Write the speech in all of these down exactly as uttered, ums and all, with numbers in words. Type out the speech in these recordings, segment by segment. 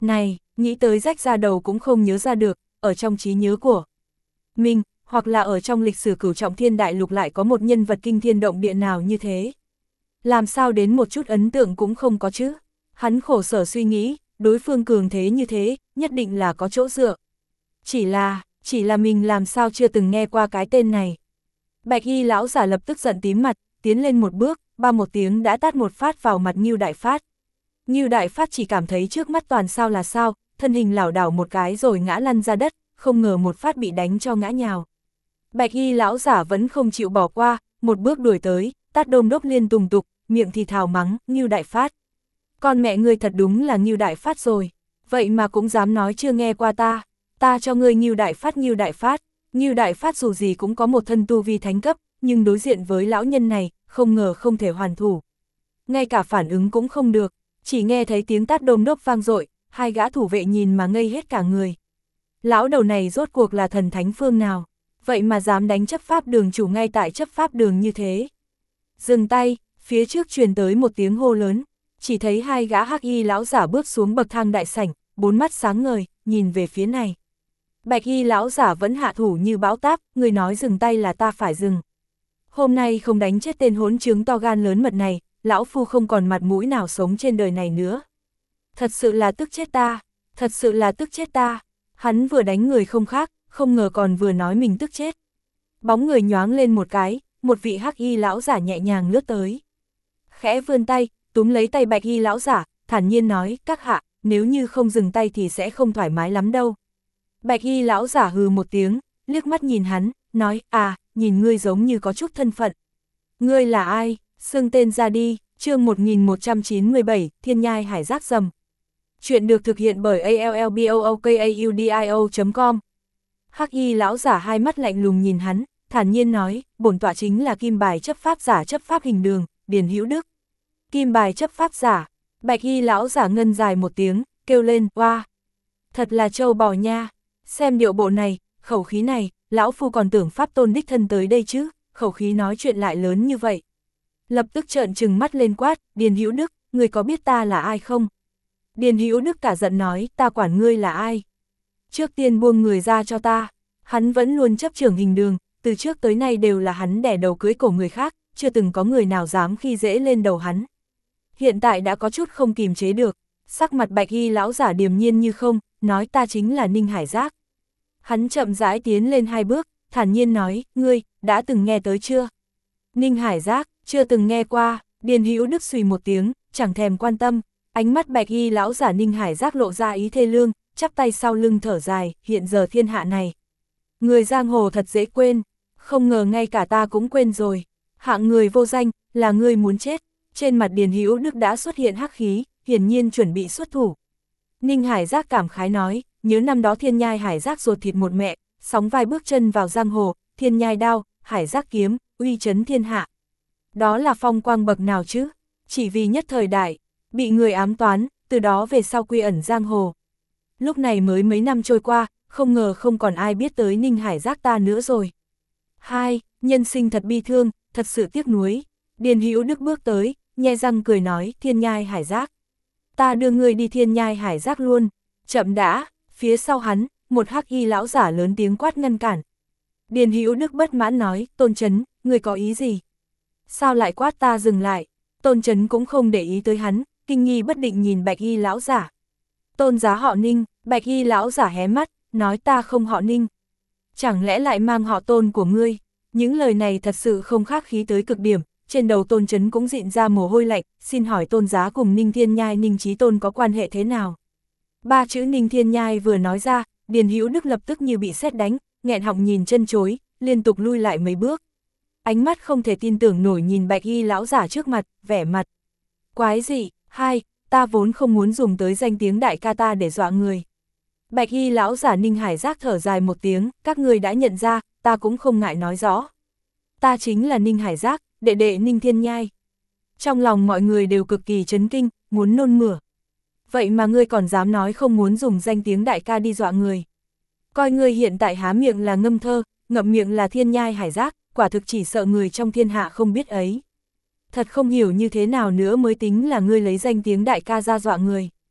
Này, nghĩ tới rách ra đầu cũng không nhớ ra được, ở trong trí nhớ của mình, hoặc là ở trong lịch sử cửu trọng thiên đại lục lại có một nhân vật kinh thiên động địa nào như thế. Làm sao đến một chút ấn tượng cũng không có chứ. Hắn khổ sở suy nghĩ, đối phương cường thế như thế, nhất định là có chỗ dựa. Chỉ là, chỉ là mình làm sao chưa từng nghe qua cái tên này. Bạch y lão giả lập tức giận tím mặt, tiến lên một bước, ba một tiếng đã tát một phát vào mặt Ngưu Đại Phát. Ngưu Đại Phát chỉ cảm thấy trước mắt toàn sao là sao, thân hình lảo đảo một cái rồi ngã lăn ra đất, không ngờ một phát bị đánh cho ngã nhào. Bạch y lão giả vẫn không chịu bỏ qua, một bước đuổi tới, tát đôm đốc liên tùng tục, miệng thì thào mắng, Ngưu Đại Phát. Con mẹ ngươi thật đúng là Ngưu Đại Phát rồi, vậy mà cũng dám nói chưa nghe qua ta, ta cho ngươi Ngưu Đại Phát Ngưu Đại Phát. Ngưu Đại Phát dù gì cũng có một thân tu vi thánh cấp, nhưng đối diện với lão nhân này, không ngờ không thể hoàn thủ. Ngay cả phản ứng cũng không được, chỉ nghe thấy tiếng tát đôm đốc vang dội, hai gã thủ vệ nhìn mà ngây hết cả người. Lão đầu này rốt cuộc là thần thánh phương nào, vậy mà dám đánh chấp pháp đường chủ ngay tại chấp pháp đường như thế. Dừng tay, phía trước truyền tới một tiếng hô lớn, chỉ thấy hai gã hắc y lão giả bước xuống bậc thang đại sảnh, bốn mắt sáng ngời, nhìn về phía này. Bạch y lão giả vẫn hạ thủ như bão táp, người nói dừng tay là ta phải dừng. Hôm nay không đánh chết tên hỗn trướng to gan lớn mật này, lão phu không còn mặt mũi nào sống trên đời này nữa. Thật sự là tức chết ta, thật sự là tức chết ta. Hắn vừa đánh người không khác, không ngờ còn vừa nói mình tức chết. Bóng người nhoáng lên một cái, một vị hắc y lão giả nhẹ nhàng lướt tới. Khẽ vươn tay, túm lấy tay bạch y lão giả, thản nhiên nói, các hạ, nếu như không dừng tay thì sẽ không thoải mái lắm đâu. Bạch y lão giả hừ một tiếng, liếc mắt nhìn hắn, nói, à, nhìn ngươi giống như có chút thân phận. Ngươi là ai, xưng tên ra đi, chương một nghìn một trăm chín mươi bảy, Thiên Nhai Hải Giác Rầm. Chuyện được thực hiện bởi a l l b o o k a u d i o chấm com. Hắc y lão giả hai mắt lạnh lùng nhìn hắn, thản nhiên nói, bổn tọa chính là kim bài chấp pháp giả chấp pháp hình đường, Điền Hữu Đức. Kim bài chấp pháp giả, bạch y lão giả ngân dài một tiếng, kêu lên, oa, thật là trâu bò nha, xem điệu bộ này, khẩu khí này, lão phu còn tưởng pháp tôn đích thân tới đây chứ, khẩu khí nói chuyện lại lớn như vậy. Lập tức trợn trừng mắt lên quát, Điền Hữu Đức, người có biết ta là ai không? Điền Hữu Đức cả giận nói, ta quản ngươi là ai? Trước tiên buông người ra cho ta. Hắn vẫn luôn chấp trưởng hình đường, từ trước tới nay đều là hắn đẻ đầu cưới cổ người khác, chưa từng có người nào dám khi dễ lên đầu hắn. Hiện tại đã có chút không kìm chế được, sắc mặt bạch y lão giả điềm nhiên như không, nói ta chính là Ninh Hải Giác. Hắn chậm rãi tiến lên hai bước, thản nhiên nói, ngươi, đã từng nghe tới chưa? Ninh Hải Giác, chưa từng nghe qua. Điền Hữu Đức xùy một tiếng, chẳng thèm quan tâm, ánh mắt bạch y lão giả Ninh Hải Giác lộ ra ý thê lương, chắp tay sau lưng thở dài, hiện giờ thiên hạ này. Người giang hồ thật dễ quên, không ngờ ngay cả ta cũng quên rồi, hạng người vô danh, là ngươi muốn chết. Trên mặt Điền Hữu Đức đã xuất hiện hắc khí, hiển nhiên chuẩn bị xuất thủ. Ninh Hải Giác cảm khái nói, nhớ năm đó Thiên Nhai Hải Giác ruột thịt một mẹ, sóng vai bước chân vào giang hồ, Thiên Nhai đao, Hải Giác kiếm, uy chấn thiên hạ. Đó là phong quang bậc nào chứ, chỉ vì nhất thời đại, bị người ám toán, từ đó về sau quy ẩn giang hồ. Lúc này mới mấy năm trôi qua, không ngờ không còn ai biết tới Ninh Hải Giác ta nữa rồi. Hai, nhân sinh thật bi thương, thật sự tiếc nuối. Điền Hữu Đức bước tới, nhe răng cười nói, Thiên Nhai Hải Giác. Ta đưa ngươi đi Thiên Nhai Hải Giác luôn. Chậm đã, phía sau hắn, một hắc y lão giả lớn tiếng quát ngăn cản. Điền Hữu Đức bất mãn nói, Tôn Chấn, ngươi có ý gì? Sao lại quát ta dừng lại? Tôn Chấn cũng không để ý tới hắn, kinh nghi bất định nhìn bạch y lão giả. Tôn giá họ Ninh, bạch y lão giả hé mắt, nói ta không họ Ninh. Chẳng lẽ lại mang họ Tôn của ngươi? Những lời này thật sự không khác khí tới cực điểm, trên đầu Tôn Chấn cũng dịn ra mồ hôi lạnh, xin hỏi Tôn giá cùng Ninh Thiên Nhai Ninh Chí Tôn có quan hệ thế nào? Ba chữ Ninh Thiên Nhai vừa nói ra, Điền Hữu Đức lập tức như bị sét đánh, nghẹn họng nhìn chân chối, liên tục lui lại mấy bước. Ánh mắt không thể tin tưởng nổi nhìn bạch y lão giả trước mặt, vẻ mặt quái dị. Hai, ta vốn không muốn dùng tới danh tiếng đại ca ta để dọa người. Bạch y lão giả Ninh Hải Giác thở dài một tiếng, các người đã nhận ra, ta cũng không ngại nói rõ. Ta chính là Ninh Hải Giác, đệ đệ Ninh Thiên Nhai. Trong lòng mọi người đều cực kỳ chấn kinh, muốn nôn mửa. Vậy mà ngươi còn dám nói không muốn dùng danh tiếng đại ca đi dọa người. Coi ngươi hiện tại há miệng là ngâm thơ, ngậm miệng là Thiên Nhai Hải Giác, quả thực chỉ sợ người trong thiên hạ không biết ấy. Thật không hiểu như thế nào nữa mới tính là ngươi lấy danh tiếng đại ca ra dọa người.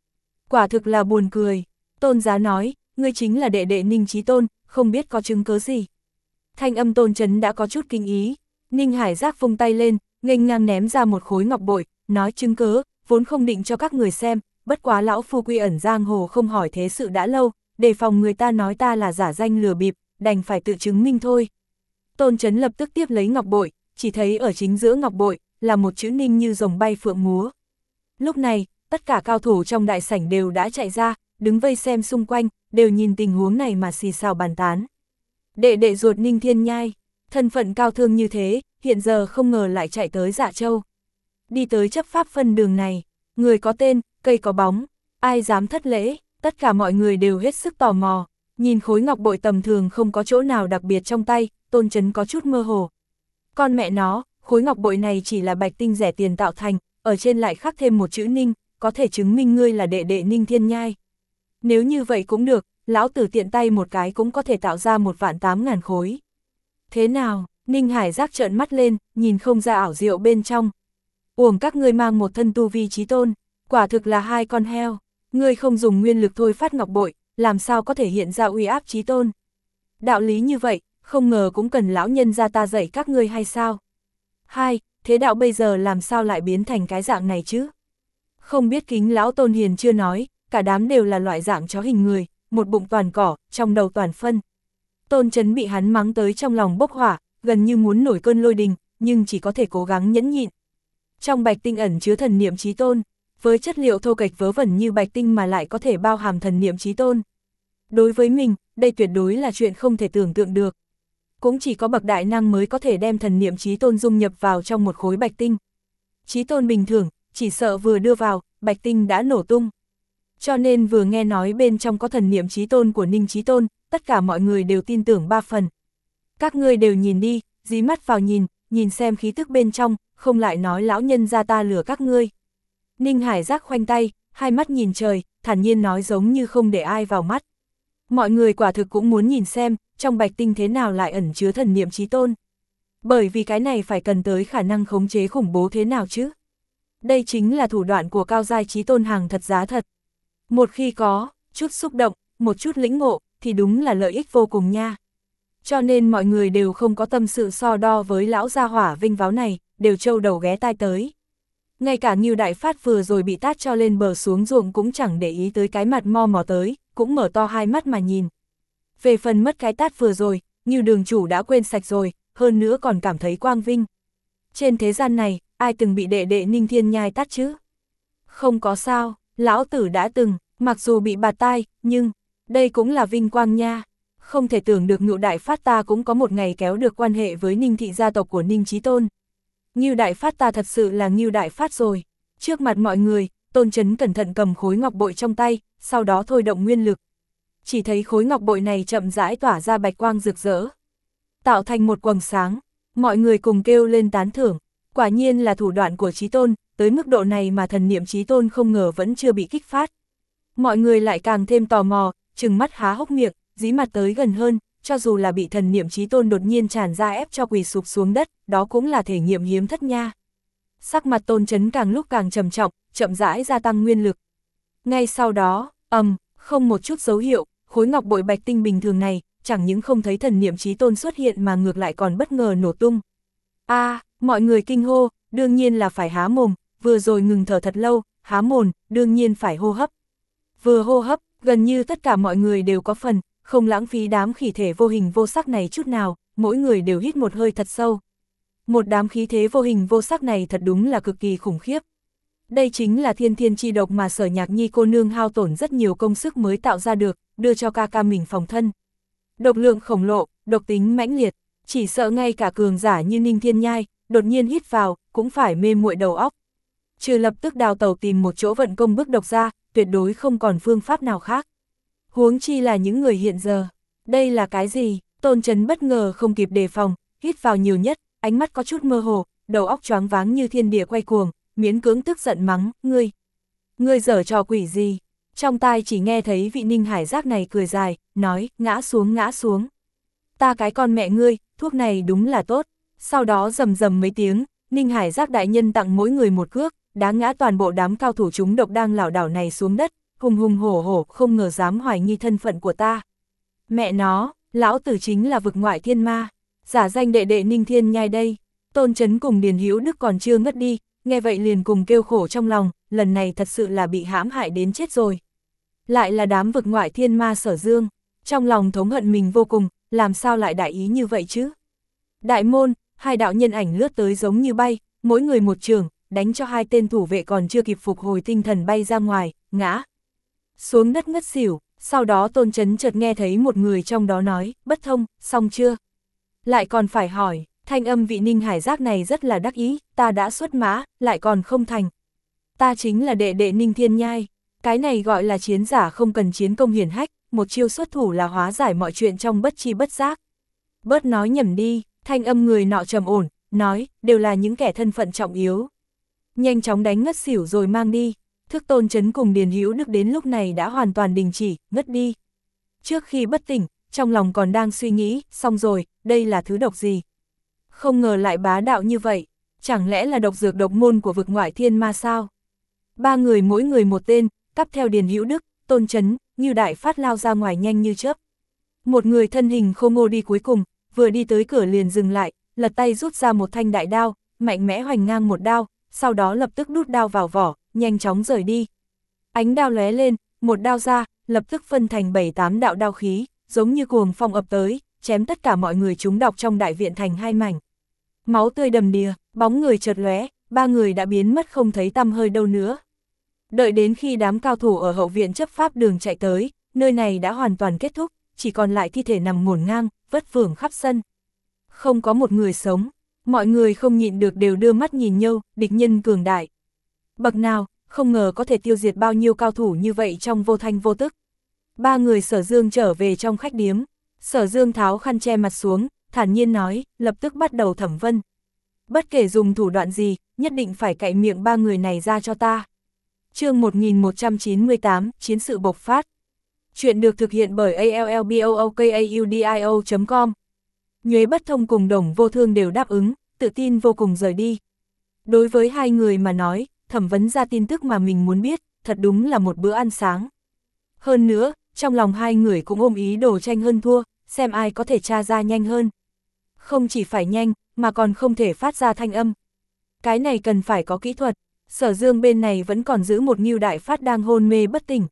Quả thực là buồn cười. Tôn Giá nói, ngươi chính là đệ đệ Ninh Chí Tôn, không biết có chứng cớ gì. Thanh âm Tôn Chấn đã có chút kinh ý. Ninh Hải Giác vung tay lên, nghênh ngang ném ra một khối ngọc bội, nói chứng cớ, vốn không định cho các người xem, bất quá lão phu quy ẩn giang hồ không hỏi thế sự đã lâu, đề phòng người ta nói ta là giả danh lừa bịp, đành phải tự chứng minh thôi. Tôn Chấn lập tức tiếp lấy ngọc bội, chỉ thấy ở chính giữa ngọc bội, là một chữ Ninh như rồng bay phượng múa. Lúc này, tất cả cao thủ trong đại sảnh đều đã chạy ra, đứng vây xem xung quanh, đều nhìn tình huống này mà xì xào bàn tán. Đệ đệ ruột Ninh Thiên Nhai, thân phận cao thương như thế, hiện giờ không ngờ lại chạy tới Dạ Châu. Đi tới chấp pháp phân đường này, người có tên, cây có bóng, ai dám thất lễ, tất cả mọi người đều hết sức tò mò, nhìn khối ngọc bội tầm thường không có chỗ nào đặc biệt trong tay, Tôn Chấn có chút mơ hồ. Con mẹ nó, khối ngọc bội này chỉ là bạch tinh rẻ tiền tạo thành, ở trên lại khắc thêm một chữ Ninh, có thể chứng minh ngươi là đệ đệ Ninh Thiên Nhai. Nếu như vậy cũng được, lão tử tiện tay một cái cũng có thể tạo ra một vạn tám ngàn khối. Thế nào, Ninh Hải Giác trợn mắt lên, nhìn không ra ảo diệu bên trong. Uổng các ngươi mang một thân tu vi chí tôn, quả thực là hai con heo, ngươi không dùng nguyên lực thôi phát ngọc bội, làm sao có thể hiện ra uy áp chí tôn. Đạo lý như vậy, không ngờ cũng cần lão nhân ra ta dạy các ngươi hay sao? Hai, thế đạo bây giờ làm sao lại biến thành cái dạng này chứ? Không biết Kính lão Tôn Hiền chưa nói, cả đám đều là loại dạng chó hình người, một bụng toàn cỏ, trong đầu toàn phân. Tôn Chấn bị hắn mắng tới trong lòng bốc hỏa, gần như muốn nổi cơn lôi đình, nhưng chỉ có thể cố gắng nhẫn nhịn. Trong bạch tinh ẩn chứa thần niệm chí tôn, với chất liệu thô kệch vớ vẩn như bạch tinh mà lại có thể bao hàm thần niệm chí tôn. Đối với mình, đây tuyệt đối là chuyện không thể tưởng tượng được. Cũng chỉ có bậc đại năng mới có thể đem thần niệm chí tôn dung nhập vào trong một khối bạch tinh. Chí tôn bình thường, chỉ sợ vừa đưa vào, bạch tinh đã nổ tung. Cho nên vừa nghe nói bên trong có thần niệm chí tôn của Ninh Chí Tôn, tất cả mọi người đều tin tưởng ba phần. Các ngươi đều nhìn đi, dí mắt vào nhìn, nhìn xem khí tức bên trong, không lại nói lão nhân ra ta lừa các ngươi. Ninh Hải Giác khoanh tay, hai mắt nhìn trời, thản nhiên nói giống như không để ai vào mắt. Mọi người quả thực cũng muốn nhìn xem, trong bạch tinh thế nào lại ẩn chứa thần niệm chí tôn. Bởi vì cái này phải cần tới khả năng khống chế khủng bố thế nào chứ. Đây chính là thủ đoạn của cao giai chí tôn hàng thật giá thật. Một khi có, chút xúc động, một chút lĩnh ngộ, thì đúng là lợi ích vô cùng nha. Cho nên mọi người đều không có tâm sự so đo với lão gia hỏa vinh váo này, đều trâu đầu ghé tai tới. Ngay cả Ngưu Đại Phát vừa rồi bị tát cho lên bờ xuống ruộng cũng chẳng để ý tới cái mặt mo mò tới, cũng mở to hai mắt mà nhìn. Về phần mất cái tát vừa rồi, Ngưu đường chủ đã quên sạch rồi, hơn nữa còn cảm thấy quang vinh. Trên thế gian này, ai từng bị đệ đệ Ninh Thiên Nhai tát chứ? Không có sao, lão tử đã từng, mặc dù bị bạt tai, nhưng đây cũng là vinh quang nha. Không thể tưởng được Ngưu Đại Phát ta cũng có một ngày kéo được quan hệ với Ninh thị gia tộc của Ninh Chí Tôn. Ngưu Đại Phát ta thật sự là Ngưu Đại Phát rồi. Trước mặt mọi người, Tôn Chấn cẩn thận cầm khối ngọc bội trong tay, sau đó thôi động nguyên lực. Chỉ thấy khối ngọc bội này chậm rãi tỏa ra bạch quang rực rỡ, tạo thành một quầng sáng, mọi người cùng kêu lên tán thưởng. Quả nhiên là thủ đoạn của Chí Tôn, tới mức độ này mà thần niệm Chí Tôn không ngờ vẫn chưa bị kích phát. Mọi người lại càng thêm tò mò, trừng mắt há hốc miệng, dí mặt tới gần hơn, cho dù là bị thần niệm Chí Tôn đột nhiên tràn ra ép cho quỳ sụp xuống đất, đó cũng là thể nghiệm hiếm thất nha. Sắc mặt Tôn Chấn càng lúc càng trầm trọng, chậm rãi gia tăng nguyên lực. Ngay sau đó, ầm, um, không một chút dấu hiệu, khối ngọc bội bạch tinh bình thường này, chẳng những không thấy thần niệm Chí Tôn xuất hiện mà ngược lại còn bất ngờ nổ tung. A, à, mọi người kinh hô, đương nhiên là phải há mồm, vừa rồi ngừng thở thật lâu, há mồm, đương nhiên phải hô hấp. Vừa hô hấp, gần như tất cả mọi người đều có phần, không lãng phí đám khí thể vô hình vô sắc này chút nào, mỗi người đều hít một hơi thật sâu. Một đám khí thế vô hình vô sắc này thật đúng là cực kỳ khủng khiếp. Đây chính là thiên thiên chi độc mà Sở Nhạc Nhi cô nương hao tổn rất nhiều công sức mới tạo ra được, đưa cho ca ca mình phòng thân. Độc lượng khổng lồ, độc tính mãnh liệt, chỉ sợ ngay cả cường giả như Ninh Thiên Nhai, đột nhiên hít vào, cũng phải mê muội đầu óc. Trừ lập tức đào tẩu tìm một chỗ vận công bức độc ra, tuyệt đối không còn phương pháp nào khác. Huống chi là những người hiện giờ. Đây là cái gì? Tôn Chấn bất ngờ không kịp đề phòng, hít vào nhiều nhất, ánh mắt có chút mơ hồ, đầu óc choáng váng như thiên địa quay cuồng, miễn cưỡng tức giận mắng, ngươi. Ngươi giở trò quỷ gì? Trong tai chỉ nghe thấy vị Ninh Hải Giác này cười dài, nói, ngã xuống ngã xuống. Ta cái con mẹ ngươi, thuốc này đúng là tốt. Sau đó rầm rầm mấy tiếng, Ninh Hải Giác đại nhân tặng mỗi người một cước, đá ngã toàn bộ đám cao thủ chúng độc đang lảo đảo này xuống đất, hùng hùng hổ hổ, không ngờ dám hoài nghi thân phận của ta. Mẹ nó, lão tử chính là vực ngoại thiên ma, giả danh đệ đệ Ninh Thiên Nhai đây. Tôn Chấn cùng Điền Hữu Đức còn chưa ngất đi, nghe vậy liền cùng kêu khổ trong lòng, lần này thật sự là bị hãm hại đến chết rồi. Lại là đám vực ngoại thiên ma Sở Dương, trong lòng thống hận mình vô cùng, làm sao lại đại ý như vậy chứ? Đại môn, hai đạo nhân ảnh lướt tới giống như bay, mỗi người một trường, đánh cho hai tên thủ vệ còn chưa kịp phục hồi tinh thần bay ra ngoài, ngã xuống đất ngất xỉu. Sau đó Tôn Chấn chợt nghe thấy một người trong đó nói, bất thông, xong chưa? Lại còn phải hỏi, thanh âm vị Ninh Hải Giác này rất là đắc ý, ta đã xuất mã, lại còn không thành. Ta chính là đệ đệ Ninh Thiên Nhai, cái này gọi là chiến giả không cần chiến công hiển hách, một chiêu xuất thủ là hóa giải mọi chuyện trong bất chi bất giác. Bớt nói nhầm đi, thanh âm người nọ trầm ổn, nói, đều là những kẻ thân phận trọng yếu. Nhanh chóng đánh ngất xỉu rồi mang đi. Thức Tôn Chấn cùng Điền Hữu Đức đến lúc này đã hoàn toàn đình chỉ, ngất đi. Trước khi bất tỉnh, trong lòng còn đang suy nghĩ, xong rồi, đây là thứ độc gì? Không ngờ lại bá đạo như vậy, chẳng lẽ là độc dược độc môn của vực ngoại thiên ma sao? Ba người mỗi người một tên, cắp theo Điền Hữu Đức, Tôn Chấn, Ngưu Đại Phát lao ra ngoài nhanh như chớp. Một người thân hình khô ngô đi cuối cùng, vừa đi tới cửa liền dừng lại, lật tay rút ra một thanh đại đao, mạnh mẽ hoành ngang một đao, sau đó lập tức đút đao vào vỏ, nhanh chóng rời đi. Ánh đao lóe lên, một đao ra, lập tức phân thành bảy tám đạo đao khí, giống như cuồng phong ập tới, chém tất cả mọi người chúng độc trong đại viện thành hai mảnh. Máu tươi đầm đìa, bóng người chợt lóe, ba người đã biến mất không thấy tăm hơi đâu nữa. Đợi đến khi đám cao thủ ở hậu viện chấp pháp đường chạy tới, nơi này đã hoàn toàn kết thúc, chỉ còn lại thi thể nằm ngổn ngang, vất vưởng khắp sân. Không có một người sống, mọi người không nhịn được đều đưa mắt nhìn nhau, địch nhân cường đại. Bậc nào, không ngờ có thể tiêu diệt bao nhiêu cao thủ như vậy trong vô thanh vô tức. Ba người Sở Dương trở về trong khách điếm, Sở Dương tháo khăn che mặt xuống, thản nhiên nói, lập tức bắt đầu thẩm vấn. Bất kể dùng thủ đoạn gì, nhất định phải cạy miệng ba người này ra cho ta. Chương một nghìn một trăm chín mươi tám, Chiến sự bộc phát. Chuyện được thực hiện bởi a l l b o o k a u d i o chấm com. Nhuế Bất Thông cùng Đồng Vô Thương đều đáp ứng, tự tin vô cùng rời đi. Đối với hai người mà nói, thẩm vấn ra tin tức mà mình muốn biết, thật đúng là một bữa ăn sáng. Hơn nữa, trong lòng hai người cũng ôm ý đồ tranh hơn thua, xem ai có thể tra ra nhanh hơn. Không chỉ phải nhanh, mà còn không thể phát ra thanh âm. Cái này cần phải có kỹ thuật. Sở Dương bên này vẫn còn giữ một Ngưu Đại Phát đang hôn mê bất tỉnh.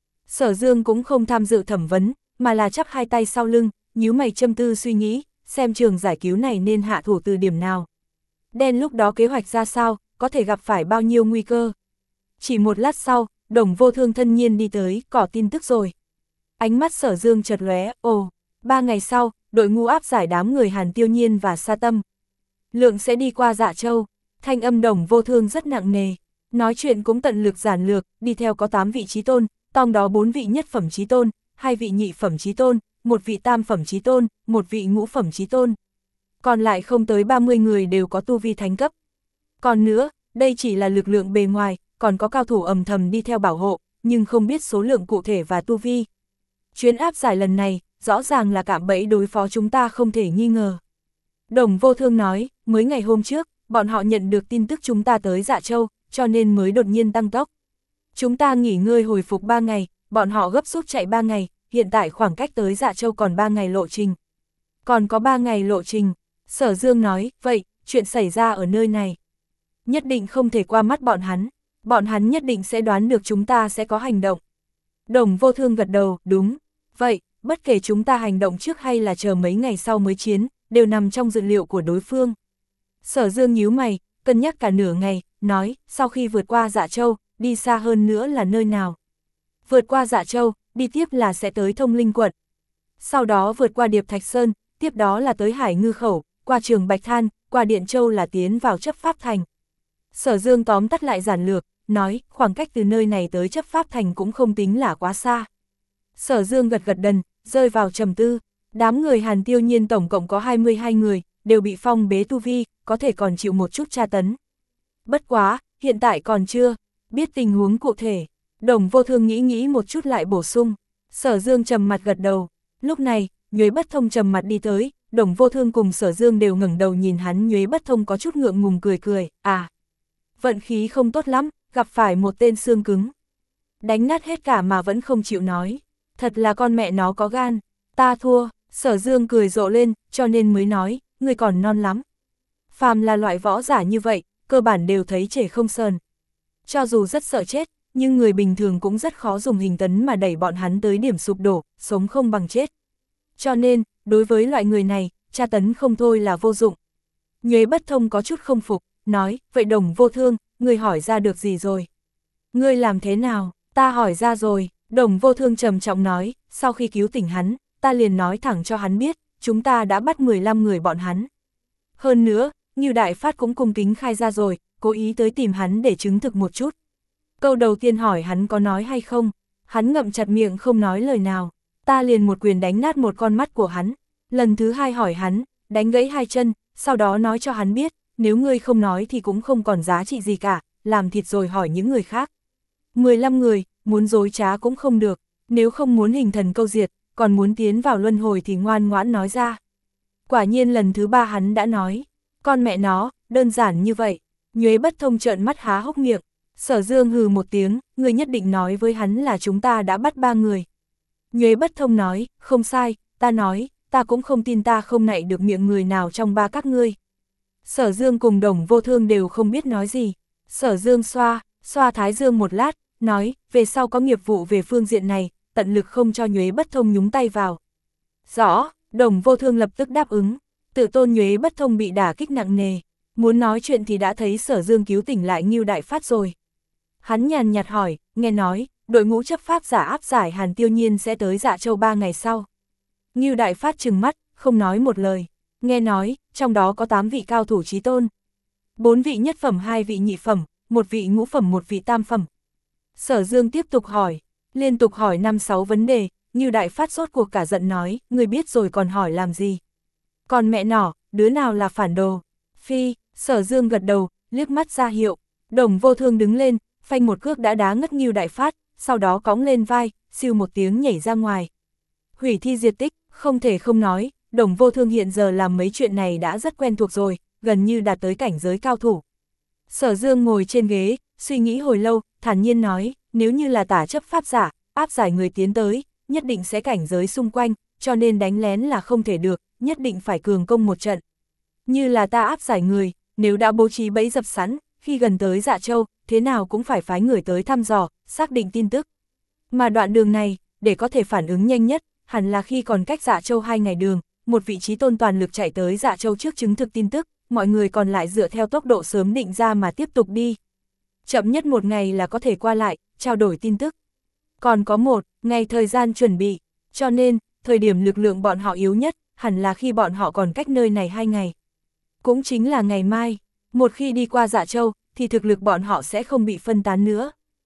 Sở Dương cũng không tham dự thẩm vấn, mà là chắp hai tay sau lưng, nhíu mày châm tư suy nghĩ, xem trường giải cứu này nên hạ thủ từ điểm nào. Đen lúc đó kế hoạch ra sao, có thể gặp phải bao nhiêu nguy cơ. Chỉ một lát sau, Đồng Vô Thương thân nhiên đi tới, có tin tức rồi. Ánh mắt Sở Dương chợt lóe, ồ, ba ngày sau, đội ngũ áp giải đám người Hàn Tiêu Nhiên và Sa Tâm. Lượng sẽ đi qua Dạ Châu, thanh âm Đồng Vô Thương rất nặng nề. Nói chuyện cũng tận lực giản lược, đi theo có tám vị chí tôn, trong đó bốn vị nhất phẩm chí tôn, hai vị nhị phẩm chí tôn, một vị tam phẩm chí tôn, một vị ngũ phẩm chí tôn. Còn lại không tới ba mươi người đều có tu vi thánh cấp. Còn nữa, đây chỉ là lực lượng bề ngoài, còn có cao thủ ầm thầm đi theo bảo hộ, nhưng không biết số lượng cụ thể và tu vi. Chuyến áp giải lần này, rõ ràng là cạm bẫy đối phó chúng ta không thể nghi ngờ. Đồng Vô Thương nói, mới ngày hôm trước, bọn họ nhận được tin tức chúng ta tới Dạ Châu, cho nên mới đột nhiên tăng tốc. Chúng ta nghỉ ngơi hồi phục ba ngày, bọn họ gấp rút chạy ba ngày, hiện tại khoảng cách tới Dạ Châu còn ba ngày lộ trình. Còn có ba ngày lộ trình, Sở Dương nói, vậy, chuyện xảy ra ở nơi này. Nhất định không thể qua mắt bọn hắn, bọn hắn nhất định sẽ đoán được chúng ta sẽ có hành động. Đồng Vô Thương gật đầu, đúng, vậy, bất kể chúng ta hành động trước hay là chờ mấy ngày sau mới chiến, đều nằm trong dự liệu của đối phương. Sở Dương nhíu mày, cân nhắc cả nửa ngày, nói, sau khi vượt qua Dạ Châu, đi xa hơn nữa là nơi nào? Vượt qua Dạ Châu, đi tiếp là sẽ tới Thông Linh quận. Sau đó vượt qua Điệp Thạch Sơn, tiếp đó là tới Hải Ngư Khẩu, qua Trường Bạch Than, qua Điện Châu là tiến vào chấp pháp thành. Sở Dương tóm tắt lại giản lược, nói, khoảng cách từ nơi này tới chấp pháp thành cũng không tính là quá xa. Sở Dương gật gật đần, rơi vào trầm tư, đám người Hàn Tiêu Nhiên tổng cộng có hai mươi hai người, đều bị phong bế tu vi, có thể còn chịu một chút tra tấn. Bất quá, hiện tại còn chưa biết tình huống cụ thể. Đồng Vô Thương nghĩ nghĩ một chút lại bổ sung. Sở Dương trầm mặt gật đầu. Lúc này, Nhuế Bất Thông trầm mặt đi tới, Đồng Vô Thương cùng Sở Dương đều ngẩng đầu nhìn hắn. Nhuế Bất Thông có chút ngượng ngùng cười cười, à, vận khí không tốt lắm, gặp phải một tên xương cứng. đánh nát hết cả mà vẫn không chịu nói. Thật là con mẹ nó có gan, ta thua, Sở Dương cười rộ lên, cho nên mới nói, ngươi còn non lắm. Phàm là loại võ giả như vậy, cơ bản đều thấy trẻ không sờn. Cho dù rất sợ chết, nhưng người bình thường cũng rất khó dùng hình tấn mà đẩy bọn hắn tới điểm sụp đổ, sống không bằng chết. Cho nên, đối với loại người này, tra tấn không thôi là vô dụng. Nhuế Bất Thông có chút không phục, nói, vậy Đồng Vô Thương, ngươi hỏi ra được gì rồi? Ngươi làm thế nào? Ta hỏi ra rồi, Đồng Vô Thương trầm trọng nói, sau khi cứu tỉnh hắn, ta liền nói thẳng cho hắn biết, chúng ta đã bắt mười lăm người bọn hắn. Hơn nữa, Ngưu Đại Phát cũng cung kính khai ra rồi, cố ý tới tìm hắn để chứng thực một chút. Câu đầu tiên hỏi hắn có nói hay không, hắn ngậm chặt miệng không nói lời nào, ta liền một quyền đánh nát một con mắt của hắn. Lần thứ hai hỏi hắn, đánh gãy hai chân, sau đó nói cho hắn biết, nếu ngươi không nói thì cũng không còn giá trị gì cả, làm thịt rồi hỏi những người khác. mười lăm người, muốn dối trá cũng không được, nếu không muốn hình thần câu diệt, còn muốn tiến vào luân hồi thì ngoan ngoãn nói ra. Quả nhiên lần thứ ba hắn đã nói, con mẹ nó, đơn giản như vậy. Nhuế Bất Thông trợn mắt há hốc miệng, Sở Dương hừ một tiếng, người nhất định nói với hắn là chúng ta đã bắt ba người. Nhuế Bất Thông nói, không sai, ta nói, ta cũng không tin ta không nạy được miệng người nào trong ba các ngươi. Sở Dương cùng Đồng Vô Thương đều không biết nói gì. Sở Dương xoa, xoa thái dương một lát, nói, về sau có nghiệp vụ về phương diện này, tận lực không cho Nhuế Bất Thông nhúng tay vào. Rõ, Đồng Vô Thương lập tức đáp ứng, tự tôn Nhuế Bất Thông bị đả kích nặng nề, muốn nói chuyện thì đã thấy Sở Dương cứu tỉnh lại Ngưu Đại Phát rồi. Hắn nhàn nhạt hỏi, nghe nói, đội ngũ chấp pháp giả áp giải Hàn Tiêu Nhiên sẽ tới Dạ Châu ba ngày sau. Ngưu Đại Phát trừng mắt, không nói một lời, nghe nói, trong đó có tám vị cao thủ chí tôn. bốn vị nhất phẩm, hai vị nhị phẩm, một vị ngũ phẩm, một vị tam phẩm. Sở Dương tiếp tục hỏi, liên tục hỏi năm sáu vấn đề, Ngưu Đại Phát sốt cuộc cả giận nói, người biết rồi còn hỏi làm gì? Còn mẹ nỏ, đứa nào là phản đồ? Phi, Sở Dương gật đầu, liếc mắt ra hiệu, Đồng Vô Thương đứng lên, phanh một cước đã đá ngất Ngưu Đại Phát, sau đó cõng lên vai, siêu một tiếng nhảy ra ngoài. Hủy thi diệt tích, không thể không nói, Đồng Vô Thương hiện giờ làm mấy chuyện này đã rất quen thuộc rồi, gần như đạt tới cảnh giới cao thủ. Sở Dương ngồi trên ghế, suy nghĩ hồi lâu, thản nhiên nói, nếu như là tả chấp pháp giả, áp giải người tiến tới, nhất định sẽ cảnh giới xung quanh, cho nên đánh lén là không thể được, nhất định phải cường công một trận. Như là ta áp giải người, nếu đã bố trí bẫy dập sẵn, khi gần tới Dạ Châu, thế nào cũng phải phái người tới thăm dò, xác định tin tức. Mà đoạn đường này, để có thể phản ứng nhanh nhất, hẳn là khi còn cách Dạ Châu hai ngày đường, một vị trí tôn toàn lực chạy tới Dạ Châu trước chứng thực tin tức, mọi người còn lại dựa theo tốc độ sớm định ra mà tiếp tục đi. Chậm nhất một ngày là có thể qua lại, trao đổi tin tức. Còn có một ngày thời gian chuẩn bị, cho nên, thời điểm lực lượng bọn họ yếu nhất, hẳn là khi bọn họ còn cách nơi này hai ngày. Cũng chính là ngày mai, một khi đi qua Dạ Châu, thì thực lực bọn họ sẽ không bị phân tán nữa.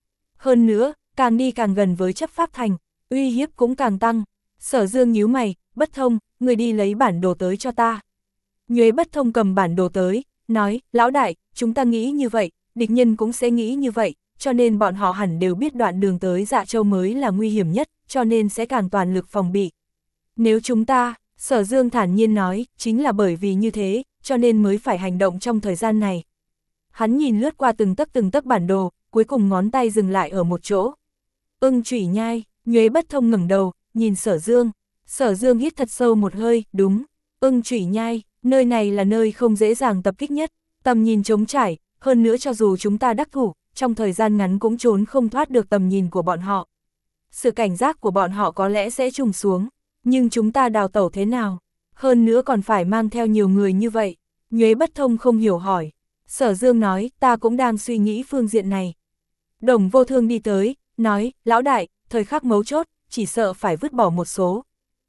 Hơn nữa, càng đi càng gần với chấp pháp thành, uy hiếp cũng càng tăng. Sở Dương nhíu mày, Bất Thông, người đi lấy bản đồ tới cho ta. Nhuế Bất Thông cầm bản đồ tới, nói, lão đại, chúng ta nghĩ như vậy, địch nhân cũng sẽ nghĩ như vậy, cho nên bọn họ hẳn đều biết đoạn đường tới Dạ Châu mới là nguy hiểm nhất, cho nên sẽ càng toàn lực phòng bị. Nếu chúng ta, Sở Dương thản nhiên nói, chính là bởi vì như thế, cho nên mới phải hành động trong thời gian này. Hắn nhìn lướt qua từng tấc từng tấc bản đồ, cuối cùng ngón tay dừng lại ở một chỗ. Ưng Chủy Nhai, Nhuế Bất Thông ngẩng đầu, nhìn Sở Dương. Sở Dương hít thật sâu một hơi, đúng, Ưng Chủy Nhai, nơi này là nơi không dễ dàng tập kích nhất, tầm nhìn trống trải, hơn nữa cho dù chúng ta đắc thủ, trong thời gian ngắn cũng trốn không thoát được tầm nhìn của bọn họ. Sự cảnh giác của bọn họ có lẽ sẽ trùng xuống, nhưng chúng ta đào tẩu thế nào? Hơn nữa còn phải mang theo nhiều người như vậy. Nhuế Bất Thông không hiểu hỏi. Sở Dương nói, ta cũng đang suy nghĩ phương diện này. Đồng Vô Thương đi tới, nói, lão đại, thời khắc mấu chốt, chỉ sợ phải vứt bỏ một số.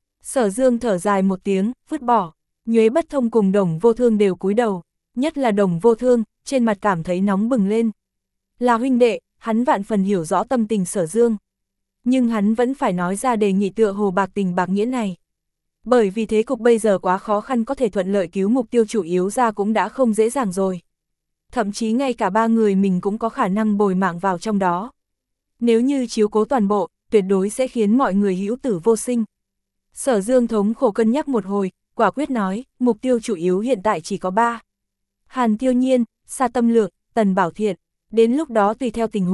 Sở Dương thở dài một tiếng, vứt bỏ. Nhuế Bất Thông cùng Đồng Vô Thương đều cúi đầu, nhất là Đồng Vô Thương, trên mặt cảm thấy nóng bừng lên. Là huynh đệ, hắn vạn phần hiểu rõ tâm tình Sở Dương. Nhưng hắn vẫn phải nói ra đề nghị tựa hồ bạc tình bạc nghĩa này. Bởi vì thế cục bây giờ quá khó khăn, có thể thuận lợi cứu mục tiêu chủ yếu ra cũng đã không dễ dàng rồi. Thậm chí ngay cả ba người mình cũng có khả năng bồi mạng vào trong đó. Nếu như chiếu cố toàn bộ, tuyệt đối sẽ khiến mọi người hữu tử vô sinh. Sở Dương thống khổ cân nhắc một hồi, quả quyết nói, mục tiêu chủ yếu hiện tại chỉ có ba. Hàn Tiêu Nhiên, Sa Tâm Lượng, Tần Bảo Thiện. Đến lúc đó tùy theo tình huống,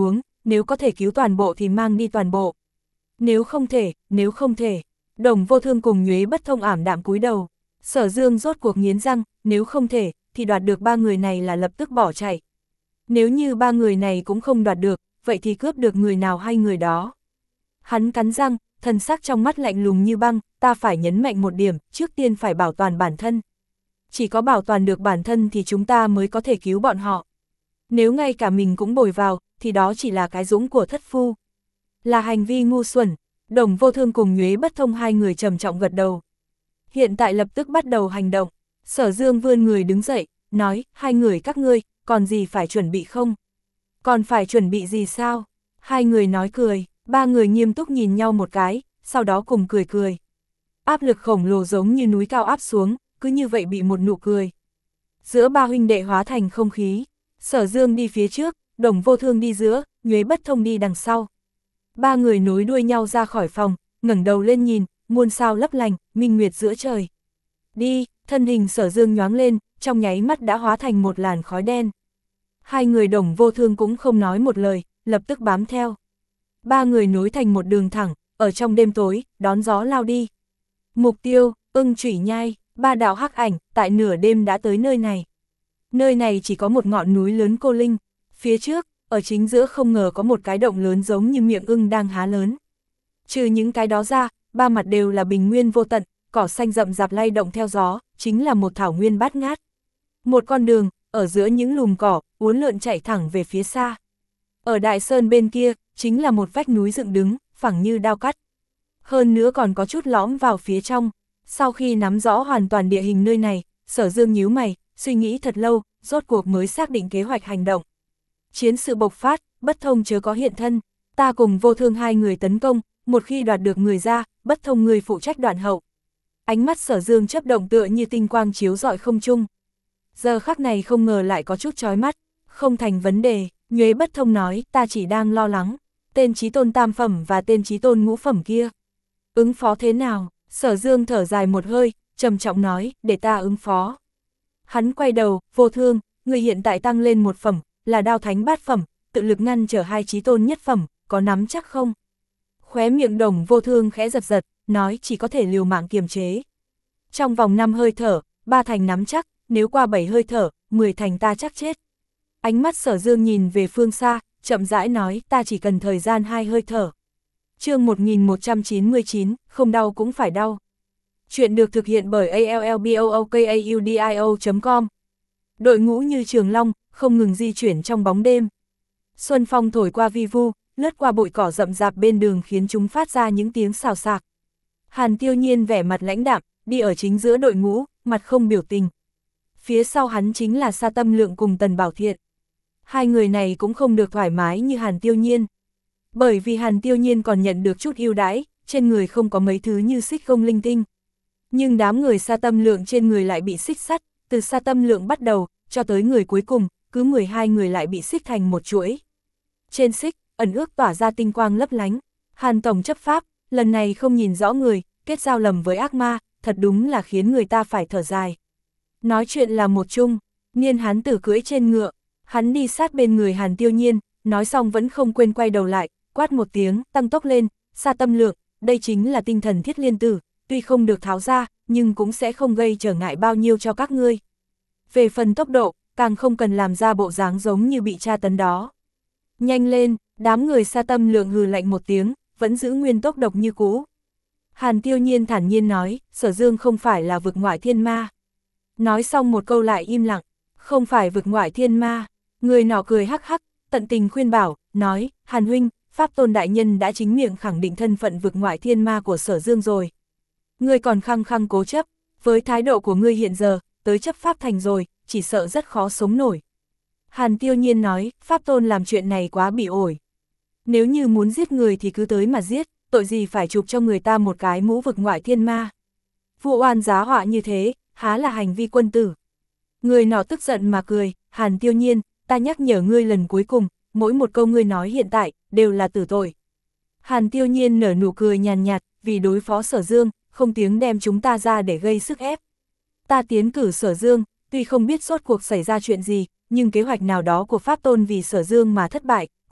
nếu có thể cứu toàn bộ thì mang đi toàn bộ. Nếu không thể, nếu không thể, Đồng Vô Thương cùng Nhuế Bất Thông ảm đạm cúi đầu. Sở Dương rốt cuộc nghiến răng, nếu không thể, thì đoạt được ba người này là lập tức bỏ chạy. Nếu như ba người này cũng không đoạt được, vậy thì cướp được người nào hay người đó. Hắn cắn răng, thần sắc trong mắt lạnh lùng như băng, ta phải nhấn mạnh một điểm, trước tiên phải bảo toàn bản thân. Chỉ có bảo toàn được bản thân thì chúng ta mới có thể cứu bọn họ. Nếu ngay cả mình cũng bồi vào, thì đó chỉ là cái dũng của thất phu. Là hành vi ngu xuẩn. Đồng Vô Thương cùng Nhuế Bất Thông hai người trầm trọng gật đầu. Hiện tại lập tức bắt đầu hành động. Sở Dương vươn người đứng dậy, nói, hai người các ngươi, còn gì phải chuẩn bị không? Còn phải chuẩn bị gì sao? Hai người nói cười, ba người nghiêm túc nhìn nhau một cái, sau đó cùng cười cười. Áp lực khổng lồ giống như núi cao áp xuống, cứ như vậy bị một nụ cười. Giữa ba huynh đệ hóa thành không khí, Sở Dương đi phía trước, Đồng Vô Thương đi giữa, Nhuế Bất Thông đi đằng sau. Ba người nối đuôi nhau ra khỏi phòng, ngẩng đầu lên nhìn, muôn sao lấp lành, minh nguyệt giữa trời. Đi, thân hình Sở Dương nhoáng lên, trong nháy mắt đã hóa thành một làn khói đen. Hai người Đồng Vô Thương cũng không nói một lời, lập tức bám theo. Ba người nối thành một đường thẳng, ở trong đêm tối, đón gió lao đi. Mục tiêu, Ưng Chủy Nhai, ba đạo hắc ảnh, tại nửa đêm đã tới nơi này. Nơi này chỉ có một ngọn núi lớn cô linh, phía trước, ở chính giữa không ngờ có một cái động lớn giống như miệng ưng đang há lớn. Trừ những cái đó ra, ba mặt đều là bình nguyên vô tận, cỏ xanh rậm rạp lay động theo gió, chính là một thảo nguyên bát ngát. Một con đường, ở giữa những lùm cỏ, uốn lượn chạy thẳng về phía xa. Ở đại sơn bên kia, chính là một vách núi dựng đứng, phẳng như đao cắt. Hơn nữa còn có chút lõm vào phía trong. Sau khi nắm rõ hoàn toàn địa hình nơi này, Sở Dương nhíu mày, suy nghĩ thật lâu, rốt cuộc mới xác định kế hoạch hành động. Chiến sự bộc phát, Bất Thông chớ có hiện thân, ta cùng Vô Thương hai người tấn công, một khi đoạt được người ra, Bất Thông người phụ trách đoạn hậu. Ánh mắt Sở Dương chớp động tựa như tinh quang chiếu rọi không trung. Giờ khắc này không ngờ lại có chút chói mắt, không thành vấn đề, Nhuế Bất Thông nói, ta chỉ đang lo lắng, tên chí tôn tam phẩm và tên chí tôn ngũ phẩm kia. Ứng phó thế nào? Sở Dương thở dài một hơi, trầm trọng nói, để ta ứng phó. Hắn quay đầu, Vô Thương, người hiện tại tăng lên một phẩm, là đao thánh bát phẩm, tự lực ngăn trở hai chí tôn nhất phẩm, có nắm chắc không? Khóe miệng Đồng Vô Thương khẽ giật giật, nói chỉ có thể liều mạng kiềm chế. Trong vòng năm hơi thở, ba thành nắm chắc, nếu qua bảy hơi thở, mười thành ta chắc chết. Ánh mắt Sở Dương nhìn về phương xa, chậm rãi nói, ta chỉ cần thời gian hai hơi thở. Chương một nghìn một trăm chín mươi chín, không đau cũng phải đau. Chuyện được thực hiện bởi a l l b o o k a u d i o chấm com. Đội ngũ như trường long, không ngừng di chuyển trong bóng đêm. Xuân phong thổi qua vi vu, lướt qua bụi cỏ rậm rạp bên đường khiến chúng phát ra những tiếng xào xạc. Hàn Tiêu Nhiên vẻ mặt lãnh đạm, đi ở chính giữa đội ngũ, mặt không biểu tình. Phía sau hắn chính là Sa Tâm Lượng cùng Tần Bảo Thiện. Hai người này cũng không được thoải mái như Hàn Tiêu Nhiên. Bởi vì Hàn Tiêu Nhiên còn nhận được chút ưu đãi, trên người không có mấy thứ như xích công linh tinh. Nhưng đám người Sa Tâm Lượng trên người lại bị xích sắt, từ Sa Tâm Lượng bắt đầu, cho tới người cuối cùng, cứ mười hai người lại bị xích thành một chuỗi. Trên xích, ẩn ước tỏa ra tinh quang lấp lánh. Hàn Tổng chấp pháp, lần này không nhìn rõ người, kết giao lầm với ác ma, thật đúng là khiến người ta phải thở dài. Nói chuyện là một chung, Niên Hán Tử cưỡi trên ngựa, hắn đi sát bên người Hàn Tiêu Nhiên, nói xong vẫn không quên quay đầu lại, quát một tiếng, tăng tốc lên, Sa Tâm Lượng, đây chính là tinh thần thiết liên tử, tuy không được tháo ra, nhưng cũng sẽ không gây trở ngại bao nhiêu cho các ngươi. Về phần tốc độ, càng không cần làm ra bộ dáng giống như bị tra tấn đó. Nhanh lên, đám người Sa Tâm Lượng hừ lạnh một tiếng, vẫn giữ nguyên tốc độc như cũ. Hàn Tiêu Nhiên thản nhiên nói, Sở Dương không phải là vực ngoại thiên ma. Nói xong một câu lại im lặng, không phải vực ngoại thiên ma. Người nọ cười hắc hắc, tận tình khuyên bảo, nói, Hàn huynh, Pháp Tôn Đại Nhân đã chính miệng khẳng định thân phận vực ngoại thiên ma của Sở Dương rồi. Ngươi còn khăng khăng cố chấp, với thái độ của ngươi hiện giờ, tới chấp Pháp thành rồi, chỉ sợ rất khó sống nổi. Hàn Tiêu Nhiên nói, Pháp Tôn làm chuyện này quá bị ổi. Nếu như muốn giết người thì cứ tới mà giết, tội gì phải chụp cho người ta một cái mũ vực ngoại thiên ma. Vụ oan giá họa như thế, há là hành vi quân tử. Người nọ tức giận mà cười, Hàn Tiêu Nhiên, ta nhắc nhở ngươi lần cuối cùng, mỗi một câu ngươi nói hiện tại, đều là tử tội. Hàn Tiêu Nhiên nở nụ cười nhàn nhạt, vì đối phó Sở Dương, không tiếng đem chúng ta ra để gây sức ép. Ta tiến cử Sở Dương, tuy không biết rốt cuộc xảy ra chuyện gì, nhưng kế hoạch nào đó của Pháp Tôn vì Sở Dương mà thất bại,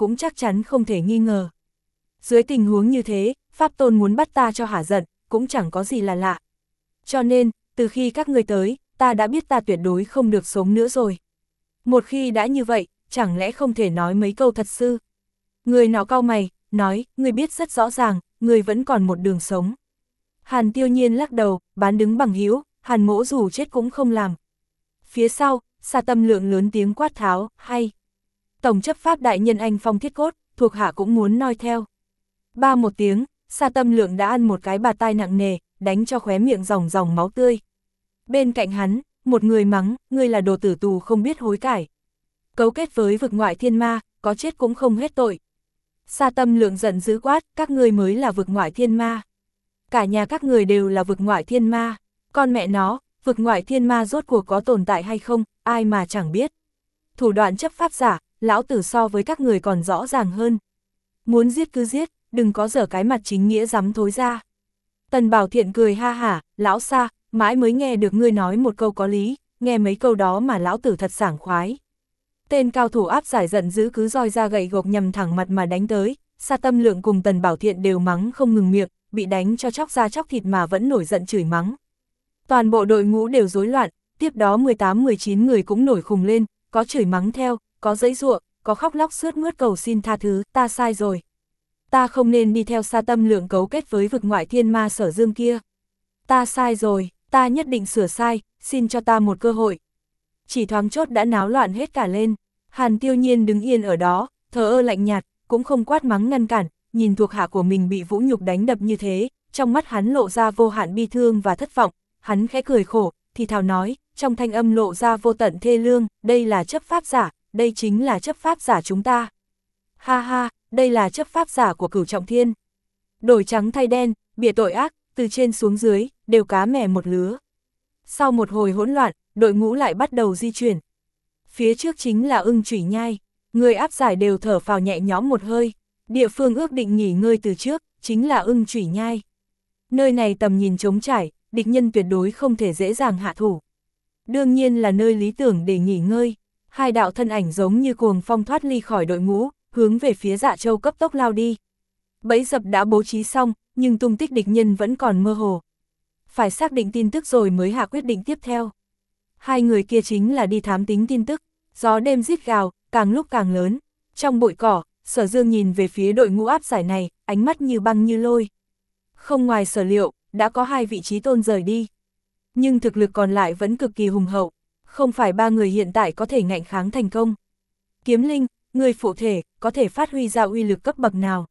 cũng chắc chắn không thể nghi ngờ. Dưới tình huống như thế, Pháp Tôn muốn bắt ta cho hả giận, cũng chẳng có gì là lạ. Cho nên, từ khi các ngươi tới, ta đã biết ta tuyệt đối không được sống nữa rồi. Một khi đã như vậy, chẳng lẽ không thể nói mấy câu thật sự? Người nọ cau mày, nói, ngươi biết rất rõ ràng, ngươi vẫn còn một đường sống. Hàn Tiêu Nhiên lắc đầu, bán đứng bằng hữu, Hàn Mỗ dù chết cũng không làm. Phía sau, Sa Tâm Lượng lớn tiếng quát tháo, hay. Tổng chấp pháp đại nhân anh phong thiết cốt, thuộc hạ cũng muốn noi theo. Ba một tiếng, Sa Tâm Lượng đã ăn một cái bạt tai nặng nề, đánh cho khóe miệng ròng ròng máu tươi. Bên cạnh hắn, một người mắng, ngươi là đồ tử tù không biết hối cải. Cấu kết với vực ngoại thiên ma, có chết cũng không hết tội. Sa Tâm Lượng giận dữ quát, các ngươi mới là vực ngoại thiên ma. Cả nhà các người đều là vực ngoại thiên ma. Con mẹ nó, vực ngoại thiên ma rốt cuộc có tồn tại hay không, ai mà chẳng biết. Thủ đoạn chấp pháp giả, lão tử so với các người còn rõ ràng hơn. Muốn giết cứ giết, đừng có dở cái mặt chính nghĩa dám thối ra. Tần Bảo Thiện cười ha hả, lão Sa, mãi mới nghe được ngươi nói một câu có lý, nghe mấy câu đó mà lão tử thật sảng khoái. Tên cao thủ áp giải giận dữ cứ roi ra gậy gộc nhằm thẳng mặt mà đánh tới, Sa Tâm Lượng cùng Tần Bảo Thiện đều mắng không ngừng miệng, bị đánh cho chóc da chóc thịt mà vẫn nổi giận chửi mắng. Toàn bộ đội ngũ đều rối loạn, tiếp đó mười tám mười chín người cũng nổi khùng lên, có chửi mắng theo, có giãy giụa, có khóc lóc sướt mướt cầu xin tha thứ, ta sai rồi. Ta không nên đi theo Sa Tâm Lượng cấu kết với vực ngoại thiên ma Sở Dương kia. Ta sai rồi, ta nhất định sửa sai, xin cho ta một cơ hội. Chỉ thoáng chốc đã náo loạn hết cả lên. Hàn Tiêu Nhiên đứng yên ở đó, thờ ơ lạnh nhạt, cũng không quát mắng ngăn cản, nhìn thuộc hạ của mình bị vũ nhục đánh đập như thế, trong mắt hắn lộ ra vô hạn bi thương và thất vọng, hắn khẽ cười khổ, thì thào nói, trong thanh âm lộ ra vô tận thê lương, đây là chấp pháp giả, đây chính là chấp pháp giả chúng ta. Ha ha, đây là chấp pháp giả của Cửu Trọng Thiên. Đổi trắng thay đen, bịa tội ác, từ trên xuống dưới, đều cá mè một lứa. Sau một hồi hỗn loạn, đội ngũ lại bắt đầu di chuyển. Phía trước chính là Ưng Chủy Nhai, người áp giải đều thở phào nhẹ nhõm một hơi. Địa phương ước định nghỉ ngơi từ trước, chính là Ưng Chủy Nhai. Nơi này tầm nhìn trống trải, địch nhân tuyệt đối không thể dễ dàng hạ thủ. Đương nhiên là nơi lý tưởng để nghỉ ngơi. Hai đạo thân ảnh giống như cuồng phong thoát ly khỏi đội ngũ, hướng về phía Dạ Châu cấp tốc lao đi. Bẫy dập đã bố trí xong, nhưng tung tích địch nhân vẫn còn mơ hồ. Phải xác định tin tức rồi mới hạ quyết định tiếp theo. Hai người kia chính là đi thám tính tin tức. Gió đêm rít gào, càng lúc càng lớn. Trong bụi cỏ, Sở Dương nhìn về phía đội ngũ áp giải này, ánh mắt như băng như lôi. Không ngoài sở liệu, đã có hai vị trí tôn rời đi. Nhưng thực lực còn lại vẫn cực kỳ hùng hậu. Không phải ba người hiện tại có thể ngạnh kháng thành công. Kiếm Linh, người phụ thể, có thể phát huy ra uy lực cấp bậc nào?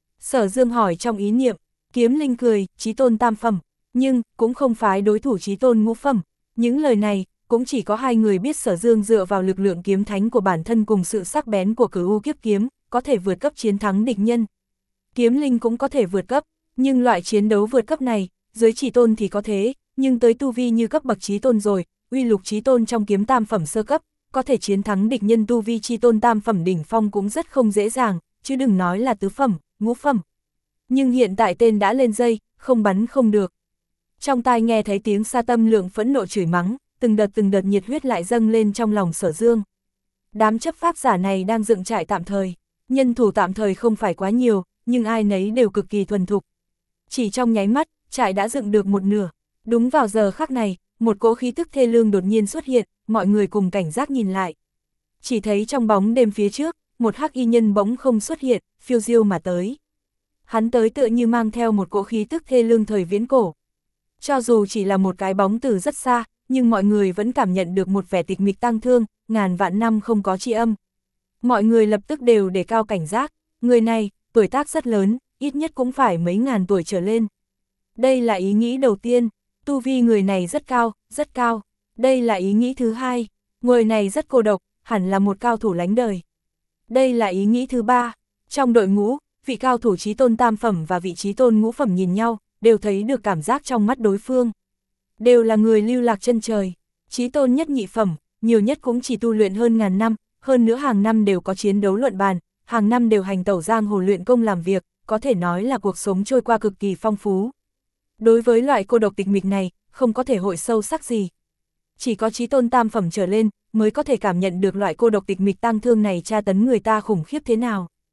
Sở Dương hỏi trong ý niệm. Kiếm Linh cười, chí tôn tam phẩm, nhưng cũng không phái đối thủ chí tôn ngũ phẩm. Những lời này, cũng chỉ có hai người biết Sở Dương dựa vào lực lượng kiếm thánh của bản thân cùng sự sắc bén của Cửu U Kiếp Kiếm, có thể vượt cấp chiến thắng địch nhân. Kiếm Linh cũng có thể vượt cấp, nhưng loại chiến đấu vượt cấp này, dưới chí tôn thì có thế, nhưng tới tu vi như cấp bậc chí tôn rồi, uy lục chí tôn trong kiếm tam phẩm sơ cấp, có thể chiến thắng địch nhân tu vi chí tôn tam phẩm đỉnh phong cũng rất không dễ dàng, chứ đừng nói là tứ phẩm, ngũ phẩm. Nhưng hiện tại tên đã lên dây, không bắn không được. Trong tai nghe thấy tiếng Sa Tâm Lượng phẫn nộ chửi mắng, từng đợt từng đợt nhiệt huyết lại dâng lên trong lòng Sở Dương. Đám chấp pháp giả này đang dựng trại tạm thời, nhân thủ tạm thời không phải quá nhiều, nhưng ai nấy đều cực kỳ thuần thục. Chỉ trong nháy mắt, trại đã dựng được một nửa. Đúng vào giờ khắc này, một cỗ khí tức thê lương đột nhiên xuất hiện, mọi người cùng cảnh giác nhìn lại. Chỉ thấy trong bóng đêm phía trước, một hắc y nhân bỗng không xuất hiện, phiêu diêu mà tới. Hắn tới tựa như mang theo một cỗ khí tức thê lương thời viễn cổ. Cho dù chỉ là một cái bóng từ rất xa, nhưng mọi người vẫn cảm nhận được một vẻ tịch mịch tang thương, ngàn vạn năm không có tri âm. Mọi người lập tức đều đề cao cảnh giác, người này, tuổi tác rất lớn, ít nhất cũng phải mấy ngàn tuổi trở lên. Đây là ý nghĩ đầu tiên, tu vi người này rất cao, rất cao. Đây là ý nghĩ thứ hai, người này rất cô độc, hẳn là một cao thủ lánh đời. Đây là ý nghĩ thứ ba, trong đội ngũ, vị cao thủ chí tôn tam phẩm và vị chí tôn ngũ phẩm nhìn nhau, đều thấy được cảm giác trong mắt đối phương. Đều là người lưu lạc chân trời, chí tôn nhất nhị phẩm, nhiều nhất cũng chỉ tu luyện hơn ngàn năm, hơn nữa hàng năm đều có chiến đấu luận bàn, hàng năm đều hành tẩu giang hồ luyện công làm việc, có thể nói là cuộc sống trôi qua cực kỳ phong phú. Đối với loại cô độc tịch mịch này, không có thể hội sâu sắc gì. Chỉ có chí tôn tam phẩm trở lên, mới có thể cảm nhận được loại cô độc tịch mịch tang thương này tra tấn người ta khủng khiếp thế nào.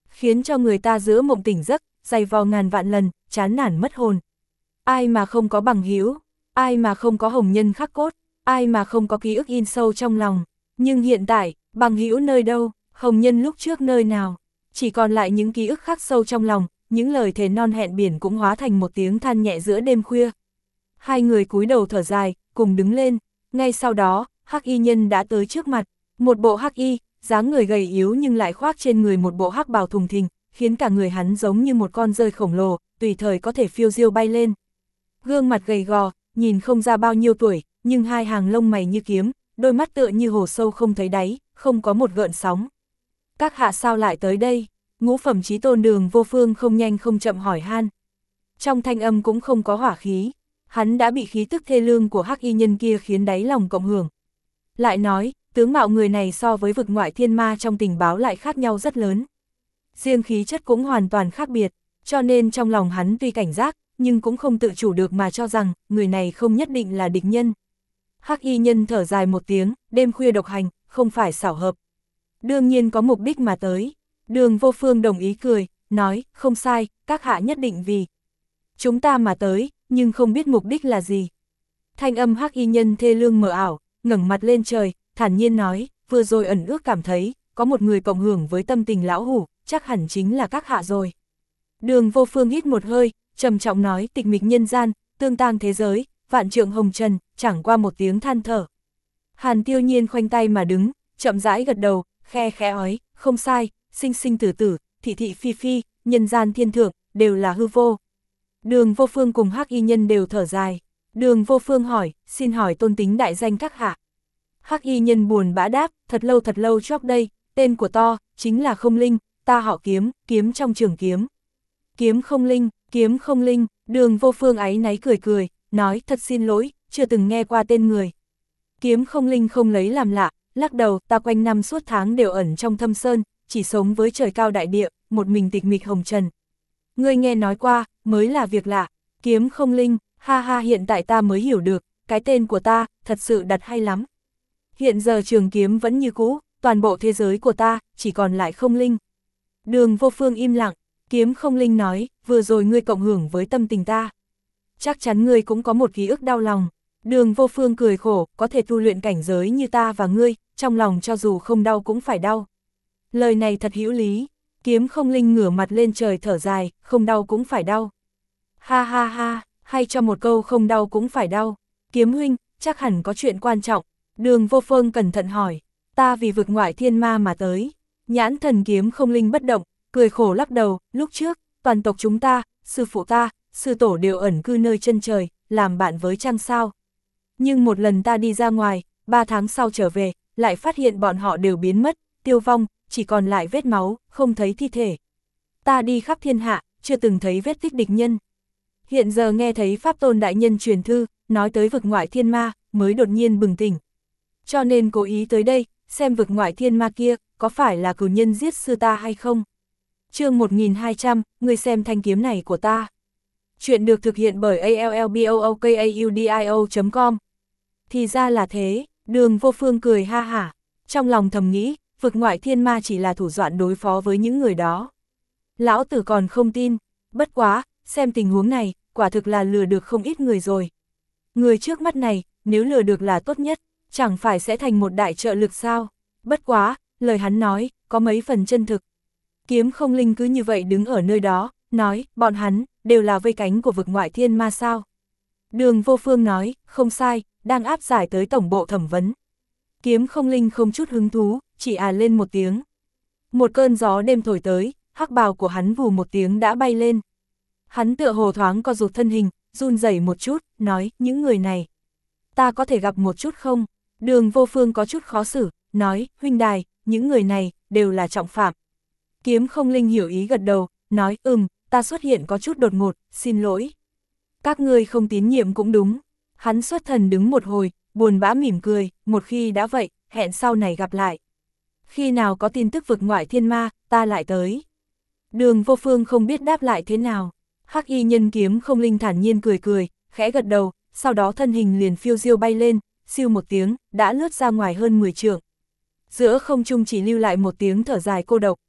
khiến cho người ta giữa mộng tỉnh giấc, dày vò ngàn vạn lần, chán nản mất hồn. Ai mà không có bằng hữu, ai mà không có hồng nhân khắc cốt, ai mà không có ký ức in sâu trong lòng. Nhưng hiện tại, bằng hữu nơi đâu, hồng nhân lúc trước nơi nào, chỉ còn lại những ký ức khắc sâu trong lòng, những lời thề non hẹn biển cũng hóa thành một tiếng than nhẹ giữa đêm khuya. Hai người cúi đầu thở dài, cùng đứng lên, ngay sau đó, hắc y nhân đã tới trước mặt, một bộ hắc y, dáng người gầy yếu nhưng lại khoác trên người một bộ hắc bào thùng thình, khiến cả người hắn giống như một con dơi khổng lồ, tùy thời có thể phiêu diêu bay lên. Gương mặt gầy gò, nhìn không ra bao nhiêu tuổi, nhưng hai hàng lông mày như kiếm, đôi mắt tựa như hồ sâu không thấy đáy, không có một gợn sóng. Các hạ sao lại tới đây? Ngũ phẩm chí tôn Đường Vô Phương không nhanh không chậm hỏi han. Trong thanh âm cũng không có hỏa khí, hắn đã bị khí tức thê lương của hắc y nhân kia khiến đáy lòng cộng hưởng. Lại nói, tướng mạo người này so với vực ngoại thiên ma trong tình báo lại khác nhau rất lớn. Riêng khí chất cũng hoàn toàn khác biệt, cho nên trong lòng hắn tuy cảnh giác, nhưng cũng không tự chủ được mà cho rằng, người này không nhất định là địch nhân. Hắc y nhân thở dài một tiếng, đêm khuya độc hành, không phải xảo hợp. Đương nhiên có mục đích mà tới. Đường Vô Phương đồng ý cười, nói, không sai, các hạ nhất định vì chúng ta mà tới, nhưng không biết mục đích là gì. Thanh âm hắc y nhân thê lương mờ ảo, ngẩng mặt lên trời, thản nhiên nói, vừa rồi ẩn ước cảm thấy, có một người cộng hưởng với tâm tình lão hủ, chắc hẳn chính là các hạ rồi. Đường Vô Phương hít một hơi, trầm trọng nói, tịch mịch nhân gian, tương tang thế giới, vạn trượng hồng trần, chẳng qua một tiếng than thở. Hàn Tiêu Nhiên khoanh tay mà đứng, chậm rãi gật đầu, khe khẽ ói, không sai, sinh sinh tử tử, thị thị phi phi, nhân gian thiên thượng, đều là hư vô. Đường Vô Phương cùng hắc y nhân đều thở dài. Đường Vô Phương hỏi, xin hỏi tôn tính đại danh các hạ. Hắc y nhân buồn bã đáp, thật lâu thật lâu trước đây, tên của to, chính là Không Linh, ta họ Kiếm, kiếm trong trường kiếm. Kiếm Không Linh, kiếm Không Linh, Đường Vô Phương áy náy cười cười, nói thật xin lỗi, chưa từng nghe qua tên người. Kiếm Không Linh không lấy làm lạ, lắc đầu, ta quanh năm suốt tháng đều ẩn trong thâm sơn, chỉ sống với trời cao đại địa, một mình tịch mịch hồng trần. Ngươi nghe nói qua, mới là việc lạ. Kiếm Không Linh, ha ha, hiện tại ta mới hiểu được, cái tên của ta, thật sự đặt hay lắm. Hiện giờ trường kiếm vẫn như cũ, toàn bộ thế giới của ta, chỉ còn lại Không Linh. Đường Vô Phương im lặng, Kiếm Không Linh nói, vừa rồi ngươi cộng hưởng với tâm tình ta. Chắc chắn ngươi cũng có một ký ức đau lòng. Đường Vô Phương cười khổ, có thể tu luyện cảnh giới như ta và ngươi, trong lòng cho dù không đau cũng phải đau. Lời này thật hữu lý. Kiếm Không Linh ngửa mặt lên trời thở dài, không đau cũng phải đau. Ha ha ha, hay cho một câu không đau cũng phải đau. Kiếm huynh, chắc hẳn có chuyện quan trọng. Đường Vô Phương cẩn thận hỏi, ta vì vực ngoại thiên ma mà tới. Nhãn thần Kiếm Không Linh bất động, cười khổ lắc đầu, lúc trước, toàn tộc chúng ta, sư phụ ta, sư tổ đều ẩn cư nơi chân trời, làm bạn với trăng sao. Nhưng một lần ta đi ra ngoài, ba tháng sau trở về, lại phát hiện bọn họ đều biến mất, tiêu vong, chỉ còn lại vết máu, không thấy thi thể. Ta đi khắp thiên hạ, chưa từng thấy vết tích địch nhân. Hiện giờ nghe thấy Pháp Tôn Đại Nhân truyền thư, nói tới vực ngoại thiên ma, mới đột nhiên bừng tỉnh. Cho nên cố ý tới đây, xem vực ngoại thiên ma kia, có phải là cửu nhân giết sư ta hay không. Chương một nghìn hai trăm, người xem thanh kiếm này của ta. Chuyện được thực hiện bởi a l l b o o k a u d i o chấm com. Thì ra là thế, Đường Vô Phương cười ha hả, trong lòng thầm nghĩ, vực ngoại thiên ma chỉ là thủ đoạn đối phó với những người đó. Lão tử còn không tin, bất quá, xem tình huống này, quả thực là lừa được không ít người rồi. Người trước mắt này, nếu lừa được là tốt nhất, chẳng phải sẽ thành một đại trợ lực sao? Bất quá, lời hắn nói, có mấy phần chân thực. Kiếm Không Linh cứ như vậy đứng ở nơi đó, nói, bọn hắn, đều là vây cánh của vực ngoại thiên ma sao? Đường Vô Phương nói, không sai, đang áp giải tới tổng bộ thẩm vấn. Kiếm Không Linh không chút hứng thú, chỉ à lên một tiếng. Một cơn gió đêm thổi tới, hắc bào của hắn vù một tiếng đã bay lên. Hắn tựa hồ thoáng co rụt thân hình, run rẩy một chút, nói, những người này, ta có thể gặp một chút không? Đường Vô Phương có chút khó xử, nói, huynh đài, những người này, đều là trọng phạm. Kiếm Không Linh hiểu ý gật đầu, nói, ừm, ta xuất hiện có chút đột ngột, xin lỗi. Các ngươi không tín nhiệm cũng đúng. Hắn xuất thần đứng một hồi, buồn bã mỉm cười, một khi đã vậy, hẹn sau này gặp lại. Khi nào có tin tức vực ngoại thiên ma, ta lại tới. Đường Vô Phương không biết đáp lại thế nào. Hắc y nhân Kiếm Không Linh thản nhiên cười cười, khẽ gật đầu, sau đó thân hình liền phiêu diêu bay lên, siêu một tiếng, đã lướt ra ngoài hơn mười trượng. Giữa không trung chỉ lưu lại một tiếng thở dài cô độc.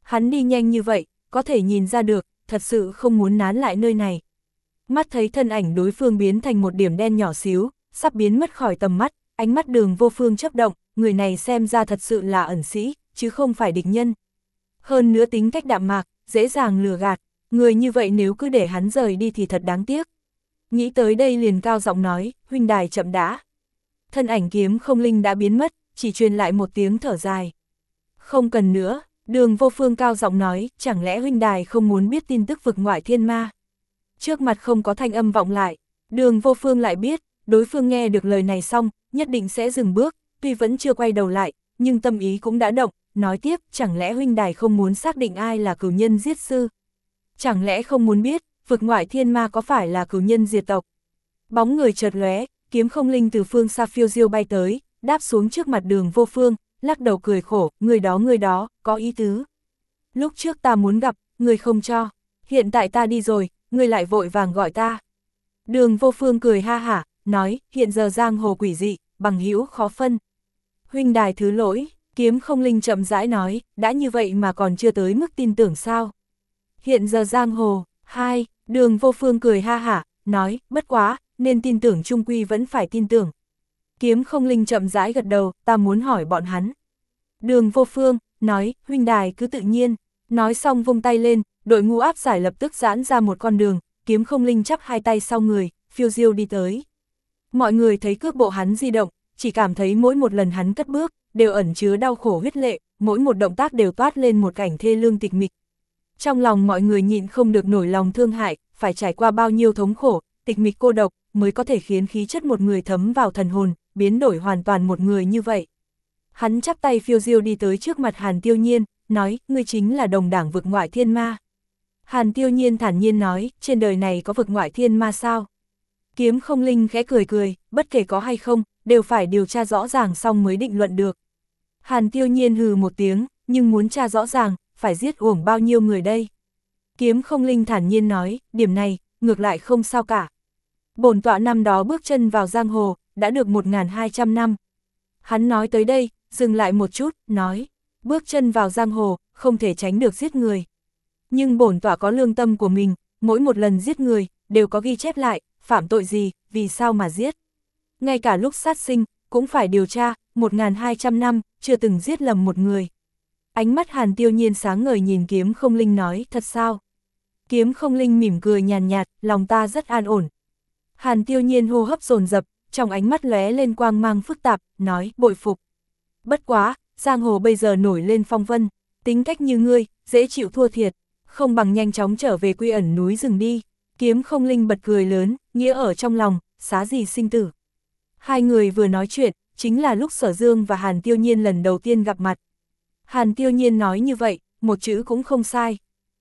Hắn đi nhanh như vậy, có thể nhìn ra được, thật sự không muốn nán lại nơi này. Mắt thấy thân ảnh đối phương biến thành một điểm đen nhỏ xíu, sắp biến mất khỏi tầm mắt, ánh mắt Đường Vô Phương chớp động, người này xem ra thật sự là ẩn sĩ, chứ không phải địch nhân. Hơn nữa tính cách đạm mạc, dễ dàng lừa gạt, người như vậy nếu cứ để hắn rời đi thì thật đáng tiếc. Nghĩ tới đây liền cao giọng nói, huynh đài chậm đã. Thân ảnh Kiếm Không Linh đã biến mất, chỉ truyền lại một tiếng thở dài. Không cần nữa, Đường Vô Phương cao giọng nói, chẳng lẽ huynh đài không muốn biết tin tức vực ngoại thiên ma? Trước mặt không có thanh âm vọng lại, Đường Vô Phương lại biết, đối phương nghe được lời này xong, nhất định sẽ dừng bước, tuy vẫn chưa quay đầu lại, nhưng tâm ý cũng đã động, nói tiếp, chẳng lẽ huynh đài không muốn xác định ai là cửu nhân giết sư? Chẳng lẽ không muốn biết, vực ngoại thiên ma có phải là cửu nhân diệt tộc? Bóng người chợt lóe, Kiếm Không Linh từ phương xa phiêu diêu bay tới, đáp xuống trước mặt Đường Vô Phương, lắc đầu cười khổ, người đó người đó, có ý tứ. Lúc trước ta muốn gặp, người không cho, hiện tại ta đi rồi, người lại vội vàng gọi ta. Đường Vô Phương cười ha hả, nói, hiện giờ giang hồ quỷ dị, bằng hữu khó phân. Huynh đài thứ lỗi, Kiếm Không Linh chậm rãi nói, đã như vậy mà còn chưa tới mức tin tưởng sao. Hiện giờ giang hồ, hai, Đường Vô Phương cười ha hả, nói, bất quá, nên tin tưởng chung quy vẫn phải tin tưởng. Kiếm Không Linh chậm rãi gật đầu, ta muốn hỏi bọn hắn. Đường Vô Phương, nói, huynh đài cứ tự nhiên, nói xong vung tay lên, đội ngũ áp giải lập tức giãn ra một con đường, Kiếm Không Linh chắp hai tay sau người, phiêu diêu đi tới. Mọi người thấy cước bộ hắn di động, chỉ cảm thấy mỗi một lần hắn cất bước, đều ẩn chứa đau khổ huyết lệ, mỗi một động tác đều toát lên một cảnh thê lương tịch mịch. Trong lòng mọi người nhịn không được nổi lòng thương hại, phải trải qua bao nhiêu thống khổ, tịch mịch cô độc, mới có thể khiến khí chất một người thấm vào thần hồn, biến đổi hoàn toàn một người như vậy. Hắn chắp tay phiêu diêu đi tới trước mặt Hàn Tiêu Nhiên, nói, ngươi chính là đồng đảng vực ngoại thiên ma. Hàn Tiêu Nhiên thản nhiên nói, trên đời này có vực ngoại thiên ma sao? Kiếm Không Linh khẽ cười cười, bất kể có hay không, đều phải điều tra rõ ràng xong mới định luận được. Hàn Tiêu Nhiên hừ một tiếng, nhưng muốn tra rõ ràng, phải giết uổng bao nhiêu người đây? Kiếm Không Linh thản nhiên nói, điểm này, ngược lại không sao cả. Bổn tọa năm đó bước chân vào giang hồ, đã được một nghìn hai trăm năm. Hắn nói tới đây, dừng lại một chút, nói, bước chân vào giang hồ, không thể tránh được giết người. Nhưng bổn tọa có lương tâm của mình, mỗi một lần giết người, đều có ghi chép lại, phạm tội gì, vì sao mà giết. Ngay cả lúc sát sinh, cũng phải điều tra, một nghìn hai trăm năm, chưa từng giết lầm một người. Ánh mắt Hàn Tiêu Nhiên sáng ngời nhìn Kiếm Không Linh nói, thật sao? Kiếm Không Linh mỉm cười nhàn nhạt, lòng ta rất an ổn. Hàn Tiêu Nhiên hô hấp dồn dập, trong ánh mắt lóe lên quang mang phức tạp, nói, bội phục. Bất quá, giang hồ bây giờ nổi lên phong vân, tính cách như ngươi, dễ chịu thua thiệt, không bằng nhanh chóng trở về quy ẩn núi rừng đi. Kiếm Không Linh bật cười lớn, nghĩa ở trong lòng, xá gì sinh tử. Hai người vừa nói chuyện, chính là lúc Sở Dương và Hàn Tiêu Nhiên lần đầu tiên gặp mặt. Hàn Tiêu Nhiên nói như vậy, một chữ cũng không sai.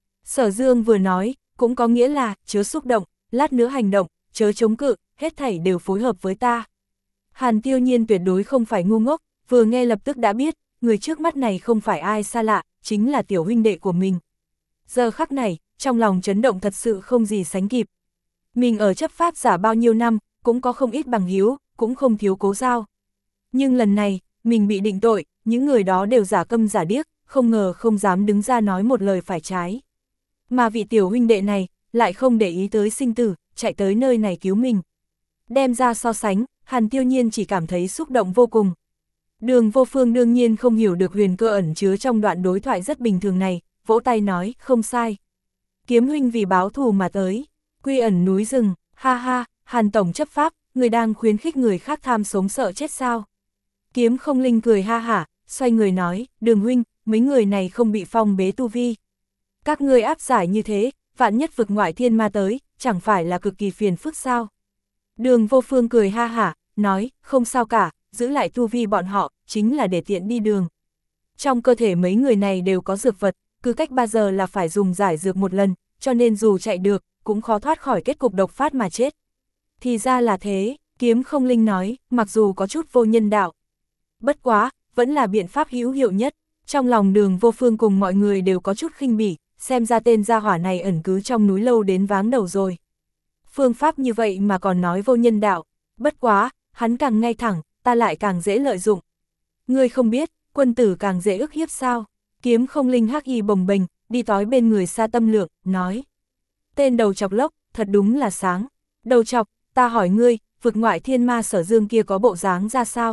Sở Dương vừa nói, cũng có nghĩa là, chớ xúc động, lát nữa hành động, chớ chống cự, hết thảy đều phối hợp với ta. Hàn Tiêu Nhiên tuyệt đối không phải ngu ngốc, vừa nghe lập tức đã biết, người trước mắt này không phải ai xa lạ, chính là tiểu huynh đệ của mình. Giờ khắc này, trong lòng chấn động thật sự không gì sánh kịp. Mình ở chấp pháp giả bao nhiêu năm, cũng có không ít bằng hữu, cũng không thiếu cố giao. Nhưng lần này, mình bị định tội, những người đó đều giả câm giả điếc, không ngờ không dám đứng ra nói một lời phải trái. Mà vị tiểu huynh đệ này, lại không để ý tới sinh tử, chạy tới nơi này cứu mình. Đem ra so sánh, Hàn Tiêu Nhiên chỉ cảm thấy xúc động vô cùng. Đường Vô Phương đương nhiên không hiểu được huyền cơ ẩn chứa trong đoạn đối thoại rất bình thường này, vỗ tay nói, không sai. Kiếm huynh vì báo thù mà tới, quy ẩn núi rừng, ha ha, Hàn tổng chấp pháp, người đang khuyến khích người khác tham sống sợ chết sao. Kiếm Không Linh cười ha hả, xoay người nói, Đường huynh, mấy người này không bị phong bế tu vi. Các ngươi áp giải như thế, vạn nhất vực ngoại thiên ma tới, chẳng phải là cực kỳ phiền phức sao. Đường Vô Phương cười ha hả, nói, không sao cả, giữ lại tu vi bọn họ, chính là để tiện đi đường. Trong cơ thể mấy người này đều có dược vật, cứ cách ba giờ là phải dùng giải dược một lần, cho nên dù chạy được, cũng khó thoát khỏi kết cục độc phát mà chết. Thì ra là thế, Kiếm Không Linh nói, mặc dù có chút vô nhân đạo. Bất quá, vẫn là biện pháp hữu hiệu nhất. Trong lòng Đường Vô Phương cùng mọi người đều có chút khinh bỉ, xem ra tên gia hỏa này ẩn cư trong núi lâu đến váng đầu rồi. Phương pháp như vậy mà còn nói vô nhân đạo, bất quá, hắn càng ngay thẳng, ta lại càng dễ lợi dụng. Ngươi không biết, quân tử càng dễ ức hiếp sao? Kiếm không linh hắc y bồng bềnh, đi tói bên người Sa Tâm Lượng, nói. Tên đầu chọc lốc, thật đúng là sáng. Đầu chọc, ta hỏi ngươi, vực ngoại thiên ma Sở Dương kia có bộ dáng ra sao?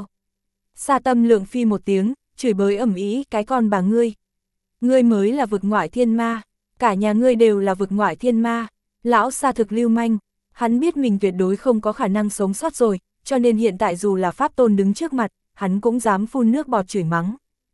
Sa Tâm Lượng phi một tiếng, chửi bới ầm ĩ, cái con bà ngươi. Ngươi mới là vực ngoại thiên ma, cả nhà ngươi đều là vực ngoại thiên ma. Lão Sa thực lưu manh, hắn biết mình tuyệt đối không có khả năng sống sót rồi, cho nên hiện tại dù là pháp tôn đứng trước mặt, hắn cũng dám phun nước bọt chửi mắng.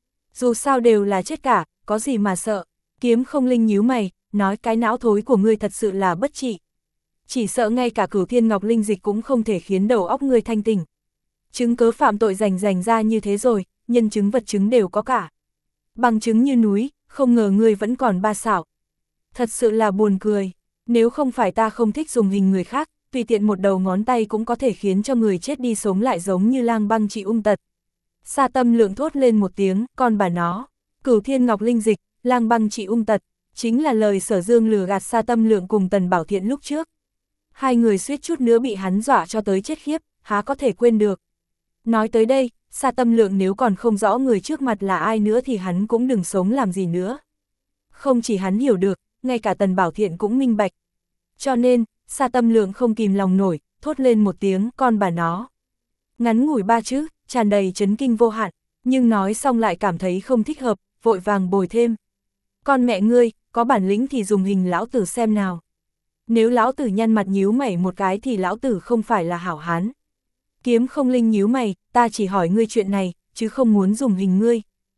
Dù sao đều là chết cả, có gì mà sợ. Kiếm không linh nhíu mày, nói cái não thối của ngươi thật sự là bất trị. Chỉ sợ ngay cả Cửu Thiên Ngọc Linh Dịch cũng không thể khiến đầu óc ngươi thanh tỉnh. Chứng cớ phạm tội rành rành ra như thế rồi, nhân chứng vật chứng đều có cả. Bằng chứng như núi, không ngờ ngươi vẫn còn ba xảo. Thật sự là buồn cười, nếu không phải ta không thích dùng hình người khác, tùy tiện một đầu ngón tay cũng có thể khiến cho người chết đi sống lại giống như Lang Băng trị ung tật. Sa Tâm Lượng thốt lên một tiếng, con bà nó, Cửu Thiên Ngọc Linh Dịch, Lang Băng trị ung tật, chính là lời Sở Dương lừa gạt Sa Tâm Lượng cùng Tần Bảo Thiện lúc trước. Hai người suýt chút nữa bị hắn dọa cho tới chết khiếp, há có thể quên được. Nói tới đây, Sa Tâm Lượng nếu còn không rõ người trước mặt là ai nữa thì hắn cũng đừng sống làm gì nữa. Không chỉ hắn hiểu được, ngay cả Tần Bảo Thiện cũng minh bạch. Cho nên, Sa Tâm Lượng không kìm lòng nổi, thốt lên một tiếng, con bà nó. Ngắn ngủi ba chữ, tràn đầy chấn kinh vô hạn, nhưng nói xong lại cảm thấy không thích hợp, vội vàng bồi thêm. Con mẹ ngươi, có bản lĩnh thì dùng hình lão tử xem nào. Nếu lão tử nhăn mặt nhíu mày một cái thì lão tử không phải là hảo hán. Kiếm không linh nhíu mày, ta chỉ hỏi ngươi chuyện này, chứ không muốn dùng hình ngươi.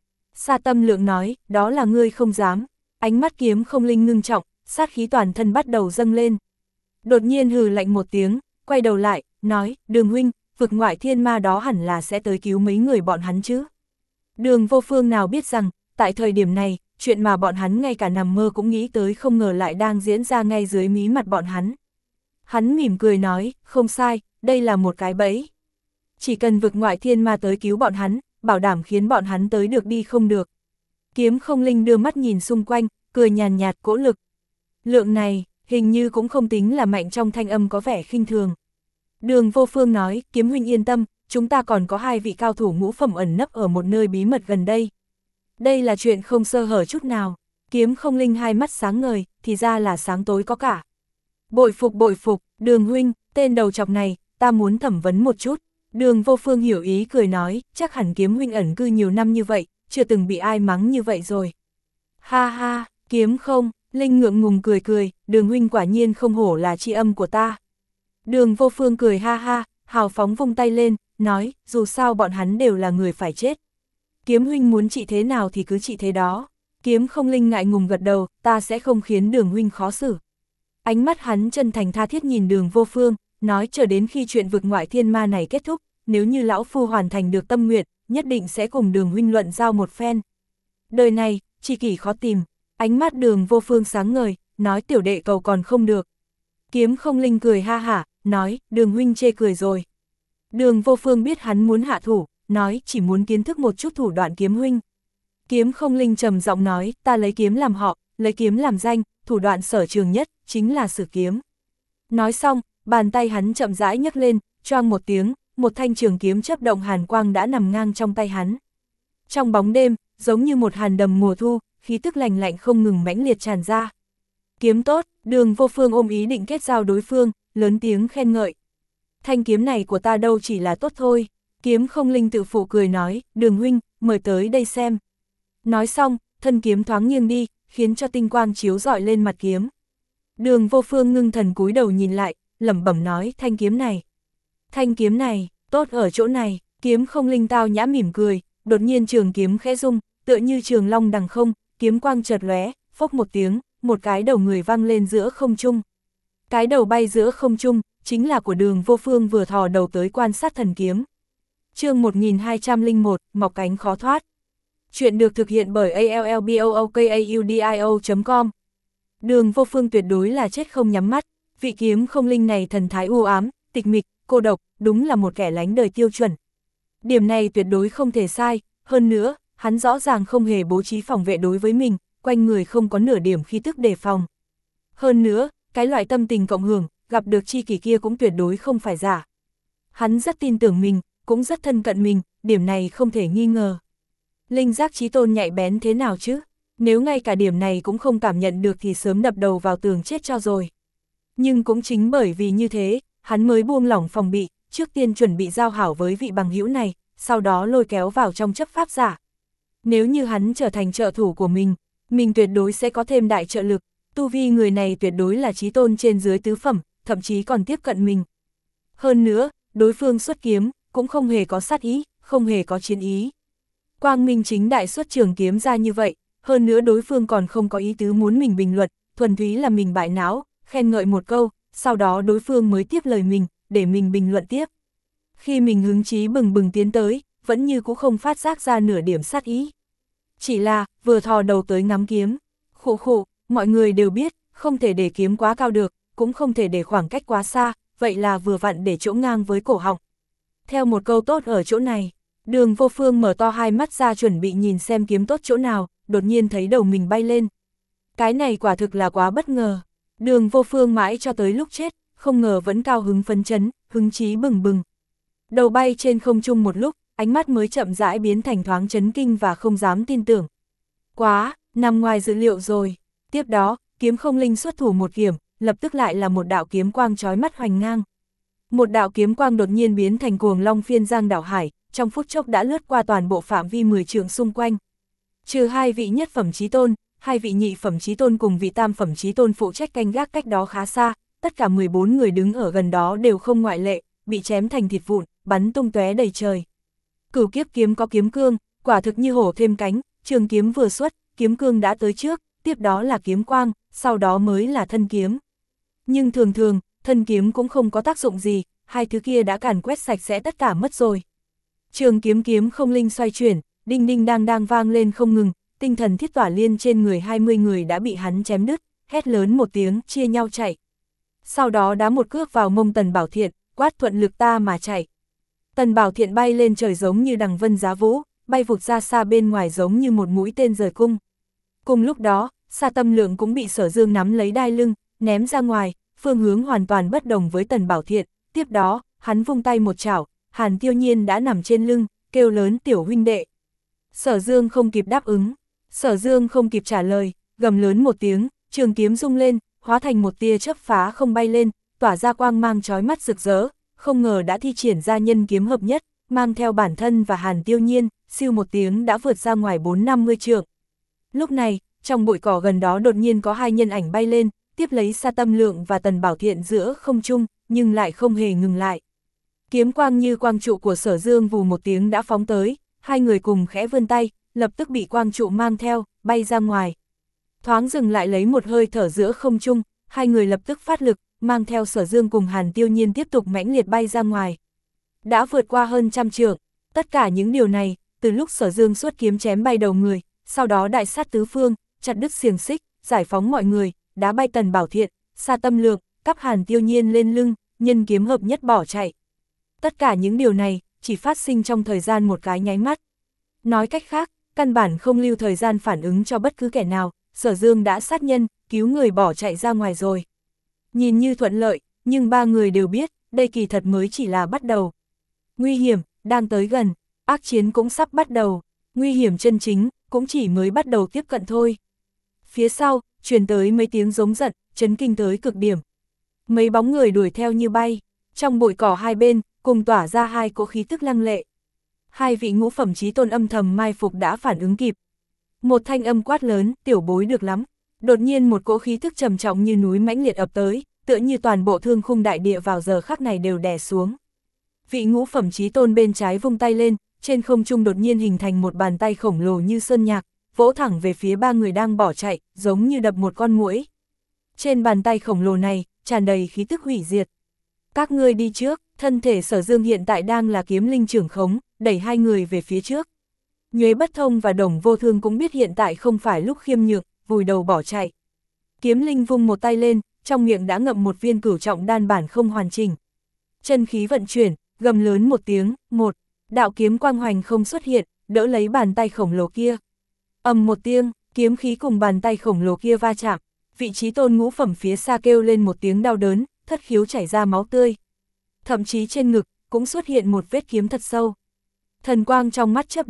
Sa Tâm Lượng nói, đó là ngươi không dám. Ánh mắt kiếm không linh ngưng trọng, sát khí toàn thân bắt đầu dâng lên. Đột nhiên hừ lạnh một tiếng, quay đầu lại, nói, Đường huynh, vực ngoại thiên ma đó hẳn là sẽ tới cứu mấy người bọn hắn chứ. Đường Vô Phương nào biết rằng, tại thời điểm này, chuyện mà bọn hắn ngay cả nằm mơ cũng nghĩ tới không ngờ lại đang diễn ra ngay dưới mí mặt bọn hắn. Hắn mỉm cười nói, không sai, đây là một cái bẫy. Chỉ cần vực ngoại thiên ma tới cứu bọn hắn, bảo đảm khiến bọn hắn tới được đi không được. Kiếm không linh đưa mắt nhìn xung quanh, cười nhàn nhạt cỗ lực. Lượng này, hình như cũng không tính là mạnh, trong thanh âm có vẻ khinh thường. Đường Vô Phương nói, Kiếm huynh yên tâm, chúng ta còn có hai vị cao thủ ngũ phẩm ẩn nấp ở một nơi bí mật gần đây. Đây là chuyện không sơ hở chút nào. Kiếm không linh hai mắt sáng ngời, thì ra là sáng tối có cả. Bội phục bội phục, Đường huynh, tên đầu chọc này, ta muốn thẩm vấn một chút. Đường Vô Phương hiểu ý cười nói, chắc hẳn Kiếm huynh ẩn cư nhiều năm như vậy, chưa từng bị ai mắng như vậy rồi. Ha ha, Kiếm không, linh ngượng ngùng cười cười, Đường huynh quả nhiên không hổ là tri âm của ta. Đường Vô Phương cười ha ha, hào phóng vung tay lên, nói, dù sao bọn hắn đều là người phải chết. Kiếm huynh muốn trị thế nào thì cứ trị thế đó. Kiếm không linh ngại ngùng gật đầu, ta sẽ không khiến Đường huynh khó xử. Ánh mắt hắn chân thành tha thiết nhìn Đường Vô Phương, nói chờ đến khi chuyện vực ngoại thiên ma này kết thúc, nếu như lão phu hoàn thành được tâm nguyện, nhất định sẽ cùng Đường huynh luận giao một phen. Đời này, tri kỷ khó tìm. Ánh mắt Đường Vô Phương sáng ngời, nói tiểu đệ cầu còn không được. Kiếm không linh cười ha hả, nói, Đường huynh chê cười rồi. Đường Vô Phương biết hắn muốn hạ thủ, nói chỉ muốn kiến thức một chút thủ đoạn Kiếm huynh. Kiếm không linh trầm giọng nói, ta lấy kiếm làm họ, lấy kiếm làm danh, thủ đoạn sở trường nhất, chính là sử kiếm. Nói xong, bàn tay hắn chậm rãi nhấc lên, choang một tiếng, một thanh trường kiếm chớp động hàn quang đã nằm ngang trong tay hắn. Trong bóng đêm, giống như một hàn đầm mùa thu, khí tức lạnh lạnh không ngừng mãnh liệt tràn ra. Kiếm tốt, Đường Vô Phương ôm ý định kết giao đối phương, lớn tiếng khen ngợi. Thanh kiếm này của ta đâu chỉ là tốt thôi. Kiếm không linh tự phụ cười nói, Đường huynh, mời tới đây xem. Nói xong, thân kiếm thoáng nghiêng đi, khiến cho tinh quang chiếu rọi lên mặt kiếm. Đường Vô Phương ngưng thần cúi đầu nhìn lại, lẩm bẩm nói, thanh kiếm này. Thanh kiếm này, tốt ở chỗ này. Kiếm không linh tao nhã mỉm cười, đột nhiên trường kiếm khẽ rung, tựa như trường long đằng không, kiếm quang chợt lóe, phốc một tiếng, một cái đầu người văng lên giữa không trung. Cái đầu bay giữa không trung, chính là của Đường Vô Phương vừa thò đầu tới quan sát thần kiếm. Chương một nghìn hai trăm lẻ một, mọc cánh khó thoát. Chuyện được thực hiện bởi a l l b o o k a u d i o chấm com. Đường Vô Phương tuyệt đối là chết không nhắm mắt, vị kiếm không linh này thần thái u ám, tịch mịch, cô độc, đúng là một kẻ lánh đời tiêu chuẩn. Điểm này tuyệt đối không thể sai, hơn nữa, hắn rõ ràng không hề bố trí phòng vệ đối với mình, quanh người không có nửa điểm khí tức đề phòng. Hơn nữa, cái loại tâm tình cộng hưởng, gặp được tri kỷ kia cũng tuyệt đối không phải giả. Hắn rất tin tưởng mình, cũng rất thân cận mình, điểm này không thể nghi ngờ. Linh giác chí tôn nhạy bén thế nào chứ? Nếu ngay cả điểm này cũng không cảm nhận được thì sớm đập đầu vào tường chết cho rồi. Nhưng cũng chính bởi vì như thế, hắn mới buông lỏng phòng bị, trước tiên chuẩn bị giao hảo với vị bằng hữu này, sau đó lôi kéo vào trong chấp pháp giả. Nếu như hắn trở thành trợ thủ của mình, mình tuyệt đối sẽ có thêm đại trợ lực, tu vi người này tuyệt đối là chí tôn trên dưới tứ phẩm, thậm chí còn tiếp cận mình. Hơn nữa, đối phương xuất kiếm, cũng không hề có sát ý, không hề có chiến ý. Quang minh chính đại xuất trường kiếm ra như vậy, hơn nữa đối phương còn không có ý tứ muốn mình bình luận, thuần túy là mình bại não, khen ngợi một câu, sau đó đối phương mới tiếp lời mình, để mình bình luận tiếp. Khi mình hứng chí bừng bừng tiến tới, vẫn như cũng không phát giác ra nửa điểm sát ý. Chỉ là, vừa thò đầu tới ngắm kiếm. Khụ khụ, mọi người đều biết, không thể để kiếm quá cao được, cũng không thể để khoảng cách quá xa, vậy là vừa vặn để chỗ ngang với cổ họng. Theo một câu tốt ở chỗ này, Đường Vô Phương mở to hai mắt ra chuẩn bị nhìn xem kiếm tốt chỗ nào, đột nhiên thấy đầu mình bay lên. Cái này quả thực là quá bất ngờ. Đường Vô Phương mãi cho tới lúc chết, không ngờ vẫn cao hứng phấn chấn, hứng chí bừng bừng. Đầu bay trên không trung một lúc, ánh mắt mới chậm rãi biến thành thoáng chấn kinh và không dám tin tưởng. Quá, nằm ngoài dự liệu rồi. Tiếp đó, kiếm không linh xuất thủ một kiếm, lập tức lại là một đạo kiếm quang chói mắt hoành ngang. Một đạo kiếm quang đột nhiên biến thành cuồng long phiên giang đảo hải, trong phút chốc đã lướt qua toàn bộ phạm vi mười trượng xung quanh. Trừ hai vị nhất phẩm chí tôn, hai vị nhị phẩm chí tôn cùng vị tam phẩm chí tôn phụ trách canh gác cách đó khá xa, tất cả mười bốn người đứng ở gần đó đều không ngoại lệ, bị chém thành thịt vụn, bắn tung tóe đầy trời. Cửu kiếp kiếm có kiếm cương, quả thực như hổ thêm cánh, trường kiếm vừa xuất, kiếm cương đã tới trước, tiếp đó là kiếm quang, sau đó mới là thân kiếm. Nhưng thường thường, thân kiếm cũng không có tác dụng gì, hai thứ kia đã càn quét sạch sẽ tất cả mất rồi. Trường kiếm kiếm không linh xoay chuyển, đinh đinh đang đang vang lên không ngừng, tinh thần thiết tỏa liên trên người hai mươi người đã bị hắn chém đứt, hét lớn một tiếng, chia nhau chạy. Sau đó đá một cước vào mông Tần Bảo Thiện, quát thuận lực ta mà chạy. Tần Bảo Thiện bay lên trời giống như đằng vân giá vũ, bay vụt ra xa bên ngoài giống như một mũi tên rời cung. Cùng lúc đó, Sa Tâm Lượng cũng bị Sở Dương nắm lấy đai lưng, ném ra ngoài, phương hướng hoàn toàn bất đồng với Tần Bảo Thiện. Tiếp đó, hắn vung tay một chảo, Hàn Tiêu Nhiên đã nằm trên lưng, kêu lớn tiểu huynh đệ. Sở Dương không kịp đáp ứng, Sở Dương không kịp trả lời, gầm lớn một tiếng, trường kiếm rung lên, hóa thành một tia chớp phá không bay lên, tỏa ra quang mang chói mắt rực rỡ, không ngờ đã thi triển ra nhân kiếm hợp nhất, mang theo bản thân và Hàn Tiêu Nhiên, siêu một tiếng đã vượt ra ngoài bốn năm mươi trượng. Lúc này, trong bụi cỏ gần đó đột nhiên có hai nhân ảnh bay lên, tiếp lấy Sa Tâm Lượng và Tần Bảo Thiện giữa không trung, nhưng lại không hề ngừng lại. Kiếm quang như quang trụ của Sở Dương vù một tiếng đã phóng tới, hai người cùng khẽ vươn tay, lập tức bị quang trụ mang theo, bay ra ngoài. Thoáng dừng lại lấy một hơi thở giữa không trung, hai người lập tức phát lực, mang theo Sở Dương cùng Hàn Tiêu Nhiên tiếp tục mãnh liệt bay ra ngoài. Đã vượt qua hơn trăm trượng, tất cả những điều này, từ lúc Sở Dương xuất kiếm chém bay đầu người, sau đó đại sát tứ phương, chặt đứt xiềng xích, giải phóng mọi người, đá bay Tần Bảo Thiện, Sa Tâm Lượng, cắp Hàn Tiêu Nhiên lên lưng, nhân kiếm hợp nhất bỏ chạy. Tất cả những điều này, chỉ phát sinh trong thời gian một cái nháy mắt. Nói cách khác, căn bản không lưu thời gian phản ứng cho bất cứ kẻ nào, Sở Dương đã sát nhân, cứu người bỏ chạy ra ngoài rồi. Nhìn như thuận lợi, nhưng ba người đều biết, đây kỳ thật mới chỉ là bắt đầu. Nguy hiểm, đang tới gần, ác chiến cũng sắp bắt đầu, nguy hiểm chân chính, cũng chỉ mới bắt đầu tiếp cận thôi. Phía sau, truyền tới mấy tiếng giống giận, chấn kinh tới cực điểm. Mấy bóng người đuổi theo như bay, trong bụi cỏ hai bên, cùng tỏa ra hai cỗ khí tức lăng lệ. Hai vị ngũ phẩm chí tôn âm thầm mai phục đã phản ứng kịp. Một thanh âm quát lớn, tiểu bối được lắm. Đột nhiên một cỗ khí tức trầm trọng như núi mãnh liệt ập tới, tựa như toàn bộ thương khung đại địa vào giờ khắc này đều đè xuống. Vị ngũ phẩm chí tôn bên trái vung tay lên, trên không trung đột nhiên hình thành một bàn tay khổng lồ như sơn nhạc, vỗ thẳng về phía ba người đang bỏ chạy, giống như đập một con muỗi. Trên bàn tay khổng lồ này, tràn đầy khí tức hủy diệt. Các ngươi đi trước, thân thể Sở Dương hiện tại đang là kiếm linh trưởng khống, đẩy hai người về phía trước. Nhuế Bất Thông và Đồng Vô Thương cũng biết hiện tại không phải lúc khiêm nhược, vùi đầu bỏ chạy. Kiếm linh vung một tay lên, trong miệng đã ngậm một viên cửu trọng đan bản không hoàn chỉnh. Chân khí vận chuyển, gầm lớn một tiếng, một, đạo kiếm quang hoành không xuất hiện, đỡ lấy bàn tay khổng lồ kia. Ầm một tiếng, kiếm khí cùng bàn tay khổng lồ kia va chạm, vị trí tôn ngũ phẩm phía xa kêu lên một tiếng đau đớn, thất khiếu chảy ra máu tươi. Thậm chí trên ngực, cũng xuất hiện một vết kiếm thật sâu. Thần quang trong mắt chớp động,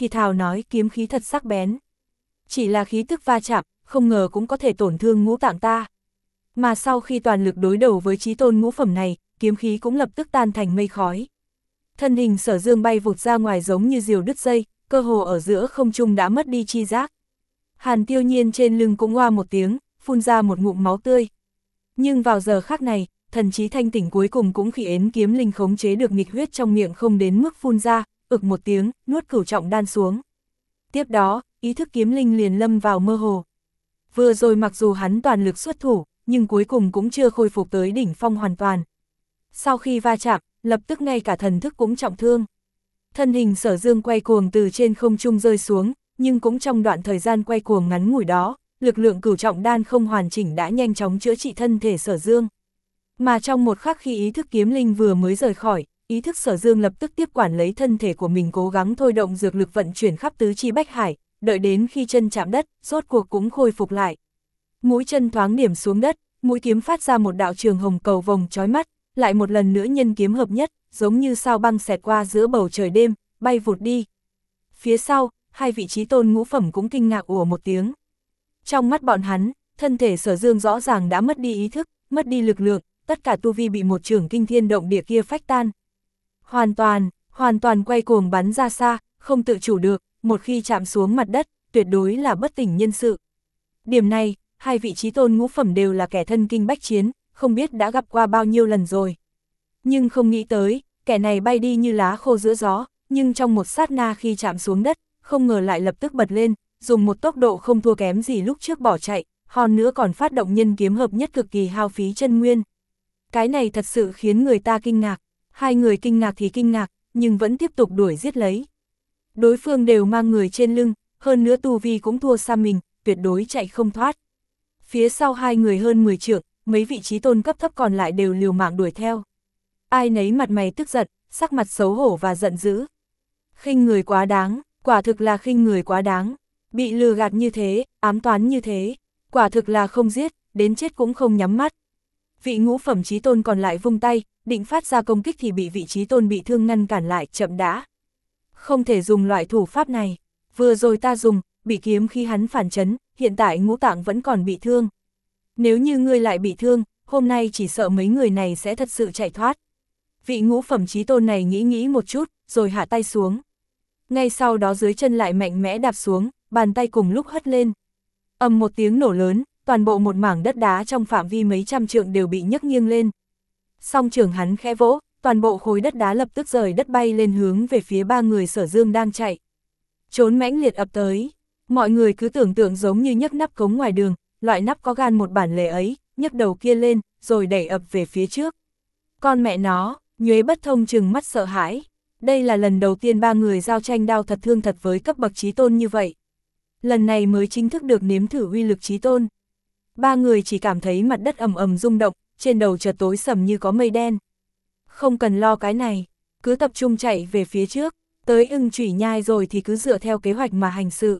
thì thào nói kiếm khí thật sắc bén. Chỉ là khí tức va chạm, không ngờ cũng có thể tổn thương ngũ tạng ta. Mà sau khi toàn lực đối đầu với chí tôn ngũ phẩm này, kiếm khí cũng lập tức tan thành mây khói. Thân hình Sở Dương bay vụt ra ngoài giống như diều đứt dây, cơ hồ ở giữa không trung đã mất đi chi giác. Hàn Tiêu Nhiên trên lưng cũng oa một tiếng, phun ra một ngụm máu tươi. Nhưng vào giờ khắc này, thần trí thanh tỉnh cuối cùng cũng khi ến kiếm linh khống chế được nghịch huyết trong miệng không đến mức phun ra, ực một tiếng, nuốt cửu trọng đan xuống. Tiếp đó, ý thức kiếm linh liền lâm vào mơ hồ. Vừa rồi mặc dù hắn toàn lực xuất thủ, nhưng cuối cùng cũng chưa khôi phục tới đỉnh phong hoàn toàn. Sau khi va chạm, lập tức ngay cả thần thức cũng trọng thương. Thân hình Sở Dương quay cuồng từ trên không trung rơi xuống, nhưng cũng trong đoạn thời gian quay cuồng ngắn ngủi đó, lực lượng cửu trọng đan không hoàn chỉnh đã nhanh chóng chữa trị thân thể Sở Dương. Mà trong một khắc khi ý thức kiếm linh vừa mới rời khỏi, ý thức Sở Dương lập tức tiếp quản lấy thân thể của mình cố gắng thôi động dược lực vận chuyển khắp tứ chi bách hải, đợi đến khi chân chạm đất, rốt cuộc cũng khôi phục lại. Mũi chân thoáng điểm xuống đất, mũi kiếm phát ra một đạo trường hồng cầu vồng chói mắt, lại một lần nữa nhân kiếm hợp nhất, giống như sao băng xẹt qua giữa bầu trời đêm, bay vụt đi. Phía sau, hai vị chí tôn ngũ phẩm cũng kinh ngạc ủa một tiếng. Trong mắt bọn hắn, thân thể Sở Dương rõ ràng đã mất đi ý thức, mất đi lực lượng, tất cả tu vi bị một chưởng kinh thiên động địa kia phách tan. Hoàn toàn, hoàn toàn quay cuồng bắn ra xa, không tự chủ được, một khi chạm xuống mặt đất, tuyệt đối là bất tỉnh nhân sự. Điểm này, hai vị chí tôn ngũ phẩm đều là kẻ thân kinh bách chiến, không biết đã gặp qua bao nhiêu lần rồi. Nhưng không nghĩ tới, kẻ này bay đi như lá khô giữa gió, nhưng trong một sát na khi chạm xuống đất, không ngờ lại lập tức bật lên, dùng một tốc độ không thua kém gì lúc trước bỏ chạy, hơn nữa còn phát động nhân kiếm hợp nhất cực kỳ hao phí chân nguyên. Cái này thật sự khiến người ta kinh ngạc, hai người kinh ngạc thì kinh ngạc, nhưng vẫn tiếp tục đuổi giết lấy. Đối phương đều mang người trên lưng, hơn nữa tu vi cũng thua xa mình, tuyệt đối chạy không thoát. Phía sau hai người hơn mười trượng, mấy vị chí tôn cấp thấp còn lại đều liều mạng đuổi theo. Ai nấy mặt mày tức giận, sắc mặt xấu hổ và giận dữ. Khinh người quá đáng, quả thực là khinh người quá đáng. Bị lừa gạt như thế, ám toán như thế, quả thực là không giết, đến chết cũng không nhắm mắt. Vị ngũ phẩm chí tôn còn lại vung tay, định phát ra công kích thì bị vị chí tôn bị thương ngăn cản lại, chậm đã. Không thể dùng loại thủ pháp này, vừa rồi ta dùng, bị kiếm khi hắn phản chấn, hiện tại ngũ tạng vẫn còn bị thương. Nếu như ngươi lại bị thương, hôm nay chỉ sợ mấy người này sẽ thật sự chạy thoát. Vị ngũ phẩm chí tôn này nghĩ nghĩ một chút, rồi hạ tay xuống. Ngay sau đó dưới chân lại mạnh mẽ đạp xuống, bàn tay cùng lúc hất lên. Ầm một tiếng nổ lớn, toàn bộ một mảng đất đá trong phạm vi mấy trăm trượng đều bị nhấc nghiêng lên. Song trường hắn khẽ vỗ, toàn bộ khối đất đá lập tức rời đất bay lên hướng về phía ba người Sở Dương đang chạy. Trốn mãnh liệt ập tới, mọi người cứ tưởng tượng giống như nhấc nắp cống ngoài đường, loại nắp có gan một bản lề ấy, nhấc đầu kia lên, rồi đẩy ập về phía trước. Con mẹ nó, Nhuế Bất Thông trừng mắt sợ hãi. Đây là lần đầu tiên ba người giao tranh đao thật thương thật với cấp bậc chí tôn như vậy. Lần này mới chính thức được nếm thử uy lực chí tôn. Ba người chỉ cảm thấy mặt đất ầm ầm rung động, trên đầu chợt tối sầm như có mây đen. Không cần lo cái này, cứ tập trung chạy về phía trước, tới Ưng Chủy Nhai rồi thì cứ dựa theo kế hoạch mà hành sự.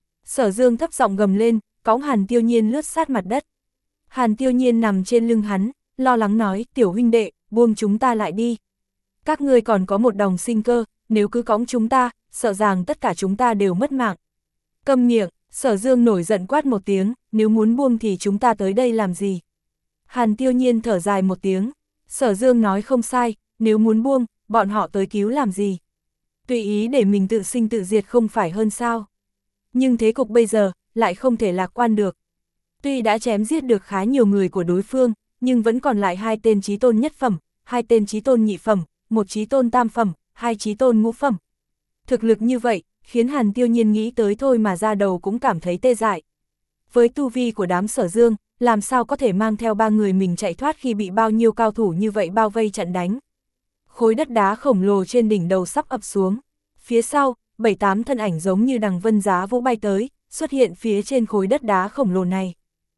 Sở Dương thấp giọng gầm lên, cõng Hàn Tiêu Nhiên lướt sát mặt đất. Hàn Tiêu Nhiên nằm trên lưng hắn, lo lắng nói, tiểu huynh đệ, buông chúng ta lại đi. Các ngươi còn có một đồng sinh cơ, nếu cứ cõng chúng ta, sợ rằng tất cả chúng ta đều mất mạng. Câm miệng, Sở Dương nổi giận quát một tiếng, nếu muốn buông thì chúng ta tới đây làm gì? Hàn Tiêu Nhiên thở dài một tiếng, Sở Dương nói không sai, nếu muốn buông, bọn họ tới cứu làm gì? Tùy ý để mình tự sinh tự diệt không phải hơn sao? Nhưng thế cục bây giờ, lại không thể lạc quan được. Tuy đã chém giết được khá nhiều người của đối phương, nhưng vẫn còn lại hai tên chí tôn nhất phẩm, hai tên chí tôn nhị phẩm, một chí tôn tam phẩm, hai chí tôn ngũ phẩm. Thực lực như vậy, khiến Hàn Tiêu Nhiên nghĩ tới thôi mà ra đầu cũng cảm thấy tê dại. Với tu vi của đám Sở Dương, làm sao có thể mang theo ba người mình chạy thoát khi bị bao nhiêu cao thủ như vậy bao vây chặn đánh. Khối đất đá khổng lồ trên đỉnh đầu sắp ập xuống. Phía sau, bảy tám thân ảnh giống như đằng vân giá vũ bay tới, xuất hiện phía trên khối đất đá khổng lồ này.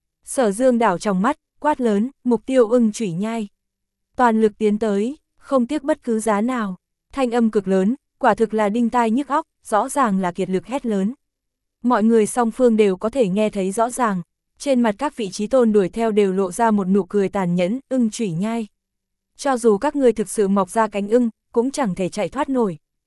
Sở Dương đảo trong mắt, quát lớn, mục tiêu Ưng Chủy Nhai. Toàn lực tiến tới, không tiếc bất cứ giá nào. Thanh âm cực lớn, quả thực là đinh tai nhức óc, rõ ràng là kiệt lực hét lớn. Mọi người song phương đều có thể nghe thấy rõ ràng. Trên mặt các vị chí tôn đuổi theo đều lộ ra một nụ cười tàn nhẫn, Ưng Chủy Nhai. Cho dù các ngươi thực sự mọc ra cánh ưng, cũng chẳng thể chạy thoát nổi.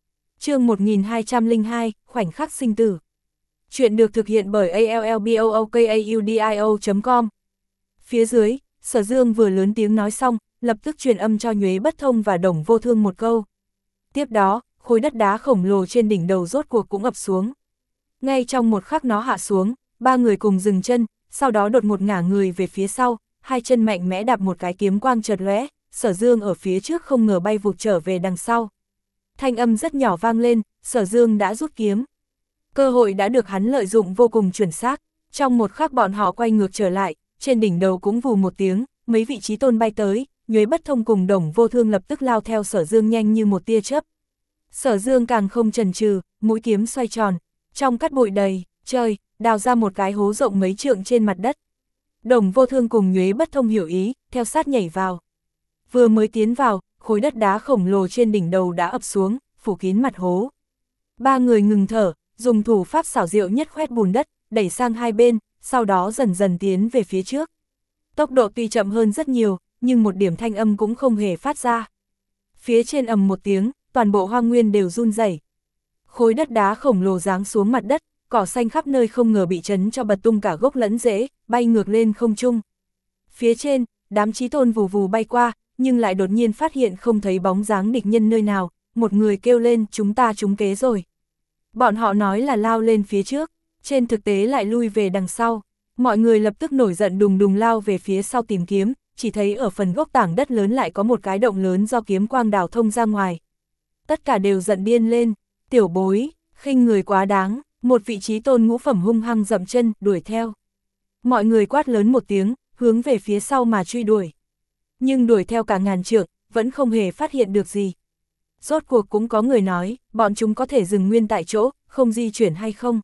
chương một nghìn hai trăm lẻ hai, khoảnh khắc sinh tử. Chuyện được thực hiện bởi a l l b o o k a u d i o chấm com. Phía dưới, Sở Dương vừa lớn tiếng nói xong, lập tức truyền âm cho Nhuế Bất Thông và Đồng Vô Thương một câu. Tiếp đó, khối đất đá khổng lồ trên đỉnh đầu rốt cuộc cũng ập xuống. Ngay trong một khắc nó hạ xuống, ba người cùng dừng chân, sau đó đột một ngả người về phía sau, hai chân mạnh mẽ đạp một cái kiếm quang chợt lóe, Sở Dương ở phía trước không ngờ bay vụt trở về đằng sau. Thanh âm rất nhỏ vang lên, Sở Dương đã rút kiếm. Cơ hội đã được hắn lợi dụng vô cùng chuẩn xác, trong một khắc bọn họ quay ngược trở lại, trên đỉnh đầu cũng vù một tiếng, mấy vị trí tôn bay tới, Nhuế Bất Thông cùng Đồng Vô Thương lập tức lao theo Sở Dương nhanh như một tia chớp. Sở Dương càng không chần chừ, mũi kiếm xoay tròn, trong cát bụi đầy trời, đào ra một cái hố rộng mấy trượng trên mặt đất. Đồng Vô Thương cùng Nhuế Bất Thông hiểu ý, theo sát nhảy vào. Vừa mới tiến vào, khối đất đá khổng lồ trên đỉnh đầu đã ập xuống, phủ kín mặt hố. Ba người ngừng thở, dùng thủ pháp xảo diệu nhất khoét bùn đất, đẩy sang hai bên, sau đó dần dần tiến về phía trước. Tốc độ tuy chậm hơn rất nhiều, nhưng một điểm thanh âm cũng không hề phát ra. Phía trên ầm một tiếng, toàn bộ hoang nguyên đều run rẩy. Khối đất đá khổng lồ giáng xuống mặt đất, cỏ xanh khắp nơi không ngờ bị chấn cho bật tung cả gốc lẫn rễ, bay ngược lên không trung. Phía trên, đám chí tôn vù vù bay qua, nhưng lại đột nhiên phát hiện không thấy bóng dáng địch nhân nơi nào, một người kêu lên chúng ta trúng kế rồi. Bọn họ nói là lao lên phía trước, trên thực tế lại lui về đằng sau. Mọi người lập tức nổi giận đùng đùng lao về phía sau tìm kiếm, chỉ thấy ở phần gốc tảng đất lớn lại có một cái động lớn do kiếm quang đào thông ra ngoài. Tất cả đều giận điên lên, tiểu bối, khinh người quá đáng, một vị trí tôn ngũ phẩm hung hăng dậm chân, đuổi theo. Mọi người quát lớn một tiếng, hướng về phía sau mà truy đuổi. Nhưng đuổi theo cả ngàn trượng, vẫn không hề phát hiện được gì. Rốt cuộc cũng có người nói, bọn chúng có thể dừng nguyên tại chỗ, không di chuyển hay không?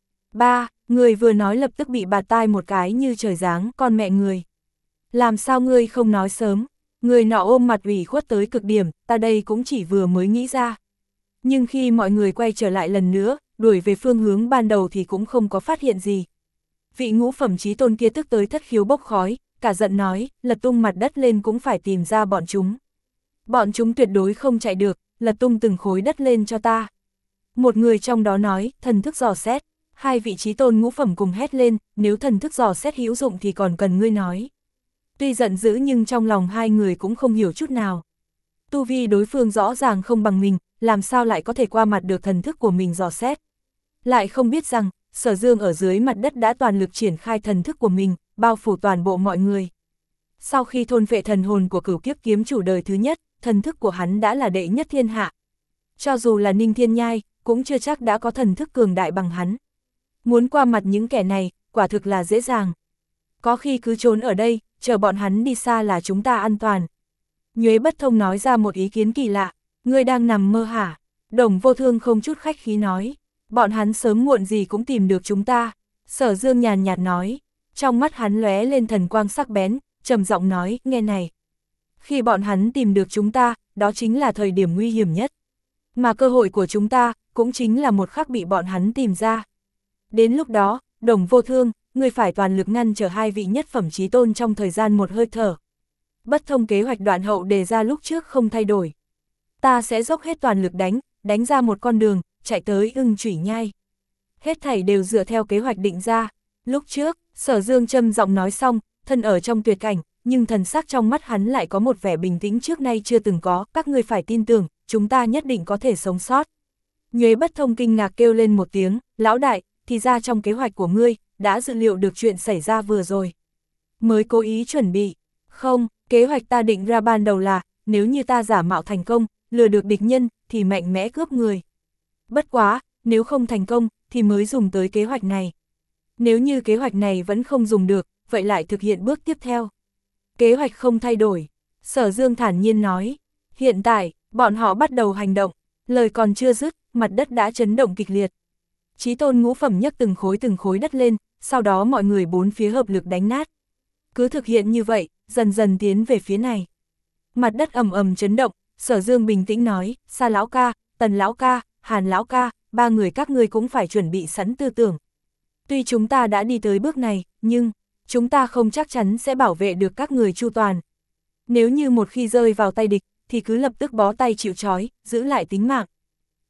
Ba, người vừa nói lập tức bị bạt tai một cái như trời giáng, con mẹ người. Làm sao ngươi không nói sớm? Người nọ ôm mặt ủy khuất tới cực điểm, ta đây cũng chỉ vừa mới nghĩ ra. Nhưng khi mọi người quay trở lại lần nữa, đuổi về phương hướng ban đầu thì cũng không có phát hiện gì. Vị ngũ phẩm chí tôn kia tức tới thất khiếu bốc khói, cả giận nói, lật tung mặt đất lên cũng phải tìm ra bọn chúng. Bọn chúng tuyệt đối không chạy được, lật tung từng khối đất lên cho ta. Một người trong đó nói, thần thức dò xét. Hai vị chí tôn ngũ phẩm cùng hét lên, nếu thần thức dò xét hữu dụng thì còn cần ngươi nói. Tuy giận dữ nhưng trong lòng hai người cũng không hiểu chút nào. Tu vi đối phương rõ ràng không bằng mình, làm sao lại có thể qua mặt được thần thức của mình dò xét. Lại không biết rằng, Sở Dương ở dưới mặt đất đã toàn lực triển khai thần thức của mình, bao phủ toàn bộ mọi người. Sau khi thôn vệ thần hồn của Cửu Kiếp kiếm chủ đời thứ nhất, thần thức của hắn đã là đệ nhất thiên hạ. Cho dù là Ninh Thiên Nhai, cũng chưa chắc đã có thần thức cường đại bằng hắn. Muốn qua mặt những kẻ này, quả thực là dễ dàng. Có khi cứ trốn ở đây, chờ bọn hắn đi xa là chúng ta an toàn. Nhuế Bất Thông nói ra một ý kiến kỳ lạ, ngươi đang nằm mơ hả? Đồng Vô Thương không chút khách khí nói, bọn hắn sớm muộn gì cũng tìm được chúng ta. Sở Dương nhàn nhạt nói, trong mắt hắn lóe lên thần quang sắc bén, trầm giọng nói, nghe này. Khi bọn hắn tìm được chúng ta, đó chính là thời điểm nguy hiểm nhất. Mà cơ hội của chúng ta, cũng chính là một khắc bị bọn hắn tìm ra. Đến lúc đó, Đồng Vô Thương, ngươi phải toàn lực ngăn trở hai vị nhất phẩm chí tôn trong thời gian một hơi thở. Bất Thông kế hoạch đoạn hậu đề ra lúc trước không thay đổi. Ta sẽ dốc hết toàn lực đánh, đánh ra một con đường, chạy tới Ưng Chủy Nhai. Hết thảy đều dựa theo kế hoạch định ra. Lúc trước, Sở Dương trầm giọng nói xong, thân ở trong tuyệt cảnh, nhưng thần sắc trong mắt hắn lại có một vẻ bình tĩnh trước nay chưa từng có, các ngươi phải tin tưởng, chúng ta nhất định có thể sống sót. Nhuế Bất Thông kinh ngạc kêu lên một tiếng, lão đại, thì ra trong kế hoạch của ngươi, đã dự liệu được chuyện xảy ra vừa rồi. Mới cố ý chuẩn bị. Không, kế hoạch ta định ra ban đầu là, nếu như ta giả mạo thành công, lừa được địch nhân, thì mạnh mẽ cướp người. Bất quá, nếu không thành công, thì mới dùng tới kế hoạch này. Nếu như kế hoạch này vẫn không dùng được, vậy lại thực hiện bước tiếp theo. Kế hoạch không thay đổi. Sở Dương thản nhiên nói. Hiện tại, bọn họ bắt đầu hành động. Lời còn chưa dứt, mặt đất đã chấn động kịch liệt. Chí tôn ngũ phẩm nhấc từng khối từng khối đất lên, sau đó mọi người bốn phía hợp lực đánh nát. Cứ thực hiện như vậy, dần dần tiến về phía này. Mặt đất ầm ầm chấn động, Sở Dương bình tĩnh nói, Sa lão ca, Tần lão ca, Hàn lão ca, ba người các ngươi cũng phải chuẩn bị sẵn tư tưởng. Tuy chúng ta đã đi tới bước này, nhưng chúng ta không chắc chắn sẽ bảo vệ được các người chu toàn. Nếu như một khi rơi vào tay địch, thì cứ lập tức bó tay chịu trói, giữ lại tính mạng.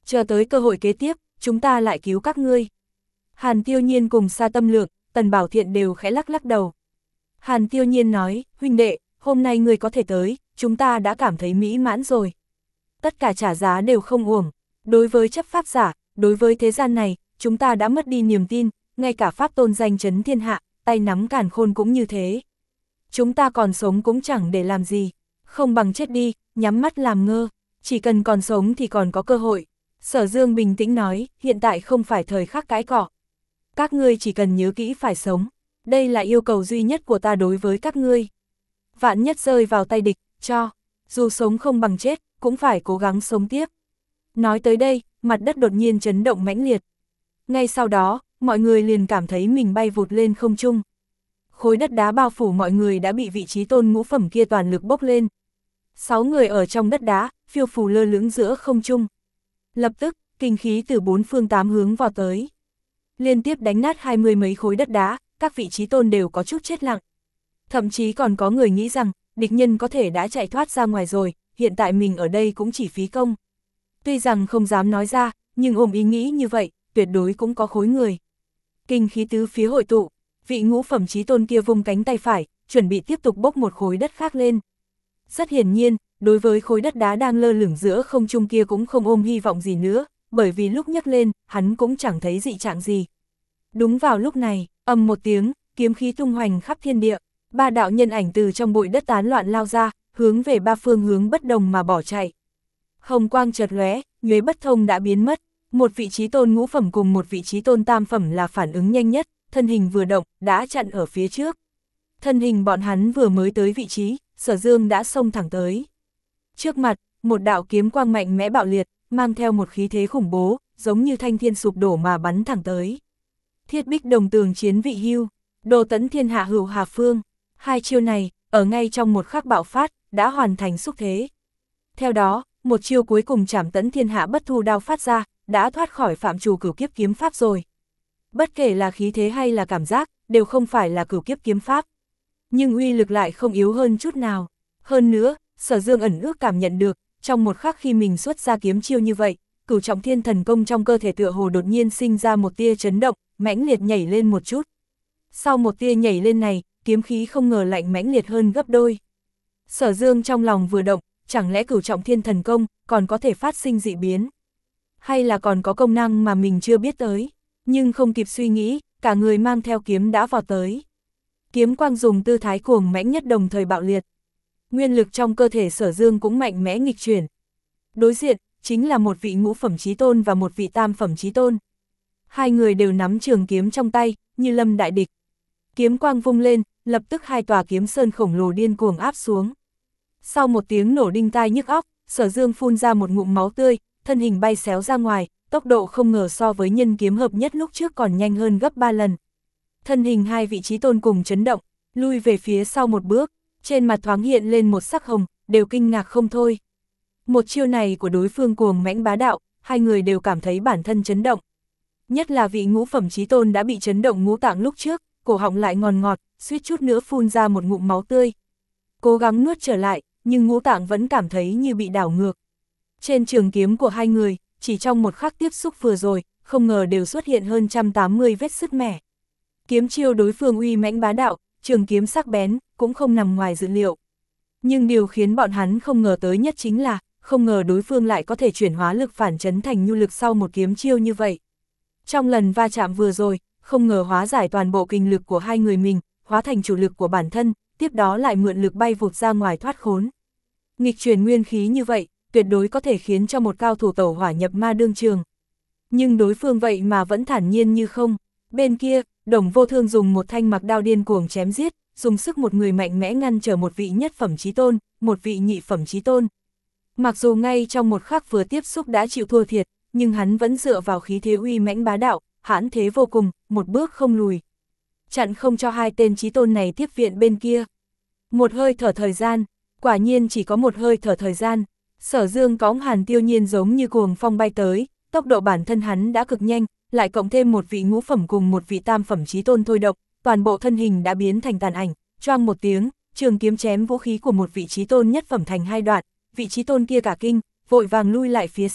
chờ tới cơ hội kế tiếp, chúng ta lại cứu các ngươi. Hàn Tiêu Nhiên cùng Sa Tâm Lượng, Tần Bảo Thiện đều khẽ lắc lắc đầu. Hàn Tiêu Nhiên nói, huynh đệ, hôm nay ngươi có thể tới, chúng ta đã cảm thấy mỹ mãn rồi. Tất cả trả giá đều không uổng. Đối với chấp pháp giả, đối với thế gian này, chúng ta đã mất đi niềm tin, ngay cả pháp tôn danh chấn thiên hạ, tay nắm càn khôn cũng như thế. Chúng ta còn sống cũng chẳng để làm gì, không bằng chết đi, nhắm mắt làm ngơ, chỉ cần còn sống thì còn có cơ hội. Sở Dương bình tĩnh nói, hiện tại không phải thời khắc cãi cọ. Các ngươi chỉ cần nhớ kỹ phải sống, đây là yêu cầu duy nhất của ta đối với các ngươi. Vạn nhất rơi vào tay địch, cho, dù sống không bằng chết, cũng phải cố gắng sống tiếp. Nói tới đây, mặt đất đột nhiên chấn động mãnh liệt. Ngay sau đó, mọi người liền cảm thấy mình bay vụt lên không trung. Khối đất đá bao phủ mọi người đã bị vị trí tôn ngũ phẩm kia toàn lực bốc lên. Sáu người ở trong đất đá, phiêu phù lơ lửng giữa không trung. Lập tức, kinh khí từ bốn phương tám hướng vào tới. Liên tiếp đánh nát hai mươi mấy khối đất đá, các vị trí tôn đều có chút chết lặng. Thậm chí còn có người nghĩ rằng, địch nhân có thể đã chạy thoát ra ngoài rồi, hiện tại mình ở đây cũng chỉ phí công. Tuy rằng không dám nói ra, nhưng ôm ý nghĩ như vậy, tuyệt đối cũng có khối người. Kinh khí tứ phía hội tụ, vị ngũ phẩm chí tôn kia vung cánh tay phải, chuẩn bị tiếp tục bốc một khối đất khác lên. Rất hiển nhiên, đối với khối đất đá đang lơ lửng giữa không trung kia cũng không ôm hy vọng gì nữa, bởi vì lúc nhấc lên, hắn cũng chẳng thấy dị trạng gì. Đúng vào lúc này, ầm một tiếng, kiếm khí tung hoành khắp thiên địa, ba đạo nhân ảnh từ trong bụi đất tán loạn lao ra, hướng về ba phương hướng bất đồng mà bỏ chạy. Hồng quang chợt lóe, nhuế bất thông đã biến mất, một vị trí tôn ngũ phẩm cùng một vị trí tôn tam phẩm là phản ứng nhanh nhất, thân hình vừa động, đã chặn ở phía trước. Thân hình bọn hắn vừa mới tới vị trí, Sở Dương đã xông thẳng tới. Trước mặt, một đạo kiếm quang mạnh mẽ bạo liệt, mang theo một khí thế khủng bố, giống như thanh thiên sụp đổ mà bắn thẳng tới. Thiết bích đồng tường chiến vị hưu, đồ tấn thiên hạ hữu hà phương. Hai chiêu này, ở ngay trong một khắc bạo phát, đã hoàn thành xúc thế. Theo đó, một chiêu cuối cùng trảm tấn thiên hạ bất thu đao phát ra, đã thoát khỏi phạm trù cửu kiếp kiếm pháp rồi. Bất kể là khí thế hay là cảm giác, đều không phải là cửu kiếp kiếm pháp. Nhưng uy lực lại không yếu hơn chút nào. Hơn nữa, Sở Dương ẩn ước cảm nhận được, trong một khắc khi mình xuất ra kiếm chiêu như vậy, cửu trọng thiên thần công trong cơ thể tựa hồ đột nhiên sinh ra một tia chấn động, mãnh liệt nhảy lên một chút. Sau một tia nhảy lên này, kiếm khí không ngờ lạnh mãnh liệt hơn gấp đôi. Sở Dương trong lòng vừa động, chẳng lẽ cửu trọng thiên thần công còn có thể phát sinh dị biến? Hay là còn có công năng mà mình chưa biết tới? Nhưng không kịp suy nghĩ, cả người mang theo kiếm đã vào tới. Kiếm quang dùng tư thái cuồng mãnh nhất đồng thời bạo liệt. Nguyên lực trong cơ thể Sở Dương cũng mạnh mẽ nghịch chuyển. Đối diện, chính là một vị ngũ phẩm chí tôn và một vị tam phẩm chí tôn. Hai người đều nắm trường kiếm trong tay, như lâm đại địch. Kiếm quang vung lên, lập tức hai tòa kiếm sơn khổng lồ điên cuồng áp xuống. Sau một tiếng nổ đinh tai nhức óc, Sở Dương phun ra một ngụm máu tươi, thân hình bay xéo ra ngoài, tốc độ không ngờ so với nhân kiếm hợp nhất lúc trước còn nhanh hơn gấp ba lần. Thân hình hai vị chí tôn cùng chấn động, lui về phía sau một bước, trên mặt thoáng hiện lên một sắc hồng, đều kinh ngạc không thôi. Một chiêu này của đối phương cuồng mãnh bá đạo, hai người đều cảm thấy bản thân chấn động. Nhất là vị ngũ phẩm chí tôn đã bị chấn động ngũ tạng lúc trước, cổ họng lại ngọt ngọt, suýt chút nữa phun ra một ngụm máu tươi. Cố gắng nuốt trở lại, nhưng ngũ tạng vẫn cảm thấy như bị đảo ngược. Trên trường kiếm của hai người, chỉ trong một khắc tiếp xúc vừa rồi, không ngờ đều xuất hiện hơn một trăm tám mươi vết sứt mẻ. Kiếm chiêu đối phương uy mãnh bá đạo, trường kiếm sắc bén, cũng không nằm ngoài dự liệu. Nhưng điều khiến bọn hắn không ngờ tới nhất chính là, không ngờ đối phương lại có thể chuyển hóa lực phản chấn thành nhu lực sau một kiếm chiêu như vậy. Trong lần va chạm vừa rồi, không ngờ hóa giải toàn bộ kinh lực của hai người mình, hóa thành chủ lực của bản thân, tiếp đó lại mượn lực bay vụt ra ngoài thoát khốn. Nghịch chuyển nguyên khí như vậy, tuyệt đối có thể khiến cho một cao thủ tẩu hỏa nhập ma đương trường. Nhưng đối phương vậy mà vẫn thản nhiên như không. Bên kia, Đồng Vô Thương dùng một thanh mặc đao điên cuồng chém giết, dùng sức một người mạnh mẽ ngăn trở một vị nhất phẩm chí tôn, một vị nhị phẩm chí tôn. Mặc dù ngay trong một khắc vừa tiếp xúc đã chịu thua thiệt, nhưng hắn vẫn dựa vào khí thế uy mãnh bá đạo, hãn thế vô cùng, một bước không lùi. Chặn không cho hai tên chí tôn này tiếp viện bên kia. Một hơi thở thời gian, quả nhiên chỉ có một hơi thở thời gian, Sở Dương cõng Hàn Tiêu Nhiên giống như cuồng phong bay tới, tốc độ bản thân hắn đã cực nhanh, lại cộng thêm một vị ngũ phẩm cùng một vị tam phẩm chí tôn thôi độc, toàn bộ thân hình đã biến thành tàn ảnh, choang một tiếng, trường kiếm chém vũ khí của một vị chí tôn nhất phẩm thành hai đoạn, vị chí tôn kia cả kinh, vội vàng lui lại phía sau,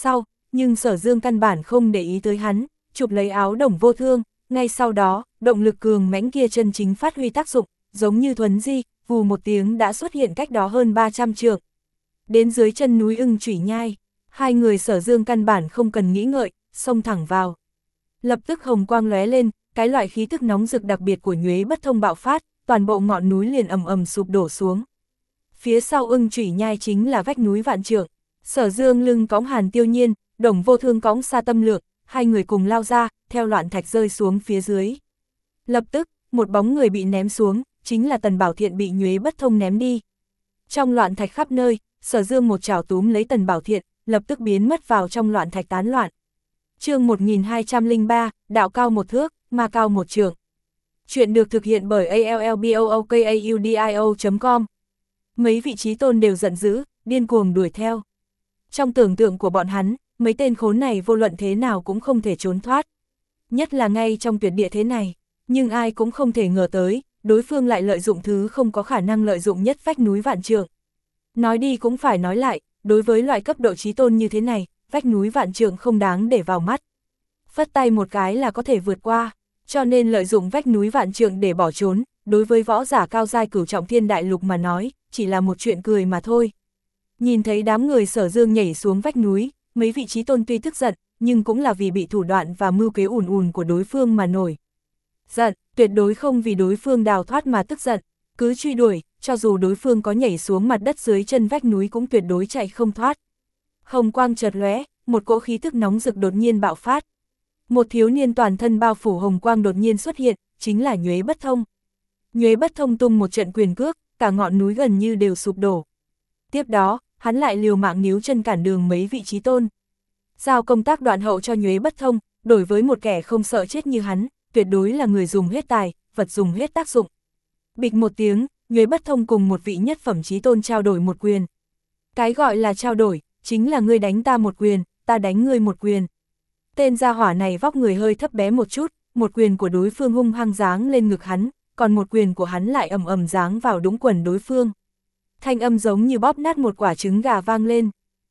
nhưng Sở Dương căn bản không để ý tới hắn, chụp lấy áo Đồng Vô Thương, ngay sau đó, động lực cường mãnh kia chân chính phát huy tác dụng, giống như thuấn di, vù một tiếng đã xuất hiện cách đó hơn ba trăm trượng. Đến dưới chân núi Ưng Chủy Nhai, hai người Sở Dương căn bản không cần nghĩ ngợi, xông thẳng vào. Lập tức hồng quang lóe lên, cái loại khí tức nóng rực đặc biệt của Nhuế Bất Thông bạo phát, toàn bộ ngọn núi liền ầm ầm sụp đổ xuống. Phía sau Ưng Chủy Nhai chính là vách núi vạn trượng. Sở Dương lưng cõng Hàn Tiêu Nhiên, Đồng Vô Thương cõng Sa Tâm Lượng, hai người cùng lao ra, theo loạn thạch rơi xuống phía dưới. Lập tức, một bóng người bị ném xuống, chính là Tần Bảo Thiện bị Nhuế Bất Thông ném đi. Trong loạn thạch khắp nơi, Sở Dương một chảo túm lấy Tần Bảo Thiện, lập tức biến mất vào trong loạn thạch tán loạn. Chương một nghìn hai trăm lẻ ba, đạo cao một thước, ma cao một trượng. Chuyện được thực hiện bởi a l l b o o k a u d i o chấm com. Mấy vị trí tôn đều giận dữ, điên cuồng đuổi theo. Trong tưởng tượng của bọn hắn, mấy tên khốn này vô luận thế nào cũng không thể trốn thoát. Nhất là ngay trong tuyệt địa thế này, nhưng ai cũng không thể ngờ tới, đối phương lại lợi dụng thứ không có khả năng lợi dụng nhất vách núi vạn trượng. Nói đi cũng phải nói lại, đối với loại cấp độ trí tôn như thế này, vách núi vạn trượng không đáng để vào mắt. Phất tay một cái là có thể vượt qua, cho nên lợi dụng vách núi vạn trượng để bỏ trốn, đối với võ giả cao giai cửu trọng thiên đại lục mà nói, chỉ là một chuyện cười mà thôi. Nhìn thấy đám người Sở Dương nhảy xuống vách núi, mấy vị trí tôn tuy tức giận, nhưng cũng là vì bị thủ đoạn và mưu kế ùn ùn của đối phương mà nổi giận, tuyệt đối không vì đối phương đào thoát mà tức giận, cứ truy đuổi, cho dù đối phương có nhảy xuống mặt đất dưới chân vách núi cũng tuyệt đối chạy không thoát. Hồng quang chợt lóe, một cỗ khí tức nóng rực đột nhiên bạo phát. Một thiếu niên toàn thân bao phủ hồng quang đột nhiên xuất hiện, chính là Nhuế Bất Thông. Nhuế Bất Thông tung một trận quyền cước, cả ngọn núi gần như đều sụp đổ. Tiếp đó, hắn lại liều mạng níu chân cản đường mấy vị trí tôn. Giao công tác đoạn hậu cho Nhuế Bất Thông, đổi với một kẻ không sợ chết như hắn, tuyệt đối là người dùng hết tài, vật dùng hết tác dụng. Bịch một tiếng, Nhuế Bất Thông cùng một vị nhất phẩm trí tôn trao đổi một quyền. Cái gọi là trao đổi, chính là ngươi đánh ta một quyền, ta đánh ngươi một quyền. Tên gia hỏa này vóc người hơi thấp bé một chút, một quyền của đối phương hung hăng giáng lên ngực hắn, còn một quyền của hắn lại ầm ầm giáng vào đúng quần đối phương. Thanh âm giống như bóp nát một quả trứng gà vang lên.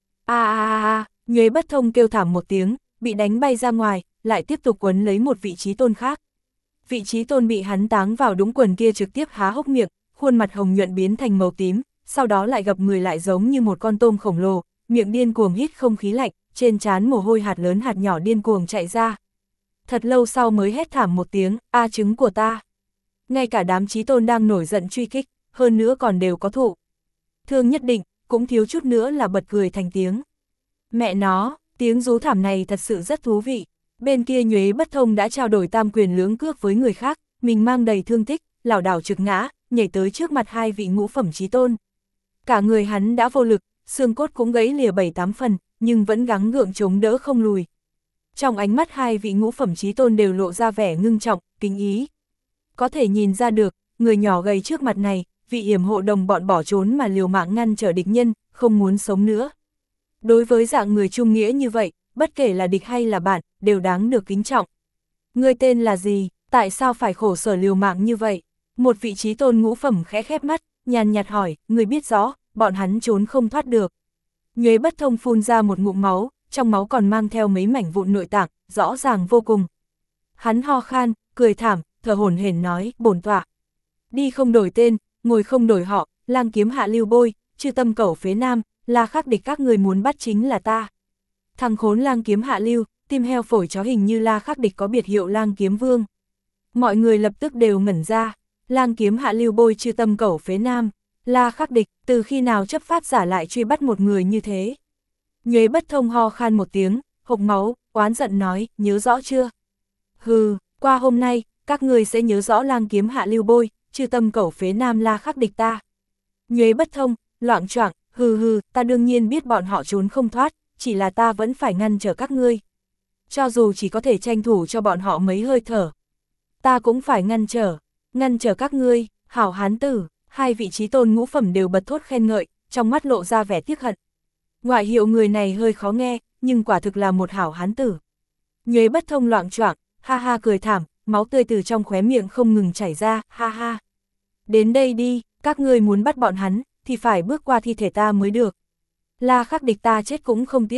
A a a a, Nhuế Bất Thông kêu thảm một tiếng, bị đánh bay ra ngoài, lại tiếp tục quấn lấy một vị trí tôn khác. Vị trí tôn bị hắn táng vào đúng quần kia trực tiếp há hốc miệng, khuôn mặt hồng nhuận biến thành màu tím, sau đó lại gập người lại giống như một con tôm khổng lồ, miệng điên cuồng hít không khí lạnh, trên trán mồ hôi hạt lớn hạt nhỏ điên cuồng chạy ra. Thật lâu sau mới hét thảm một tiếng, a trứng của ta. Ngay cả đám trí tôn đang nổi giận truy kích, hơn nữa còn đều có thụ thương nhất định, cũng thiếu chút nữa là bật cười thành tiếng. Mẹ nó, tiếng rú thảm này thật sự rất thú vị. Bên kia Nhuế Bất Thông đã trao đổi tam quyền lưỡng cước với người khác, mình mang đầy thương tích, lảo đảo trực ngã, nhảy tới trước mặt hai vị ngũ phẩm trí tôn. Cả người hắn đã vô lực, xương cốt cũng gãy lìa bảy tám phần, nhưng vẫn gắng gượng chống đỡ không lùi. Trong ánh mắt hai vị ngũ phẩm trí tôn đều lộ ra vẻ ngưng trọng, kính ý. Có thể nhìn ra được, người nhỏ gầy trước mặt này, vị yểm hộ đồng bọn bỏ trốn mà liều mạng ngăn trở địch nhân, không muốn sống nữa. Đối với dạng người trung nghĩa như vậy, bất kể là địch hay là bạn, đều đáng được kính trọng. Ngươi tên là gì, tại sao phải khổ sở liều mạng như vậy? Một vị trí tôn ngũ phẩm khẽ khép mắt, nhàn nhạt hỏi, người biết rõ, bọn hắn trốn không thoát được. Nhuế Bất Thông phun ra một ngụm máu, trong máu còn mang theo mấy mảnh vụn nội tạng, rõ ràng vô cùng. Hắn ho khan, cười thảm, thở hổn hển nói, bổn tọa. Đi không đổi tên, ngồi không đổi họ, lang kiếm hạ lưu bôi, chư tâm cẩu phế nam, là khắc địch các người muốn bắt chính là ta. Thằng khốn lang kiếm hạ lưu, tim heo phổi chó hình như la khắc địch có biệt hiệu lang kiếm vương. Mọi người lập tức đều ngẩn ra, lang kiếm hạ lưu bôi chư tâm cẩu phế nam, la khắc địch, từ khi nào chấp pháp giả lại truy bắt một người như thế. Nhuế Bất Thông ho khan một tiếng, hộc máu, oán giận nói, nhớ rõ chưa? Hừ, qua hôm nay, các người sẽ nhớ rõ lang kiếm hạ lưu bôi, chư tâm cẩu phế nam la khắc địch ta. Nhuế Bất Thông, loạng choạng, hừ hừ, ta đương nhiên biết bọn họ trốn không thoát, chỉ là ta vẫn phải ngăn trở các ngươi. Cho dù chỉ có thể tranh thủ cho bọn họ mấy hơi thở, ta cũng phải ngăn trở, ngăn trở các ngươi, hảo hán tử. Hai vị trí tôn ngũ phẩm đều bật thốt khen ngợi, trong mắt lộ ra vẻ tiếc hận. Ngoại hiệu người này hơi khó nghe, nhưng quả thực là một hảo hán tử. Nhuế Bất Thông loạng choạng, ha ha cười thảm, máu tươi từ trong khóe miệng không ngừng chảy ra, ha ha. Đến đây đi, các ngươi muốn bắt bọn hắn, thì phải bước qua thi thể ta mới được. La khắc địch ta chết cũng không tiếc.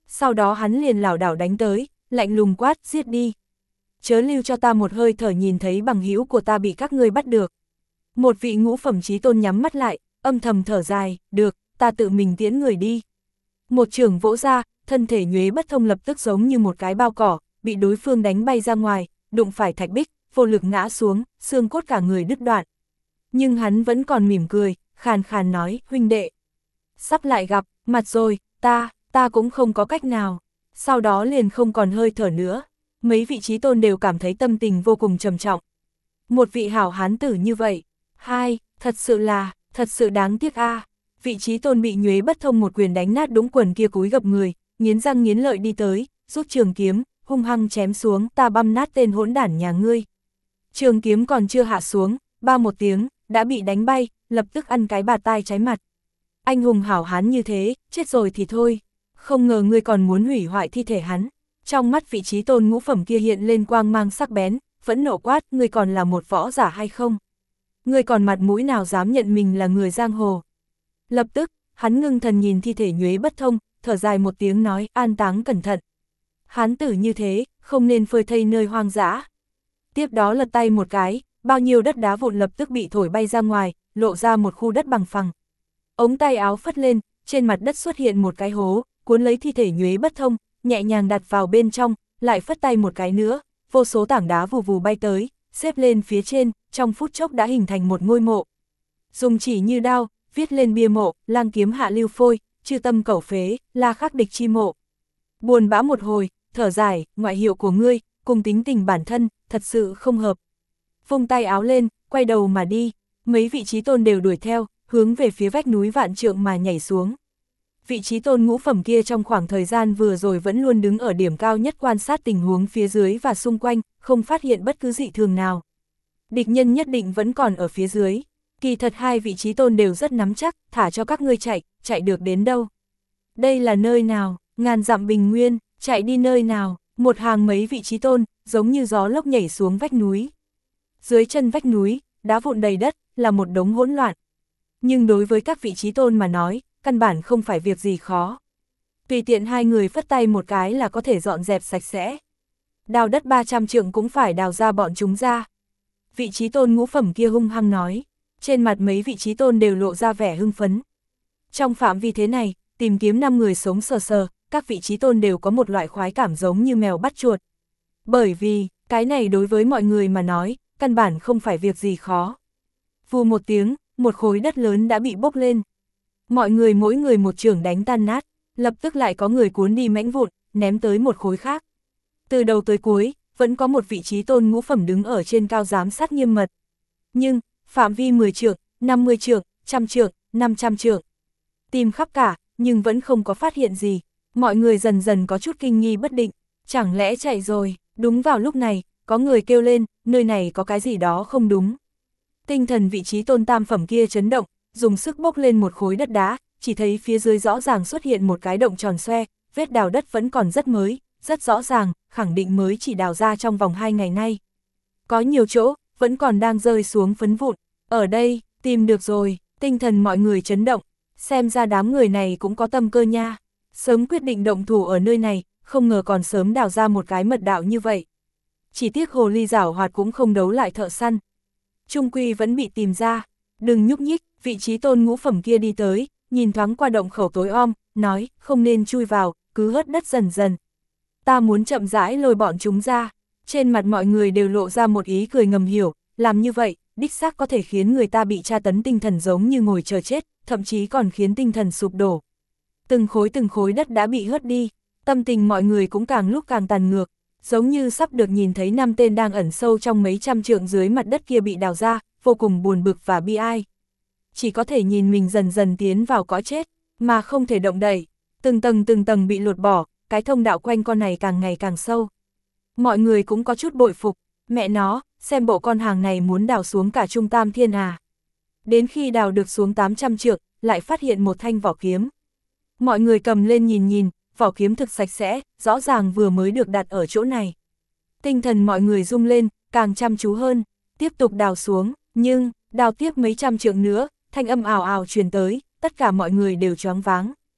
Sau đó hắn liền lảo đảo đánh tới, lạnh lùng quát, giết đi. Chớ lưu cho ta một hơi thở nhìn thấy bằng hữu của ta bị các ngươi bắt được. Một vị ngũ phẩm chí tôn nhắm mắt lại, âm thầm thở dài, được, ta tự mình tiễn người đi. Một chưởng vỗ ra, thân thể Nhuế Bất Thông lập tức giống như một cái bao cỏ, bị đối phương đánh bay ra ngoài, đụng phải thạch bích, vô lực ngã xuống, xương cốt cả người đứt đoạn. Nhưng hắn vẫn còn mỉm cười, khàn khàn nói, huynh đệ. Sắp lại gặp, mặt rồi, ta, ta cũng không có cách nào. Sau đó liền không còn hơi thở nữa. Mấy vị chí tôn đều cảm thấy tâm tình vô cùng trầm trọng. Một vị hảo hán tử như vậy. Hai, thật sự là, thật sự đáng tiếc a. À. Vị chí tôn bị Nhuế Bất Thông một quyền đánh nát đúng quần kia cúi gập người, nghiến răng nghiến lợi đi tới, rút trường kiếm, hung hăng chém xuống, ta băm nát tên hỗn đản nhà ngươi. Trường kiếm còn chưa hạ xuống, ba một tiếng, đã bị đánh bay, lập tức ăn cái bạt tai trái mặt. Anh hùng hảo hán như thế, chết rồi thì thôi. Không ngờ ngươi còn muốn hủy hoại thi thể hắn. Trong mắt vị chí tôn ngũ phẩm kia hiện lên quang mang sắc bén, vẫn nộ quát, ngươi còn là một võ giả hay không? Ngươi còn mặt mũi nào dám nhận mình là người giang hồ? Lập tức, hắn ngưng thần nhìn thi thể Nhuế Bất Thông, thở dài một tiếng nói, an táng cẩn thận. Hán tử như thế, không nên phơi thây nơi hoang dã. Tiếp đó lật tay một cái, bao nhiêu đất đá vụn lập tức bị thổi bay ra ngoài, lộ ra một khu đất bằng phẳng. Ống tay áo phất lên, trên mặt đất xuất hiện một cái hố, cuốn lấy thi thể Nhuế Bất Thông, nhẹ nhàng đặt vào bên trong, lại phất tay một cái nữa, vô số tảng đá vù vù bay tới, xếp lên phía trên, trong phút chốc đã hình thành một ngôi mộ. Dùng chỉ như đao, viết lên bia mộ, lang kiếm hạ lưu phôi, chư tâm cẩu phế, la khắc địch chi mộ. Buồn bã một hồi, thở dài, ngoại hiệu của ngươi, cùng tính tình bản thân, thật sự không hợp. Vung tay áo lên, quay đầu mà đi, mấy vị chí tôn đều đuổi theo, hướng về phía vách núi vạn trượng mà nhảy xuống. Vị chí tôn ngũ phẩm kia trong khoảng thời gian vừa rồi vẫn luôn đứng ở điểm cao nhất quan sát tình huống phía dưới và xung quanh, không phát hiện bất cứ dị thường nào. Địch nhân nhất định vẫn còn ở phía dưới. Kỳ thật hai vị chí tôn đều rất nắm chắc, thả cho các ngươi chạy, chạy được đến đâu. Đây là nơi nào, ngàn dặm bình nguyên, chạy đi nơi nào, một hàng mấy vị chí tôn, giống như gió lốc nhảy xuống vách núi. Dưới chân vách núi, đá vụn đầy đất, là một đống hỗn loạn. Nhưng đối với các vị chí tôn mà nói, căn bản không phải việc gì khó. Tùy tiện hai người phất tay một cái là có thể dọn dẹp sạch sẽ. Đào đất ba trăm trượng cũng phải đào ra bọn chúng ra. Vị chí tôn ngũ phẩm kia hung hăng nói, trên mặt mấy vị chí tôn đều lộ ra vẻ hưng phấn. Trong phạm vi thế này, tìm kiếm năm người sống sờ sờ, các vị chí tôn đều có một loại khoái cảm giống như mèo bắt chuột. Bởi vì, cái này đối với mọi người mà nói, căn bản không phải việc gì khó. Vù một tiếng, một khối đất lớn đã bị bốc lên. Mọi người mỗi người một chưởng đánh tan nát, lập tức lại có người cuốn đi mảnh vụn, ném tới một khối khác. Từ đầu tới cuối, vẫn có một vị chí tôn ngũ phẩm đứng ở trên cao giám sát nghiêm mật. Nhưng, phạm vi mười trượng, năm mươi trượng, trăm trượng, năm trăm trượng. Tìm khắp cả, nhưng vẫn không có phát hiện gì. Mọi người dần dần có chút kinh nghi bất định. Chẳng lẽ chạy rồi? Đúng vào lúc này, có người kêu lên, nơi này có cái gì đó không đúng. Tinh thần vị trí tôn tam phẩm kia chấn động, dùng sức bốc lên một khối đất đá, chỉ thấy phía dưới rõ ràng xuất hiện một cái động tròn xoe, vết đào đất vẫn còn rất mới, rất rõ ràng, khẳng định mới chỉ đào ra trong vòng hai ngày nay. Có nhiều chỗ, vẫn còn đang rơi xuống phấn vụn, ở đây, tìm được rồi, tinh thần mọi người chấn động, xem ra đám người này cũng có tâm cơ nha, sớm quyết định động thủ ở nơi này, không ngờ còn sớm đào ra một cái mật đạo như vậy. Chỉ tiếc hồ ly giảo hoạt cũng không đấu lại thợ săn. Trung quy vẫn bị tìm ra, đừng nhúc nhích, vị trí tôn ngũ phẩm kia đi tới, nhìn thoáng qua động khẩu tối om, nói, không nên chui vào, cứ hớt đất dần dần. Ta muốn chậm rãi lôi bọn chúng ra, trên mặt mọi người đều lộ ra một ý cười ngầm hiểu, làm như vậy, đích xác có thể khiến người ta bị tra tấn tinh thần giống như ngồi chờ chết, thậm chí còn khiến tinh thần sụp đổ. Từng khối từng khối đất đã bị hớt đi, tâm tình mọi người cũng càng lúc càng tàn ngược, giống như sắp được nhìn thấy năm tên đang ẩn sâu trong mấy trăm trượng dưới mặt đất kia bị đào ra, vô cùng buồn bực và bi ai. Chỉ có thể nhìn mình dần dần tiến vào cõi chết, mà không thể động đậy, từng tầng từng tầng bị lột bỏ, cái thông đạo quanh con này càng ngày càng sâu. Mọi người cũng có chút bội phục, mẹ nó, xem bộ con hàng này muốn đào xuống cả trung tam thiên à. Đến khi đào được xuống tám trăm trượng, lại phát hiện một thanh vỏ kiếm. Mọi người cầm lên nhìn nhìn, vỏ kiếm thực sạch sẽ, rõ ràng vừa mới được đặt ở chỗ này. Tinh thần mọi người rung lên, càng chăm chú hơn, tiếp tục đào xuống, nhưng, đào tiếp mấy trăm trượng nữa, thanh âm ào ào truyền tới, tất cả mọi người đều choáng váng.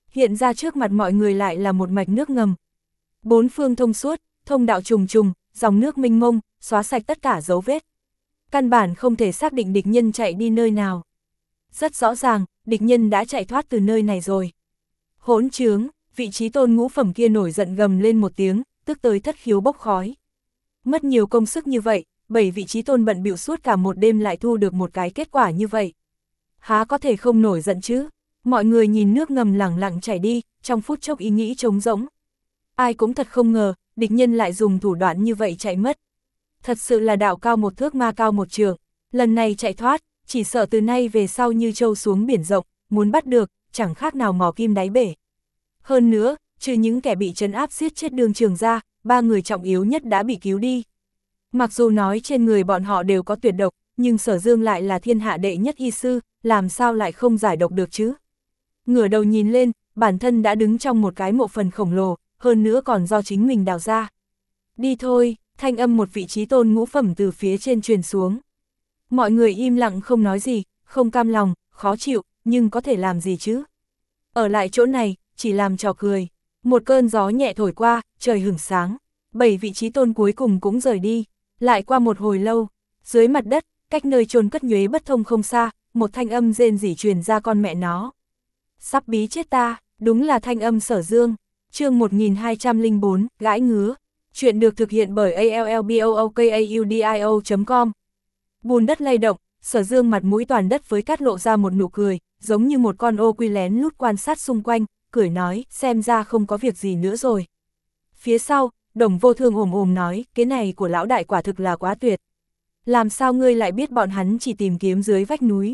hiện ra trước mặt mọi người lại là một mạch nước ngầm. Bốn phương thông suốt, thông đạo trùng trùng, dòng nước mênh mông, xóa sạch tất cả dấu vết. Căn bản không thể xác định địch nhân chạy đi nơi nào. Rất rõ ràng, địch nhân đã chạy thoát từ nơi này rồi. Hỗn trướng, vị trí tôn ngũ phẩm kia nổi giận gầm lên một tiếng, tức tới thất khiếu bốc khói. Mất nhiều công sức như vậy, bảy vị trí tôn bận bịu suốt cả một đêm lại thu được một cái kết quả như vậy. Há có thể không nổi giận chứ? Mọi người nhìn nước ngầm lẳng lặng chảy đi, trong phút chốc ý nghĩ trống rỗng. Ai cũng thật không ngờ, địch nhân lại dùng thủ đoạn như vậy chạy mất. Thật sự là đạo cao một thước ma cao một trượng, lần này chạy thoát, chỉ sợ từ nay về sau như trâu xuống biển rộng, muốn bắt được, chẳng khác nào mò kim đáy bể. Hơn nữa, trừ những kẻ bị trấn áp giết chết Đường Trường ra, ba người trọng yếu nhất đã bị cứu đi. Mặc dù nói trên người bọn họ đều có tuyệt độc, nhưng Sở Dương lại là thiên hạ đệ nhất y sư, làm sao lại không giải độc được chứ? Ngửa đầu nhìn lên, bản thân đã đứng trong một cái mộ phần khổng lồ, hơn nữa còn do chính mình đào ra. Đi thôi, thanh âm một vị trí tôn ngũ phẩm từ phía trên truyền xuống. Mọi người im lặng không nói gì, không cam lòng, khó chịu, nhưng có thể làm gì chứ? Ở lại chỗ này, chỉ làm trò cười. Một cơn gió nhẹ thổi qua, trời hửng sáng. Bảy vị trí tôn cuối cùng cũng rời đi. Lại qua một hồi lâu, dưới mặt đất, cách nơi chôn cất Nhuế Bất Thông không xa, một thanh âm rên rỉ truyền ra con mẹ nó. Sắp bí chết ta, đúng là thanh âm Sở Dương. Chương một nghìn hai trăm lẻ bốn, gãi ngứa. Chuyện được thực hiện bởi a l l b o o k a u d i o chấm com. Bùn đất lay động, Sở Dương mặt mũi toàn đất với cát lộ ra một nụ cười, giống như một con ô quy lén lút quan sát xung quanh, cười nói, xem ra không có việc gì nữa rồi. Phía sau, Đồng Vô Thương ồm ồm nói, cái này của lão đại quả thực là quá tuyệt. Làm sao ngươi lại biết bọn hắn chỉ tìm kiếm dưới vách núi?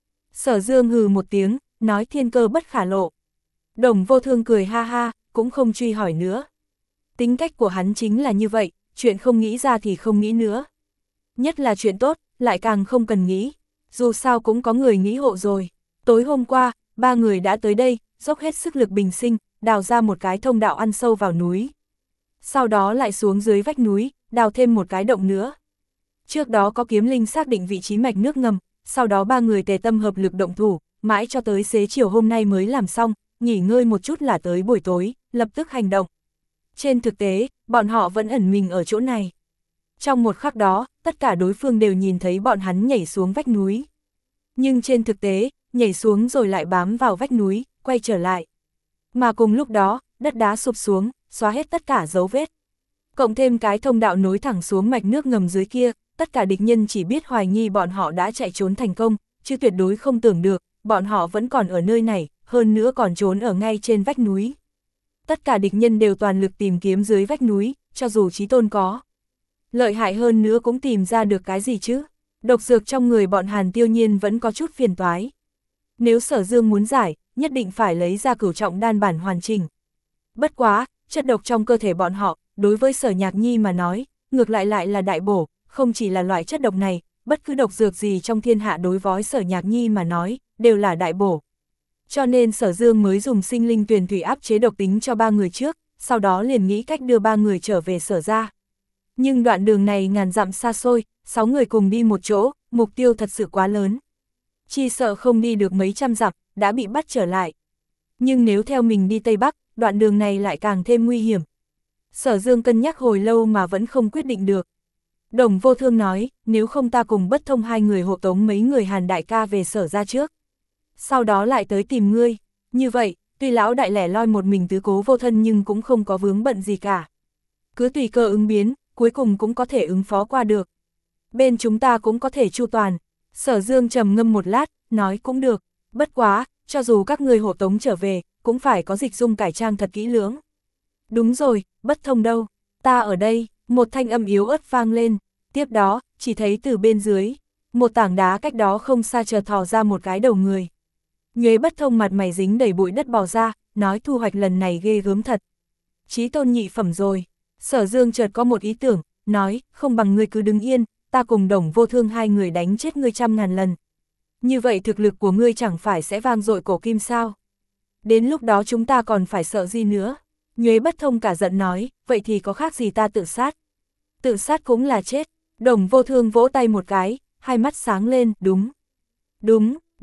Sở Dương hừ một tiếng, nói thiên cơ bất khả lộ. Đồng Vô Thương cười ha ha, cũng không truy hỏi nữa. Tính cách của hắn chính là như vậy, chuyện không nghĩ ra thì không nghĩ nữa. Nhất là chuyện tốt, lại càng không cần nghĩ. Dù sao cũng có người nghĩ hộ rồi. Tối hôm qua, ba người đã tới đây, dốc hết sức lực bình sinh, đào ra một cái thông đạo ăn sâu vào núi. Sau đó lại xuống dưới vách núi, đào thêm một cái động nữa. Trước đó có kiếm linh xác định vị trí mạch nước ngầm, sau đó ba người tề tâm hợp lực động thủ, mãi cho tới xế chiều hôm nay mới làm xong, nghỉ ngơi một chút là tới buổi tối, lập tức hành động. Trên thực tế, bọn họ vẫn ẩn mình ở chỗ này. Trong một khắc đó, tất cả đối phương đều nhìn thấy bọn hắn nhảy xuống vách núi. Nhưng trên thực tế, nhảy xuống rồi lại bám vào vách núi, quay trở lại. Mà cùng lúc đó, đất đá sụp xuống, xóa hết tất cả dấu vết. Cộng thêm cái thông đạo nối thẳng xuống mạch nước ngầm dưới kia, tất cả địch nhân chỉ biết hoài nghi bọn họ đã chạy trốn thành công, chứ tuyệt đối không tưởng được, bọn họ vẫn còn ở nơi này, hơn nữa còn trốn ở ngay trên vách núi. Tất cả địch nhân đều toàn lực tìm kiếm dưới vách núi, cho dù chí tôn có. Lợi hại hơn nữa cũng tìm ra được cái gì chứ? Độc dược trong người bọn Hàn Tiêu Nhiên vẫn có chút phiền toái. Nếu Sở Dương muốn giải, nhất định phải lấy ra cửu trọng đan bản hoàn chỉnh. Bất quá, chất độc trong cơ thể bọn họ, đối với Sở Nhạc Nhi mà nói, ngược lại lại là đại bổ, không chỉ là loại chất độc này, bất cứ độc dược gì trong thiên hạ đối với Sở Nhạc Nhi mà nói, đều là đại bổ. Cho nên Sở Dương mới dùng sinh linh tuyền thủy áp chế độc tính cho ba người trước, sau đó liền nghĩ cách đưa ba người trở về Sở ra. Nhưng đoạn đường này ngàn dặm xa xôi, sáu người cùng đi một chỗ, mục tiêu thật sự quá lớn. Chỉ sợ không đi được mấy trăm dặm, đã bị bắt trở lại. Nhưng nếu theo mình đi Tây Bắc, đoạn đường này lại càng thêm nguy hiểm. Sở Dương cân nhắc hồi lâu mà vẫn không quyết định được. Đồng Vô Thương nói, nếu không ta cùng Bất Thông hai người hộ tống mấy người Hàn đại ca về Sở ra trước. Sau đó lại tới tìm ngươi. Như vậy, tuy lão đại lẻ loi một mình tứ cố vô thân nhưng cũng không có vướng bận gì cả. Cứ tùy cơ ứng biến, cuối cùng cũng có thể ứng phó qua được. Bên chúng ta cũng có thể chu toàn. Sở Dương trầm ngâm một lát, nói cũng được. Bất quá, cho dù các ngươi hộ tống trở về, cũng phải có dịch dung cải trang thật kỹ lưỡng. Đúng rồi, Bất Thông đâu? Ta ở đây, một thanh âm yếu ớt vang lên. Tiếp đó, chỉ thấy từ bên dưới, một tảng đá cách đó không xa chợt thò ra một cái đầu người. Nhuế Bất Thông mặt mày dính đầy bụi đất bò ra, nói thu hoạch lần này ghê gớm thật. Chí tôn nhị phẩm rồi. Sở Dương chợt có một ý tưởng, nói, không bằng ngươi cứ đứng yên, ta cùng Đồng Vô Thương hai người đánh chết ngươi trăm ngàn lần. Như vậy thực lực của ngươi chẳng phải sẽ vang dội cổ kim sao? Đến lúc đó chúng ta còn phải sợ gì nữa? Nhuế Bất Thông cả giận nói, vậy thì có khác gì ta tự sát? Tự sát cũng là chết. Đồng Vô Thương vỗ tay một cái, hai mắt sáng lên, đúng. Đúng, đúng,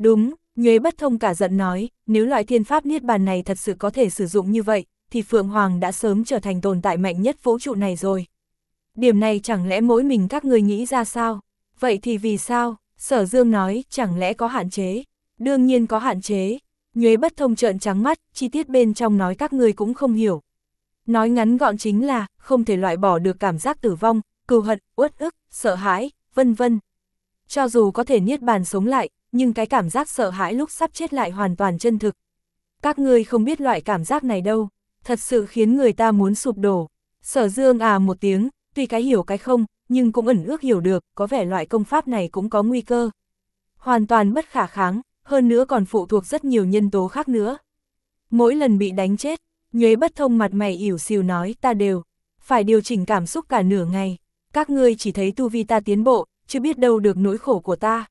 Nhuế Bất Thông cả giận nói, nếu loại thiên pháp niết bàn này thật sự có thể sử dụng như vậy, thì Phượng Hoàng đã sớm trở thành tồn tại mạnh nhất vũ trụ này rồi. Điểm này chẳng lẽ mỗi mình các người nghĩ ra sao? Vậy thì vì sao? Sở Dương nói, chẳng lẽ có hạn chế? Đương nhiên có hạn chế. Nhuế Bất Thông trợn trắng mắt, chi tiết bên trong nói các người cũng không hiểu. Nói ngắn gọn chính là, không thể loại bỏ được cảm giác tử vong, cừu hận, uất ức, sợ hãi, vân vân. Cho dù có thể niết bàn sống lại, nhưng cái cảm giác sợ hãi lúc sắp chết lại hoàn toàn chân thực. Các ngươi không biết loại cảm giác này đâu, thật sự khiến người ta muốn sụp đổ. Sở Dương à một tiếng, tuy cái hiểu cái không, nhưng cũng ẩn ước hiểu được, có vẻ loại công pháp này cũng có nguy cơ. Hoàn toàn bất khả kháng, hơn nữa còn phụ thuộc rất nhiều nhân tố khác nữa. Mỗi lần bị đánh chết, Nhuế Bất Thông mặt mày ỉu xìu nói ta đều phải điều chỉnh cảm xúc cả nửa ngày. Các ngươi chỉ thấy tu vi ta tiến bộ, chưa biết đâu được nỗi khổ của ta.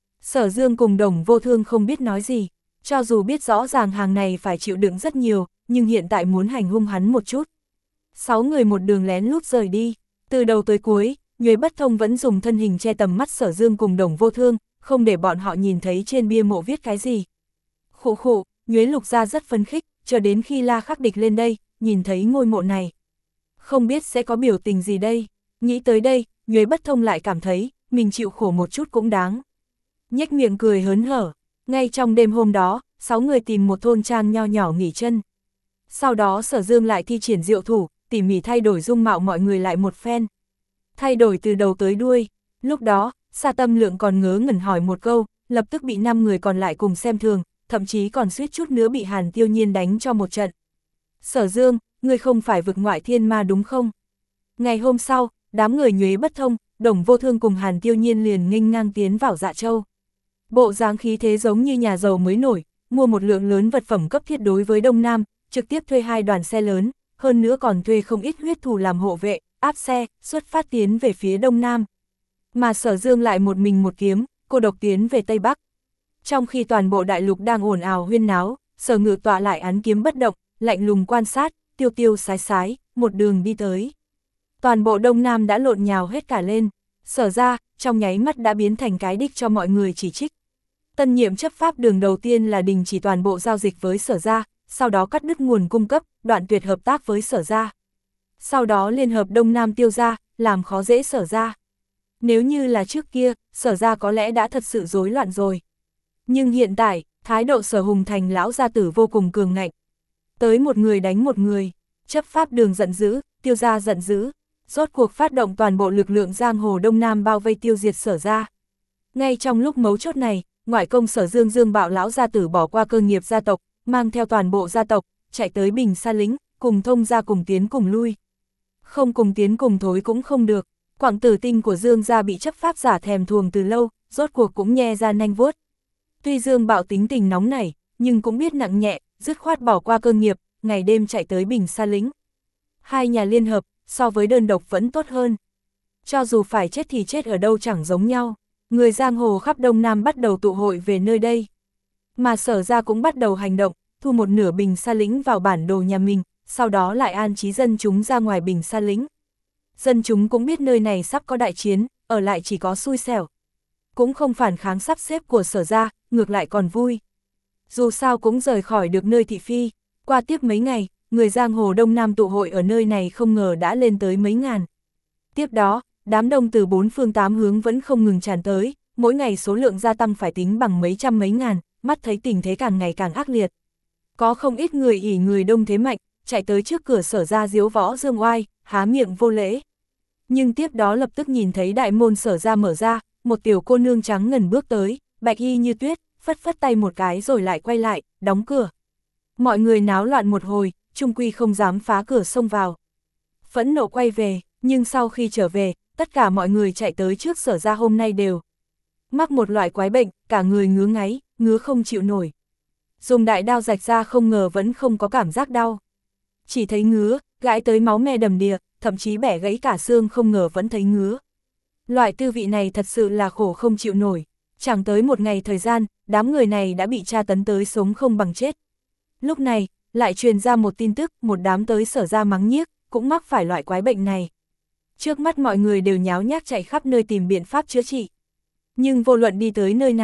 Sở Dương cùng Đồng Vô Thương không biết nói gì, cho dù biết rõ ràng hàng này phải chịu đựng rất nhiều, nhưng hiện tại muốn hành hung hắn một chút. Sáu người một đường lén lút rời đi, từ đầu tới cuối, Nhuế Bất Thông vẫn dùng thân hình che tầm mắt Sở Dương cùng Đồng Vô Thương, không để bọn họ nhìn thấy trên bia mộ viết cái gì. Khụ khụ, Nhuế Lục Gia rất phấn khích, chờ đến khi La Khắc Địch lên đây, nhìn thấy ngôi mộ này. Không biết sẽ có biểu tình gì đây, nghĩ tới đây, Nhuế Bất Thông lại cảm thấy, mình chịu khổ một chút cũng đáng. Nhếch miệng cười hớn hở, ngay trong đêm hôm đó, sáu người tìm một thôn trang nho nhỏ nghỉ chân. Sau đó Sở Dương lại thi triển diệu thủ, tỉ mỉ thay đổi dung mạo mọi người lại một phen. Thay đổi từ đầu tới đuôi, lúc đó, Sa Tâm Lượng còn ngớ ngẩn hỏi một câu, lập tức bị năm người còn lại cùng xem thường, thậm chí còn suýt chút nữa bị Hàn Tiêu Nhiên đánh cho một trận. Sở Dương, ngươi không phải vực ngoại thiên ma đúng không? Ngày hôm sau, đám người Nhuế Bất Thông, Đồng Vô Thương cùng Hàn Tiêu Nhiên liền nghênh ngang tiến vào Dạ Châu. Bộ dáng khí thế giống như nhà giàu mới nổi, mua một lượng lớn vật phẩm cấp thiết đối với Đông Nam, trực tiếp thuê hai đoàn xe lớn, hơn nữa còn thuê không ít huyết thủ làm hộ vệ, áp xe, xuất phát tiến về phía Đông Nam. Mà Sở Dương lại một mình một kiếm, cô độc tiến về Tây Bắc. Trong khi toàn bộ đại lục đang ồn ào huyên náo, Sở Ngự tọa lại án kiếm bất động, lạnh lùng quan sát, tiêu tiêu sái sái, một đường đi tới. Toàn bộ Đông Nam đã lộn nhào hết cả lên, Sở ra, trong nháy mắt đã biến thành cái đích cho mọi người chỉ trích. Tân nhiệm chấp pháp đường đầu tiên là đình chỉ toàn bộ giao dịch với Sở ra, sau đó cắt đứt nguồn cung cấp, đoạn tuyệt hợp tác với Sở ra. Sau đó liên hợp Đông Nam Tiêu ra, làm khó dễ Sở ra. Nếu như là trước kia, Sở ra có lẽ đã thật sự rối loạn rồi. Nhưng hiện tại, thái độ Sở Hùng Thành lão gia tử vô cùng cường ngạnh. Tới một người đánh một người, chấp pháp đường giận dữ, Tiêu gia giận dữ, rốt cuộc phát động toàn bộ lực lượng giang hồ Đông Nam bao vây tiêu diệt Sở ra. Ngay trong lúc mấu chốt này, ngoại công Sở Dương Dương Bạo lão gia tử bỏ qua cơ nghiệp gia tộc, mang theo toàn bộ gia tộc, chạy tới Bình Sa Lĩnh, cùng Thông gia cùng tiến cùng lui. Không cùng tiến cùng thối cũng không được, quặng tử tinh của Dương gia bị chấp pháp giả thèm thuồng từ lâu, rốt cuộc cũng nhe ra nanh vuốt. Tuy Dương Bạo tính tình nóng nảy, nhưng cũng biết nặng nhẹ, dứt khoát bỏ qua cơ nghiệp, ngày đêm chạy tới Bình Sa Lĩnh. Hai nhà liên hợp, so với đơn độc vẫn tốt hơn. Cho dù phải chết thì chết ở đâu chẳng giống nhau, người giang hồ khắp Đông Nam bắt đầu tụ hội về nơi đây. Mà Sở ra cũng bắt đầu hành động, thu một nửa Bình Sa Lĩnh vào bản đồ nhà mình, sau đó lại an trí dân chúng ra ngoài Bình Sa Lĩnh. Dân chúng cũng biết nơi này sắp có đại chiến, ở lại chỉ có xui xẻo. Cũng không phản kháng sắp xếp của Sở ra, ngược lại còn vui. Dù sao cũng rời khỏi được nơi thị phi, qua tiếp mấy ngày, người giang hồ Đông Nam tụ hội ở nơi này không ngờ đã lên tới mấy ngàn. Tiếp đó, đám đông từ bốn phương tám hướng vẫn không ngừng tràn tới, mỗi ngày số lượng gia tăng phải tính bằng mấy trăm mấy ngàn, mắt thấy tình thế càng ngày càng ác liệt. Có không ít người ỷ người đông thế mạnh, chạy tới trước cửa Sở ra diếu võ dương oai, há miệng vô lễ. Nhưng tiếp đó lập tức nhìn thấy đại môn Sở ra mở ra, một tiểu cô nương trắng ngần bước tới, bạch y như tuyết, phất phất tay một cái rồi lại quay lại, đóng cửa. Mọi người náo loạn một hồi, chung quy không dám phá cửa xông vào. Phẫn nộ quay về, nhưng sau khi trở về, tất cả mọi người chạy tới trước Sở ra hôm nay đều mắc một loại quái bệnh, cả người ngứa ngáy, ngứa không chịu nổi. Dùng đại đao rạch ra không ngờ vẫn không có cảm giác đau. Chỉ thấy ngứa, gãi tới máu me đầm đìa, thậm chí bẻ gãy cả xương không ngờ vẫn thấy ngứa. Loại tư vị này thật sự là khổ không chịu nổi. Chẳng tới một ngày thời gian, đám người này đã bị tra tấn tới sống không bằng chết. Lúc này, lại truyền ra một tin tức, một đám tới Sở ra mắng nhiếc, cũng mắc phải loại quái bệnh này. Trước mắt mọi người đều nháo nhác chạy khắp nơi tìm biện pháp chữa trị. Nhưng vô luận đi tới nơi nào,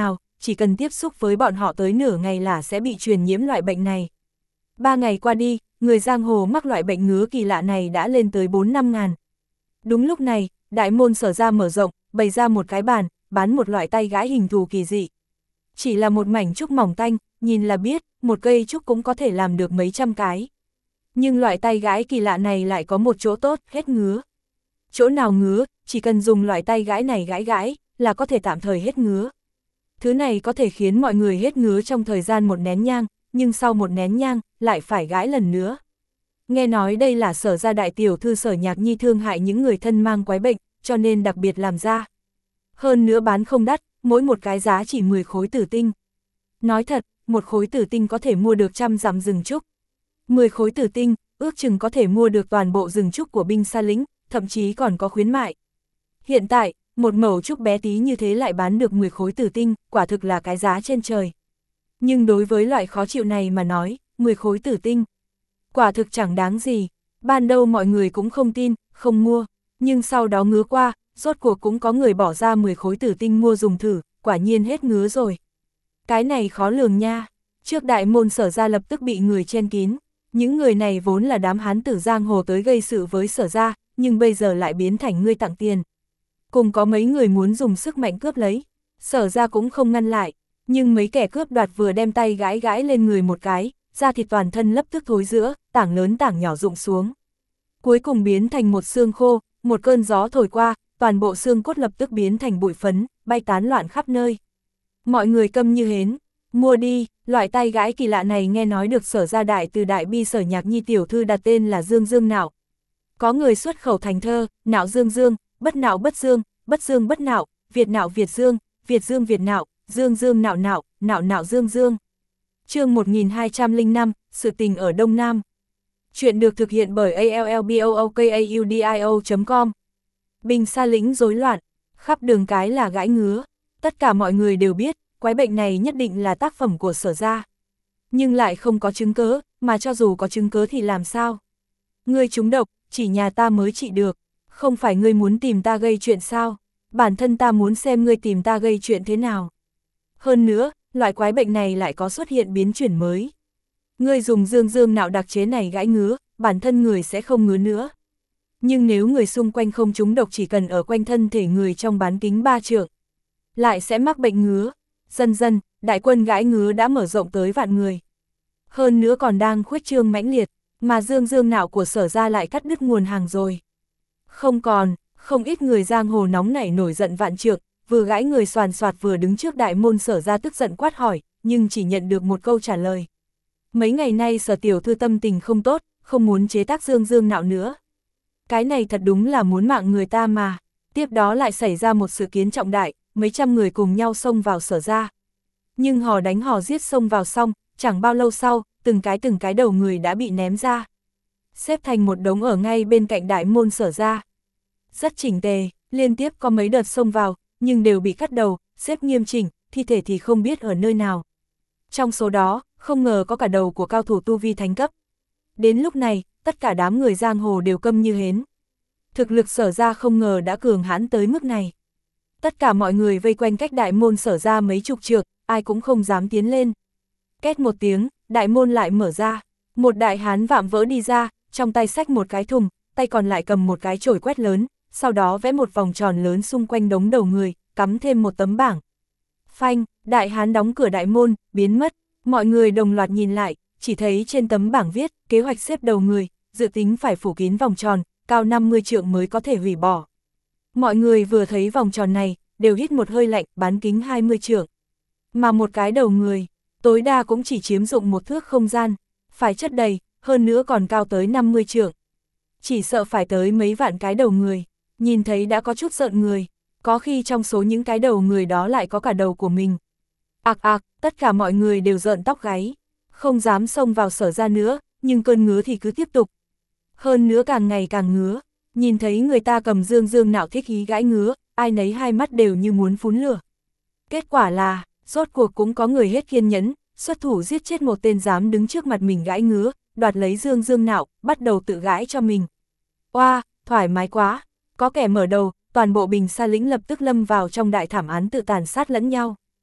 chỉ cần tiếp xúc với bọn họ tới nửa ngày là sẽ bị truyền nhiễm loại bệnh này. Ba ngày qua đi, người giang hồ mắc loại bệnh ngứa kỳ lạ này đã lên tới bốn năm ngàn. Đúng lúc này, đại môn Sở ra mở rộng, bày ra một cái bàn, bán một loại tay gãi hình thù kỳ dị. Chỉ là một mảnh trúc mỏng tanh, nhìn là biết, một cây trúc cũng có thể làm được mấy trăm cái. Nhưng loại tay gãi kỳ lạ này lại có một chỗ tốt, hết ngứa. Chỗ nào ngứa, chỉ cần dùng loại tay gãi này gãi gãi, là có thể tạm thời hết ngứa. Thứ này có thể khiến mọi người hết ngứa trong thời gian một nén nhang, nhưng sau một nén nhang, lại phải gãi lần nữa. Nghe nói đây là Sở ra đại tiểu thư Sở Nhạc Nhi thương hại những người thân mang quái bệnh, cho nên đặc biệt làm ra. Hơn nữa bán không đắt, mỗi một cái giá chỉ mười khối tử tinh. Nói thật, một khối tử tinh có thể mua được trăm dặm rừng trúc. mười khối tử tinh, ước chừng có thể mua được toàn bộ rừng trúc của binh Sa Lĩnh, thậm chí còn có khuyến mại. Hiện tại, một mẩu trúc bé tí như thế lại bán được mười khối tử tinh, quả thực là cái giá trên trời. Nhưng đối với loại khó chịu này mà nói, mười khối tử tinh, quả thực chẳng đáng gì. Ban đầu mọi người cũng không tin, không mua, nhưng sau đó ngứa qua, rốt cuộc cũng có người bỏ ra mười khối tử tinh mua dùng thử, quả nhiên hết ngứa rồi. Cái này khó lường nha. Trước đại môn Sở ra lập tức bị người chen kín. Những người này vốn là đám hán tử giang hồ tới gây sự với Sở ra, nhưng bây giờ lại biến thành người tặng tiền. Cùng có mấy người muốn dùng sức mạnh cướp lấy. Sở ra cũng không ngăn lại, nhưng mấy kẻ cướp đoạt vừa đem tay gãi gãi lên người một cái, da thịt toàn thân lập tức thối rữa, tảng lớn tảng nhỏ rụng xuống. Cuối cùng biến thành một xương khô, một cơn gió thổi qua, toàn bộ xương cốt lập tức biến thành bụi phấn, bay tán loạn khắp nơi. Mọi người câm như hến, mua đi, loại tay gãi kỳ lạ này nghe nói được Sở ra đại từ đại bi Sở Nhạc Nhi tiểu thư đặt tên là Dương Dương Nạo. Có người xuất khẩu thành thơ, nạo dương dương, bất nạo bất dương, bất dương bất nạo, Việt nạo Việt dương, Việt dương Việt nạo, dương dương nạo nạo, nạo nạo dương dương. Chương một nghìn hai trăm lẻ năm, sự tình ở Đông Nam. Chuyện được thực hiện bởi a l l b o o k a u d i o chấm com. Binh Sa Lĩnh rối loạn, khắp đường cái là gãi ngứa. Tất cả mọi người đều biết, quái bệnh này nhất định là tác phẩm của Sở ra. Nhưng lại không có chứng cớ, mà cho dù có chứng cớ thì làm sao? Ngươi trúng độc, chỉ nhà ta mới trị được. Không phải ngươi muốn tìm ta gây chuyện sao? Bản thân ta muốn xem ngươi tìm ta gây chuyện thế nào. Hơn nữa, loại quái bệnh này lại có xuất hiện biến chuyển mới. Ngươi dùng dương dương nạo đặc chế này gãi ngứa, bản thân người sẽ không ngứa nữa. Nhưng nếu người xung quanh không trúng độc chỉ cần ở quanh thân thể người trong bán kính ba trượng, lại sẽ mắc bệnh ngứa. Dần dần, đại quân gãi ngứa đã mở rộng tới vạn người. Hơn nữa còn đang khuếch trương mãnh liệt, mà dương dương nạo của Sở ra lại cắt đứt nguồn hàng rồi. Không còn, không ít người giang hồ nóng nảy nổi giận vạn trượng, vừa gãi người soàn soạt vừa đứng trước đại môn Sở ra tức giận quát hỏi, nhưng chỉ nhận được một câu trả lời. Mấy ngày nay Sở tiểu thư tâm tình không tốt, không muốn chế tác dương dương nạo nữa. Cái này thật đúng là muốn mạng người ta mà. Tiếp đó lại xảy ra một sự kiến trọng đại, mấy trăm người cùng nhau xông vào Sở ra. Nhưng hò đánh hò giết xông vào xong, chẳng bao lâu sau, từng cái từng cái đầu người đã bị ném ra. Xếp thành một đống ở ngay bên cạnh đại môn Sở ra. Rất chỉnh tề, liên tiếp có mấy đợt xông vào, nhưng đều bị cắt đầu, xếp nghiêm chỉnh, thi thể thì không biết ở nơi nào. Trong số đó, không ngờ có cả đầu của cao thủ tu vi thánh cấp. Đến lúc này, tất cả đám người giang hồ đều câm như hến. Thực lực Sở ra không ngờ đã cường hãn tới mức này. Tất cả mọi người vây quanh cách đại môn Sở ra mấy chục trượng, ai cũng không dám tiến lên. Két một tiếng, đại môn lại mở ra. Một đại hán vạm vỡ đi ra, trong tay xách một cái thùng, tay còn lại cầm một cái chổi quét lớn, sau đó vẽ một vòng tròn lớn xung quanh đống đầu người, cắm thêm một tấm bảng. Phanh, đại hán đóng cửa đại môn, biến mất. Mọi người đồng loạt nhìn lại, chỉ thấy trên tấm bảng viết, kế hoạch xếp đầu người, dự tính phải phủ kín vòng tròn, cao năm mươi trượng mới có thể hủy bỏ. Mọi người vừa thấy vòng tròn này, đều hít một hơi lạnh, bán kính hai mươi trượng. Mà một cái đầu người, tối đa cũng chỉ chiếm dụng một thước không gian, phải chất đầy, hơn nữa còn cao tới năm mươi trượng. Chỉ sợ phải tới mấy vạn cái đầu người, nhìn thấy đã có chút sợ người, có khi trong số những cái đầu người đó lại có cả đầu của mình. Ạc ạc, tất cả mọi người đều rợn tóc gáy, không dám xông vào Sở ra nữa, nhưng cơn ngứa thì cứ tiếp tục. Hơn nữa càng ngày càng ngứa, nhìn thấy người ta cầm dương dương nạo thích ý gãi ngứa, ai nấy hai mắt đều như muốn phun lửa. Kết quả là, rốt cuộc cũng có người hết kiên nhẫn, xuất thủ giết chết một tên dám đứng trước mặt mình gãi ngứa, đoạt lấy dương dương nạo, bắt đầu tự gãi cho mình. Oa, thoải mái quá, có kẻ mở đầu, toàn bộ Bình Sa Lĩnh lập tức lâm vào trong đại thảm án tự tàn sát lẫn nhau.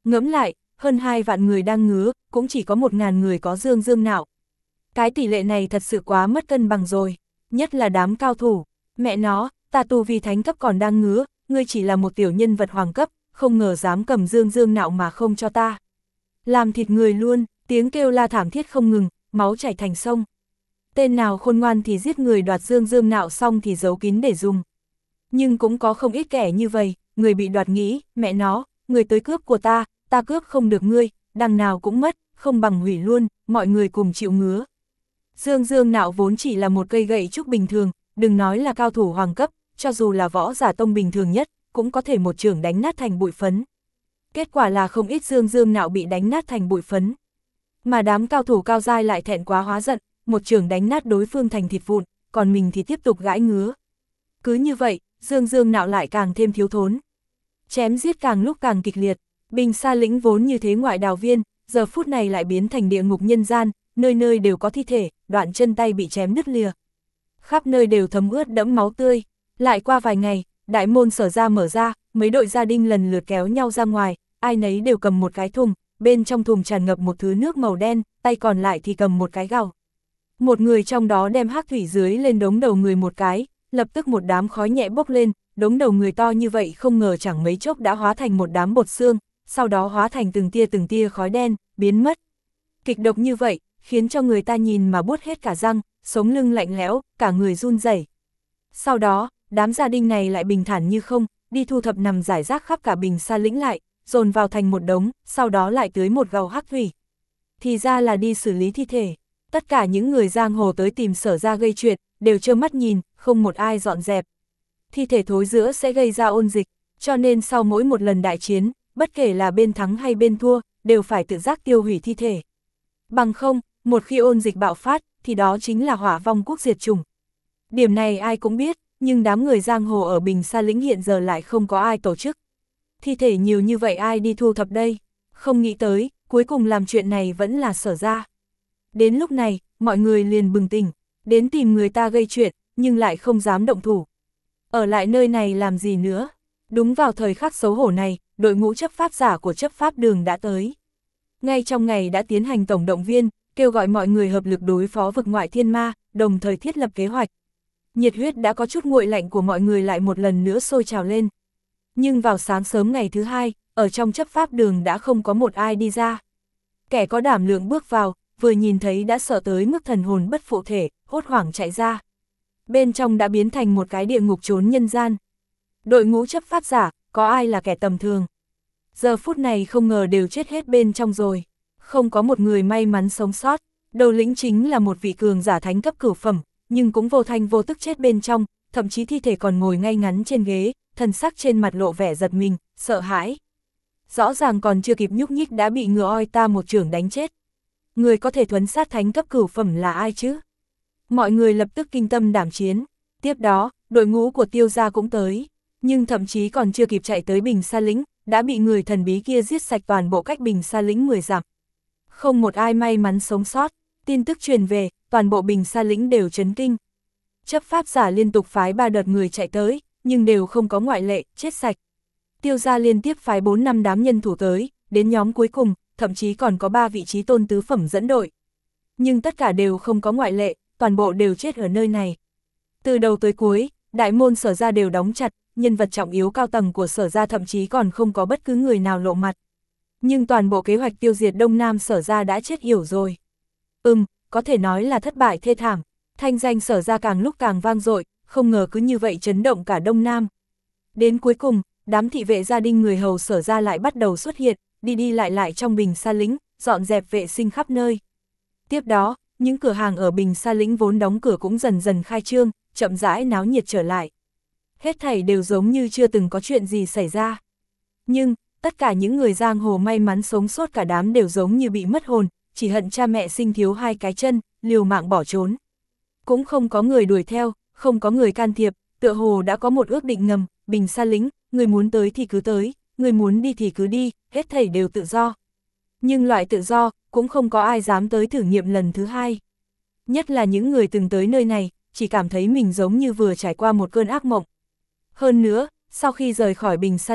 Ngẫm lại, hơn hai vạn người đang ngứa, cũng chỉ có một ngàn người có dương dương nạo. Cái tỷ lệ này thật sự quá mất cân bằng rồi, nhất là đám cao thủ. Mẹ nó, ta tu vi thánh cấp còn đang ngứa, ngươi chỉ là một tiểu nhân vật hoàng cấp, không ngờ dám cầm dương dương nạo mà không cho ta. Làm thịt người luôn, tiếng kêu la thảm thiết không ngừng, máu chảy thành sông. Tên nào khôn ngoan thì giết người đoạt dương dương nạo xong thì giấu kín để dùng. Nhưng cũng có không ít kẻ như vậy, người bị đoạt nghĩ, mẹ nó, người tới cướp của ta, ta cướp không được ngươi, đằng nào cũng mất, không bằng hủy luôn, mọi người cùng chịu ngứa. Dương dương nạo vốn chỉ là một cây gậy trúc bình thường, đừng nói là cao thủ hoàng cấp, cho dù là võ giả tông bình thường nhất, cũng có thể một chưởng đánh nát thành bụi phấn. Kết quả là không ít dương dương nạo bị đánh nát thành bụi phấn. Mà đám cao thủ cao giai lại thẹn quá hóa giận, một chưởng đánh nát đối phương thành thịt vụn, còn mình thì tiếp tục gãi ngứa. Cứ như vậy, dương dương nạo lại càng thêm thiếu thốn. Chém giết càng lúc càng kịch liệt, Bình Sa lĩnh vốn như thế ngoại đào viên, giờ phút này lại biến thành địa ngục nhân gian, nơi nơi đều có thi thể, đoạn chân tay bị chém đứt lìa. Khắp nơi đều thấm ướt đẫm máu tươi. Lại qua vài ngày, đại môn Sở ra mở ra, mấy đội gia đình lần lượt kéo nhau ra ngoài, ai nấy đều cầm một cái thùng, bên trong thùng tràn ngập một thứ nước màu đen, tay còn lại thì cầm một cái gạo. Một người trong đó đem hắc thủy dưới lên đống đầu người một cái, lập tức một đám khói nhẹ bốc lên, đống đầu người to như vậy không ngờ chẳng mấy chốc đã hóa thành một đám bột xương, sau đó hóa thành từng tia từng tia khói đen, biến mất. Kịch độc như vậy, khiến cho người ta nhìn mà buốt hết cả răng, sống lưng lạnh lẽo, cả người run rẩy. Sau đó, đám gia đình này lại bình thản như không, đi thu thập nằm rải rác khắp cả Bình Sa lĩnh lại, dồn vào thành một đống, sau đó lại tưới một gầu hắc thủy. Thì ra là đi xử lý thi thể. Tất cả những người giang hồ tới tìm Sở ra gây chuyện, đều trơ mắt nhìn, không một ai dọn dẹp. Thi thể thối rữa sẽ gây ra ôn dịch, cho nên sau mỗi một lần đại chiến, bất kể là bên thắng hay bên thua, đều phải tự giác tiêu hủy thi thể. Bằng không, một khi ôn dịch bạo phát, thì đó chính là hỏa vong quốc diệt chủng. Điểm này ai cũng biết, nhưng đám người giang hồ ở Bình Sa lĩnh hiện giờ lại không có ai tổ chức. Thi thể nhiều như vậy ai đi thu thập đây? Không nghĩ tới, cuối cùng làm chuyện này vẫn là Sở ra. Đến lúc này, mọi người liền bừng tỉnh, đến tìm người ta gây chuyện, nhưng lại không dám động thủ. Ở lại nơi này làm gì nữa? Đúng vào thời khắc xấu hổ này, đội ngũ chấp pháp giả của chấp pháp đường đã tới. Ngay trong ngày đã tiến hành tổng động viên, kêu gọi mọi người hợp lực đối phó vực ngoại thiên ma, đồng thời thiết lập kế hoạch. Nhiệt huyết đã có chút nguội lạnh của mọi người lại một lần nữa sôi trào lên. Nhưng vào sáng sớm ngày thứ hai, ở trong chấp pháp đường đã không có một ai đi ra. Kẻ có đảm lượng bước vào, vừa nhìn thấy đã sợ tới mức thần hồn bất phụ thể, hốt hoảng chạy ra. Bên trong đã biến thành một cái địa ngục trốn nhân gian. Đội ngũ chấp pháp giả, có ai là kẻ tầm thường? Giờ phút này không ngờ đều chết hết bên trong rồi. Không có một người may mắn sống sót. Đầu lĩnh chính là một vị cường giả thánh cấp cửu phẩm, nhưng cũng vô thanh vô tức chết bên trong, thậm chí thi thể còn ngồi ngay ngắn trên ghế, thần sắc trên mặt lộ vẻ giật mình, sợ hãi. Rõ ràng còn chưa kịp nhúc nhích đã bị ngựa oi ta một chưởng đánh chết. Người có thể thuấn sát thánh cấp cửu phẩm là ai chứ? Mọi người lập tức kinh tâm đảm chiến. Tiếp đó, đội ngũ của Tiêu gia cũng tới, nhưng thậm chí còn chưa kịp chạy tới Bình Sa lĩnh, đã bị người thần bí kia giết sạch toàn bộ cách Bình Sa lĩnh mười dặm. Không một ai may mắn sống sót, tin tức truyền về, toàn bộ Bình Sa lĩnh đều chấn kinh. Chấp pháp giả liên tục phái ba đợt người chạy tới, nhưng đều không có ngoại lệ, chết sạch. Tiêu gia liên tiếp phái bốn năm đám nhân thủ tới, đến nhóm cuối cùng, thậm chí còn có ba vị trí tôn tứ phẩm dẫn đội. Nhưng tất cả đều không có ngoại lệ, toàn bộ đều chết ở nơi này. Từ đầu tới cuối, đại môn Sở ra đều đóng chặt, nhân vật trọng yếu cao tầng của Sở ra thậm chí còn không có bất cứ người nào lộ mặt. Nhưng toàn bộ kế hoạch tiêu diệt Đông Nam Sở ra đã chết yểu rồi. Ừm, có thể nói là thất bại thê thảm, thanh danh Sở ra càng lúc càng vang dội, không ngờ cứ như vậy chấn động cả Đông Nam. Đến cuối cùng, đám thị vệ gia đình người hầu Sở ra lại bắt đầu xuất hiện, đi đi lại lại trong Bình Sa lĩnh, dọn dẹp vệ sinh khắp nơi. Tiếp đó, những cửa hàng ở Bình Sa lĩnh vốn đóng cửa cũng dần dần khai trương, chậm rãi náo nhiệt trở lại. Hết thảy đều giống như chưa từng có chuyện gì xảy ra. Nhưng, tất cả những người giang hồ may mắn sống sót cả đám đều giống như bị mất hồn, chỉ hận cha mẹ sinh thiếu hai cái chân, liều mạng bỏ trốn. Cũng không có người đuổi theo, không có người can thiệp, tựa hồ đã có một ước định ngầm, Bình Sa lĩnh, người muốn tới thì cứ tới, người muốn đi thì cứ đi, hết thảy đều tự do. Nhưng loại tự do, cũng không có ai dám tới thử nghiệm lần thứ hai. Nhất là những người từng tới nơi này, chỉ cảm thấy mình giống như vừa trải qua một cơn ác mộng. Hơn nữa, sau khi rời khỏi Bình Sa lĩnh,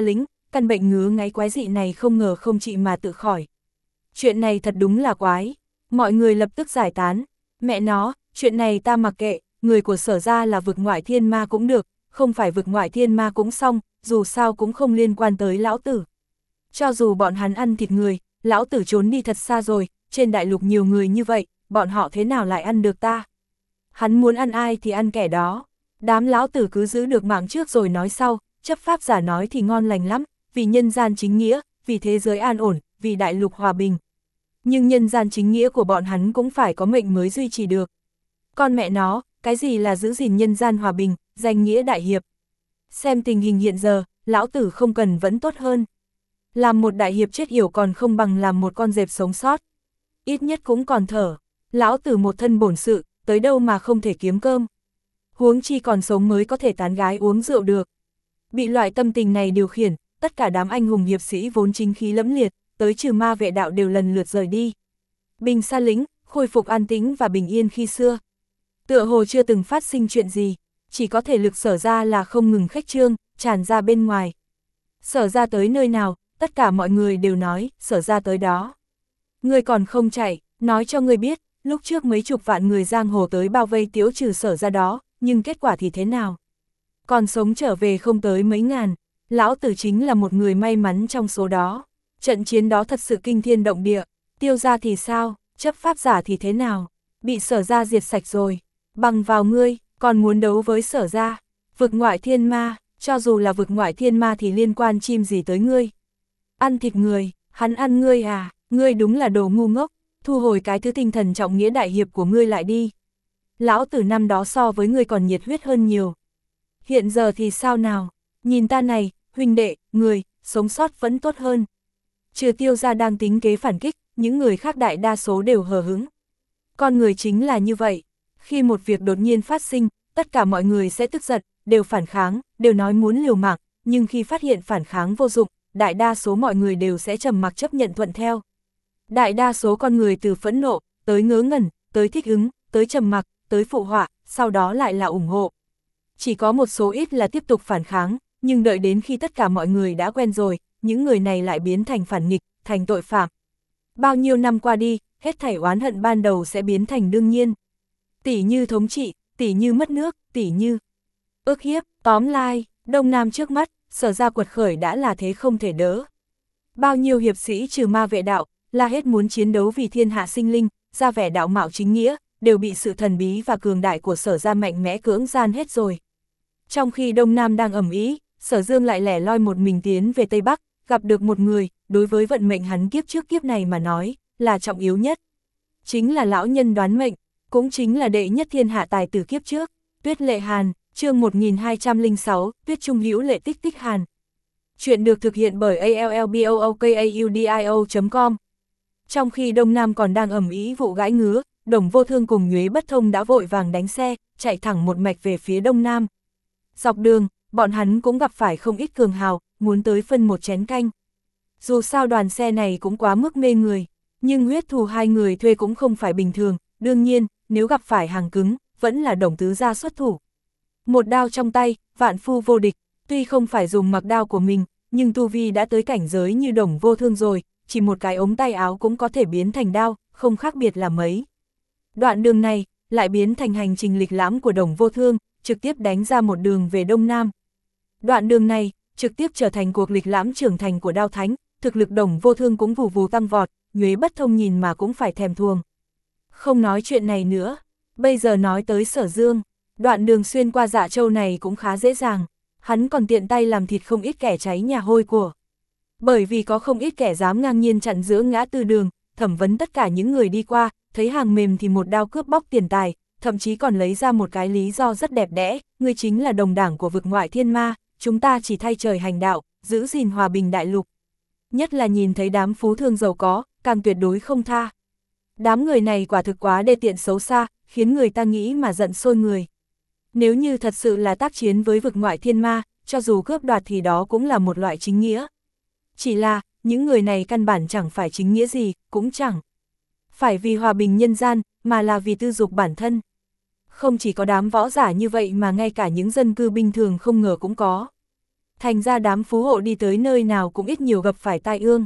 căn bệnh ngứa ngáy quái dị này không ngờ không trị mà tự khỏi. Chuyện này thật đúng là quái. Mọi người lập tức giải tán. Mẹ nó, chuyện này ta mặc kệ, người của Sở gia là vực ngoại thiên ma cũng được, không phải vực ngoại thiên ma cũng xong, dù sao cũng không liên quan tới lão tử. Cho dù bọn hắn ăn thịt người, lão tử trốn đi thật xa rồi, trên đại lục nhiều người như vậy, bọn họ thế nào lại ăn được ta? Hắn muốn ăn ai thì ăn kẻ đó. Đám lão tử cứ giữ được mạng trước rồi nói sau, chấp pháp giả nói thì ngon lành lắm, vì nhân gian chính nghĩa, vì thế giới an ổn, vì đại lục hòa bình. Nhưng nhân gian chính nghĩa của bọn hắn cũng phải có mệnh mới duy trì được. Con mẹ nó, cái gì là giữ gìn nhân gian hòa bình, danh nghĩa đại hiệp. Xem tình hình hiện giờ, lão tử không cần vẫn tốt hơn. Làm một đại hiệp chết yểu còn không bằng làm một con dẹp sống sót. Ít nhất cũng còn thở. Lão tử một thân bổn sự, tới đâu mà không thể kiếm cơm. Huống chi còn sống mới có thể tán gái uống rượu được. Bị loại tâm tình này điều khiển, tất cả đám anh hùng hiệp sĩ vốn chính khí lẫm liệt, tới trừ ma vệ đạo đều lần lượt rời đi. Bình Sa lĩnh, khôi phục an tĩnh và bình yên khi xưa. Tựa hồ chưa từng phát sinh chuyện gì, chỉ có thể lực Sở gia là không ngừng khách trương, tràn ra bên ngoài. Sở gia tới nơi nào, tất cả mọi người đều nói, Sở gia tới đó. Người còn không chạy, nói cho người biết, lúc trước mấy chục vạn người giang hồ tới bao vây tiếu trừ Sở gia đó, nhưng kết quả thì thế nào? Còn sống trở về không tới mấy ngàn, lão tử chính là một người may mắn trong số đó. Trận chiến đó thật sự kinh thiên động địa, Tiêu gia thì sao, chấp pháp giả thì thế nào? Bị Sở gia diệt sạch rồi, bằng vào ngươi, còn muốn đấu với Sở gia? Vực ngoại thiên ma, cho dù là vực ngoại thiên ma thì liên quan chim gì tới ngươi? Ăn thịt người, hắn ăn ngươi à, ngươi đúng là đồ ngu ngốc, thu hồi cái thứ tinh thần trọng nghĩa đại hiệp của ngươi lại đi. Lão tử năm đó so với ngươi còn nhiệt huyết hơn nhiều. Hiện giờ thì sao nào, nhìn ta này, huynh đệ, người, sống sót vẫn tốt hơn. Trừ Tiêu gia đang tính kế phản kích, những người khác đại đa số đều hờ hững. Con người chính là như vậy, khi một việc đột nhiên phát sinh, tất cả mọi người sẽ tức giận, đều phản kháng, đều nói muốn liều mạng, nhưng khi phát hiện phản kháng vô dụng, đại đa số mọi người đều sẽ trầm mặc chấp nhận thuận theo. Đại đa số con người từ phẫn nộ, tới ngớ ngẩn, tới thích ứng, tới trầm mặc, tới phụ họa, sau đó lại là ủng hộ. Chỉ có một số ít là tiếp tục phản kháng, nhưng đợi đến khi tất cả mọi người đã quen rồi, những người này lại biến thành phản nghịch, thành tội phạm. Bao nhiêu năm qua đi, hết thảy oán hận ban đầu sẽ biến thành đương nhiên. Tỉ như thống trị, tỉ như mất nước, tỉ như ức hiếp, tóm lai, Đông Nam trước mắt, Sở gia quật khởi đã là thế không thể đỡ. Bao nhiêu hiệp sĩ trừ ma vệ đạo, la hết muốn chiến đấu vì thiên hạ sinh linh, ra vẻ đạo mạo chính nghĩa, đều bị sự thần bí và cường đại của Sở gia mạnh mẽ cưỡng gian hết rồi. Trong khi Đông Nam đang ầm ĩ, Sở Dương lại lẻ loi một mình tiến về Tây Bắc, gặp được một người, đối với vận mệnh hắn kiếp trước kiếp này mà nói, là trọng yếu nhất. Chính là lão nhân đoán mệnh, cũng chính là đệ nhất thiên hạ tài tử kiếp trước, Tuyết Lệ Hàn, chương một nghìn hai trăm lẻ sáu, Tuyết Trung Hữu Lệ Tích Tích Hàn. Chuyện được thực hiện bởi a l l b o o k a u d i o chấm com. Trong khi Đông Nam còn đang ầm ĩ vụ gãi ngứa, Đồng Vô Thương cùng Nhuế Bất Thông đã vội vàng đánh xe, chạy thẳng một mạch về phía Đông Nam. Dọc đường, bọn hắn cũng gặp phải không ít cường hào, muốn tới phân một chén canh. Dù sao đoàn xe này cũng quá mức mê người, nhưng huyết thù hai người thuê cũng không phải bình thường, đương nhiên, nếu gặp phải hàng cứng, vẫn là Đồng tứ gia xuất thủ. Một đao trong tay, vạn phu vô địch, tuy không phải dùng mặc đao của mình, nhưng tu vi đã tới cảnh giới như Đồng Vô Thương rồi, chỉ một cái ống tay áo cũng có thể biến thành đao, không khác biệt là mấy. Đoạn đường này, lại biến thành hành trình lịch lãm của Đồng Vô Thương, trực tiếp đánh ra một đường về Đông Nam. Đoạn đường này, trực tiếp trở thành cuộc lịch lãm trưởng thành của Đao Thánh, thực lực Đồng Vô Thương cũng vù vù tăng vọt, Nhuế Bất Thông nhìn mà cũng phải thèm thuồng. Không nói chuyện này nữa, bây giờ nói tới Sở Dương, đoạn đường xuyên qua Dạ Châu này cũng khá dễ dàng, hắn còn tiện tay làm thịt không ít kẻ cháy nhà hôi của. Bởi vì có không ít kẻ dám ngang nhiên chặn giữa ngã tư đường, thẩm vấn tất cả những người đi qua, thấy hàng mềm thì một đao cướp bóc tiền tài, thậm chí còn lấy ra một cái lý do rất đẹp đẽ, ngươi chính là đồng đảng của vực ngoại thiên ma, chúng ta chỉ thay trời hành đạo, giữ gìn hòa bình đại lục. Nhất là nhìn thấy đám phú thương giàu có, càng tuyệt đối không tha. Đám người này quả thực quá đê tiện xấu xa, khiến người ta nghĩ mà giận sôi người. Nếu như thật sự là tác chiến với vực ngoại thiên ma, cho dù cướp đoạt thì đó cũng là một loại chính nghĩa. Chỉ là, những người này căn bản chẳng phải chính nghĩa gì, cũng chẳng phải vì hòa bình nhân gian, mà là vì tư dục bản thân. Không chỉ có đám võ giả như vậy mà ngay cả những dân cư bình thường không ngờ cũng có. thành ra đám phú hộ đi tới nơi nào cũng ít nhiều gặp phải tai ương.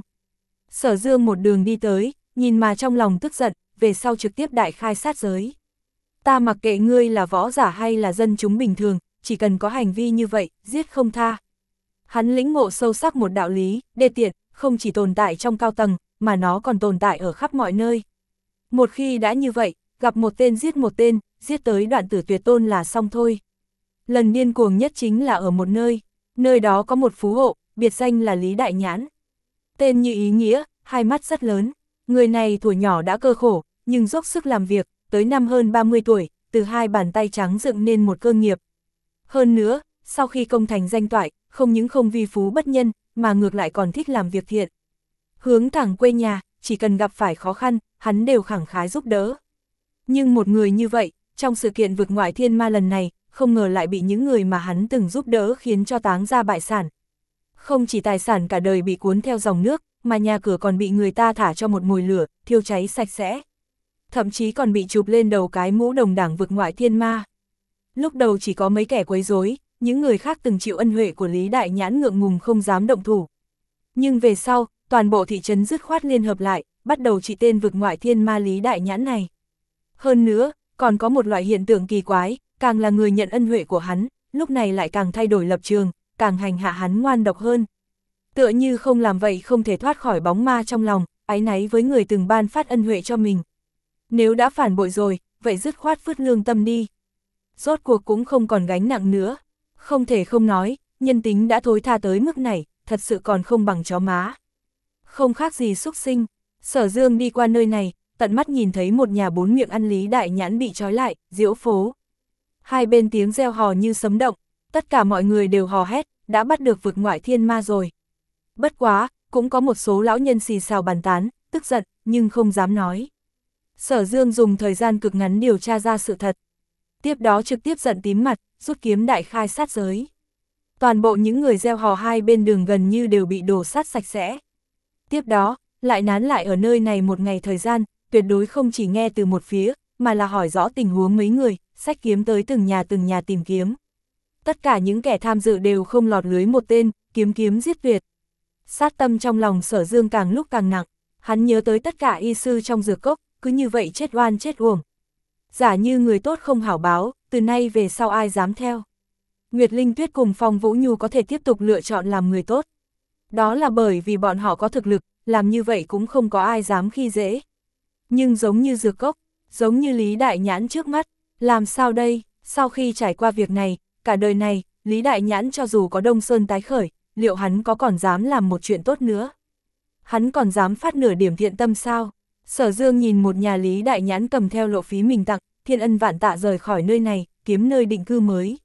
Sở Dương một đường đi tới, nhìn mà trong lòng tức giận, về sau trực tiếp đại khai sát giới. Ta mặc kệ ngươi là võ giả hay là dân chúng bình thường, chỉ cần có hành vi như vậy, giết không tha. Hắn lĩnh ngộ sâu sắc một đạo lý, đê tiện, không chỉ tồn tại trong cao tầng, mà nó còn tồn tại ở khắp mọi nơi. Một khi đã như vậy, gặp một tên giết một tên, giết tới đoạn tử tuyệt tôn là xong thôi. Lần điên cuồng nhất chính là ở một nơi, nơi đó có một phú hộ, biệt danh là Lý Đại Nhãn. Tên như ý nghĩa, hai mắt rất lớn, người này tuổi nhỏ đã cơ khổ, nhưng dốc sức làm việc, tới năm hơn ba mươi tuổi, từ hai bàn tay trắng dựng nên một cơ nghiệp. Hơn nữa, sau khi công thành danh toại, không những không vi phú bất nhân, mà ngược lại còn thích làm việc thiện. Hướng thẳng quê nhà, chỉ cần gặp phải khó khăn, hắn đều khẳng khái giúp đỡ. Nhưng một người như vậy, trong sự kiện vực ngoại thiên ma lần này, không ngờ lại bị những người mà hắn từng giúp đỡ khiến cho táng ra bại sản. Không chỉ tài sản cả đời bị cuốn theo dòng nước, mà nhà cửa còn bị người ta thả cho một mùi lửa, thiêu cháy sạch sẽ. Thậm chí còn bị chụp lên đầu cái mũ đồng đảng vực ngoại thiên ma. Lúc đầu chỉ có mấy kẻ quấy rối, những người khác từng chịu ân huệ của Lý Đại Nhãn ngượng ngùng không dám động thủ. Nhưng về sau, toàn bộ thị trấn dứt khoát liên hợp lại, bắt đầu trị tên vực ngoại thiên ma Lý Đại Nhãn này. Hơn nữa, còn có một loại hiện tượng kỳ quái, càng là người nhận ân huệ của hắn, lúc này lại càng thay đổi lập trường, càng hành hạ hắn ngoan độc hơn. Tựa như không làm vậy không thể thoát khỏi bóng ma trong lòng, áy náy với người từng ban phát ân huệ cho mình. Nếu đã phản bội rồi, vậy dứt khoát vứt lương tâm đi. Rốt cuộc cũng không còn gánh nặng nữa. Không thể không nói, nhân tính đã thối tha tới mức này, thật sự còn không bằng chó má. Không khác gì súc sinh. Sở Dương đi qua nơi này, tận mắt nhìn thấy một nhà bốn miệng ăn Lý Đại Nhãn bị trói lại, diễu phố. Hai bên tiếng reo hò như sấm động, tất cả mọi người đều hò hét, đã bắt được vực ngoại thiên ma rồi. Bất quá, cũng có một số lão nhân xì xào bàn tán, tức giận, nhưng không dám nói. Sở Dương dùng thời gian cực ngắn điều tra ra sự thật. Tiếp đó trực tiếp giận tím mặt, rút kiếm đại khai sát giới. Toàn bộ những người gieo hò hai bên đường gần như đều bị đổ sát sạch sẽ. Tiếp đó, lại nán lại ở nơi này một ngày thời gian, tuyệt đối không chỉ nghe từ một phía, mà là hỏi rõ tình huống mấy người, xách kiếm tới từng nhà từng nhà tìm kiếm. Tất cả những kẻ tham dự đều không lọt lưới một tên, kiếm kiếm giết tuyệt. Sát tâm trong lòng Sở Dương càng lúc càng nặng, hắn nhớ tới tất cả y sư trong dược cốc, cứ như vậy chết oan chết uổng. Giả như người tốt không hảo báo, từ nay về sau ai dám theo. Nguyệt Linh Tuyết cùng Phong Vũ Nhu có thể tiếp tục lựa chọn làm người tốt. Đó là bởi vì bọn họ có thực lực, làm như vậy cũng không có ai dám khi dễ. Nhưng giống như dược cốc, giống như Lý Đại Nhãn trước mắt, làm sao đây, sau khi trải qua việc này, cả đời này, Lý Đại Nhãn cho dù có Đông Sơn tái khởi, liệu hắn có còn dám làm một chuyện tốt nữa? Hắn còn dám phát nửa điểm thiện tâm sao? Sở Dương nhìn một nhà Lý Đại Nhãn cầm theo lộ phí mình tặng, thiên ân vạn tạ rời khỏi nơi này, kiếm nơi định cư mới.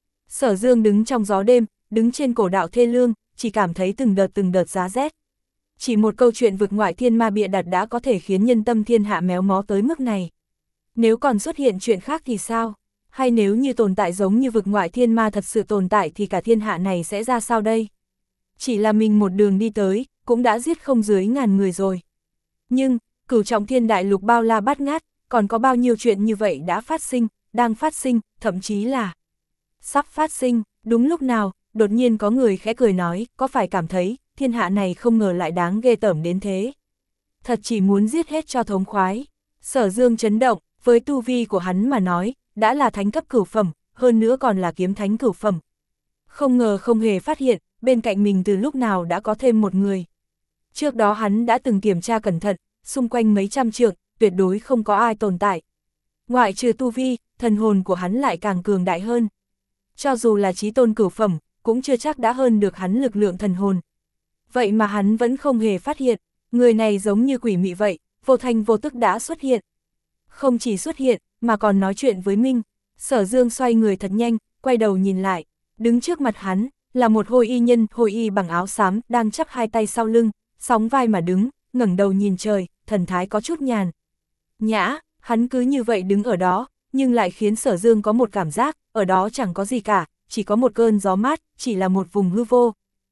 Sở Dương đứng trong gió đêm, đứng trên cổ đạo thê lương, chỉ cảm thấy từng đợt từng đợt giá rét. Chỉ một câu chuyện vực ngoại thiên ma bịa đặt đã có thể khiến nhân tâm thiên hạ méo mó tới mức này. Nếu còn xuất hiện chuyện khác thì sao? Hay nếu như tồn tại giống như vực ngoại thiên ma thật sự tồn tại thì cả thiên hạ này sẽ ra sao đây? Chỉ là mình một đường đi tới, cũng đã giết không dưới ngàn người rồi. Nhưng, cửu trọng thiên đại lục bao la bát ngát, còn có bao nhiêu chuyện như vậy đã phát sinh, đang phát sinh, thậm chí là sắp phát sinh. Đúng lúc nào, đột nhiên có người khẽ cười nói, có phải cảm thấy, thiên hạ này không ngờ lại đáng ghê tởm đến thế. Thật chỉ muốn giết hết cho thống khoái. Sở Dương chấn động, với tu vi của hắn mà nói, đã là thánh cấp cửu phẩm, hơn nữa còn là kiếm thánh cửu phẩm. Không ngờ không hề phát hiện, bên cạnh mình từ lúc nào đã có thêm một người. Trước đó hắn đã từng kiểm tra cẩn thận, xung quanh mấy trăm trượng, tuyệt đối không có ai tồn tại. Ngoại trừ tu vi, thần hồn của hắn lại càng cường đại hơn. Cho dù là chí tôn cửu phẩm, cũng chưa chắc đã hơn được hắn lực lượng thần hồn. Vậy mà hắn vẫn không hề phát hiện, người này giống như quỷ mị vậy, vô thanh vô tức đã xuất hiện. Không chỉ xuất hiện, mà còn nói chuyện với Minh. Sở Dương xoay người thật nhanh, quay đầu nhìn lại, đứng trước mặt hắn, là một hôi y nhân, hôi y bằng áo xám, đang chắp hai tay sau lưng, sóng vai mà đứng, ngẩng đầu nhìn trời, thần thái có chút nhàn nhã. Hắn cứ như vậy đứng ở đó, nhưng lại khiến Sở Dương có một cảm giác, ở đó chẳng có gì cả, chỉ có một cơn gió mát, chỉ là một vùng hư vô.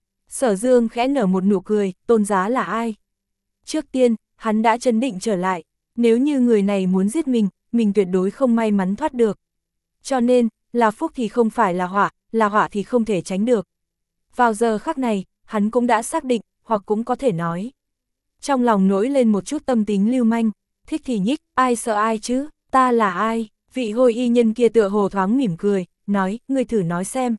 Sở Dương khẽ nở một nụ cười, tôn giá là ai? Trước tiên, hắn đã chấn định trở lại, nếu như người này muốn giết mình, mình tuyệt đối không may mắn thoát được. Cho nên, là phúc thì không phải là họa, là họa thì không thể tránh được. Vào giờ khắc này, hắn cũng đã xác định, hoặc cũng có thể nói. Trong lòng nổi lên một chút tâm tính lưu manh, thích thì nhích, ai sợ ai chứ, ta là ai? Vị Hôi Y nhân kia tựa hồ thoáng mỉm cười, nói, ngươi thử nói xem.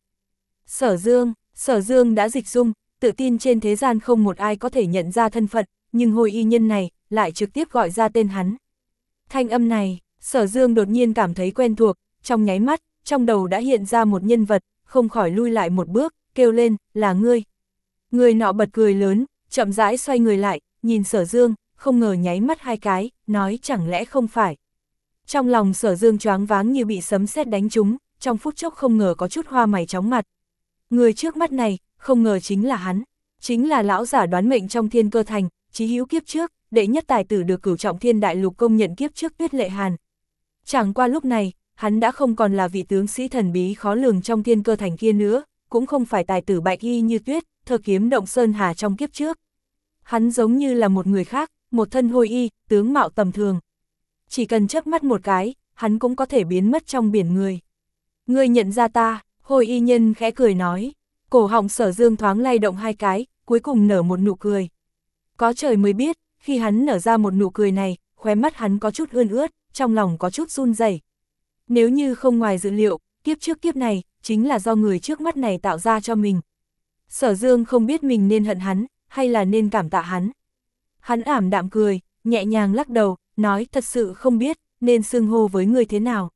Sở Dương, Sở Dương đã dịch dung, tự tin trên thế gian không một ai có thể nhận ra thân phận, nhưng Hôi Y nhân này lại trực tiếp gọi ra tên hắn. Thanh âm này, Sở Dương đột nhiên cảm thấy quen thuộc, trong nháy mắt, trong đầu đã hiện ra một nhân vật, không khỏi lui lại một bước, kêu lên, là ngươi. Người nọ bật cười lớn, chậm rãi xoay người lại, nhìn Sở Dương, không ngờ nháy mắt hai cái, nói chẳng lẽ không phải. Trong lòng Sở Dương choáng váng như bị sấm sét đánh trúng, trong phút chốc không ngờ có chút hoa mày chóng mặt. Người trước mắt này, không ngờ chính là hắn, chính là lão giả đoán mệnh trong Thiên Cơ Thành, chí hữu kiếp trước, đệ nhất tài tử được Cửu Trọng Thiên Đại Lục công nhận kiếp trước Tuyết Lệ Hàn. Chẳng qua lúc này, hắn đã không còn là vị tướng sĩ thần bí khó lường trong Thiên Cơ Thành kia nữa, cũng không phải tài tử bạch y như tuyết, thơ kiếm động sơn hà trong kiếp trước. Hắn giống như là một người khác, một thân hôi y, tướng mạo tầm thường. Chỉ cần chớp mắt một cái, hắn cũng có thể biến mất trong biển người. Ngươi nhận ra ta, hôi y nhân khẽ cười nói. Cổ họng Sở Dương thoáng lay động hai cái, cuối cùng nở một nụ cười. Có trời mới biết, khi hắn nở ra một nụ cười này, khóe mắt hắn có chút ươn ướt, trong lòng có chút run rẩy. Nếu như không ngoài dự liệu, kiếp trước kiếp này, chính là do người trước mắt này tạo ra cho mình. Sở Dương không biết mình nên hận hắn, hay là nên cảm tạ hắn. Hắn ảm đạm cười, nhẹ nhàng lắc đầu, nói thật sự không biết, nên xưng hô với người thế nào.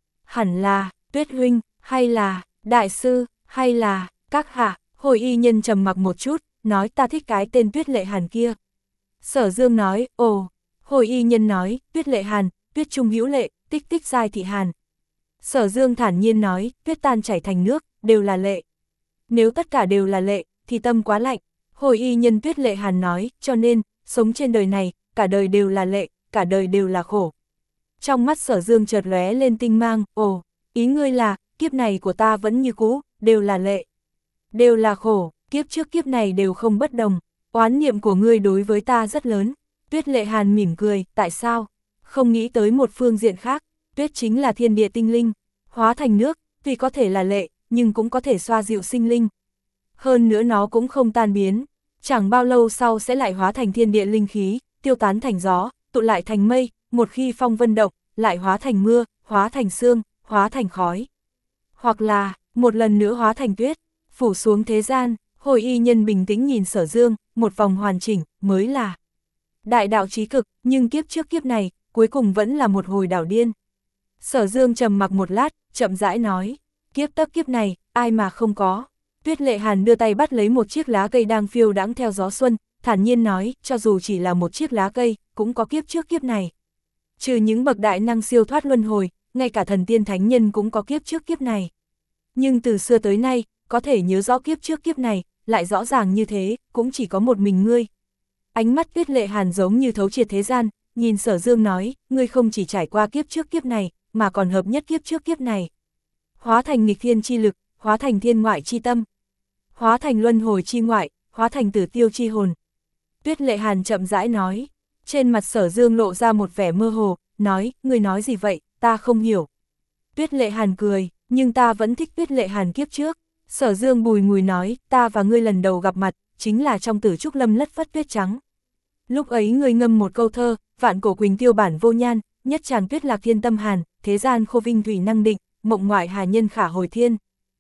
Hẳn là, Tuyết huynh, hay là, đại sư, hay là, các hạ. Hồi y nhân trầm mặc một chút, nói ta thích cái tên Tuyết Lệ Hàn kia. Sở Dương nói, ồ. Hồi y nhân nói, Tuyết Lệ Hàn, Tuyết Trung hữu lệ, tích tích giai thị hàn. Sở Dương thản nhiên nói, tuyết tan chảy thành nước, đều là lệ. Nếu tất cả đều là lệ, thì tâm quá lạnh. Hồi y nhân Tuyết Lệ Hàn nói, cho nên, sống trên đời này, cả đời đều là lệ, cả đời đều là khổ. Trong mắt Sở Dương chợt lóe lên tinh mang, ồ, ý ngươi là, kiếp này của ta vẫn như cũ, đều là lệ. Đều là khổ, kiếp trước kiếp này đều không bất đồng, oán niệm của ngươi đối với ta rất lớn. Tuyết Lệ Hàn mỉm cười, tại sao? Không nghĩ tới một phương diện khác, tuyết chính là thiên địa tinh linh, hóa thành nước, tuy có thể là lệ, nhưng cũng có thể xoa dịu sinh linh. Hơn nữa nó cũng không tan biến, chẳng bao lâu sau sẽ lại hóa thành thiên địa linh khí, tiêu tán thành gió, tụ lại thành mây, một khi phong vân động, lại hóa thành mưa, hóa thành sương, hóa thành khói. Hoặc là, một lần nữa hóa thành tuyết, phủ xuống thế gian. Hồi y nhân bình tĩnh nhìn Sở Dương, một vòng hoàn chỉnh, mới là đại đạo chí cực, nhưng kiếp trước kiếp này, cuối cùng vẫn là một hồi đảo điên. Sở Dương trầm mặc một lát, chậm rãi nói, kiếp tắc kiếp này, ai mà không có. Tuyết Lệ Hàn đưa tay bắt lấy một chiếc lá cây đang phiêu đãng theo gió xuân, thản nhiên nói, cho dù chỉ là một chiếc lá cây, cũng có kiếp trước kiếp này. Trừ những bậc đại năng siêu thoát luân hồi, ngay cả thần tiên thánh nhân cũng có kiếp trước kiếp này. Nhưng từ xưa tới nay, có thể nhớ rõ kiếp trước kiếp này, lại rõ ràng như thế, cũng chỉ có một mình ngươi. Ánh mắt Tuyết Lệ Hàn giống như thấu triệt thế gian, nhìn Sở Dương nói, ngươi không chỉ trải qua kiếp trước kiếp này, mà còn hợp nhất kiếp trước kiếp này. Hóa thành nghịch thiên chi lực, hóa thành thiên ngoại chi tâm, hóa thành luân hồi chi ngoại, hóa thành tử tiêu chi hồn. Tuyết Lệ Hàn chậm rãi nói, trên mặt Sở Dương lộ ra một vẻ mơ hồ, nói, ngươi nói gì vậy, ta không hiểu. Tuyết Lệ Hàn cười, nhưng ta vẫn thích Tuyết Lệ Hàn kiếp trước. Sở Dương bùi ngùi nói, ta và ngươi lần đầu gặp mặt, chính là trong Tử Trúc Lâm lất phất tuyết trắng. Lúc ấy ngươi ngâm một câu thơ, vạn cổ quỳnh tiêu bản vô nhan, nhất tràng tuyết lạc thiên tâm hàn, thế gian khô vinh thủy năng định, mộng ngoại hà nhân khả hồi thiên.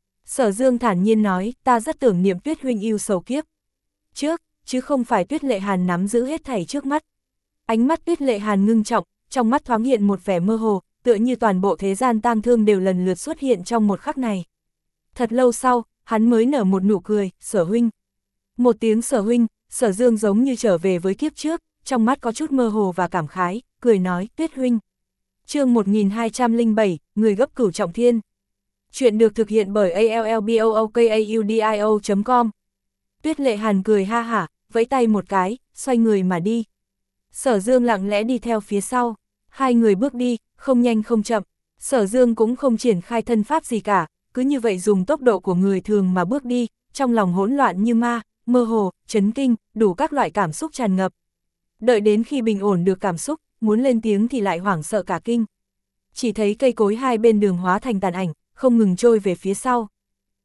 Sở Dương thản nhiên nói, ta rất tưởng niệm Tuyết huynh yêu sầu kiếp trước, chứ không phải Tuyết Lệ Hàn nắm giữ hết thảy trước mắt. Ánh mắt Tuyết Lệ Hàn ngưng trọng, trong mắt thoáng hiện một vẻ mơ hồ, tựa như toàn bộ thế gian tang thương đều lần lượt xuất hiện trong một khắc này. Thật lâu sau, hắn mới nở một nụ cười, Sở huynh. Một tiếng Sở huynh, Sở Dương giống như trở về với kiếp trước, trong mắt có chút mơ hồ và cảm khái, cười nói, Tuyết huynh. Chương một nghìn hai trăm lẻ bảy, người gấp Cửu Trọng Thiên. Chuyện được thực hiện bởi a l l b o o k a u d i o chấm com. Tuyết Lệ Hàn cười ha hả, vẫy tay một cái, xoay người mà đi. Sở Dương lặng lẽ đi theo phía sau, hai người bước đi, không nhanh không chậm, Sở Dương cũng không triển khai thân pháp gì cả, cứ như vậy dùng tốc độ của người thường mà bước đi, trong lòng hỗn loạn như ma, mơ hồ, chấn kinh, đủ các loại cảm xúc tràn ngập. Đợi đến khi bình ổn được cảm xúc, muốn lên tiếng thì lại hoảng sợ cả kinh. Chỉ thấy cây cối hai bên đường hóa thành tàn ảnh, không ngừng trôi về phía sau.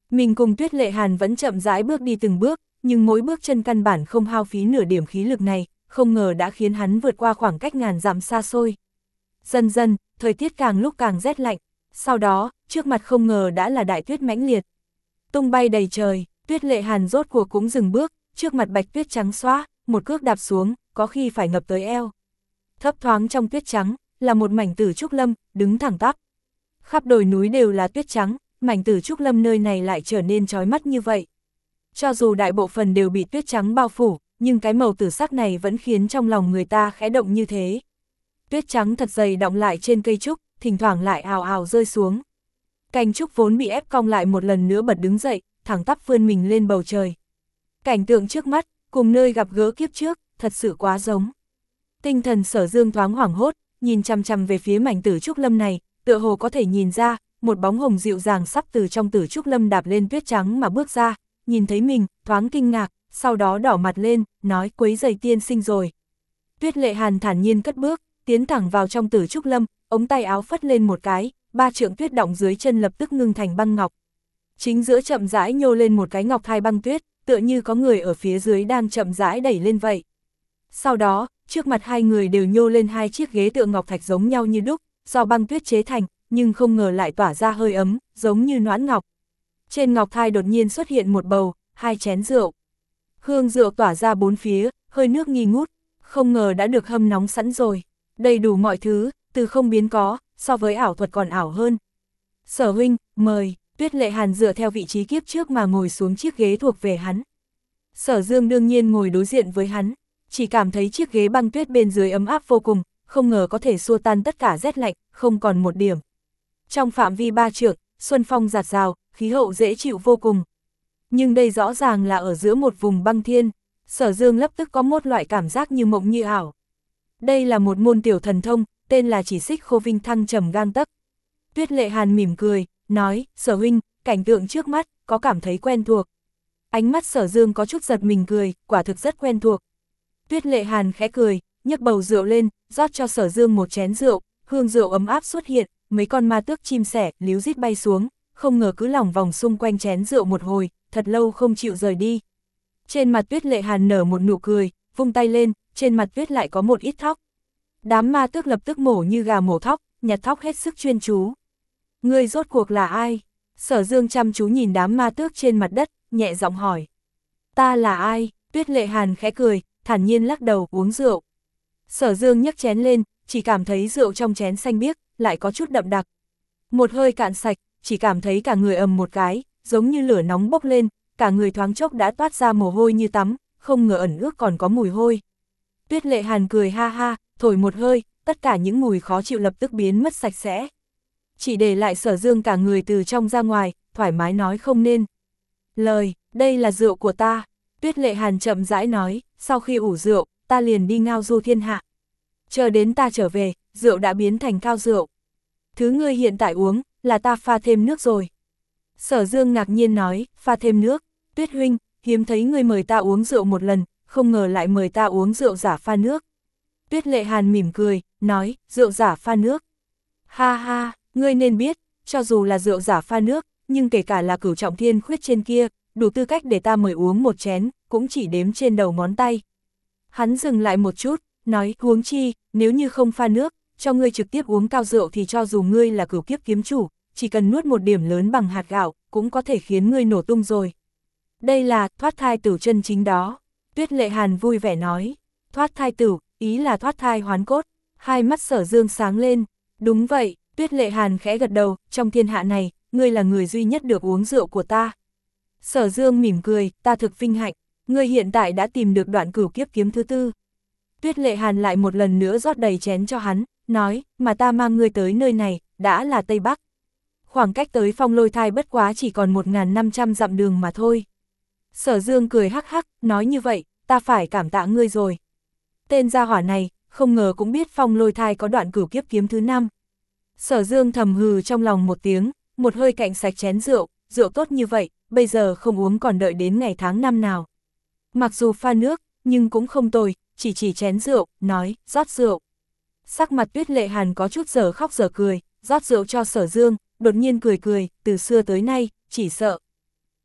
Mình cùng Tuyết Lệ Hàn vẫn chậm rãi bước đi từng bước, nhưng mỗi bước chân căn bản không hao phí nửa điểm khí lực này, không ngờ đã khiến hắn vượt qua khoảng cách ngàn dặm xa xôi. Dần dần, thời tiết càng lúc càng rét lạnh, sau đó, trước mặt không ngờ đã là đại tuyết mãnh liệt. Tung bay đầy trời, Tuyết Lệ Hàn rốt cuộc cũng dừng bước, trước mặt bạch tuyết trắng xóa, một cước đạp xuống, có khi phải ngập tới eo. Thấp thoáng trong tuyết trắng, là một mảnh tử trúc lâm, đứng thẳng tắp. Khắp đồi núi đều là tuyết trắng, mảnh tử trúc lâm nơi này lại trở nên chói mắt như vậy. Cho dù đại bộ phần đều bị tuyết trắng bao phủ, nhưng cái màu tử sắc này vẫn khiến trong lòng người ta khẽ động như thế. Tuyết trắng thật dày đọng lại trên cây trúc, thỉnh thoảng lại ào ào rơi xuống. Cành trúc vốn bị ép cong lại một lần nữa bật đứng dậy, thẳng tắp vươn mình lên bầu trời. Cảnh tượng trước mắt, cùng nơi gặp gỡ kiếp trước, thật sự quá giống. Tinh thần Sở Dương thoáng hoảng hốt, nhìn chằm chằm về phía mảnh tử trúc lâm này, tựa hồ có thể nhìn ra, một bóng hồng dịu dàng sắp từ trong tử trúc lâm đạp lên tuyết trắng mà bước ra, nhìn thấy mình, thoáng kinh ngạc, sau đó đỏ mặt lên, nói quấy rầy tiên sinh rồi. Tuyết Lệ Hàn thản nhiên cất bước, tiến thẳng vào trong tử trúc lâm, ống tay áo phất lên một cái, ba trượng tuyết đọng dưới chân lập tức ngưng thành băng ngọc. Chính giữa chậm rãi nhô lên một cái ngọc thai băng tuyết, tựa như có người ở phía dưới đang chậm rãi đẩy lên vậy. Sau đó, trước mặt hai người đều nhô lên hai chiếc ghế tựa ngọc thạch giống nhau như đúc, do băng tuyết chế thành, nhưng không ngờ lại tỏa ra hơi ấm, giống như noãn ngọc. Trên ngọc thai đột nhiên xuất hiện một bầu, hai chén rượu. Hương rượu tỏa ra bốn phía, hơi nước nghi ngút, không ngờ đã được hâm nóng sẵn rồi. Đầy đủ mọi thứ, từ không biến có, so với ảo thuật còn ảo hơn. Sở huynh, mời. Tuyết Lệ Hàn dựa theo vị trí kiếp trước mà ngồi xuống chiếc ghế thuộc về hắn. Sở Dương đương nhiên ngồi đối diện với hắn, chỉ cảm thấy chiếc ghế băng tuyết bên dưới ấm áp vô cùng, không ngờ có thể xua tan tất cả rét lạnh, không còn một điểm. Trong phạm vi ba trượng, xuân phong rạt rào, khí hậu dễ chịu vô cùng. Nhưng đây rõ ràng là ở giữa một vùng băng thiên, Sở Dương lập tức có một loại cảm giác như mộng như ảo. Đây là một môn tiểu thần thông, tên là chỉ xích khô vinh thăng trầm gang tấc. Tuyết Lệ Hàn mỉm cười, nói, Sở huynh, cảnh tượng trước mắt, có cảm thấy quen thuộc. Ánh mắt Sở Dương có chút giật mình cười, quả thực rất quen thuộc. Tuyết Lệ Hàn khẽ cười, nhấc bầu rượu lên, rót cho Sở Dương một chén rượu, hương rượu ấm áp xuất hiện, mấy con ma tước chim sẻ, líu rít bay xuống, không ngờ cứ lòng vòng xung quanh chén rượu một hồi, thật lâu không chịu rời đi. Trên mặt Tuyết Lệ Hàn nở một nụ cười, vung tay lên, trên mặt tuyết lại có một ít thóc. Đám ma tước lập tức mổ như gà mổ thóc, nhặt thóc hết sức chuyên chú. Ngươi rốt cuộc là ai? Sở Dương chăm chú nhìn đám ma tước trên mặt đất, nhẹ giọng hỏi. Ta là ai? Tuyết Lệ Hàn khẽ cười, thản nhiên lắc đầu uống rượu. Sở Dương nhấc chén lên, chỉ cảm thấy rượu trong chén xanh biếc, lại có chút đậm đặc. Một hơi cạn sạch, chỉ cảm thấy cả người ầm một cái, giống như lửa nóng bốc lên, cả người thoáng chốc đã toát ra mồ hôi như tắm, không ngờ ẩn ước còn có mùi hôi. Tuyết Lệ Hàn cười ha ha, thổi một hơi, tất cả những mùi khó chịu lập tức biến mất sạch sẽ. Chỉ để lại Sở Dương cả người từ trong ra ngoài, thoải mái nói không nên lời, đây là rượu của ta. Tuyết Lệ Hàn chậm rãi nói, sau khi ủ rượu, ta liền đi ngao du thiên hạ. Chờ đến ta trở về, rượu đã biến thành cao rượu. Thứ ngươi hiện tại uống, là ta pha thêm nước rồi. Sở Dương ngạc nhiên nói, pha thêm nước. Tuyết huynh, hiếm thấy ngươi mời ta uống rượu một lần, không ngờ lại mời ta uống rượu giả pha nước. Tuyết Lệ Hàn mỉm cười, nói, rượu giả pha nước. Ha ha, ngươi nên biết, cho dù là rượu giả pha nước, nhưng kể cả là cửu trọng thiên khuyết trên kia, đủ tư cách để ta mời uống một chén, cũng chỉ đếm trên đầu ngón tay. Hắn dừng lại một chút, nói, huống chi, nếu như không pha nước, cho ngươi trực tiếp uống cao rượu thì cho dù ngươi là cửu kiếp kiếm chủ, chỉ cần nuốt một điểm lớn bằng hạt gạo, cũng có thể khiến ngươi nổ tung rồi. Đây là thoát thai tử chân chính đó. Tuyết Lệ Hàn vui vẻ nói, thoát thai tử, ý là thoát thai hoán cốt. Hai mắt Sở Dương sáng lên, đúng vậy. Tuyết Lệ Hàn khẽ gật đầu, trong thiên hạ này, ngươi là người duy nhất được uống rượu của ta. Sở Dương mỉm cười, ta thực vinh hạnh, ngươi hiện tại đã tìm được đoạn cửu kiếp kiếm thứ tư. Tuyết Lệ Hàn lại một lần nữa rót đầy chén cho hắn, nói, mà ta mang ngươi tới nơi này, đã là Tây Bắc. Khoảng cách tới Phong Lôi Thai bất quá chỉ còn một nghìn năm trăm dặm đường mà thôi. Sở Dương cười hắc hắc, nói như vậy, ta phải cảm tạ ngươi rồi. Tên gia hỏa này, không ngờ cũng biết Phong Lôi Thai có đoạn cửu kiếp kiếm thứ năm. Sở Dương thầm hừ trong lòng một tiếng, một hơi cạnh sạch chén rượu, rượu tốt như vậy, bây giờ không uống còn đợi đến ngày tháng năm nào. Mặc dù pha nước, nhưng cũng không tồi, chỉ chỉ chén rượu, nói, rót rượu. Sắc mặt Tuyết Lệ Hàn có chút giờ khóc giờ cười, rót rượu cho Sở Dương, đột nhiên cười cười, từ xưa tới nay, chỉ sợ.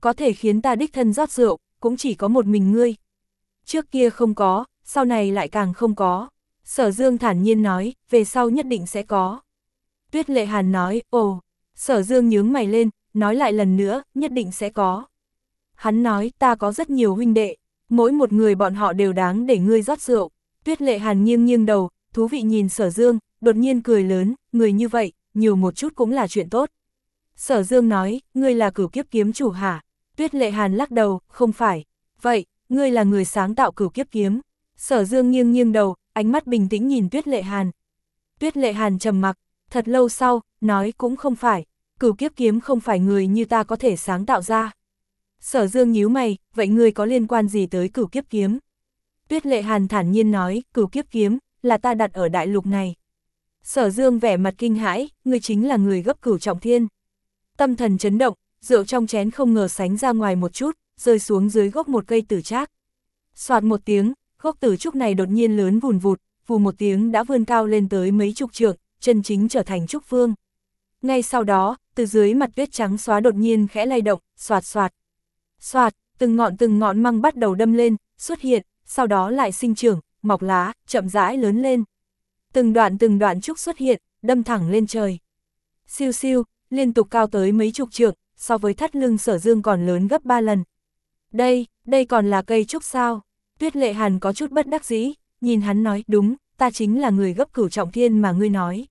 có thể khiến ta đích thân rót rượu, cũng chỉ có một mình ngươi. Trước kia không có, sau này lại càng không có. Sở Dương thản nhiên nói, về sau nhất định sẽ có. Tuyết Lệ Hàn nói, ồ. Sở Dương nhướng mày lên, nói lại lần nữa, nhất định sẽ có. Hắn nói, ta có rất nhiều huynh đệ, mỗi một người bọn họ đều đáng để ngươi rót rượu. Tuyết Lệ Hàn nghiêng nghiêng đầu, thú vị nhìn Sở Dương, đột nhiên cười lớn, người như vậy, nhiều một chút cũng là chuyện tốt. Sở Dương nói, ngươi là Cửu Kiếp kiếm chủ hả? Tuyết Lệ Hàn lắc đầu, không phải. Vậy, ngươi là người sáng tạo Cửu Kiếp kiếm. Sở Dương nghiêng nghiêng đầu, ánh mắt bình tĩnh nhìn Tuyết Lệ Hàn. Tuyết Lệ Hàn trầm mặc, thật lâu sau, nói cũng không phải. Cửu Kiếp kiếm không phải người như ta có thể sáng tạo ra. Sở Dương nhíu mày, vậy ngươi có liên quan gì tới Cửu Kiếp kiếm? Tuyết Lệ Hàn thản nhiên nói, Cửu Kiếp kiếm, là ta đặt ở đại lục này. Sở Dương vẻ mặt kinh hãi, ngươi chính là người gấp Cửu Trọng Thiên. Tâm thần chấn động, rượu trong chén không ngờ sánh ra ngoài một chút, rơi xuống dưới gốc một cây tử trác. Soạt một tiếng, gốc tử trúc này đột nhiên lớn vùn vụt, vù một tiếng đã vươn cao lên tới mấy chục trượng, chân chính trở thành trúc vương. Ngay sau đó, từ dưới mặt tuyết trắng xóa đột nhiên khẽ lay động, soạt soạt. Soạt, từng ngọn từng ngọn măng bắt đầu đâm lên, xuất hiện, sau đó lại sinh trưởng, mọc lá, chậm rãi lớn lên. Từng đoạn từng đoạn trúc xuất hiện, đâm thẳng lên trời. Siêu siêu, liên tục cao tới mấy chục trượng, so với thắt lưng Sở Dương còn lớn gấp ba lần. Đây, đây còn là cây trúc sao? Tuyết Lệ Hàn có chút bất đắc dĩ, nhìn hắn nói, đúng, ta chính là người gấp Cửu Trọng Thiên mà ngươi nói.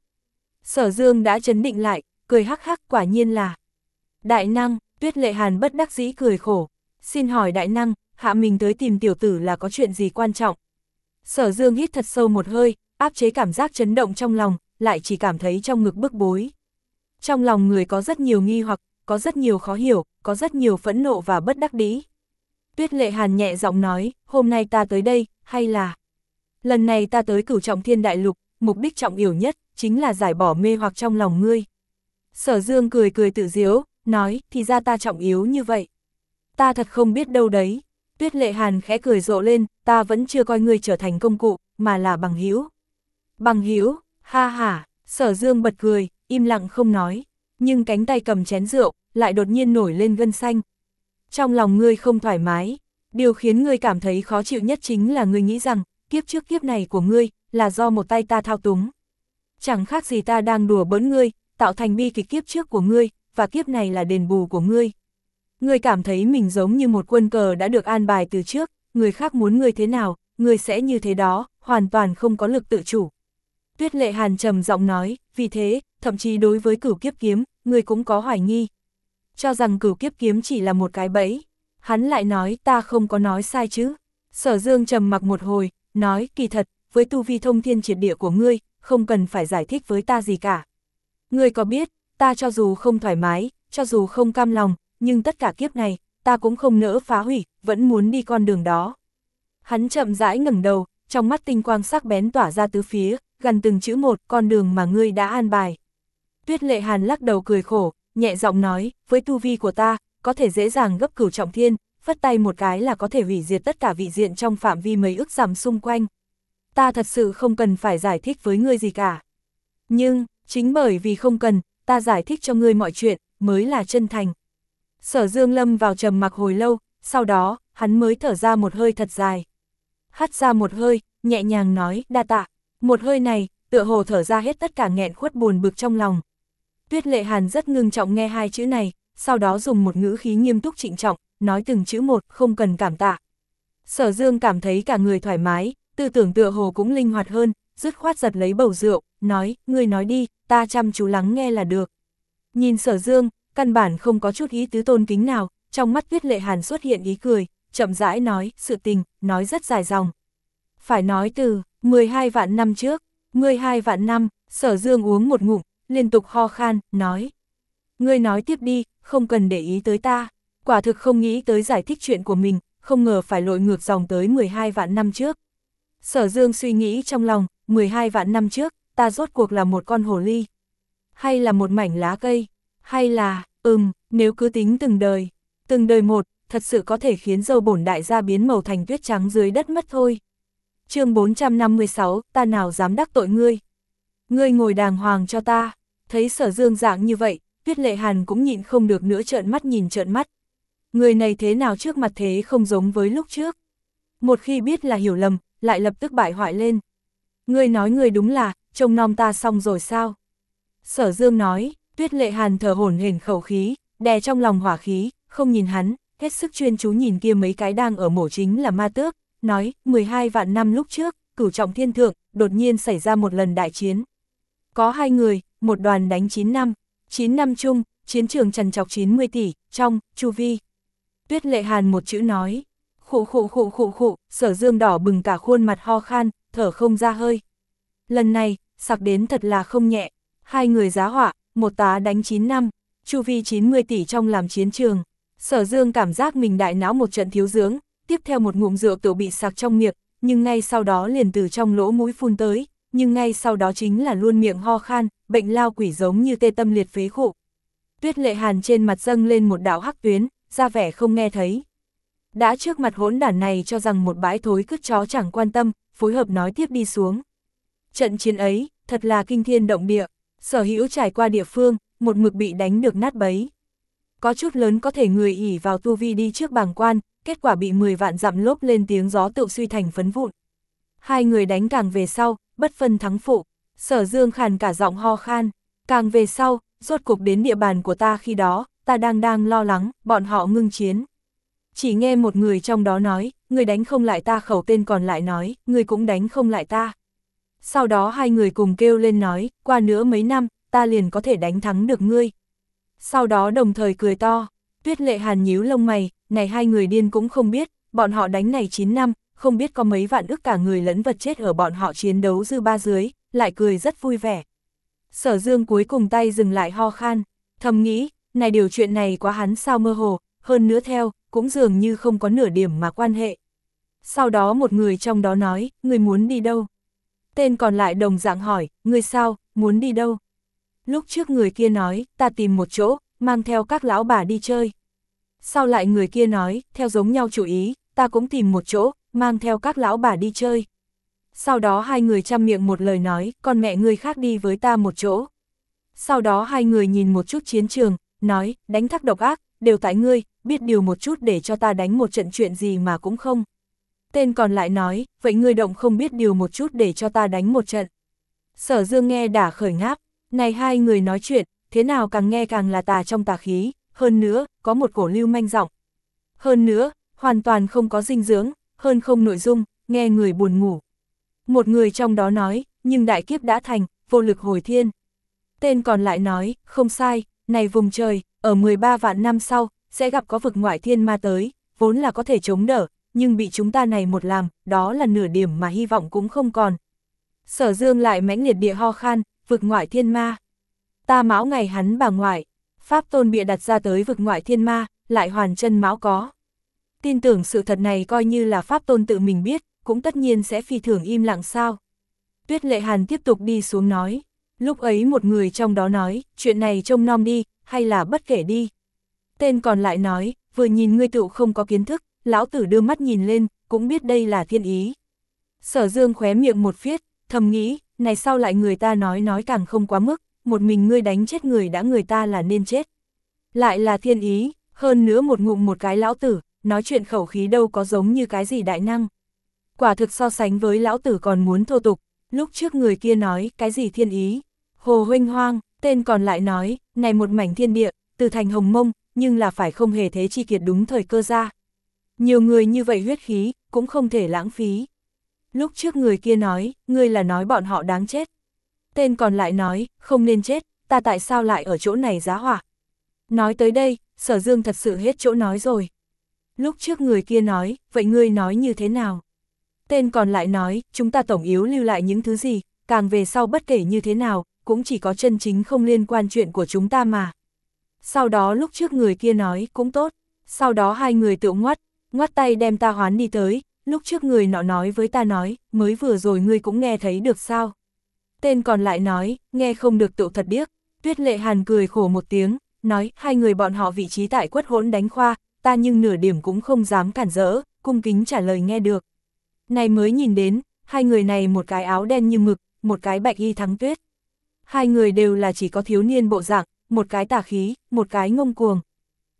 Sở Dương đã chấn định lại, cười hắc hắc, quả nhiên là đại năng. Tuyết Lệ Hàn bất đắc dĩ cười khổ, xin hỏi đại năng, hạ mình tới tìm tiểu tử là có chuyện gì quan trọng? Sở Dương hít thật sâu một hơi, áp chế cảm giác chấn động trong lòng, lại chỉ cảm thấy trong ngực bức bối. Trong lòng người có rất nhiều nghi hoặc, có rất nhiều khó hiểu, có rất nhiều phẫn nộ và bất đắc dĩ. Tuyết Lệ Hàn nhẹ giọng nói, hôm nay ta tới đây, hay là... Lần này ta tới Cửu Trọng Thiên Đại Lục, mục đích trọng yếu nhất, chính là giải bỏ mê hoặc trong lòng ngươi. Sở Dương cười cười tự giễu, nói, thì ra ta trọng yếu như vậy. Ta thật không biết đâu đấy. Tuyết Lệ Hàn khẽ cười rộ lên, ta vẫn chưa coi ngươi trở thành công cụ, mà là bằng hữu. Bằng hữu, ha ha. Sở Dương bật cười, im lặng không nói, nhưng cánh tay cầm chén rượu, lại đột nhiên nổi lên gân xanh. Trong lòng ngươi không thoải mái, điều khiến ngươi cảm thấy khó chịu nhất chính là ngươi nghĩ rằng, kiếp trước kiếp này của ngươi, là do một tay ta thao túng. Chẳng khác gì ta đang đùa bỡn ngươi, tạo thành bi kịch kiếp trước của ngươi, và kiếp này là đền bù của ngươi. Ngươi cảm thấy mình giống như một quân cờ đã được an bài từ trước, người khác muốn ngươi thế nào, ngươi sẽ như thế đó, hoàn toàn không có lực tự chủ. Tuyết Lệ Hàn trầm giọng nói, vì thế, thậm chí đối với Cửu Kiếp kiếm, ngươi cũng có hoài nghi. Cho rằng Cửu Kiếp kiếm chỉ là một cái bẫy. Hắn lại nói, ta không có nói sai chứ. Sở Dương trầm mặc một hồi, nói, kỳ thật, với tu vi thông thiên triệt địa của ngươi, không cần phải giải thích với ta gì cả. Ngươi có biết, ta cho dù không thoải mái, cho dù không cam lòng, nhưng tất cả kiếp này, ta cũng không nỡ phá hủy, vẫn muốn đi con đường đó. Hắn chậm rãi ngẩng đầu, trong mắt tinh quang sắc bén tỏa ra tứ phía, gần từng chữ một, con đường mà ngươi đã an bài. Tuyết Lệ Hàn lắc đầu cười khổ, nhẹ giọng nói, với tu vi của ta, có thể dễ dàng gấp Cửu Trọng Thiên, phất tay một cái là có thể hủy diệt tất cả vị diện trong phạm vi mấy ức dặm xung quanh. Ta thật sự không cần phải giải thích với ngươi gì cả. Nhưng, chính bởi vì không cần, ta giải thích cho ngươi mọi chuyện, mới là chân thành. Sở Dương lâm vào trầm mặc hồi lâu, sau đó, hắn mới thở ra một hơi thật dài. Hắt ra một hơi, nhẹ nhàng nói, đa tạ. Một hơi này, tựa hồ thở ra hết tất cả nghẹn khuất buồn bực trong lòng. Tuyết Lệ Hàn rất ngưng trọng nghe hai chữ này, sau đó dùng một ngữ khí nghiêm túc trịnh trọng, nói từng chữ một, không cần cảm tạ. Sở Dương cảm thấy cả người thoải mái, tư tưởng tựa hồ cũng linh hoạt hơn, dứt khoát giật lấy bầu rượu, nói, ngươi nói đi, ta chăm chú lắng nghe là được. Nhìn Sở Dương, căn bản không có chút ý tứ tôn kính nào, trong mắt Tuyết Lệ Hàn xuất hiện ý cười, chậm rãi nói, sự tình, nói rất dài dòng. Phải nói từ, mười hai vạn năm trước, mười hai vạn năm, Sở Dương uống một ngụm, liên tục ho khan, nói. Ngươi nói tiếp đi, không cần để ý tới ta, quả thực không nghĩ tới giải thích chuyện của mình, không ngờ phải lội ngược dòng tới mười hai vạn năm trước. Sở Dương suy nghĩ trong lòng, mười hai vạn năm trước, ta rốt cuộc là một con hồ ly, hay là một mảnh lá cây, hay là, ừm, nếu cứ tính từng đời, từng đời một, thật sự có thể khiến dâu bổn đại gia biến màu thành tuyết trắng dưới đất mất thôi. Chương bốn trăm năm mươi sáu, ta nào dám đắc tội ngươi. Ngươi ngồi đàng hoàng cho ta. Thấy Sở Dương dạng như vậy, Tuyết Lệ Hàn cũng nhịn không được nữa trợn mắt nhìn trợn mắt. người này thế nào trước mặt thế không giống với lúc trước. Một khi biết là hiểu lầm, lại lập tức bại hoại lên. Ngươi nói ngươi đúng là, trông nom ta xong rồi sao? Sở Dương nói, Tuyết Lệ Hàn thở hổn hển khẩu khí, đè trong lòng hỏa khí, không nhìn hắn, hết sức chuyên chú nhìn kia mấy cái đang ở mổ chính là ma tước, nói, mười hai vạn năm lúc trước, Cửu Trọng Thiên Thượng, đột nhiên xảy ra một lần đại chiến. Có hai người, một đoàn đánh chín năm, chín năm chung, chiến trường trằn trọc chín mươi tỷ, trong, chu vi. Tuyết Lệ Hàn một chữ nói, khụ khụ khụ khụ khụ, Sở Dương đỏ bừng cả khuôn mặt ho khan, thở không ra hơi. Lần này, sặc đến thật là không nhẹ, hai người giá họa, một tá đánh chín năm, chu vi chín mươi tỷ trong làm chiến trường. Sở Dương cảm giác mình đại não một trận thiếu dưỡng, tiếp theo một ngụm rượu tự bị sặc trong miệng, nhưng ngay sau đó liền từ trong lỗ mũi phun tới, nhưng ngay sau đó chính là luôn miệng ho khan, bệnh lao quỷ giống như tê tâm liệt phế khụ. Tuyết Lệ Hàn trên mặt dâng lên một đạo hắc tuyến, ra vẻ không nghe thấy. Đã trước mặt hỗn đản này cho rằng một bãi thối cứt chó chẳng quan tâm, phối hợp nói tiếp đi xuống. Trận chiến ấy, thật là kinh thiên động địa, sở hữu trải qua địa phương, một mực bị đánh được nát bấy. Có chút lớn có thể người ỉ vào tu vi đi trước bàng quan, kết quả bị mười vạn dặm lốp lên tiếng gió tự suy thành phấn vụn. Hai người đánh càng về sau, bất phân thắng phụ, Sở Dương khàn cả giọng ho khan, càng về sau, rốt cục đến địa bàn của ta khi đó, ta đang đang lo lắng, bọn họ ngưng chiến. Chỉ nghe một người trong đó nói, người đánh không lại ta, khẩu tên còn lại nói, người cũng đánh không lại ta. Sau đó hai người cùng kêu lên nói, qua nữa mấy năm, ta liền có thể đánh thắng được ngươi. Sau đó đồng thời cười to, Tuyết Lệ Hàn nhíu lông mày, này hai người điên cũng không biết, bọn họ đánh này chín năm, không biết có mấy vạn ức cả người lẫn vật chết ở bọn họ chiến đấu dư ba dưới, lại cười rất vui vẻ. Sở Dương cuối cùng tay dừng lại ho khan, thầm nghĩ, này điều chuyện này quá hắn sao mơ hồ, hơn nữa theo, cũng dường như không có nửa điểm mà quan hệ. Sau đó một người trong đó nói, người muốn đi đâu? Tên còn lại đồng dạng hỏi, người sao, muốn đi đâu? Lúc trước người kia nói, ta tìm một chỗ, mang theo các lão bà đi chơi. Sau lại người kia nói, theo giống nhau chủ ý, ta cũng tìm một chỗ, mang theo các lão bà đi chơi. Sau đó hai người chăm miệng một lời nói, con mẹ người khác đi với ta một chỗ. Sau đó hai người nhìn một chút chiến trường, nói, đánh thắc độc ác, đều tại ngươi, biết điều một chút để cho ta đánh một trận chuyện gì mà cũng không. Tên còn lại nói, vậy ngươi động không biết điều một chút để cho ta đánh một trận. Sở Dương nghe đã khởi ngáp, này hai người nói chuyện, thế nào càng nghe càng là tà trong tà khí, hơn nữa, có một cổ lưu manh giọng. Hơn nữa, hoàn toàn không có dinh dưỡng, hơn không nội dung, nghe người buồn ngủ. Một người trong đó nói, nhưng đại kiếp đã thành, vô lực hồi thiên. Tên còn lại nói, không sai, này vùng trời, ở mười ba vạn năm sau, sẽ gặp có vực ngoại thiên ma tới, vốn là có thể chống đỡ, nhưng bị chúng ta này một làm, đó là nửa điểm mà hy vọng cũng không còn. Sở Dương lại mãnh liệt địa ho khan, vực ngoại thiên ma. Ta mão ngày hắn bà ngoại, Pháp Tôn bịa đặt ra tới vực ngoại thiên ma, lại hoàn chân mão có. Tin tưởng sự thật này coi như là Pháp Tôn tự mình biết, cũng tất nhiên sẽ phi thường im lặng sao. Tuyết Lệ Hàn tiếp tục đi xuống nói, lúc ấy một người trong đó nói, chuyện này trông nom đi, hay là bất kể đi. Tên còn lại nói, vừa nhìn ngươi tựu không có kiến thức, lão tử đưa mắt nhìn lên, cũng biết đây là thiên ý. Sở Dương khóe miệng một phiết, thầm nghĩ, này sau lại người ta nói nói càng không quá mức, một mình ngươi đánh chết người đã người ta là nên chết. Lại là thiên ý, hơn nữa một ngụm một cái lão tử, nói chuyện khẩu khí đâu có giống như cái gì đại năng. Quả thực so sánh với lão tử còn muốn thô tục, lúc trước người kia nói, cái gì thiên ý. Hồ Huênh Hoang, tên còn lại nói, này một mảnh thiên địa, từ thành hồng mông, nhưng là phải không hề thế chi kiệt đúng thời cơ ra. Nhiều người như vậy huyết khí, cũng không thể lãng phí. Lúc trước người kia nói, ngươi là nói bọn họ đáng chết. Tên còn lại nói, không nên chết, ta tại sao lại ở chỗ này giá họa. Nói tới đây, Sở Dương thật sự hết chỗ nói rồi. Lúc trước người kia nói, vậy ngươi nói như thế nào? Tên còn lại nói, chúng ta tổng yếu lưu lại những thứ gì, càng về sau bất kể như thế nào, cũng chỉ có chân chính không liên quan chuyện của chúng ta mà. Sau đó lúc trước người kia nói, cũng tốt, sau đó hai người tự ngoắt, ngoắt tay đem ta hoán đi tới, lúc trước người nọ nói với ta nói, mới vừa rồi ngươi cũng nghe thấy được sao? Tên còn lại nói, nghe không được tự thật điếc. Tuyết Lệ Hàn cười khổ một tiếng, nói, hai người bọn họ vị trí tại quất hỗn đánh khoa, ta nhưng nửa điểm cũng không dám cản rỡ, cung kính trả lời nghe được. Này mới nhìn đến, hai người này một cái áo đen như mực, một cái bạch y thắng tuyết. Hai người đều là chỉ có thiếu niên bộ dạng, một cái tà khí, một cái ngông cuồng.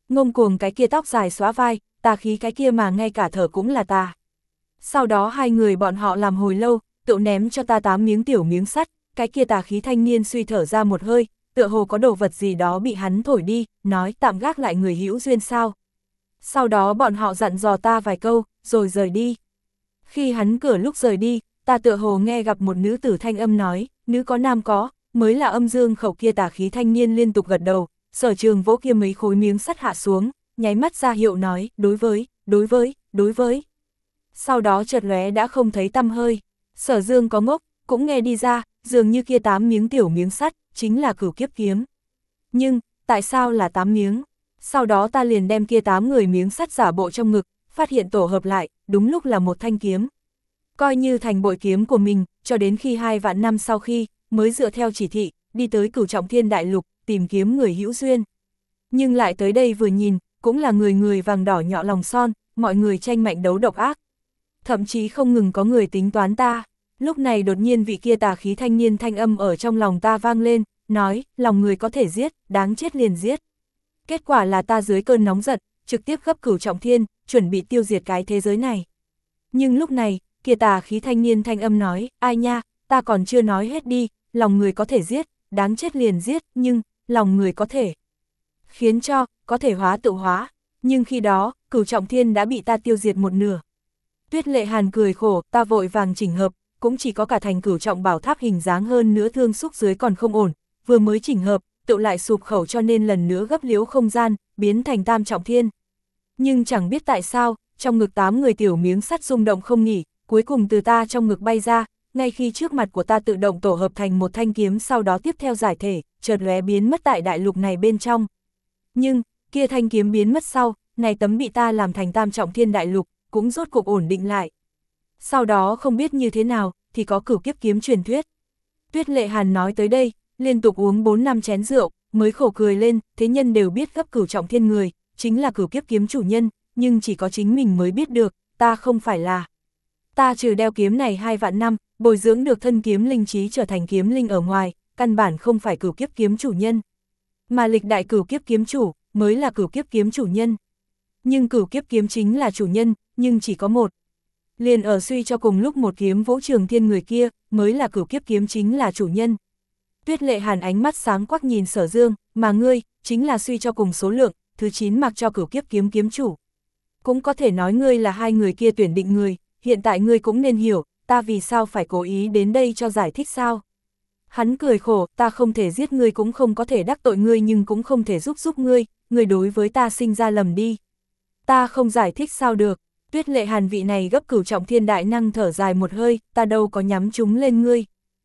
ngông cuồng cái kia tóc dài xóa vai, tà khí cái kia mà ngay cả thở cũng là tà. Sau đó hai người bọn họ làm hồi lâu, tự ném cho ta tám miếng tiểu miếng sắt, cái kia tà khí thanh niên suy thở ra một hơi, tựa hồ có đồ vật gì đó bị hắn thổi đi, nói tạm gác lại người hữu duyên sao. Sau đó bọn họ dặn dò ta vài câu, rồi rời đi. Khi hắn cửa lúc rời đi, ta tựa hồ nghe gặp một nữ tử thanh âm nói, nữ có nam có, mới là âm dương khẩu kia tà khí thanh niên liên tục gật đầu, Sở Trường vỗ kia mấy khối miếng sắt hạ xuống, nháy mắt ra hiệu nói, đối với, đối với, đối với. Sau đó chợt lóe đã không thấy tăm hơi. Sở Dương có ngốc, cũng nghe đi ra, dường như kia tám miếng tiểu miếng sắt, chính là cửu kiếp kiếm. Nhưng, tại sao là tám miếng? Sau đó ta liền đem kia tám người miếng sắt giả bộ trong ngực, phát hiện tổ hợp lại, đúng lúc là một thanh kiếm. Coi như thành bội kiếm của mình, cho đến khi hai vạn năm sau khi, mới dựa theo chỉ thị, đi tới Cửu Trọng Thiên Đại Lục, tìm kiếm người hữu duyên. Nhưng lại tới đây vừa nhìn, cũng là người người vàng đỏ nhọ lòng son, mọi người tranh mạnh đấu độc ác. Thậm chí không ngừng có người tính toán ta. Lúc này đột nhiên vị kia tà khí thanh niên thanh âm ở trong lòng ta vang lên, nói, lòng người có thể giết, đáng chết liền giết. Kết quả là ta dưới cơn nóng giận, trực tiếp gấp Cửu Trọng Thiên, chuẩn bị tiêu diệt cái thế giới này. Nhưng lúc này, kia tà khí thanh niên thanh âm nói, ai nha, ta còn chưa nói hết đi, lòng người có thể giết, đáng chết liền giết, nhưng, lòng người có thể khiến cho, có thể hóa tự hóa. Nhưng khi đó, Cửu Trọng Thiên đã bị ta tiêu diệt một nửa. Tuyết Lệ Hàn cười khổ, ta vội vàng chỉnh hợp, cũng chỉ có cả thành Cửu Trọng Bảo Tháp hình dáng hơn nữa thương xúc dưới còn không ổn, vừa mới chỉnh hợp, tự lại sụp khẩu cho nên lần nữa gấp liếu không gian, biến thành Tam Trọng Thiên. Nhưng chẳng biết tại sao, trong ngực tám người tiểu miếng sắt rung động không nghỉ, cuối cùng từ ta trong ngực bay ra, ngay khi trước mặt của ta tự động tổ hợp thành một thanh kiếm, sau đó tiếp theo giải thể, chợt lóe biến mất tại đại lục này bên trong. Nhưng, kia thanh kiếm biến mất sau, này tấm bị ta làm thành Tam Trọng Thiên Đại Lục, cũng rốt cuộc ổn định lại. Sau đó không biết như thế nào, thì có cửu kiếp kiếm truyền thuyết. Tuyết Lệ Hàn nói tới đây, liên tục uống bốn năm chén rượu, mới khổ cười lên, thế nhân đều biết gấp Cửu Trọng Thiên người, chính là cửu kiếp kiếm chủ nhân, nhưng chỉ có chính mình mới biết được, ta không phải là. Ta trừ đeo kiếm này hai vạn năm, bồi dưỡng được thân kiếm linh trí trở thành kiếm linh ở ngoài, căn bản không phải cửu kiếp kiếm chủ nhân. Mà lịch đại cửu kiếp kiếm chủ, mới là cửu kiếp kiếm chủ nhân. Nhưng cửu kiếp kiếm chính là chủ nhân, nhưng chỉ có một. Liền ở suy cho cùng lúc một kiếm vỗ Trường Thiên người kia, mới là cửu kiếp kiếm chính là chủ nhân. Tuyết Lệ Hàn ánh mắt sáng quắc nhìn Sở Dương, mà ngươi, chính là suy cho cùng số lượng, thứ chín mặc cho cửu kiếp kiếm kiếm chủ. Cũng có thể nói ngươi là hai người kia tuyển định người, hiện tại ngươi cũng nên hiểu, ta vì sao phải cố ý đến đây cho giải thích sao. Hắn cười khổ, ta không thể giết ngươi cũng không có thể đắc tội ngươi nhưng cũng không thể giúp giúp ngươi, ngươi đối với ta sinh ra lầm đi. Ta không giải thích sao được. Tuyết Lệ Hàn vị này gấp Cửu Trọng Thiên đại năng thở dài một hơi, ta đâu có nhắm chúng lên ngươi.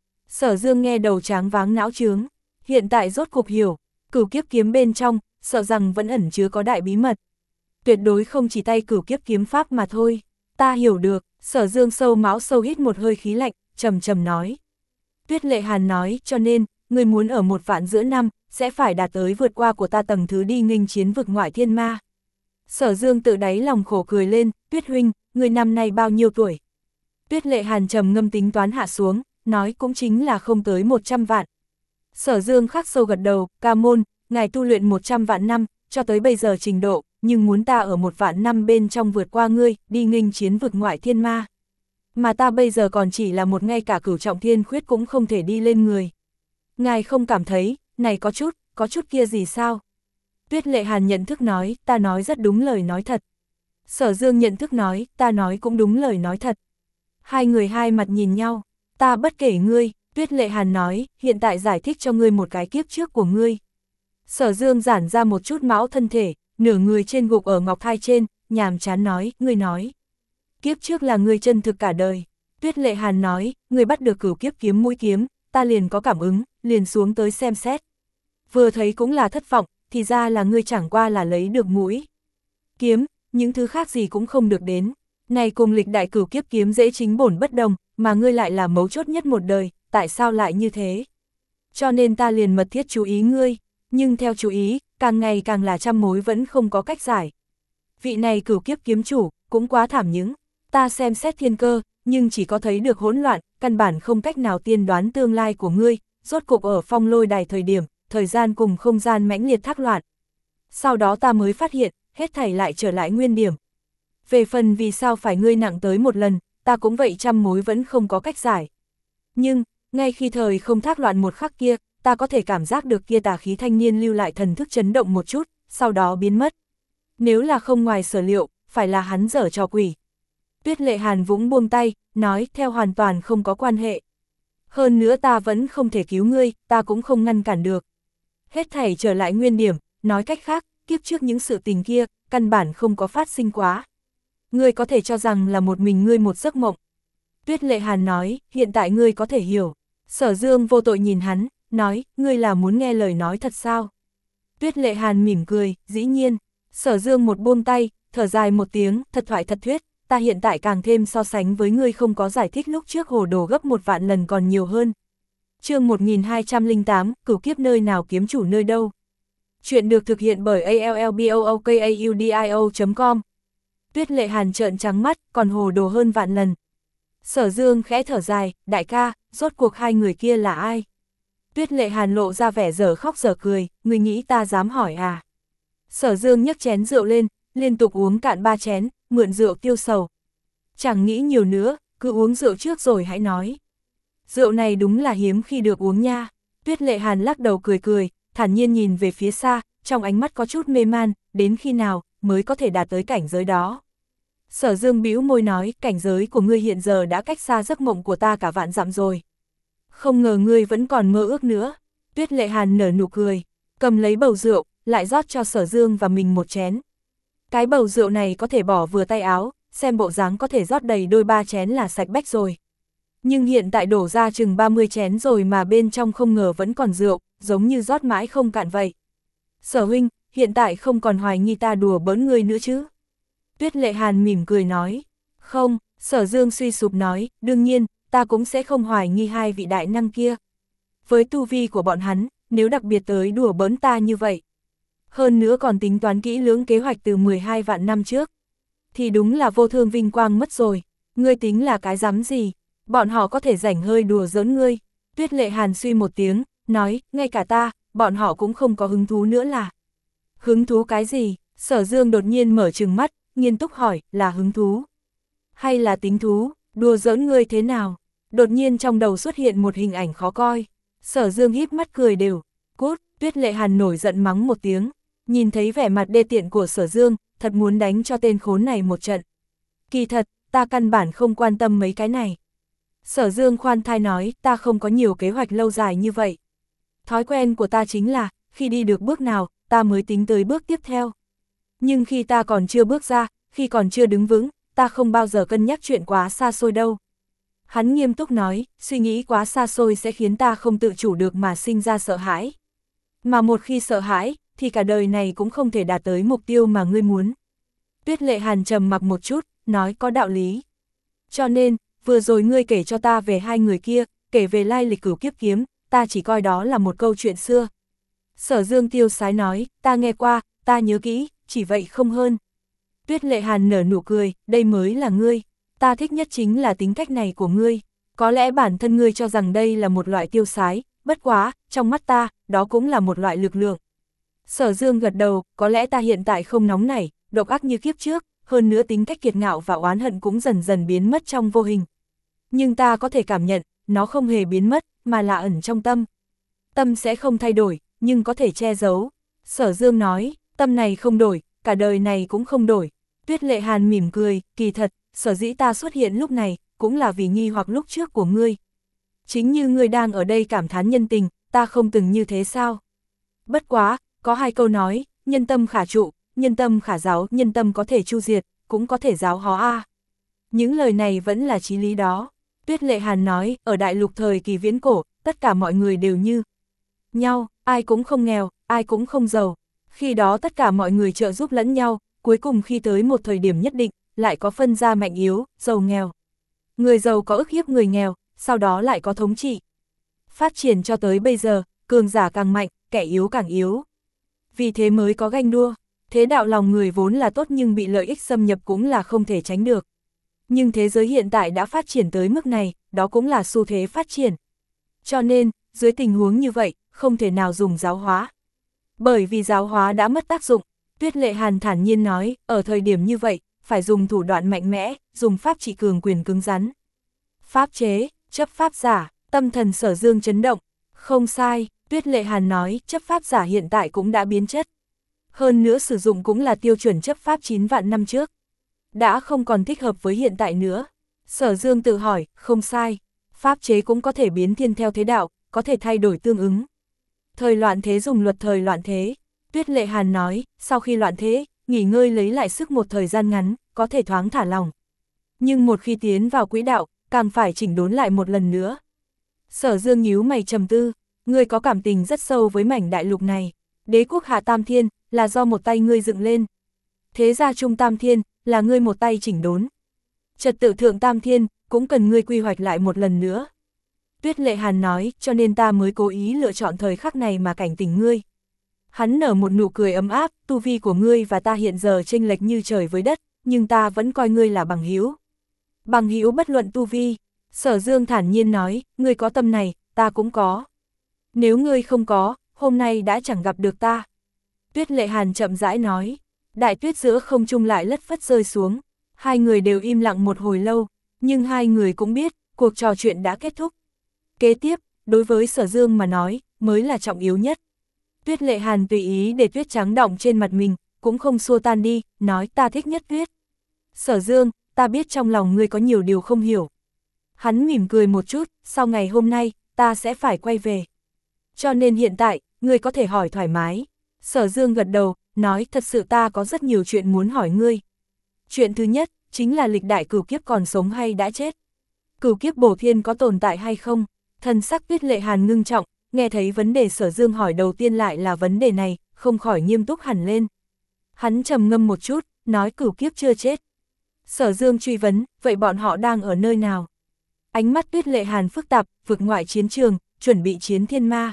Sở Dương nghe đầu tráng váng não trướng, hiện tại rốt cuộc hiểu, cửu kiếp kiếm bên trong, sợ rằng vẫn ẩn chứa có đại bí mật. Tuyệt đối không chỉ tay cửu kiếp kiếm pháp mà thôi. Ta hiểu được. Sở Dương sâu máu sâu hít một hơi khí lạnh, trầm trầm nói. Tuyết Lệ Hàn nói, cho nên, ngươi muốn ở một vạn giữa năm, sẽ phải đạt tới vượt qua của ta tầng thứ đi nghênh chiến vực ngoại thiên ma. Sở Dương tự đáy lòng khổ cười lên, Tuyết huynh, ngươi năm nay bao nhiêu tuổi? Tuyết Lệ Hàn trầm ngâm tính toán hạ xuống, nói cũng chính là không tới một trăm vạn. Sở Dương khắc sâu gật đầu, ca môn, ngài tu luyện một trăm vạn năm, cho tới bây giờ trình độ, nhưng muốn ta ở một vạn năm bên trong vượt qua ngươi, đi nghênh chiến vực ngoại thiên ma. Mà ta bây giờ còn chỉ là một ngay cả cửu trọng thiên khuyết cũng không thể đi lên người. Ngài không cảm thấy, này có chút, có chút kia gì sao? Tuyết Lệ Hàn nhận thức nói, ta nói rất đúng lời nói thật. Sở Dương nhận thức nói, ta nói cũng đúng lời nói thật. Hai người hai mặt nhìn nhau, ta bất kể ngươi, Tuyết Lệ Hàn nói, hiện tại giải thích cho ngươi một cái kiếp trước của ngươi. Sở Dương giản ra một chút máu thân thể, nửa người trên gục ở ngọc thai trên, nhàm chán nói, ngươi nói. Kiếp trước là ngươi chân thực cả đời. Tuyết Lệ Hàn nói, ngươi bắt được cửu kiếp kiếm mũi kiếm, ta liền có cảm ứng, liền xuống tới xem xét. Vừa thấy cũng là thất vọng, thì ra là ngươi chẳng qua là lấy được mũi kiếm, những thứ khác gì cũng không được đến. Này cùng lịch đại cửu kiếp kiếm dễ chính bổn bất đồng, mà ngươi lại là mấu chốt nhất một đời, tại sao lại như thế? Cho nên ta liền mật thiết chú ý ngươi, nhưng theo chú ý, càng ngày càng là trăm mối vẫn không có cách giải. Vị này cửu kiếp kiếm chủ, cũng quá thảm những, ta xem xét thiên cơ, nhưng chỉ có thấy được hỗn loạn, căn bản không cách nào tiên đoán tương lai của ngươi, rốt cục ở phong lôi đài thời điểm, thời gian cùng không gian mãnh liệt thác loạn. Sau đó ta mới phát hiện, hết thảy lại trở lại nguyên điểm. Về phần vì sao phải ngươi nặng tới một lần, ta cũng vậy trăm mối vẫn không có cách giải. Nhưng, ngay khi thời không thác loạn một khắc kia, ta có thể cảm giác được kia tà khí thanh niên lưu lại thần thức chấn động một chút, sau đó biến mất. Nếu là không ngoài sở liệu, phải là hắn dở trò quỷ. Tuyết Lệ Hàn vũng buông tay, nói theo hoàn toàn không có quan hệ. Hơn nữa ta vẫn không thể cứu ngươi, ta cũng không ngăn cản được. Hết thảy trở lại nguyên điểm, nói cách khác, kiếp trước những sự tình kia, căn bản không có phát sinh quá. Ngươi có thể cho rằng là một mình ngươi một giấc mộng. Tuyết Lệ Hàn nói, hiện tại ngươi có thể hiểu. Sở Dương vô tội nhìn hắn, nói, ngươi là muốn nghe lời nói thật sao? Tuyết Lệ Hàn mỉm cười, dĩ nhiên. Sở Dương một buông tay, thở dài một tiếng, thật thoại thật thuyết, ta hiện tại càng thêm so sánh với ngươi không có giải thích lúc trước hồ đồ gấp một vạn lần còn nhiều hơn. Chương một nghìn hai trăm lẻ tám, cửu kiếp nơi nào kiếm chủ nơi đâu. Chuyện được thực hiện bởi a l l b o o k a u d i o chấm com. Tuyết Lệ Hàn trợn trắng mắt, còn hồ đồ hơn vạn lần. Sở Dương khẽ thở dài, đại ca, rốt cuộc hai người kia là ai? Tuyết Lệ Hàn lộ ra vẻ dở khóc dở cười, ngươi nghĩ ta dám hỏi à? Sở Dương nhấc chén rượu lên, liên tục uống cạn ba chén, mượn rượu tiêu sầu. Chẳng nghĩ nhiều nữa, cứ uống rượu trước rồi hãy nói. Rượu này đúng là hiếm khi được uống nha. Tuyết Lệ Hàn lắc đầu cười cười, thản nhiên nhìn về phía xa, trong ánh mắt có chút mê man, đến khi nào mới có thể đạt tới cảnh giới đó. Sở Dương bĩu môi nói, cảnh giới của ngươi hiện giờ đã cách xa giấc mộng của ta cả vạn dặm rồi. Không ngờ ngươi vẫn còn mơ ước nữa. Tuyết Lệ Hàn nở nụ cười, cầm lấy bầu rượu, lại rót cho Sở Dương và mình một chén. Cái bầu rượu này có thể bỏ vừa tay áo, xem bộ dáng có thể rót đầy đôi ba chén là sạch bách rồi. Nhưng hiện tại đổ ra chừng ba mươi chén rồi mà bên trong không ngờ vẫn còn rượu, giống như rót mãi không cạn vậy. Sở huynh, hiện tại không còn hoài nghi ta đùa bỡn ngươi nữa chứ? Tuyết Lệ Hàn mỉm cười nói. Không, Sở Dương suy sụp nói, đương nhiên, ta cũng sẽ không hoài nghi hai vị đại năng kia. Với tu vi của bọn hắn, nếu đặc biệt tới đùa bỡn ta như vậy, hơn nữa còn tính toán kỹ lưỡng kế hoạch từ mười hai vạn năm trước, thì đúng là vô thương vinh quang mất rồi. Ngươi tính là cái dám gì? Bọn họ có thể rảnh hơi đùa giỡn ngươi. Tuyết Lệ Hàn suy một tiếng, nói, ngay cả ta, bọn họ cũng không có hứng thú nữa là. Hứng thú cái gì? Sở Dương đột nhiên mở trừng mắt, nghiêm túc hỏi, là hứng thú? Hay là tính thú? Đùa giỡn ngươi thế nào? Đột nhiên trong đầu xuất hiện một hình ảnh khó coi. Sở Dương híp mắt cười đều. Cút, Tuyết Lệ Hàn nổi giận mắng một tiếng. Nhìn thấy vẻ mặt đê tiện của Sở Dương, thật muốn đánh cho tên khốn này một trận. Kỳ thật, ta căn bản không quan tâm mấy cái này. Sở Dương khoan thai nói, ta không có nhiều kế hoạch lâu dài như vậy. Thói quen của ta chính là, khi đi được bước nào, ta mới tính tới bước tiếp theo. Nhưng khi ta còn chưa bước ra, khi còn chưa đứng vững, ta không bao giờ cân nhắc chuyện quá xa xôi đâu. Hắn nghiêm túc nói, suy nghĩ quá xa xôi sẽ khiến ta không tự chủ được mà sinh ra sợ hãi. Mà một khi sợ hãi, thì cả đời này cũng không thể đạt tới mục tiêu mà ngươi muốn. Tuyết Lệ Hàn trầm mặc một chút, nói có đạo lý. Cho nên, vừa rồi ngươi kể cho ta về hai người kia, kể về lai lịch cửu kiếp kiếm, ta chỉ coi đó là một câu chuyện xưa. Sở Dương tiêu sái nói, ta nghe qua, ta nhớ kỹ, chỉ vậy không hơn. Tuyết Lệ Hàn nở nụ cười, đây mới là ngươi. Ta thích nhất chính là tính cách này của ngươi. Có lẽ bản thân ngươi cho rằng đây là một loại tiêu sái, bất quá, trong mắt ta, đó cũng là một loại lực lượng. Sở Dương gật đầu, có lẽ ta hiện tại không nóng nảy, độc ác như kiếp trước, hơn nữa tính cách kiệt ngạo và oán hận cũng dần dần biến mất trong vô hình. Nhưng ta có thể cảm nhận, nó không hề biến mất, mà là ẩn trong tâm. Tâm sẽ không thay đổi, nhưng có thể che giấu. Sở Dương nói, tâm này không đổi, cả đời này cũng không đổi. Tuyết Lệ Hàn mỉm cười, kỳ thật, sở dĩ ta xuất hiện lúc này, cũng là vì nghi hoặc lúc trước của ngươi. Chính như ngươi đang ở đây cảm thán nhân tình, ta không từng như thế sao? Bất quá, có hai câu nói, nhân tâm khả trụ, nhân tâm khả giáo, nhân tâm có thể chu diệt, cũng có thể giáo hóa a. Những lời này vẫn là chí lý đó. Tuyết Lệ Hàn nói, ở đại lục thời kỳ viễn cổ, tất cả mọi người đều như nhau, ai cũng không nghèo, ai cũng không giàu. Khi đó tất cả mọi người trợ giúp lẫn nhau, cuối cùng khi tới một thời điểm nhất định, lại có phân ra mạnh yếu, giàu nghèo. Người giàu có ức hiếp người nghèo, sau đó lại có thống trị. Phát triển cho tới bây giờ, cường giả càng mạnh, kẻ yếu càng yếu. Vì thế mới có ganh đua. Thế đạo lòng người vốn là tốt nhưng bị lợi ích xâm nhập cũng là không thể tránh được. Nhưng thế giới hiện tại đã phát triển tới mức này, đó cũng là xu thế phát triển. Cho nên, dưới tình huống như vậy, không thể nào dùng giáo hóa. Bởi vì giáo hóa đã mất tác dụng, Tuyết Lệ Hàn thản nhiên nói, ở thời điểm như vậy, phải dùng thủ đoạn mạnh mẽ, dùng pháp trị cường quyền cứng rắn. Pháp chế, chấp pháp giả, tâm thần Sở Dương chấn động. Không sai, Tuyết Lệ Hàn nói, chấp pháp giả hiện tại cũng đã biến chất. Hơn nữa sử dụng cũng là tiêu chuẩn chấp pháp chín vạn năm trước. Đã không còn thích hợp với hiện tại nữa. Sở Dương tự hỏi, không sai, pháp chế cũng có thể biến thiên theo thế đạo, có thể thay đổi tương ứng. Thời loạn thế dùng luật thời loạn thế. Tuyết Lệ Hàn nói, sau khi loạn thế, nghỉ ngơi lấy lại sức một thời gian ngắn, có thể thoáng thả lòng. Nhưng một khi tiến vào quỹ đạo, càng phải chỉnh đốn lại một lần nữa. Sở Dương nhíu mày trầm tư, ngươi có cảm tình rất sâu với mảnh đại lục này. Đế quốc Hạ Tam Thiên, là do một tay ngươi dựng lên. Thế gia Trung Tam Thiên, là ngươi một tay chỉnh đốn. Trật tự Thượng Tam Thiên, cũng cần ngươi quy hoạch lại một lần nữa. Tuyết Lệ Hàn nói, cho nên ta mới cố ý lựa chọn thời khắc này mà cảnh tỉnh ngươi. Hắn nở một nụ cười ấm áp, tu vi của ngươi và ta hiện giờ chênh lệch như trời với đất, nhưng ta vẫn coi ngươi là bằng hữu. Bằng hữu bất luận tu vi. Sở Dương thản nhiên nói, ngươi có tâm này, ta cũng có. Nếu ngươi không có, hôm nay đã chẳng gặp được ta. Tuyết Lệ Hàn chậm rãi nói, đại tuyết giữa không trung lại lất phất rơi xuống. Hai người đều im lặng một hồi lâu, nhưng hai người cũng biết, cuộc trò chuyện đã kết thúc. Kế tiếp, đối với Sở Dương mà nói, mới là trọng yếu nhất. Tuyết Lệ Hàn tùy ý để tuyết trắng đọng trên mặt mình, cũng không xua tan đi, nói ta thích nhất tuyết. Sở Dương, ta biết trong lòng ngươi có nhiều điều không hiểu. Hắn mỉm cười một chút, sau ngày hôm nay, ta sẽ phải quay về. Cho nên hiện tại, ngươi có thể hỏi thoải mái. Sở Dương gật đầu, nói thật sự ta có rất nhiều chuyện muốn hỏi ngươi. Chuyện thứ nhất, chính là lịch đại cửu kiếp còn sống hay đã chết. Cửu kiếp bổ thiên có tồn tại hay không? Thần sắc Tuyết Lệ Hàn ngưng trọng, nghe thấy vấn đề Sở Dương hỏi đầu tiên lại là vấn đề này, không khỏi nghiêm túc hẳn lên. Hắn trầm ngâm một chút, nói cửu kiếp chưa chết. Sở Dương truy vấn, vậy bọn họ đang ở nơi nào? Ánh mắt Tuyết Lệ Hàn phức tạp, vực ngoại chiến trường, chuẩn bị chiến thiên ma.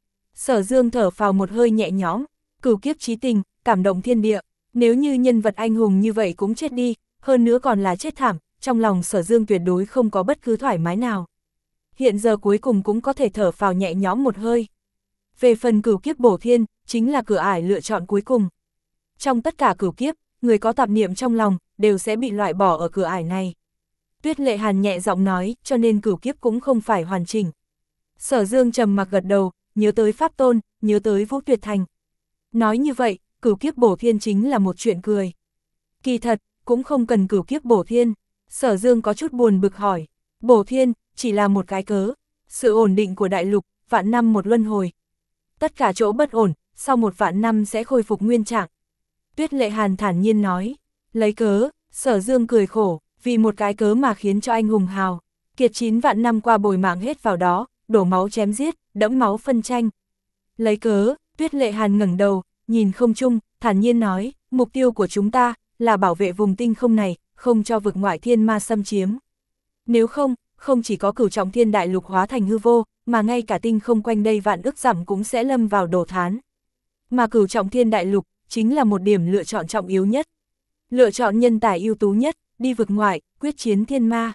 Sở Dương thở phào một hơi nhẹ nhõm, cửu kiếp chí tình, cảm động thiên địa. Nếu như nhân vật anh hùng như vậy cũng chết đi, hơn nữa còn là chết thảm, trong lòng Sở Dương tuyệt đối không có bất cứ thoải mái nào. Hiện giờ cuối cùng cũng có thể thở phào nhẹ nhõm một hơi. Về phần cửu kiếp bổ thiên, chính là cửa ải lựa chọn cuối cùng. Trong tất cả cửu kiếp, người có tạp niệm trong lòng, đều sẽ bị loại bỏ ở cửa ải này. Tuyết Lệ Hàn nhẹ giọng nói, cho nên cửu kiếp cũng không phải hoàn chỉnh. Sở Dương trầm mặc gật đầu, nhớ tới Pháp Tôn, nhớ tới Vũ Tuyệt Thành. Nói như vậy, cửu kiếp bổ thiên chính là một chuyện cười. Kỳ thật, cũng không cần cửu kiếp bổ thiên. Sở Dương có chút buồn bực hỏi, bổ thiên, chỉ là một cái cớ. Sự ổn định của đại lục, vạn năm một luân hồi. Tất cả chỗ bất ổn, sau một vạn năm sẽ khôi phục nguyên trạng. Tuyết Lệ Hàn thản nhiên nói, lấy cớ, Sở Dương cười khổ, vì một cái cớ mà khiến cho anh hùng hào. Kiệt chín vạn năm qua bồi mạng hết vào đó, đổ máu chém giết, đẫm máu phân tranh. Lấy cớ, Tuyết Lệ Hàn ngẩng đầu, nhìn không trung, thản nhiên nói, mục tiêu của chúng ta, là bảo vệ vùng tinh không này, không cho vực ngoại thiên ma xâm chiếm. Nếu không, không chỉ có cửu trọng thiên đại lục hóa thành hư vô, mà ngay cả tinh không quanh đây vạn ức dặm cũng sẽ lâm vào đổ thán. Mà cửu trọng thiên đại lục, chính là một điểm lựa chọn trọng yếu nhất. Lựa chọn nhân tài ưu tú nhất, đi vực ngoại, quyết chiến thiên ma.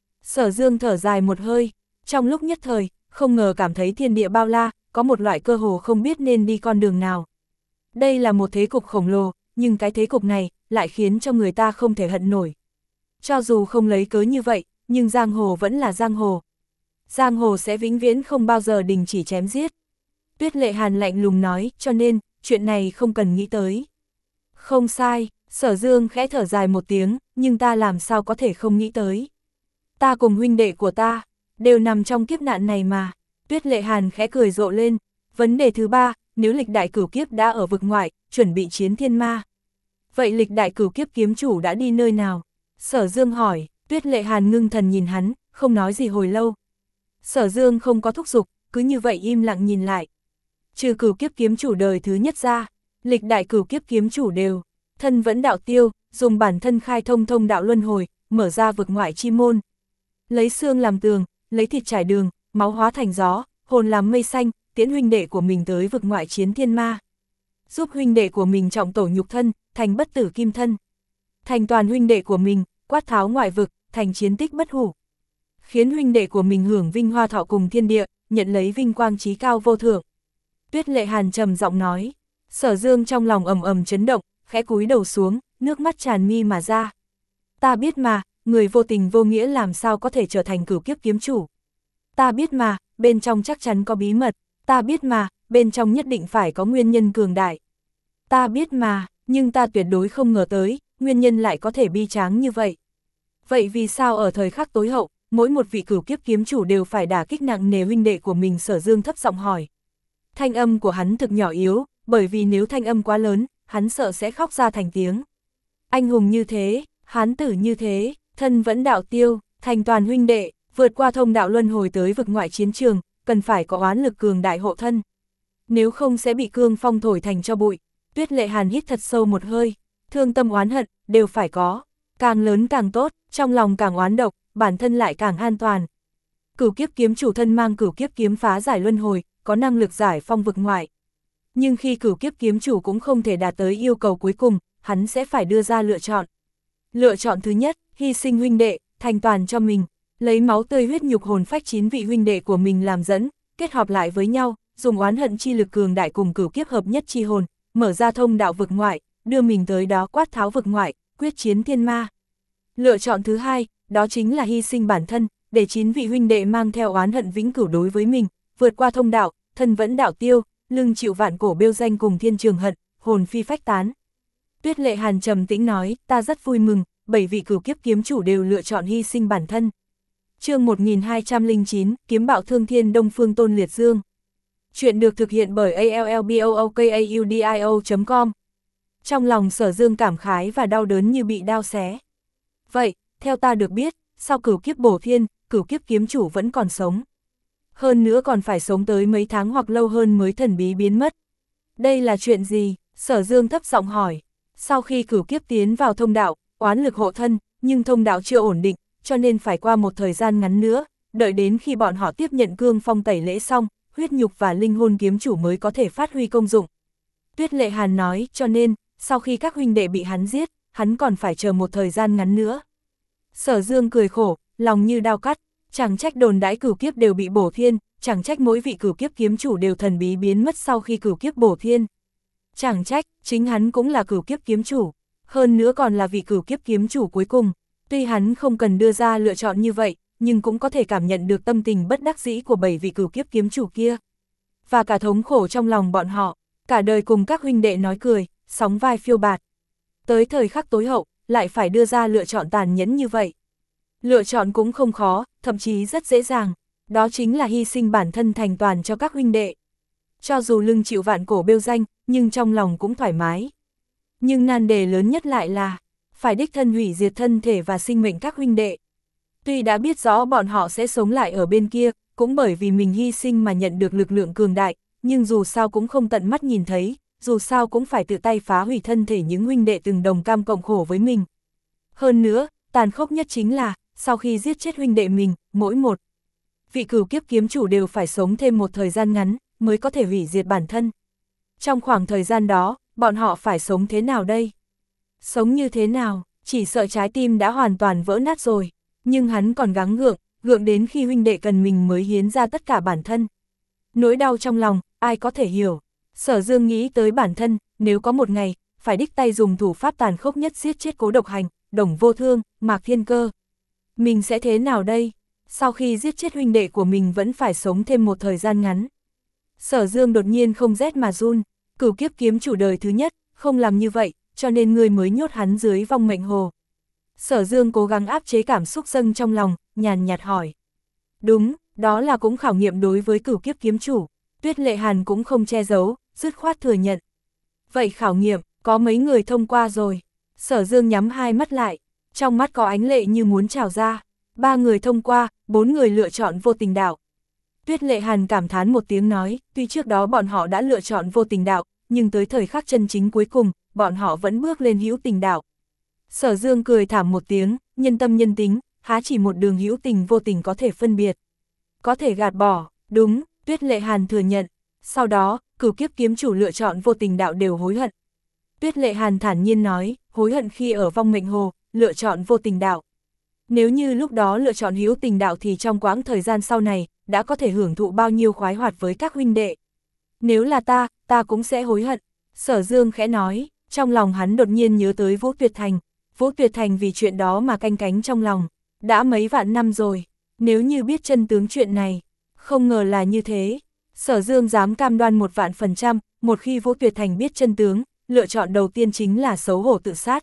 Sở Dương thở dài một hơi, trong lúc nhất thời, không ngờ cảm thấy thiên địa bao la, có một loại cơ hồ không biết nên đi con đường nào. Đây là một thế cục khổng lồ, nhưng cái thế cục này, lại khiến cho người ta không thể hận nổi. Cho dù không lấy cớ như vậy, nhưng giang hồ vẫn là giang hồ. Giang hồ sẽ vĩnh viễn không bao giờ đình chỉ chém giết. Tuyết Lệ Hàn lạnh lùng nói, cho nên, chuyện này không cần nghĩ tới. Không sai, Sở Dương khẽ thở dài một tiếng, nhưng ta làm sao có thể không nghĩ tới. Ta cùng huynh đệ của ta, đều nằm trong kiếp nạn này mà. Tuyết Lệ Hàn khẽ cười rộ lên. Vấn đề thứ ba, nếu lịch đại cửu kiếp đã ở vực ngoại, chuẩn bị chiến thiên ma. Vậy lịch đại cửu kiếp kiếm chủ đã đi nơi nào? Sở Dương hỏi. Tuyết Lệ Hàn ngưng thần nhìn hắn, không nói gì hồi lâu. Sở Dương không có thúc giục, cứ như vậy im lặng nhìn lại. Trừ cửu kiếp kiếm chủ đời thứ nhất ra, lịch đại cửu kiếp kiếm chủ đều, thân vẫn đạo tiêu, dùng bản thân khai thông thông đạo luân hồi, mở ra vực ngoại chi môn. Lấy xương làm tường, lấy thịt trải đường, máu hóa thành gió, hồn làm mây xanh, tiễn huynh đệ của mình tới vực ngoại chiến thiên ma. Giúp huynh đệ của mình trọng tổ nhục thân, thành bất tử kim thân. Thành toàn huynh đệ của mình, quát tháo ngoại vực, thành chiến tích bất hủ. Khiến huynh đệ của mình hưởng vinh hoa thọ cùng thiên địa, nhận lấy vinh quang trí cao vô thượng. Tuyết Lệ Hàn trầm giọng nói, Sở Dương trong lòng ầm ầm chấn động, khẽ cúi đầu xuống, nước mắt tràn mi mà ra. Ta biết mà, người vô tình vô nghĩa làm sao có thể trở thành cửu kiếp kiếm chủ. Ta biết mà, bên trong chắc chắn có bí mật. Ta biết mà, bên trong nhất định phải có nguyên nhân cường đại. Ta biết mà, nhưng ta tuyệt đối không ngờ tới, nguyên nhân lại có thể bi tráng như vậy. Vậy vì sao ở thời khắc tối hậu, mỗi một vị cửu kiếp kiếm chủ đều phải đả kích nặng nề huynh đệ của mình? Sở Dương thấp giọng hỏi. Thanh âm của hắn thực nhỏ yếu, bởi vì nếu thanh âm quá lớn, hắn sợ sẽ khóc ra thành tiếng. Anh hùng như thế, hán tử như thế, thân vẫn đạo tiêu, thành toàn huynh đệ, vượt qua thông đạo luân hồi tới vực ngoại chiến trường, cần phải có oán lực cường đại hộ thân. Nếu không sẽ bị cương phong thổi thành cho bụi. Tuyết Lệ Hàn hít thật sâu một hơi, thương tâm oán hận, đều phải có. Càng lớn càng tốt, trong lòng càng oán độc, bản thân lại càng an toàn. Cửu kiếp kiếm chủ thân mang cửu kiếp kiếm phá giải luân hồi, có năng lực giải phong vực ngoại. Nhưng khi cửu kiếp kiếm chủ cũng không thể đạt tới yêu cầu cuối cùng, hắn sẽ phải đưa ra lựa chọn. Lựa chọn thứ nhất, hy sinh huynh đệ, thành toàn cho mình, lấy máu tươi huyết nhục hồn phách chín vị huynh đệ của mình làm dẫn, kết hợp lại với nhau, dùng oán hận chi lực cường đại cùng cửu kiếp hợp nhất chi hồn, mở ra thông đạo vực ngoại, đưa mình tới đó quát tháo vực ngoại, quyết chiến thiên ma. Lựa chọn thứ hai, đó chính là hy sinh bản thân, để chín vị huynh đệ mang theo oán hận vĩnh cửu đối với mình, vượt qua thông đạo, thân vẫn đạo tiêu, lưng chịu vạn cổ bêu danh cùng thiên trường hận, hồn phi phách tán. Tuyết Lệ Hàn trầm tĩnh nói, ta rất vui mừng, bảy vị cửu kiếp kiếm chủ đều lựa chọn hy sinh bản thân. Chương một nghìn hai trăm lẻ chín, kiếm bạo thương thiên Đông Phương Tôn Liệt Dương. Chuyện được thực hiện bởi a l l b o o k a u d i o chấm com. Trong lòng Sở Dương cảm khái và đau đớn như bị đao xé. Vậy, theo ta được biết, sau cửu kiếp bổ thiên, cửu kiếp kiếm chủ vẫn còn sống. Hơn nữa còn phải sống tới mấy tháng hoặc lâu hơn mới thần bí biến mất. Đây là chuyện gì? Sở Dương thấp giọng hỏi. Sau khi cửu kiếp tiến vào thông đạo, oán lực hộ thân, nhưng thông đạo chưa ổn định, cho nên phải qua một thời gian ngắn nữa, đợi đến khi bọn họ tiếp nhận cương phong tẩy lễ xong, huyết nhục và linh hồn kiếm chủ mới có thể phát huy công dụng. Tuyết Lệ Hàn nói, cho nên, sau khi các huynh đệ bị hắn giết, hắn còn phải chờ một thời gian ngắn nữa. Sở Dương cười khổ, lòng như đao cắt, chẳng trách đồn đãi cửu kiếp đều bị bổ thiên, chẳng trách mỗi vị cửu kiếp kiếm chủ đều thần bí biến mất sau khi cửu kiếp bổ thiên. Chẳng trách, chính hắn cũng là cửu kiếp kiếm chủ, hơn nữa còn là vị cửu kiếp kiếm chủ cuối cùng. Tuy hắn không cần đưa ra lựa chọn như vậy, nhưng cũng có thể cảm nhận được tâm tình bất đắc dĩ của bảy vị cửu kiếp kiếm chủ kia. Và cả thống khổ trong lòng bọn họ, cả đời cùng các huynh đệ nói cười, sóng vai phiêu bạt. Tới thời khắc tối hậu, lại phải đưa ra lựa chọn tàn nhẫn như vậy. Lựa chọn cũng không khó, thậm chí rất dễ dàng, đó chính là hy sinh bản thân thành toàn cho các huynh đệ. Cho dù lưng chịu vạn cổ bêu danh, nhưng trong lòng cũng thoải mái. Nhưng nan đề lớn nhất lại là, phải đích thân hủy diệt thân thể và sinh mệnh các huynh đệ. Tuy đã biết rõ bọn họ sẽ sống lại ở bên kia, cũng bởi vì mình hy sinh mà nhận được lực lượng cường đại, nhưng dù sao cũng không tận mắt nhìn thấy, dù sao cũng phải tự tay phá hủy thân thể những huynh đệ từng đồng cam cộng khổ với mình. Hơn nữa, tàn khốc nhất chính là, sau khi giết chết huynh đệ mình, mỗi một vị cửu kiếp kiếm chủ đều phải sống thêm một thời gian ngắn, mới có thể hủy diệt bản thân. Trong khoảng thời gian đó, bọn họ phải sống thế nào đây? Sống như thế nào, chỉ sợ trái tim đã hoàn toàn vỡ nát rồi, nhưng hắn còn gắng gượng, gượng đến khi huynh đệ cần mình mới hiến ra tất cả bản thân. Nỗi đau trong lòng, ai có thể hiểu? Sở Dương nghĩ tới bản thân, nếu có một ngày, phải đích tay dùng thủ pháp tàn khốc nhất giết chết Cố Độc Hành, Đồng Vô Thương, Mạc Thiên Cơ. Mình sẽ thế nào đây? Sau khi giết chết huynh đệ của mình vẫn phải sống thêm một thời gian ngắn. Sở Dương đột nhiên không rét mà run, cửu kiếp kiếm chủ đời thứ nhất, không làm như vậy, cho nên ngươi mới nhốt hắn dưới vong mệnh hồ. Sở Dương cố gắng áp chế cảm xúc dâng trong lòng, nhàn nhạt hỏi. Đúng, đó là cũng khảo nghiệm đối với cửu kiếp kiếm chủ. Tuyết Lệ Hàn cũng không che giấu, dứt khoát thừa nhận. Vậy khảo nghiệm, có mấy người thông qua rồi? Sở Dương nhắm hai mắt lại, trong mắt có ánh lệ như muốn trào ra. Ba người thông qua, bốn người lựa chọn vô tình đạo. Tuyết Lệ Hàn cảm thán một tiếng nói, tuy trước đó bọn họ đã lựa chọn vô tình đạo, nhưng tới thời khắc chân chính cuối cùng, bọn họ vẫn bước lên hữu tình đạo. Sở Dương cười thảm một tiếng, nhân tâm nhân tính, há chỉ một đường hữu tình vô tình có thể phân biệt. Có thể gạt bỏ, đúng, Tuyết Lệ Hàn thừa nhận. Sau đó, cửu kiếp kiếm chủ lựa chọn vô tình đạo đều hối hận. Tuyết Lệ Hàn thản nhiên nói, hối hận khi ở vong mệnh hồ, lựa chọn vô tình đạo. Nếu như lúc đó lựa chọn hữu tình đạo thì trong quãng thời gian sau này, đã có thể hưởng thụ bao nhiêu khoái hoạt với các huynh đệ. Nếu là ta, ta cũng sẽ hối hận. Sở Dương khẽ nói, trong lòng hắn đột nhiên nhớ tới Vũ Tuyệt Thành. Vũ Tuyệt Thành vì chuyện đó mà canh cánh trong lòng, đã mấy vạn năm rồi, nếu như biết chân tướng chuyện này, không ngờ là như thế. Sở Dương dám cam đoan một vạn phần trăm, một khi Vũ Tuyệt Thành biết chân tướng, lựa chọn đầu tiên chính là xấu hổ tự sát.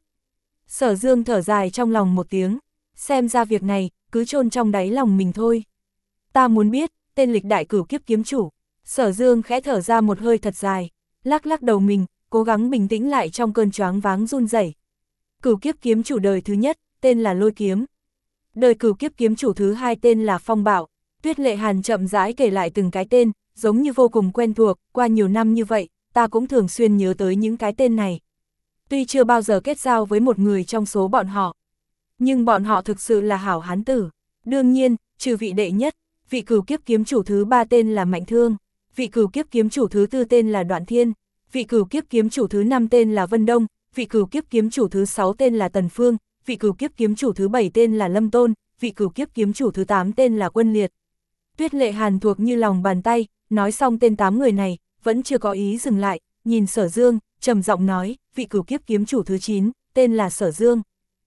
Sở Dương thở dài trong lòng một tiếng, xem ra việc này, cứ chôn trong đáy lòng mình thôi. Ta muốn biết, tên lịch đại cửu kiếp kiếm chủ. Sở Dương khẽ thở ra một hơi thật dài, lắc lắc đầu mình, cố gắng bình tĩnh lại trong cơn choáng váng run rẩy. Cửu kiếp kiếm chủ đời thứ nhất, tên là Lôi Kiếm. Đời cửu kiếp kiếm chủ thứ hai tên là Phong Bạo. Tuyết Lệ Hàn chậm rãi kể lại từng cái tên, giống như vô cùng quen thuộc, qua nhiều năm như vậy, ta cũng thường xuyên nhớ tới những cái tên này. Tuy chưa bao giờ kết giao với một người trong số bọn họ, nhưng bọn họ thực sự là hảo hán tử. Đương nhiên, trừ vị đệ nhất, vị cửu kiếp kiếm chủ thứ ba tên là Mạnh Thương, vị cửu kiếp kiếm chủ thứ tư tên là Đoạn Thiên, vị cửu kiếp kiếm chủ thứ năm tên là Vân Đông, vị cửu kiếp kiếm chủ thứ sáu tên là Tần Phương, vị cửu kiếp kiếm chủ thứ bảy tên là Lâm Tôn, vị cửu kiếp kiếm chủ thứ tám tên là Quân Liệt. Tuyết Lệ Hàn thuộc như lòng bàn tay, nói xong tên tám người này, vẫn chưa có ý dừng lại, nhìn Sở Dương, trầm giọng nói, vị cửu kiếp kiếm chủ thứ chín, tên là Sở Dương.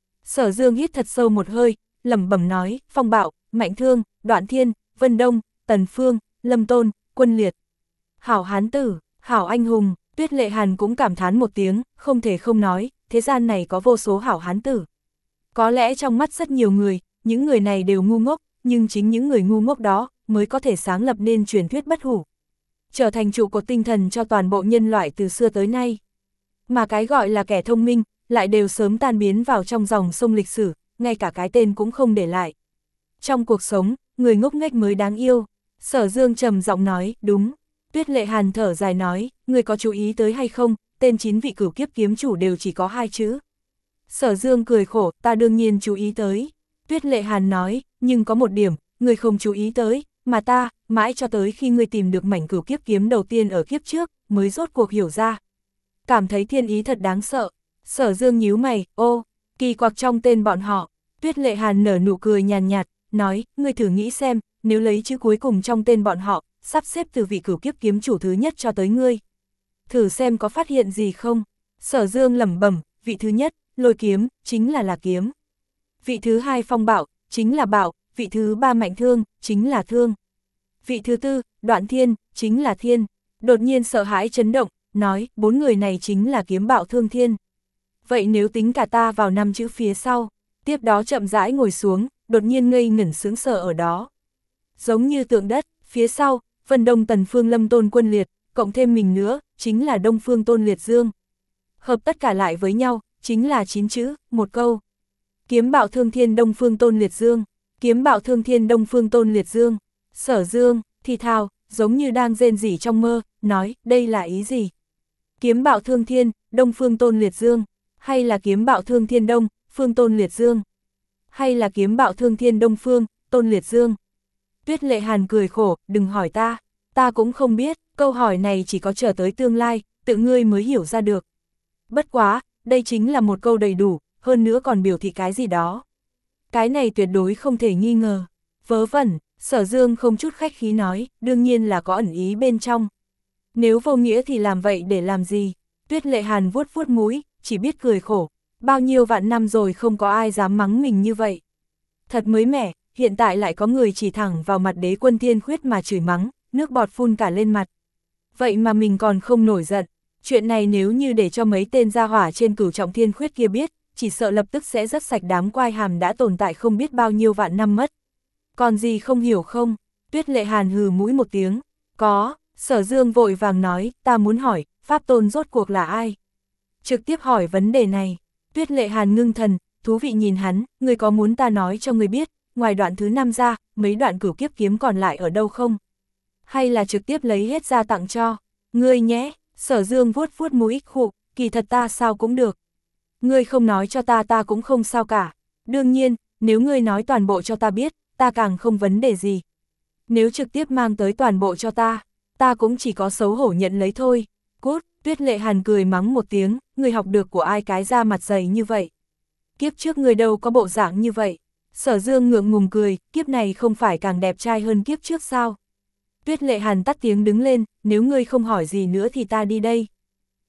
Sở Dương hít thật sâu một hơi, lẩm bẩm nói, Phong Bạo, Mạnh Thương, Đoạn Thiên, Vân Đông, Tần Phương, Lâm Tôn, Quân Liệt. Hảo hán tử, hảo anh hùng. Tuyết Lệ Hàn cũng cảm thán một tiếng, không thể không nói, thế gian này có vô số hảo hán tử. Có lẽ trong mắt rất nhiều người, những người này đều ngu ngốc, nhưng chính những người ngu ngốc đó mới có thể sáng lập nên truyền thuyết bất hủ, trở thành trụ cột tinh thần cho toàn bộ nhân loại từ xưa tới nay. Mà cái gọi là kẻ thông minh, lại đều sớm tan biến vào trong dòng sông lịch sử, ngay cả cái tên cũng không để lại. Trong cuộc sống, người ngốc nghếch mới đáng yêu. Sở Dương trầm giọng nói, đúng. Tuyết Lệ Hàn thở dài nói, người có chú ý tới hay không, tên chín vị cửu kiếp kiếm chủ đều chỉ có hai chữ. Sở Dương cười khổ, ta đương nhiên chú ý tới. Tuyết Lệ Hàn nói, nhưng có một điểm, người không chú ý tới, mà ta, mãi cho tới khi ngươi tìm được mảnh cửu kiếp kiếm đầu tiên ở kiếp trước, mới rốt cuộc hiểu ra. Cảm thấy thiên ý thật đáng sợ. Sở Dương nhíu mày, ô, kỳ quặc trong tên bọn họ. Tuyết Lệ Hàn nở nụ cười nhàn nhạt, nói, ngươi thử nghĩ xem, nếu lấy chữ cuối cùng trong tên bọn họ, sắp xếp từ vị cửu kiếp kiếm chủ thứ nhất cho tới ngươi. Thử xem có phát hiện gì không? Sở Dương lẩm bẩm, vị thứ nhất, Lôi Kiếm, chính là là kiếm. Vị thứ hai Phong Bạo, chính là bạo, vị thứ ba Mạnh Thương, chính là thương. Vị thứ tư, Đoạn Thiên, chính là thiên. Đột nhiên sợ hãi chấn động, nói, bốn người này chính là kiếm bạo thương thiên. Vậy nếu tính cả ta vào năm chữ phía sau, tiếp đó chậm rãi ngồi xuống, đột nhiên ngây ngẩn sững sờ ở đó. Giống như tượng đất, phía sau, Vân Đông Tần Phương Lâm Tôn Quân Liệt, cộng thêm mình nữa, chính là Đông Phương Tôn Liệt Dương. Hợp tất cả lại với nhau, chính là chín chữ, một câu. Kiếm bạo thương thiên Đông Phương Tôn Liệt Dương, kiếm bạo thương thiên Đông Phương Tôn Liệt Dương. Sở Dương, thì thào, giống như đang rên rỉ trong mơ, nói, đây là ý gì? Kiếm bạo thương thiên, Đông Phương Tôn Liệt Dương, hay là kiếm bạo thương thiên Đông, Phương Tôn Liệt Dương? Hay là kiếm bạo thương thiên Đông Phương, Tôn Liệt Dương? Tuyết Lệ Hàn cười khổ, đừng hỏi ta, ta cũng không biết, câu hỏi này chỉ có chờ tới tương lai, tự ngươi mới hiểu ra được. Bất quá, đây chính là một câu đầy đủ, hơn nữa còn biểu thị cái gì đó. Cái này tuyệt đối không thể nghi ngờ. Vớ vẩn, Sở Dương không chút khách khí nói, đương nhiên là có ẩn ý bên trong. Nếu vô nghĩa thì làm vậy để làm gì? Tuyết Lệ Hàn vuốt vuốt mũi, chỉ biết cười khổ. Bao nhiêu vạn năm rồi không có ai dám mắng mình như vậy. Thật mới mẻ, hiện tại lại có người chỉ thẳng vào mặt Đế Quân Thiên Khuyết mà chửi mắng, nước bọt phun cả lên mặt. Vậy mà mình còn không nổi giận. Chuyện này nếu như để cho mấy tên gia hỏa trên Cửu Trọng Thiên Khuyết kia biết, chỉ sợ lập tức sẽ rất sạch đám quai hàm đã tồn tại không biết bao nhiêu vạn năm mất. Còn gì không hiểu không? Tuyết Lệ Hàn hừ mũi một tiếng. Có, Sở Dương vội vàng nói, ta muốn hỏi, Pháp Tôn rốt cuộc là ai? Trực tiếp hỏi vấn đề này. Tuyết Lệ Hàn ngưng thần, thú vị nhìn hắn, ngươi có muốn ta nói cho ngươi biết, ngoài đoạn thứ năm ra, mấy đoạn cửu kiếp kiếm còn lại ở đâu không? Hay là trực tiếp lấy hết ra tặng cho? Ngươi nhé, Sở Dương vuốt vuốt mũi, khụ, kỳ thật ta sao cũng được. Ngươi không nói cho ta ta cũng không sao cả. Đương nhiên, nếu ngươi nói toàn bộ cho ta biết, ta càng không vấn đề gì. Nếu trực tiếp mang tới toàn bộ cho ta, ta cũng chỉ có xấu hổ nhận lấy thôi. Cút, Tuyết Lệ Hàn cười mắng một tiếng, người học được của ai cái da mặt dày như vậy. Kiếp trước người đâu có bộ dạng như vậy. Sở Dương ngượng ngùng cười, kiếp này không phải càng đẹp trai hơn kiếp trước sao? Tuyết Lệ Hàn tắt tiếng đứng lên, nếu ngươi không hỏi gì nữa thì ta đi đây.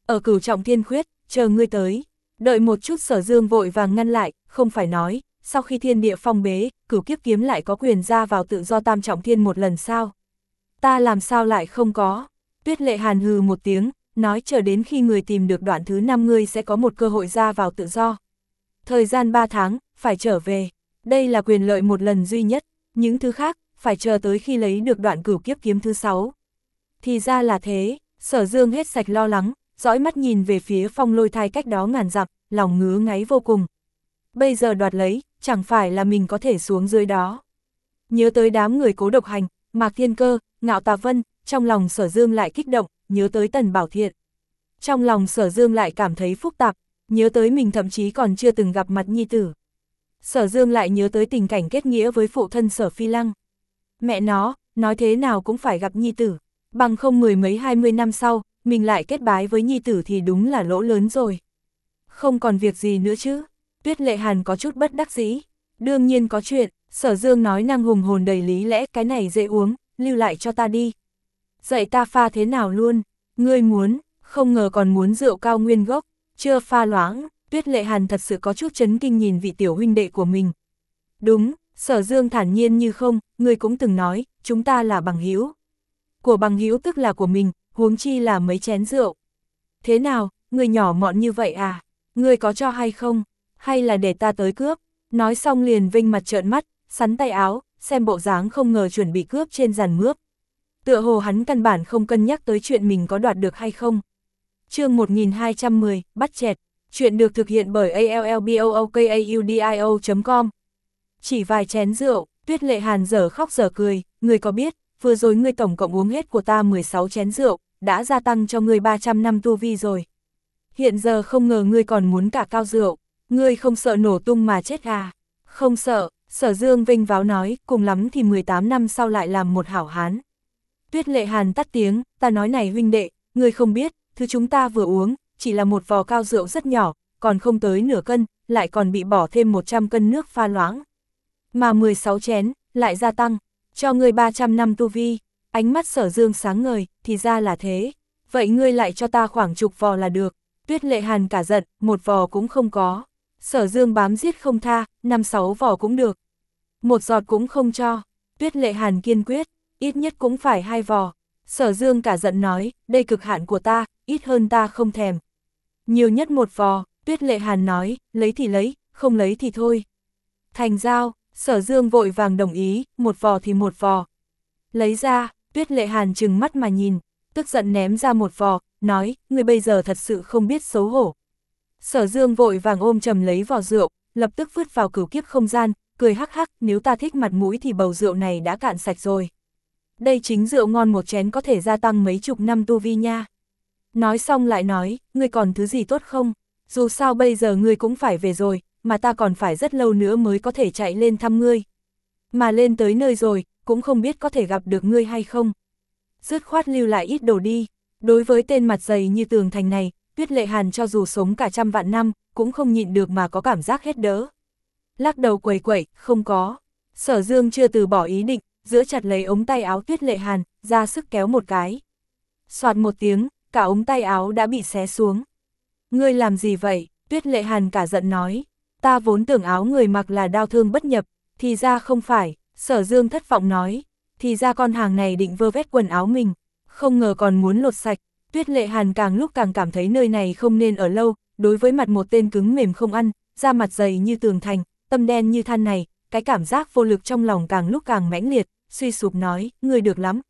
ở Cửu Trọng Thiên Khuyết, chờ ngươi tới. Đợi một chút, Sở Dương vội vàng ngăn lại, không phải nói, sau khi thiên địa phong bế, Cửu Kiếp Kiếm lại có quyền ra vào tự do Tam Trọng Thiên một lần sao? Ta làm sao lại không có? Tuyết Lệ Hàn hừ một tiếng, nói chờ đến khi người tìm được đoạn thứ năm ngươi sẽ có một cơ hội ra vào tự do. Thời gian ba tháng, phải trở về. Đây là quyền lợi một lần duy nhất, những thứ khác, phải chờ tới khi lấy được đoạn Cửu Kiếp Kiếm thứ sáu. Thì ra là thế, Sở Dương hết sạch lo lắng, dõi mắt nhìn về phía Phong Lôi Thai cách đó ngàn dặm, lòng ngứa ngáy vô cùng. Bây giờ đoạt lấy, chẳng phải là mình có thể xuống dưới đó. Nhớ tới đám người Cố Độc Hành, Mạc Thiên Cơ, Ngạo Tà Vân, trong lòng Sở Dương lại kích động, nhớ tới Tần Bảo Thiện. Trong lòng Sở Dương lại cảm thấy phức tạp, nhớ tới mình thậm chí còn chưa từng gặp mặt nhi tử. Sở Dương lại nhớ tới tình cảnh kết nghĩa với phụ thân Sở Phi Lăng. Mẹ nó, nói thế nào cũng phải gặp nhi tử, bằng không mười mấy hai mươi năm sau, mình lại kết bái với nhi tử thì đúng là lỗ lớn rồi. Không còn việc gì nữa chứ? Tuyết Lệ Hàn có chút bất đắc dĩ. Đương nhiên có chuyện, Sở Dương nói năng hùng hồn đầy lý lẽ, cái này dễ uống, lưu lại cho ta đi. Dạy ta pha thế nào luôn, ngươi muốn, không ngờ còn muốn rượu cao nguyên gốc, chưa pha loãng. Tuyết Lệ Hàn thật sự có chút chấn kinh nhìn vị tiểu huynh đệ của mình. Đúng, Sở Dương thản nhiên như không, ngươi cũng từng nói, chúng ta là bằng hữu. Của bằng hữu tức là của mình, huống chi là mấy chén rượu. Thế nào, ngươi nhỏ mọn như vậy à? Ngươi có cho hay không? Hay là để ta tới cướp? Nói xong liền vinh mặt trợn mắt, sắn tay áo, xem bộ dáng không ngờ chuẩn bị cướp trên giàn mướp. Tựa hồ hắn căn bản không cân nhắc tới chuyện mình có đoạt được hay không. Chương một nghìn hai trăm mười, bắt chẹt. Chuyện được thực hiện bởi a l l b o o k a u d i o chấm com. Chỉ vài chén rượu, Tuyết Lệ Hàn dở khóc dở cười, ngươi có biết, vừa rồi ngươi tổng cộng uống hết của ta mười sáu chén rượu, đã gia tăng cho ngươi ba trăm năm tu vi rồi. Hiện giờ không ngờ ngươi còn muốn cả cao rượu, ngươi không sợ nổ tung mà chết à? Không sợ, Sở Dương vinh váo nói, cùng lắm thì mười tám năm sau lại làm một hảo hán. Tuyết Lệ Hàn tắt tiếng, ta nói này huynh đệ, ngươi không biết, thứ chúng ta vừa uống, chỉ là một vò cao rượu rất nhỏ, còn không tới nửa cân, lại còn bị bỏ thêm một trăm cân nước pha loãng. Mà mười sáu chén, lại gia tăng, cho ngươi ba trăm năm tu vi. Ánh mắt Sở Dương sáng ngời, thì ra là thế. Vậy ngươi lại cho ta khoảng chục vò là được. Tuyết Lệ Hàn cả giận, một vò cũng không có. Sở Dương bám giết không tha, năm sáu vò cũng được. Một giọt cũng không cho. Tuyết Lệ Hàn kiên quyết, ít nhất cũng phải hai vò. Sở Dương cả giận nói, đây cực hạn của ta, ít hơn ta không thèm. Nhiều nhất một vò, Tuyết Lệ Hàn nói, lấy thì lấy, không lấy thì thôi. Thành giao, Sở Dương vội vàng đồng ý, một vò thì một vò. Lấy ra, Tuyết Lệ Hàn trừng mắt mà nhìn, tức giận ném ra một vò, nói, ngươi bây giờ thật sự không biết xấu hổ. Sở Dương vội vàng ôm chầm lấy vò rượu, lập tức vứt vào cửu kiếp không gian, cười hắc hắc, nếu ta thích mặt mũi thì bầu rượu này đã cạn sạch rồi. Đây chính rượu ngon một chén có thể gia tăng mấy chục năm tu vi nha. Nói xong lại nói, ngươi còn thứ gì tốt không? Dù sao bây giờ ngươi cũng phải về rồi, mà ta còn phải rất lâu nữa mới có thể chạy lên thăm ngươi. Mà lên tới nơi rồi, cũng không biết có thể gặp được ngươi hay không. Dứt khoát lưu lại ít đồ đi. Đối với tên mặt dày như tường thành này, Tuyết Lệ Hàn cho dù sống cả trăm vạn năm, cũng không nhịn được mà có cảm giác hết đỡ. Lắc đầu quẩy quẩy, không có. Sở Dương chưa từ bỏ ý định, giữ chặt lấy ống tay áo Tuyết Lệ Hàn, ra sức kéo một cái. Soạt một tiếng, cả ống tay áo đã bị xé xuống. Ngươi làm gì vậy? Tuyết Lệ Hàn cả giận nói. Ta vốn tưởng áo người mặc là đao thương bất nhập, thì ra không phải. Sở Dương thất vọng nói. Thì ra con hàng này định vơ vét quần áo mình, không ngờ còn muốn lột sạch. Tuyết Lệ Hàn càng lúc càng cảm thấy nơi này không nên ở lâu, đối với mặt một tên cứng mềm không ăn, da mặt dày như tường thành, tâm đen như than này, cái cảm giác vô lực trong lòng càng lúc càng mãnh liệt, suy sụp nói, ngươi được lắm.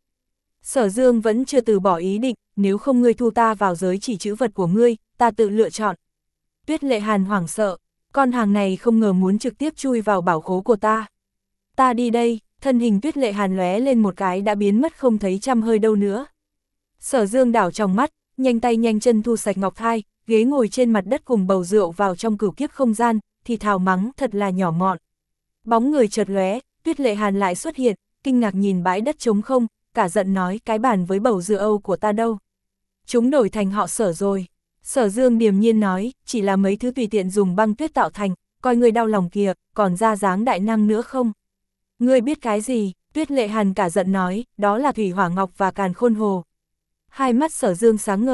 Sở Dương vẫn chưa từ bỏ ý định, nếu không ngươi thu ta vào giới chỉ chữ vật của ngươi, ta tự lựa chọn. Tuyết Lệ Hàn hoảng sợ, con hàng này không ngờ muốn trực tiếp chui vào bảo khố của ta. Ta đi đây, thân hình Tuyết Lệ Hàn lóe lên một cái đã biến mất không thấy trăm hơi đâu nữa. Sở Dương đảo trong mắt, nhanh tay nhanh chân thu sạch ngọc thai, ghế ngồi trên mặt đất cùng bầu rượu vào trong cửu kiếp không gian, thì thào mắng thật là nhỏ mọn. Bóng người chợt lóe, Tuyết Lệ Hàn lại xuất hiện, kinh ngạc nhìn bãi đất trống không, cả giận nói cái bàn với bầu rượu Âu của ta đâu. Chúng đổi thành họ Sở rồi. Sở Dương điềm nhiên nói, chỉ là mấy thứ tùy tiện dùng băng tuyết tạo thành, coi người đau lòng kìa, còn ra dáng đại năng nữa không? Ngươi biết cái gì? Tuyết Lệ Hàn cả giận nói, đó là thủy hỏa ngọc và càn khôn hồ. Hai mắt Sở Dương sáng ngời,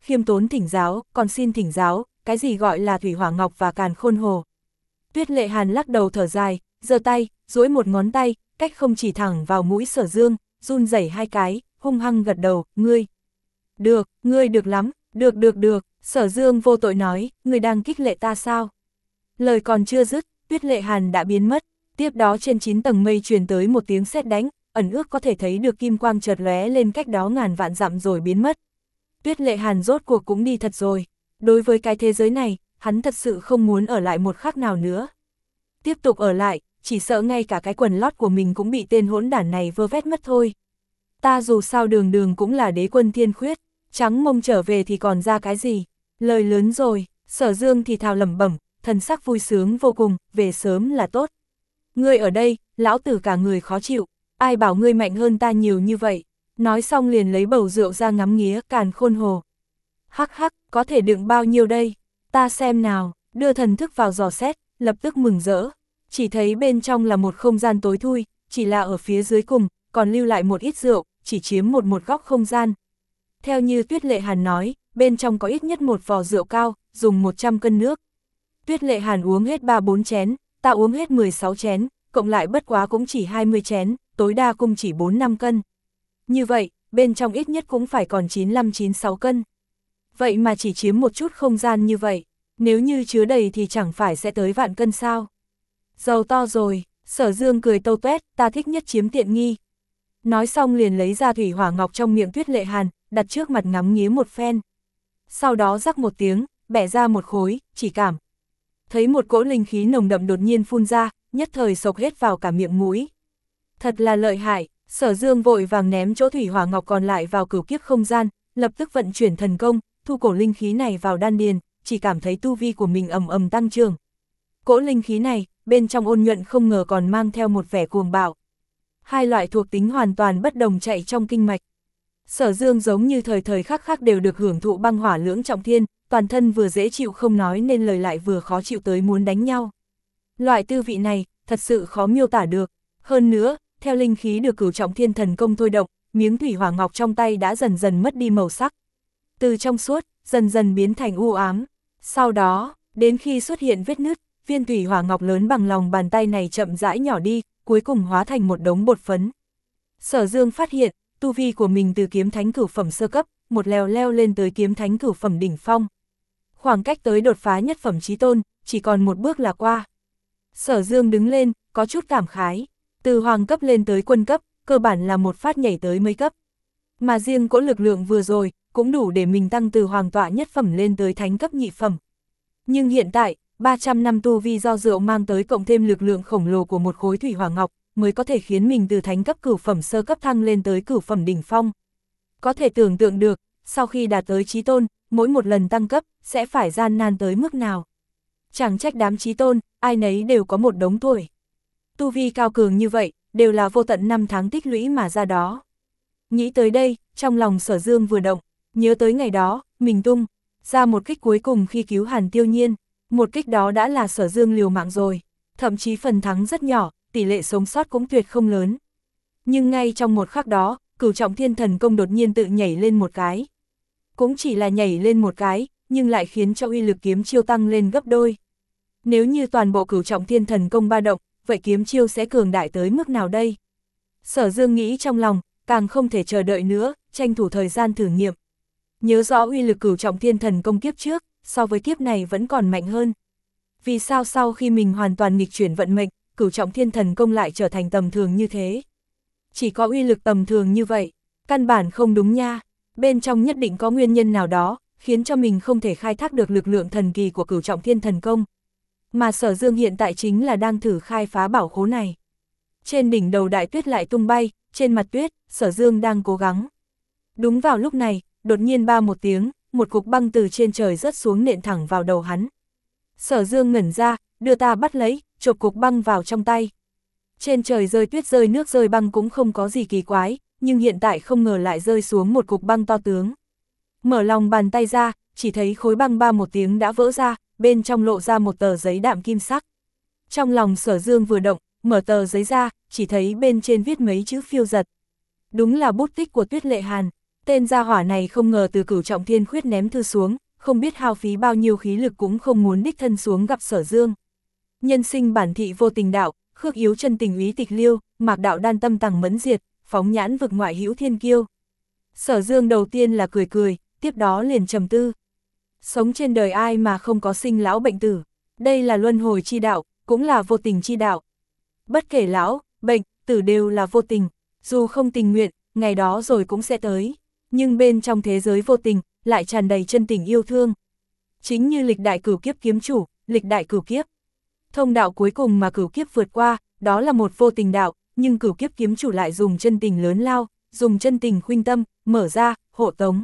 khiêm tốn thỉnh giáo, còn xin thỉnh giáo, cái gì gọi là thủy hỏa ngọc và càn khôn hồ. Tuyết Lệ Hàn lắc đầu thở dài, giơ tay, duỗi một ngón tay, cách không chỉ thẳng vào mũi Sở Dương, run rẩy hai cái, hung hăng gật đầu, ngươi. Được, ngươi được lắm, được được được, Sở Dương vô tội nói, ngươi đang khích lệ ta sao? Lời còn chưa dứt, Tuyết Lệ Hàn đã biến mất, tiếp đó trên chín tầng mây truyền tới một tiếng sét đánh, ẩn ước có thể thấy được kim quang chợt lóe lên cách đó ngàn vạn dặm rồi biến mất. Tuyết Lệ Hàn rốt cuộc cũng đi thật rồi, đối với cái thế giới này, hắn thật sự không muốn ở lại một khắc nào nữa. Tiếp tục ở lại, chỉ sợ ngay cả cái quần lót của mình cũng bị tên hỗn đản này vơ vét mất thôi. Ta dù sao đường đường cũng là đế quân thiên khuyết, trắng mông trở về thì còn ra cái gì, lời lớn rồi, Sở Dương thì thào lẩm bẩm, thần sắc vui sướng vô cùng, về sớm là tốt. Ngươi ở đây, lão tử cả người khó chịu, ai bảo ngươi mạnh hơn ta nhiều như vậy, nói xong liền lấy bầu rượu ra ngắm nghía càn khôn hồ. Hắc hắc, có thể đựng bao nhiêu đây, ta xem nào, đưa thần thức vào dò xét, lập tức mừng rỡ, chỉ thấy bên trong là một không gian tối thui, chỉ là ở phía dưới cùng, còn lưu lại một ít rượu, chỉ chiếm một một góc không gian. Theo như Tuyết Lệ Hàn nói, bên trong có ít nhất một vò rượu cao, dùng một trăm cân nước. Tuyết Lệ Hàn uống hết ba bốn chén, ta uống hết mười sáu chén, cộng lại bất quá cũng chỉ hai mươi chén, tối đa cũng chỉ bốn năm cân. Như vậy, bên trong ít nhất cũng phải còn chín lăm chín sáu cân. Vậy mà chỉ chiếm một chút không gian như vậy, nếu như chứa đầy thì chẳng phải sẽ tới vạn cân sao. Giàu to rồi, Sở Dương cười tâu tuét, ta thích nhất chiếm tiện nghi. Nói xong liền lấy ra thủy hỏa ngọc trong miệng Tuyết Lệ Hàn, đặt trước mặt ngắm nghía một phen. Sau đó rắc một tiếng, bẻ ra một khối, chỉ cảm. Thấy một cỗ linh khí nồng đậm đột nhiên phun ra, nhất thời sộc hết vào cả miệng mũi. Thật là lợi hại, Sở Dương vội vàng ném chỗ thủy hỏa ngọc còn lại vào cửu kiếp không gian, lập tức vận chuyển thần công, thu cổ linh khí này vào đan điền, chỉ cảm thấy tu vi của mình ầm ầm tăng trưởng. Cỗ linh khí này, bên trong ôn nhuận không ngờ còn mang theo một vẻ cuồng bạo. Hai loại thuộc tính hoàn toàn bất đồng chạy trong kinh mạch. Sở Dương giống như thời thời khắc khắc đều được hưởng thụ băng hỏa lưỡng trọng thiên, toàn thân vừa dễ chịu không nói nên lời lại vừa khó chịu tới muốn đánh nhau. Loại tư vị này, thật sự khó miêu tả được. Hơn nữa, theo linh khí được cửu trọng thiên thần công thôi động, miếng thủy hỏa ngọc trong tay đã dần dần mất đi màu sắc. Từ trong suốt, dần dần biến thành u ám. Sau đó, đến khi xuất hiện vết nứt, viên thủy hỏa ngọc lớn bằng lòng bàn tay này chậm rãi nhỏ đi, cuối cùng hóa thành một đống bột phấn. Sở Dương phát hiện, tu vi của mình từ kiếm thánh cửu phẩm sơ cấp, một leo leo lên tới kiếm thánh cửu phẩm đỉnh phong. Khoảng cách tới đột phá nhất phẩm chí tôn, chỉ còn một bước là qua. Sở Dương đứng lên, có chút cảm khái, từ hoàng cấp lên tới quân cấp, cơ bản là một phát nhảy tới mấy cấp. Mà riêng cỗ lực lượng vừa rồi, cũng đủ để mình tăng từ hoàng tọa nhất phẩm lên tới thánh cấp nhị phẩm. Nhưng hiện tại, ba trăm năm tu vi do rượu mang tới cộng thêm lực lượng khổng lồ của một khối thủy hỏa ngọc, mới có thể khiến mình từ thánh cấp cửu phẩm sơ cấp thăng lên tới cửu phẩm đỉnh phong. Có thể tưởng tượng được, sau khi đạt tới chí tôn, mỗi một lần tăng cấp, sẽ phải gian nan tới mức nào. Chẳng trách đám chí tôn, ai nấy đều có một đống tuổi. Tu vi cao cường như vậy, đều là vô tận năm tháng tích lũy mà ra đó. Nghĩ tới đây, trong lòng Sở Dương vừa động, nhớ tới ngày đó, mình tung ra một kích cuối cùng khi cứu Hàn Tiêu Nhiên. Một kích đó đã là Sở Dương liều mạng rồi, thậm chí phần thắng rất nhỏ, tỷ lệ sống sót cũng tuyệt không lớn. Nhưng ngay trong một khắc đó, cửu trọng thiên thần công đột nhiên tự nhảy lên một cái. Cũng chỉ là nhảy lên một cái, nhưng lại khiến cho uy lực kiếm chiêu tăng lên gấp đôi. Nếu như toàn bộ cửu trọng thiên thần công ba động, vậy kiếm chiêu sẽ cường đại tới mức nào đây? Sở Dương nghĩ trong lòng, càng không thể chờ đợi nữa, tranh thủ thời gian thử nghiệm. Nhớ rõ uy lực cửu trọng thiên thần công kiếp trước, so với kiếp này vẫn còn mạnh hơn. Vì sao sau khi mình hoàn toàn nghịch chuyển vận mệnh, cửu trọng thiên thần công lại trở thành tầm thường như thế? Chỉ có uy lực tầm thường như vậy, căn bản không đúng nha. Bên trong nhất định có nguyên nhân nào đó, khiến cho mình không thể khai thác được lực lượng thần kỳ của cửu trọng thiên thần công. Mà Sở Dương hiện tại chính là đang thử khai phá bảo khố này. Trên đỉnh đầu đại tuyết lại tung bay, trên mặt tuyết, Sở Dương đang cố gắng. Đúng vào lúc này, đột nhiên ba một tiếng, một cục băng từ trên trời rớt xuống nện thẳng vào đầu hắn. Sở Dương ngẩn ra, đưa ta bắt lấy, chộp cục băng vào trong tay. Trên trời rơi tuyết rơi nước rơi băng cũng không có gì kỳ quái, nhưng hiện tại không ngờ lại rơi xuống một cục băng to tướng. Mở lòng bàn tay ra, chỉ thấy khối băng ba một tiếng đã vỡ ra, bên trong lộ ra một tờ giấy đạm kim sắc. Trong lòng Sở Dương vừa động, mở tờ giấy ra, chỉ thấy bên trên viết mấy chữ phiêu giật. Đúng là bút tích của Tuyết Lệ Hàn. Tên gia hỏa này không ngờ từ Cửu Trọng Thiên Khuyết ném thư xuống, không biết hao phí bao nhiêu khí lực cũng không muốn đích thân xuống gặp Sở Dương. Nhân sinh bản thị vô tình đạo, khước yếu chân tình úy tịch liêu, mạc đạo đan tâm tằng mẫn diệt, phóng nhãn vực ngoại hữu thiên kiêu. Sở Dương đầu tiên là cười cười, tiếp đó liền trầm tư. Sống trên đời ai mà không có sinh lão bệnh tử, đây là luân hồi chi đạo, cũng là vô tình chi đạo. Bất kể lão, bệnh, tử đều là vô tình, dù không tình nguyện, ngày đó rồi cũng sẽ tới. Nhưng bên trong thế giới vô tình, lại tràn đầy chân tình yêu thương. Chính như lịch đại cửu kiếp kiếm chủ, lịch đại cửu kiếp. Thông đạo cuối cùng mà cửu kiếp vượt qua, đó là một vô tình đạo, nhưng cửu kiếp kiếm chủ lại dùng chân tình lớn lao, dùng chân tình khuynh tâm, mở ra, hộ tống.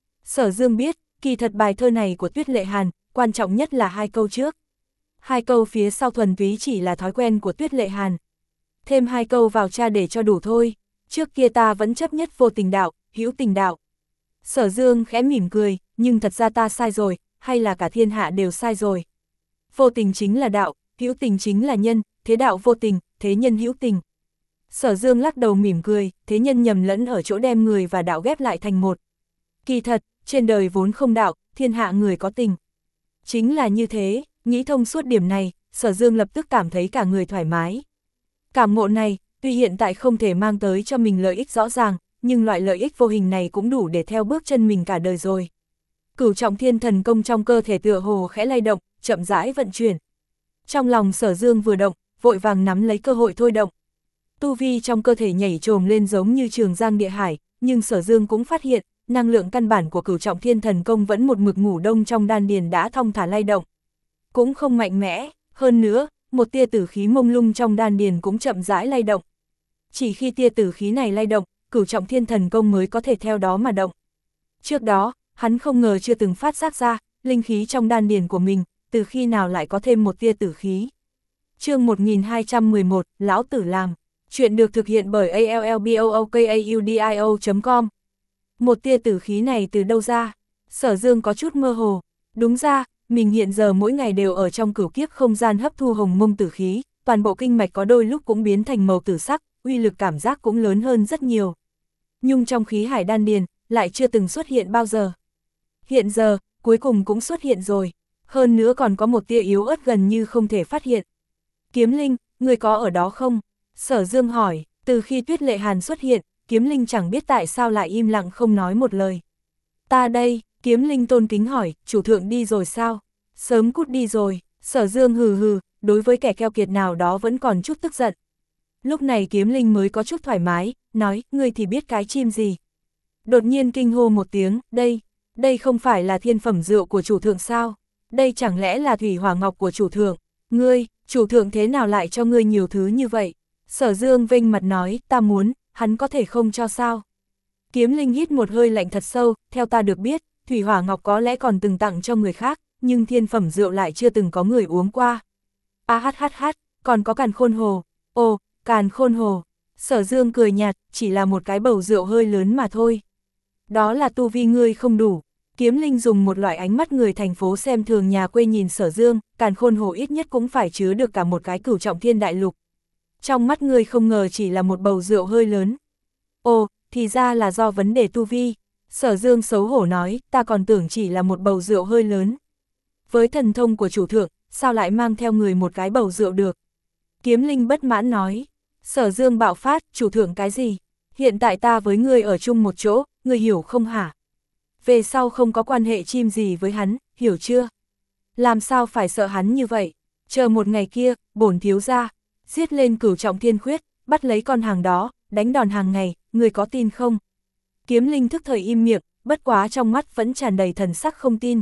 Sở Dương biết, kỳ thật bài thơ này của Tuyết Lệ Hàn, quan trọng nhất là hai câu trước. Hai câu phía sau thuần túy chỉ là thói quen của Tuyết Lệ Hàn. Thêm hai câu vào cha để cho đủ thôi, trước kia ta vẫn chấp nhất vô tình đạo, hữu tình đạo. Sở Dương khẽ mỉm cười, nhưng thật ra ta sai rồi, hay là cả thiên hạ đều sai rồi. Vô tình chính là đạo, hữu tình chính là nhân, thế đạo vô tình, thế nhân hữu tình. Sở Dương lắc đầu mỉm cười, thế nhân nhầm lẫn ở chỗ đem người và đạo ghép lại thành một. Kỳ thật, trên đời vốn không đạo, thiên hạ người có tình. Chính là như thế, nghĩ thông suốt điểm này, Sở Dương lập tức cảm thấy cả người thoải mái. Cảm ngộ này, tuy hiện tại không thể mang tới cho mình lợi ích rõ ràng, nhưng loại lợi ích vô hình này cũng đủ để theo bước chân mình cả đời rồi. Cửu Trọng Thiên thần công trong cơ thể tựa hồ khẽ lay động, chậm rãi vận chuyển. Trong lòng Sở Dương vừa động, vội vàng nắm lấy cơ hội thôi động. Tu vi trong cơ thể nhảy trồm lên giống như trường giang địa hải, nhưng Sở Dương cũng phát hiện, năng lượng căn bản của Cửu Trọng Thiên thần công vẫn một mực ngủ đông trong đan điền đã thong thả lay động. Cũng không mạnh mẽ, hơn nữa, một tia tử khí mông lung trong đan điền cũng chậm rãi lay động. Chỉ khi tia tử khí này lay động, Cửu Trọng Thiên thần công mới có thể theo đó mà động. Trước đó, hắn không ngờ chưa từng phát giác ra, linh khí trong đan điền của mình, từ khi nào lại có thêm một tia tử khí. Chương một nghìn hai trăm mười một, Lão Tử làm. Chuyện được thực hiện bởi a l l b o o k a u d i o chấm com. Một tia tử khí này từ đâu ra? Sở Dương có chút mơ hồ. Đúng ra, mình hiện giờ mỗi ngày đều ở trong cửu kiếp không gian hấp thu hồng mông tử khí, toàn bộ kinh mạch có đôi lúc cũng biến thành màu tử sắc, uy lực cảm giác cũng lớn hơn rất nhiều. Nhưng trong khí hải đan điền, lại chưa từng xuất hiện bao giờ. Hiện giờ, cuối cùng cũng xuất hiện rồi. Hơn nữa còn có một tia yếu ớt gần như không thể phát hiện. Kiếm Linh, người có ở đó không? Sở Dương hỏi, từ khi Tuyết Lệ Hàn xuất hiện, Kiếm Linh chẳng biết tại sao lại im lặng không nói một lời. Ta đây, Kiếm Linh tôn kính hỏi, chủ thượng đi rồi sao? Sớm cút đi rồi. Sở Dương hừ hừ, đối với kẻ keo kiệt nào đó vẫn còn chút tức giận. Lúc này Kiếm Linh mới có chút thoải mái, nói, ngươi thì biết cái chim gì? Đột nhiên kinh hô một tiếng, đây, đây không phải là thiên phẩm rượu của chủ thượng sao? Đây chẳng lẽ là thủy hỏa ngọc của chủ thượng? Ngươi, chủ thượng thế nào lại cho ngươi nhiều thứ như vậy? Sở Dương vênh mặt nói, ta muốn, hắn có thể không cho sao? Kiếm Linh hít một hơi lạnh thật sâu, theo ta được biết, thủy hỏa ngọc có lẽ còn từng tặng cho người khác, nhưng thiên phẩm rượu lại chưa từng có người uống qua. A hát hát hát, còn có càn khôn hồ. Ồ, càn khôn hồ. Sở Dương cười nhạt, chỉ là một cái bầu rượu hơi lớn mà thôi. Đó là tu vi ngươi không đủ. Kiếm Linh dùng một loại ánh mắt người thành phố xem thường nhà quê nhìn Sở Dương, càn khôn hồ ít nhất cũng phải chứa được cả một cái Cửu Trọng Thiên đại lục. Trong mắt ngươi không ngờ chỉ là một bầu rượu hơi lớn. Ồ, thì ra là do vấn đề tu vi. Sở Dương xấu hổ nói, ta còn tưởng chỉ là một bầu rượu hơi lớn. Với thần thông của chủ thượng, sao lại mang theo người một cái bầu rượu được? Kiếm Linh bất mãn nói. Sở Dương bạo phát, chủ thượng cái gì? Hiện tại ta với ngươi ở chung một chỗ, ngươi hiểu không hả? Về sau không có quan hệ chim gì với hắn, hiểu chưa? Làm sao phải sợ hắn như vậy? Chờ một ngày kia, bổn thiếu gia giết lên Cửu Trọng Thiên Khuyết, bắt lấy con hàng đó, đánh đòn hàng ngày, ngươi có tin không? Kiếm Linh thức thời im miệng, bất quá trong mắt vẫn tràn đầy thần sắc không tin.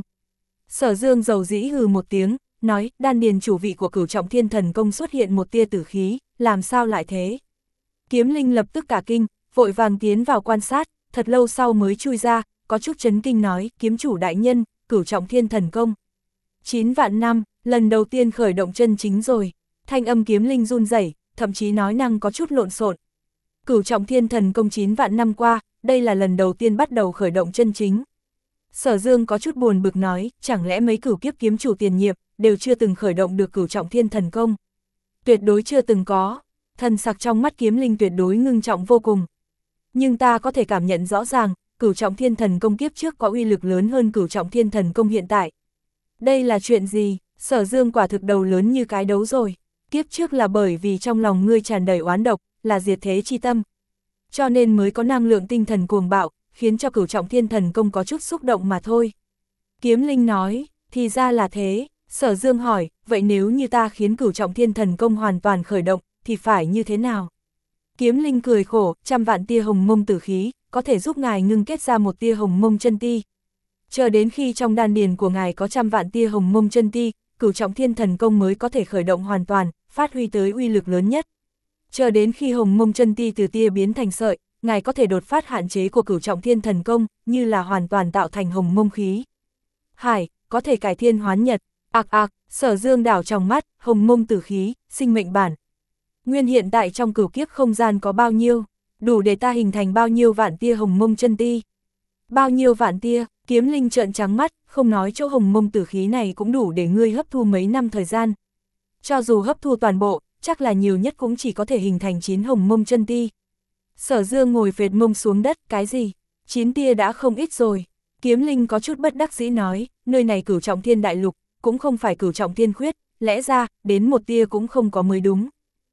Sở Dương dầu dĩ hừ một tiếng, nói, đan điền chủ vị của Cửu Trọng Thiên thần công xuất hiện một tia tử khí, làm sao lại thế? Kiếm Linh lập tức cả kinh, vội vàng tiến vào quan sát, thật lâu sau mới chui ra, có chút chấn kinh nói, kiếm chủ đại nhân, Cửu Trọng Thiên thần công. Chín vạn năm, lần đầu tiên khởi động chân chính rồi. Thanh âm Kiếm Linh run rẩy, thậm chí nói năng có chút lộn xộn. Cửu Trọng Thiên thần công chín vạn năm qua, đây là lần đầu tiên bắt đầu khởi động chân chính. Sở Dương có chút buồn bực nói, chẳng lẽ mấy cửu kiếp kiếm chủ tiền nhiệm đều chưa từng khởi động được Cửu Trọng Thiên thần công? Tuyệt đối chưa từng có. Thần sắc trong mắt Kiếm Linh tuyệt đối ngưng trọng vô cùng. Nhưng ta có thể cảm nhận rõ ràng, cửu trọng thiên thần công kiếp trước có uy lực lớn hơn cửu trọng thiên thần công hiện tại. Đây là chuyện gì? Sở Dương quả thực đầu lớn như cái đấu rồi. Kiếp trước là bởi vì trong lòng ngươi tràn đầy oán độc, là diệt thế chi tâm. Cho nên mới có năng lượng tinh thần cuồng bạo, khiến cho cửu trọng thiên thần công có chút xúc động mà thôi. Kiếm Linh nói, thì ra là thế. Sở Dương hỏi, vậy nếu như ta khiến cửu trọng thiên thần công hoàn toàn khởi động, thì phải như thế nào? Kiếm Linh cười khổ, trăm vạn tia hồng mông tử khí, có thể giúp ngài ngưng kết ra một tia hồng mông chân ti. Chờ đến khi trong đan điền của ngài có trăm vạn tia hồng mông chân ti, cửu trọng thiên thần công mới có thể khởi động hoàn toàn, phát huy tới uy lực lớn nhất. Chờ đến khi hồng mông chân ti từ tia biến thành sợi, ngài có thể đột phát hạn chế của cửu trọng thiên thần công, như là hoàn toàn tạo thành hồng mông khí. Hải, có thể cải thiên hoán nhật, ạc ạc, Sở Dương đảo trong mắt, hồng mông tử khí, sinh mệnh bản. Nguyên hiện tại trong cửu kiếp không gian có bao nhiêu, đủ để ta hình thành bao nhiêu vạn tia hồng mông chân ti. Bao nhiêu vạn tia, Kiếm Linh trợn trắng mắt, không nói chỗ hồng mông tử khí này cũng đủ để ngươi hấp thu mấy năm thời gian. Cho dù hấp thu toàn bộ, chắc là nhiều nhất cũng chỉ có thể hình thành chín hồng mông chân ti. Sở Dương ngồi phệt mông xuống đất, cái gì? chín tia đã không ít rồi. Kiếm Linh có chút bất đắc dĩ nói, nơi này cửu trọng thiên đại lục, cũng không phải cửu trọng thiên khuyết, lẽ ra, đến một tia cũng không có mới đúng.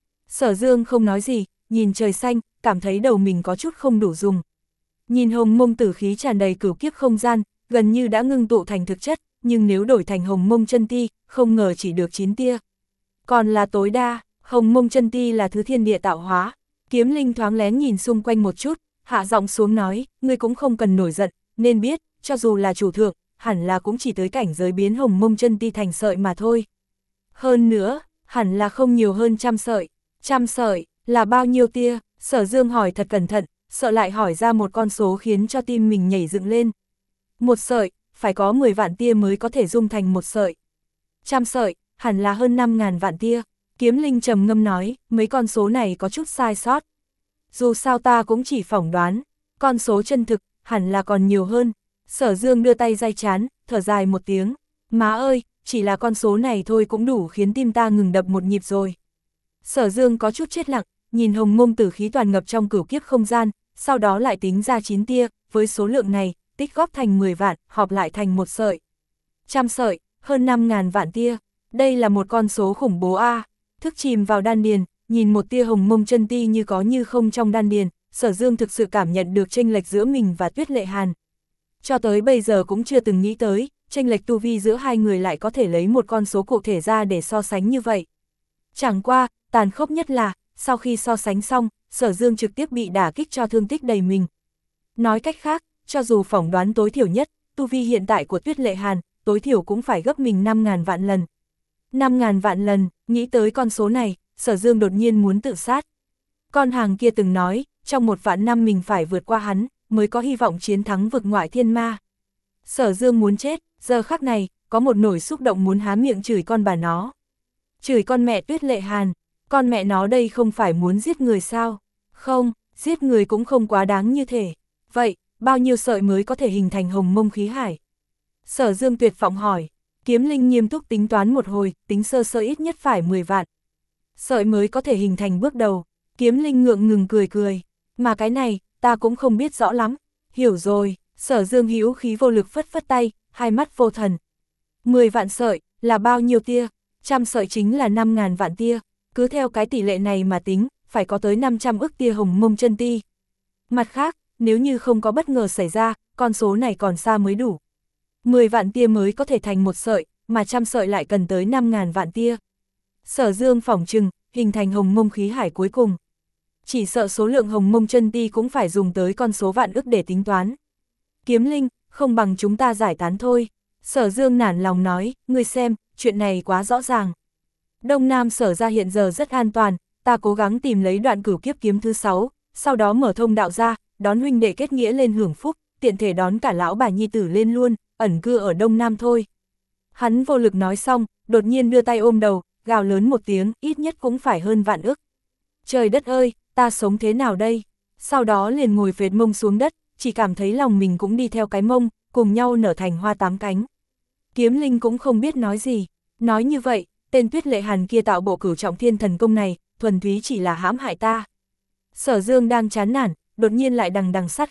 Sở Dương không nói gì, nhìn trời xanh, cảm thấy đầu mình có chút không đủ dùng. Nhìn hồng mông tử khí tràn đầy cửu kiếp không gian, gần như đã ngưng tụ thành thực chất, nhưng nếu đổi thành hồng mông chân ti, không ngờ chỉ được chín tia. Còn là tối đa, hồng mông chân ti là thứ thiên địa tạo hóa. Kiếm Linh thoáng lén nhìn xung quanh một chút, hạ giọng xuống nói, ngươi cũng không cần nổi giận, nên biết, cho dù là chủ thượng, hẳn là cũng chỉ tới cảnh giới biến hồng mông chân ti thành sợi mà thôi. Hơn nữa, hẳn là không nhiều hơn trăm sợi. Trăm sợi, là bao nhiêu tia? Sở Dương hỏi thật cẩn thận, sợ lại hỏi ra một con số khiến cho tim mình nhảy dựng lên. Một sợi, phải có mười vạn tia mới có thể dung thành một sợi. Trăm sợi, hẳn là hơn năm ngàn vạn tia. Kiếm Linh trầm ngâm nói, mấy con số này có chút sai sót. Dù sao ta cũng chỉ phỏng đoán, con số chân thực, hẳn là còn nhiều hơn. Sở Dương đưa tay day chán, thở dài một tiếng. Má ơi, chỉ là con số này thôi cũng đủ khiến tim ta ngừng đập một nhịp rồi. Sở Dương có chút chết lặng, nhìn hồng mông tử khí toàn ngập trong cửu kiếp không gian, sau đó lại tính ra chín tia, với số lượng này, tích góp thành mười vạn, họp lại thành một sợi. Trăm sợi, hơn năm ngàn vạn tia, đây là một con số khủng bố a. Thức chìm vào đan điền, nhìn một tia hồng mông chân ti như có như không trong đan điền, Sở Dương thực sự cảm nhận được chênh lệch giữa mình và Tuyết Lệ Hàn. Cho tới bây giờ cũng chưa từng nghĩ tới, chênh lệch tu vi giữa hai người lại có thể lấy một con số cụ thể ra để so sánh như vậy. Chẳng qua, tàn khốc nhất là, sau khi so sánh xong, Sở Dương trực tiếp bị đả kích cho thương tích đầy mình. Nói cách khác, cho dù phỏng đoán tối thiểu nhất, tu vi hiện tại của Tuyết Lệ Hàn, tối thiểu cũng phải gấp mình năm ngàn vạn lần. năm ngàn vạn lần, nghĩ tới con số này, Sở Dương đột nhiên muốn tự sát. Con hàng kia từng nói, trong một vạn năm mình phải vượt qua hắn, mới có hy vọng chiến thắng vực ngoại thiên ma. Sở Dương muốn chết, giờ khắc này, có một nỗi xúc động muốn há miệng chửi con bà nó. Chửi con mẹ Tuyết Lệ Hàn, con mẹ nó đây không phải muốn giết người sao? Không, giết người cũng không quá đáng như thế. Vậy, bao nhiêu sợi mới có thể hình thành hồng mông khí hải? Sở Dương tuyệt vọng hỏi. Kiếm Linh nghiêm túc tính toán một hồi, tính sơ sơ ít nhất phải mười vạn. Sợi mới có thể hình thành bước đầu. Kiếm Linh ngượng ngừng cười cười. Mà cái này, ta cũng không biết rõ lắm. Hiểu rồi, Sở Dương hữu khí vô lực phất phất tay, hai mắt vô thần. mười vạn sợi, là bao nhiêu tia? Trăm sợi chính là năm ngàn vạn tia. Cứ theo cái tỷ lệ này mà tính, phải có tới năm trăm ức tia hồng mông chân ti. Mặt khác, nếu như không có bất ngờ xảy ra, con số này còn xa mới đủ. mười vạn tia mới có thể thành một sợi, mà trăm sợi lại cần tới năm ngàn vạn tia. Sở Dương phỏng chừng, hình thành hồng mông khí hải cuối cùng. Chỉ sợ số lượng hồng mông chân ti cũng phải dùng tới con số vạn ức để tính toán. Kiếm Linh, không bằng chúng ta giải tán thôi. Sở Dương nản lòng nói, ngươi xem, chuyện này quá rõ ràng. Đông Nam Sở ra hiện giờ rất an toàn, ta cố gắng tìm lấy đoạn cửu kiếp kiếm thứ sáu, sau đó mở thông đạo ra, đón huynh đệ kết nghĩa lên hưởng phúc, tiện thể đón cả lão bà nhi tử lên luôn, ẩn cư ở Đông Nam thôi. Hắn vô lực nói xong, đột nhiên đưa tay ôm đầu, gào lớn một tiếng, ít nhất cũng phải hơn vạn ức. Trời đất ơi, ta sống thế nào đây? Sau đó liền ngồi phệt mông xuống đất, chỉ cảm thấy lòng mình cũng đi theo cái mông, cùng nhau nở thành hoa tám cánh. Kiếm Linh cũng không biết nói gì, nói như vậy, tên Tuyết Lệ Hàn kia tạo bộ cửu trọng thiên thần công này, thuần túy chỉ là hãm hại ta. Sở Dương đang chán nản, đột nhiên lại đằng đằng sát khí,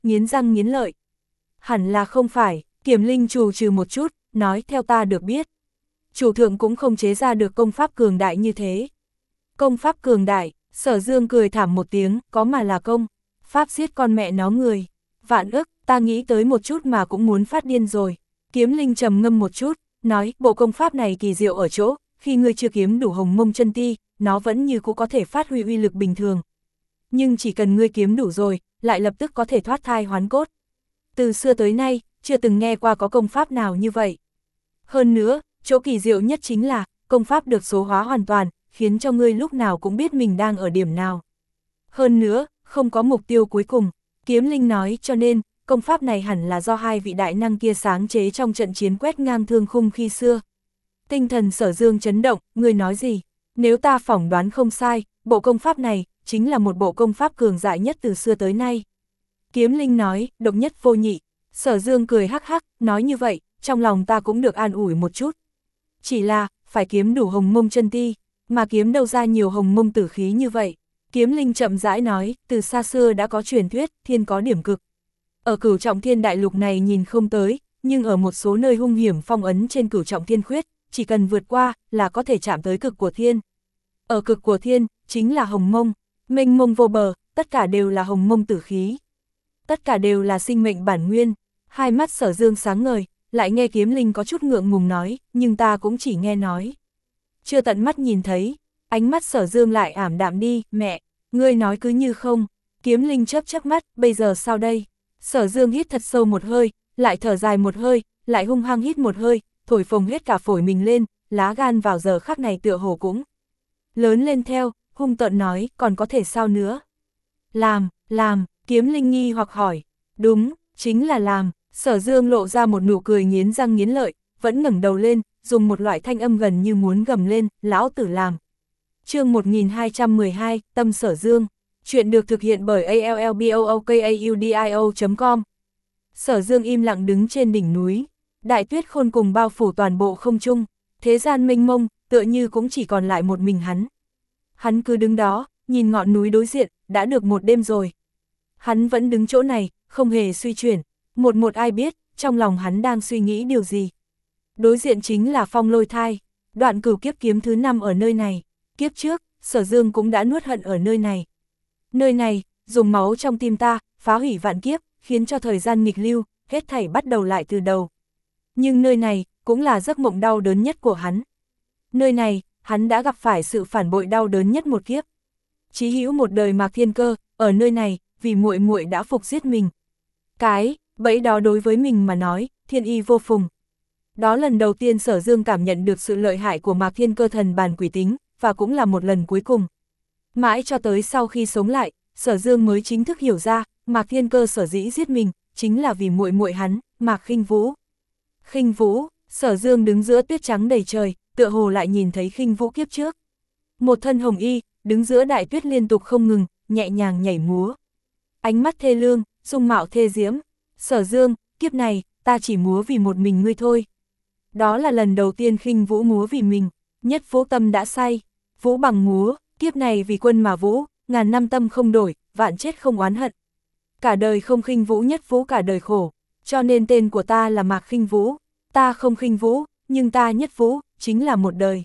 nghiến răng nghiến lợi. Hẳn là không phải, Kiếm Linh trù trừ một chút, nói theo ta được biết. Chủ thượng cũng không chế ra được công pháp cường đại như thế. Công pháp cường đại, Sở Dương cười thảm một tiếng, có mà là công. Pháp giết con mẹ nó người. Vạn ức, ta nghĩ tới một chút mà cũng muốn phát điên rồi. Kiếm Linh trầm ngâm một chút, nói, bộ công pháp này kỳ diệu ở chỗ, khi ngươi chưa kiếm đủ hồng mông chân ti, nó vẫn như cũng có thể phát huy uy lực bình thường. Nhưng chỉ cần ngươi kiếm đủ rồi, lại lập tức có thể thoát thai hoán cốt. Từ xưa tới nay, chưa từng nghe qua có công pháp nào như vậy. Hơn nữa, chỗ kỳ diệu nhất chính là, công pháp được số hóa hoàn toàn, khiến cho ngươi lúc nào cũng biết mình đang ở điểm nào. Hơn nữa, không có mục tiêu cuối cùng. Kiếm Linh nói, cho nên, công pháp này hẳn là do hai vị đại năng kia sáng chế trong trận chiến quét ngang thương khung khi xưa. Tinh thần Sở Dương chấn động, ngươi nói gì? Nếu ta phỏng đoán không sai, bộ công pháp này, chính là một bộ công pháp cường đại nhất từ xưa tới nay. Kiếm Linh nói, độc nhất vô nhị. Sở Dương cười hắc hắc, nói như vậy, trong lòng ta cũng được an ủi một chút. Chỉ là, phải kiếm đủ hồng mông chân ti, mà kiếm đâu ra nhiều hồng mông tử khí như vậy. Kiếm Linh chậm rãi nói, từ xa xưa đã có truyền thuyết, thiên có điểm cực. Ở Cửu Trọng Thiên đại lục này nhìn không tới, nhưng ở một số nơi hung hiểm phong ấn trên Cửu Trọng Thiên khuyết, chỉ cần vượt qua, là có thể chạm tới cực của thiên. Ở cực của thiên, chính là hồng mông, mênh mông vô bờ, tất cả đều là hồng mông tử khí. Tất cả đều là sinh mệnh bản nguyên. Hai mắt Sở Dương sáng ngời, lại nghe Kiếm Linh có chút ngượng ngùng nói, nhưng ta cũng chỉ nghe nói. Chưa tận mắt nhìn thấy, ánh mắt Sở Dương lại ảm đạm đi, mẹ, ngươi nói cứ như không. Kiếm Linh chớp chớp mắt, bây giờ sao đây? Sở Dương hít thật sâu một hơi, lại thở dài một hơi, lại hung hăng hít một hơi, thổi phồng hết cả phổi mình lên, lá gan vào giờ khắc này tựa hồ cũng lớn lên theo, hung tợn nói, còn có thể sao nữa? Làm, làm, Kiếm Linh nghi hoặc hỏi, đúng, chính là làm. Sở Dương lộ ra một nụ cười nghiến răng nghiến lợi, vẫn ngẩng đầu lên, dùng một loại thanh âm gần như muốn gầm lên, lão tử làm. Chương một nghìn hai trăm mười hai, Tâm Sở Dương. Chuyện được thực hiện bởi a l l b o o k a u d i o chấm com. Sở Dương im lặng đứng trên đỉnh núi, đại tuyết khôn cùng bao phủ toàn bộ không trung, thế gian mênh mông, tựa như cũng chỉ còn lại một mình hắn. Hắn cứ đứng đó, nhìn ngọn núi đối diện, đã được một đêm rồi. Hắn vẫn đứng chỗ này, không hề suy chuyển, một một ai biết, trong lòng hắn đang suy nghĩ điều gì. Đối diện chính là Phong Lôi Thai, đoạn cửu kiếp kiếm thứ năm ở nơi này. Kiếp trước, Sở Dương cũng đã nuốt hận ở nơi này. Nơi này, dùng máu trong tim ta, phá hủy vạn kiếp, khiến cho thời gian nghịch lưu, hết thảy bắt đầu lại từ đầu. Nhưng nơi này, cũng là giấc mộng đau đớn nhất của hắn. Nơi này, hắn đã gặp phải sự phản bội đau đớn nhất một kiếp. Chí hữu một đời Mạc Thiên Cơ, ở nơi này, vì muội muội đã phục giết mình. Cái bẫy đó đối với mình mà nói, thiên y vô phùng. Đó lần đầu tiên Sở Dương cảm nhận được sự lợi hại của Mạc Thiên Cơ thần bàn quỷ tính, và cũng là một lần cuối cùng. Mãi cho tới sau khi sống lại, Sở Dương mới chính thức hiểu ra, Mạc Thiên Cơ sở dĩ giết mình, chính là vì muội muội hắn, Mạc Khinh Vũ. Khinh Vũ, Sở Dương đứng giữa tuyết trắng đầy trời, tựa hồ lại nhìn thấy Khinh Vũ kiếp trước. Một thân hồng y, đứng giữa đại tuyết liên tục không ngừng, nhẹ nhàng nhảy múa. Ánh mắt thê lương, dung mạo thê diễm. Sở Dương, kiếp này, ta chỉ múa vì một mình ngươi thôi. Đó là lần đầu tiên Khinh Vũ múa vì mình, nhất Vũ tâm đã say. Vũ bằng múa, kiếp này vì quân mà vũ, ngàn năm tâm không đổi, vạn chết không oán hận. Cả đời không khinh Vũ, nhất Vũ cả đời khổ, cho nên tên của ta là Mạc Khinh Vũ. Ta không khinh Vũ, nhưng ta nhất Vũ, chính là một đời.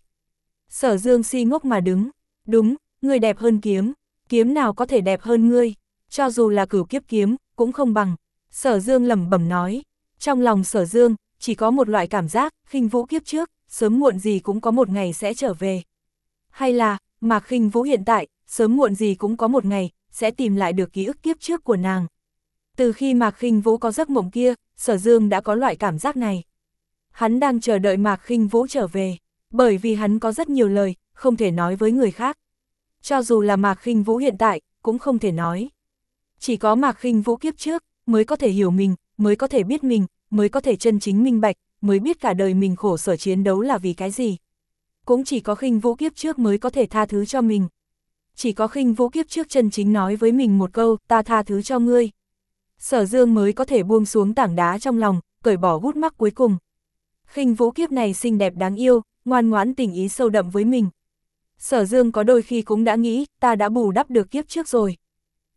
Sở Dương si ngốc mà đứng, đúng, ngươi đẹp hơn kiếm, kiếm nào có thể đẹp hơn ngươi, cho dù là cửu kiếp kiếm, cũng không bằng. Sở Dương lẩm bẩm nói, trong lòng Sở Dương, chỉ có một loại cảm giác, Khinh Vũ kiếp trước, sớm muộn gì cũng có một ngày sẽ trở về. Hay là, Mạc Khinh Vũ hiện tại, sớm muộn gì cũng có một ngày, sẽ tìm lại được ký ức kiếp trước của nàng. Từ khi Mạc Khinh Vũ có giấc mộng kia, Sở Dương đã có loại cảm giác này. Hắn đang chờ đợi Mạc Khinh Vũ trở về, bởi vì hắn có rất nhiều lời, không thể nói với người khác. Cho dù là Mạc Khinh Vũ hiện tại, cũng không thể nói. Chỉ có Mạc Khinh Vũ kiếp trước, mới có thể hiểu mình, mới có thể biết mình, mới có thể chân chính minh bạch, mới biết cả đời mình khổ sở chiến đấu là vì cái gì. Cũng chỉ có Khinh Vũ kiếp trước mới có thể tha thứ cho mình. Chỉ có Khinh Vũ kiếp trước chân chính nói với mình một câu, ta tha thứ cho ngươi. Sở Dương mới có thể buông xuống tảng đá trong lòng, cởi bỏ gút mắc cuối cùng. Khinh Vũ kiếp này xinh đẹp đáng yêu, ngoan ngoãn tình ý sâu đậm với mình. Sở Dương có đôi khi cũng đã nghĩ, ta đã bù đắp được kiếp trước rồi.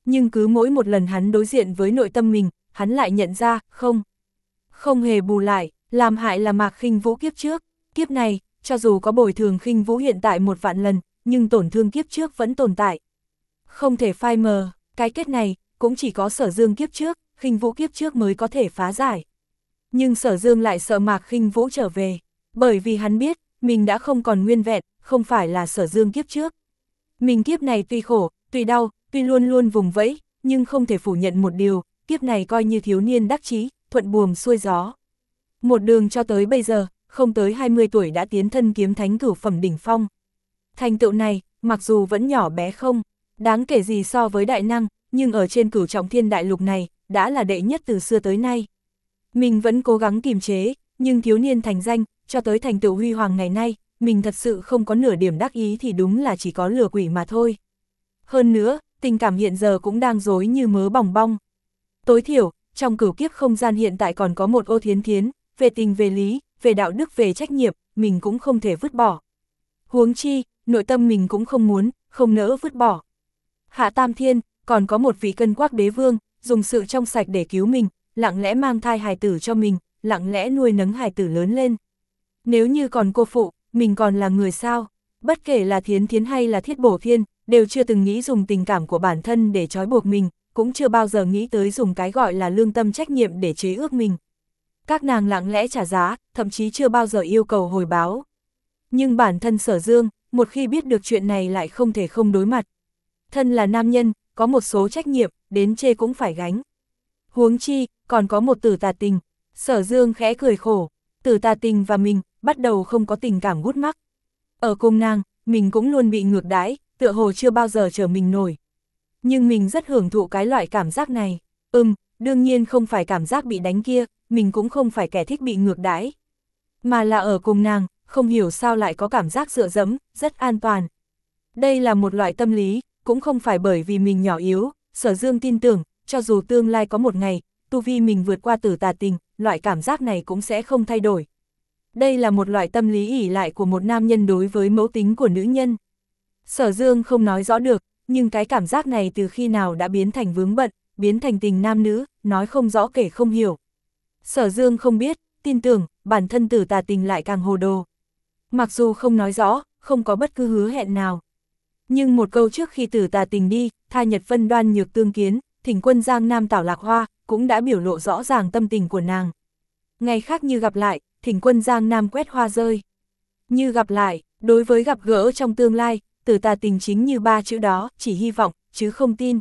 Nhưng cứ mỗi một lần hắn đối diện với nội tâm mình, hắn lại nhận ra, không. Không hề bù lại, làm hại là Mạc Khinh Vũ kiếp trước. Kiếp này, cho dù có bồi thường Khinh Vũ hiện tại một vạn lần, nhưng tổn thương kiếp trước vẫn tồn tại. Không thể phai mờ, cái kết này, cũng chỉ có Sở Dương kiếp trước, Khinh Vũ kiếp trước mới có thể phá giải. Nhưng Sở Dương lại sợ Mạc Khinh Vũ trở về, bởi vì hắn biết, mình đã không còn nguyên vẹn, không phải là Sở Dương kiếp trước. Mình kiếp này tuy khổ, tuy đau, tuy luôn luôn vùng vẫy, nhưng không thể phủ nhận một điều, kiếp này coi như thiếu niên đắc chí, thuận buồm xuôi gió. Một đường cho tới bây giờ, không tới hai mươi tuổi đã tiến thân kiếm thánh cửu phẩm đỉnh phong. Thành tựu này, mặc dù vẫn nhỏ bé không đáng kể gì so với đại năng, nhưng ở trên cửu trọng thiên đại lục này, đã là đệ nhất từ xưa tới nay. Mình vẫn cố gắng kiềm chế, nhưng thiếu niên thành danh, cho tới thành tựu huy hoàng ngày nay, mình thật sự không có nửa điểm đắc ý thì đúng là chỉ có lừa quỷ mà thôi. Hơn nữa, tình cảm hiện giờ cũng đang rối như mớ bòng bong. Tối thiểu, trong cửu kiếp không gian hiện tại còn có một Ô Thiến Thiến, về tình về lý, về đạo đức về trách nhiệm, mình cũng không thể vứt bỏ. Huống chi, nội tâm mình cũng không muốn, không nỡ vứt bỏ. Hạ Tam Thiên, còn có một vị cân quắc đế vương, dùng sự trong sạch để cứu mình, lặng lẽ mang thai hài tử cho mình, lặng lẽ nuôi nấng hài tử lớn lên. Nếu như còn cô phụ, mình còn là người sao? Bất kể là Thiến Thiến hay là Thiết Bổ Thiên, đều chưa từng nghĩ dùng tình cảm của bản thân để trói buộc mình, cũng chưa bao giờ nghĩ tới dùng cái gọi là lương tâm trách nhiệm để chế ước mình. Các nàng lặng lẽ trả giá, thậm chí chưa bao giờ yêu cầu hồi báo. Nhưng bản thân Sở Dương, một khi biết được chuyện này lại không thể không đối mặt. Thân là nam nhân, có một số trách nhiệm, đến chê cũng phải gánh. Huống chi, còn có một Tử Tà Tình. Sở Dương khẽ cười khổ, Tử Tà Tình và mình, bắt đầu không có tình cảm gút mắc. Ở cùng nàng, mình cũng luôn bị ngược đãi, tựa hồ chưa bao giờ trở mình nổi. Nhưng mình rất hưởng thụ cái loại cảm giác này. Ừm, đương nhiên không phải cảm giác bị đánh kia, mình cũng không phải kẻ thích bị ngược đãi. Mà là ở cùng nàng, không hiểu sao lại có cảm giác dựa dẫm, rất an toàn. Đây là một loại tâm lý, cũng không phải bởi vì mình nhỏ yếu, Sở Dương tin tưởng, cho dù tương lai có một ngày, tu vi mình vượt qua Tử Tà Tình, loại cảm giác này cũng sẽ không thay đổi. Đây là một loại tâm lý ỷ lại của một nam nhân đối với mẫu tính của nữ nhân. Sở Dương không nói rõ được, nhưng cái cảm giác này từ khi nào đã biến thành vướng bận, biến thành tình nam nữ, nói không rõ kể không hiểu. Sở Dương không biết, tin tưởng, bản thân Tử Tà Tình lại càng hồ đồ. Mặc dù không nói rõ, không có bất cứ hứa hẹn nào. Nhưng một câu trước khi Tử Tà Tình đi, tha Nhật Vân Đoan Nhược Tương Kiến, thỉnh quân Giang Nam Tảo Lạc Hoa, cũng đã biểu lộ rõ ràng tâm tình của nàng. Ngày khác như gặp lại, thỉnh quân Giang Nam quét hoa rơi. Như gặp lại, đối với gặp gỡ trong tương lai, Tử Tà Tình chính như ba chữ đó, chỉ hy vọng, chứ không tin.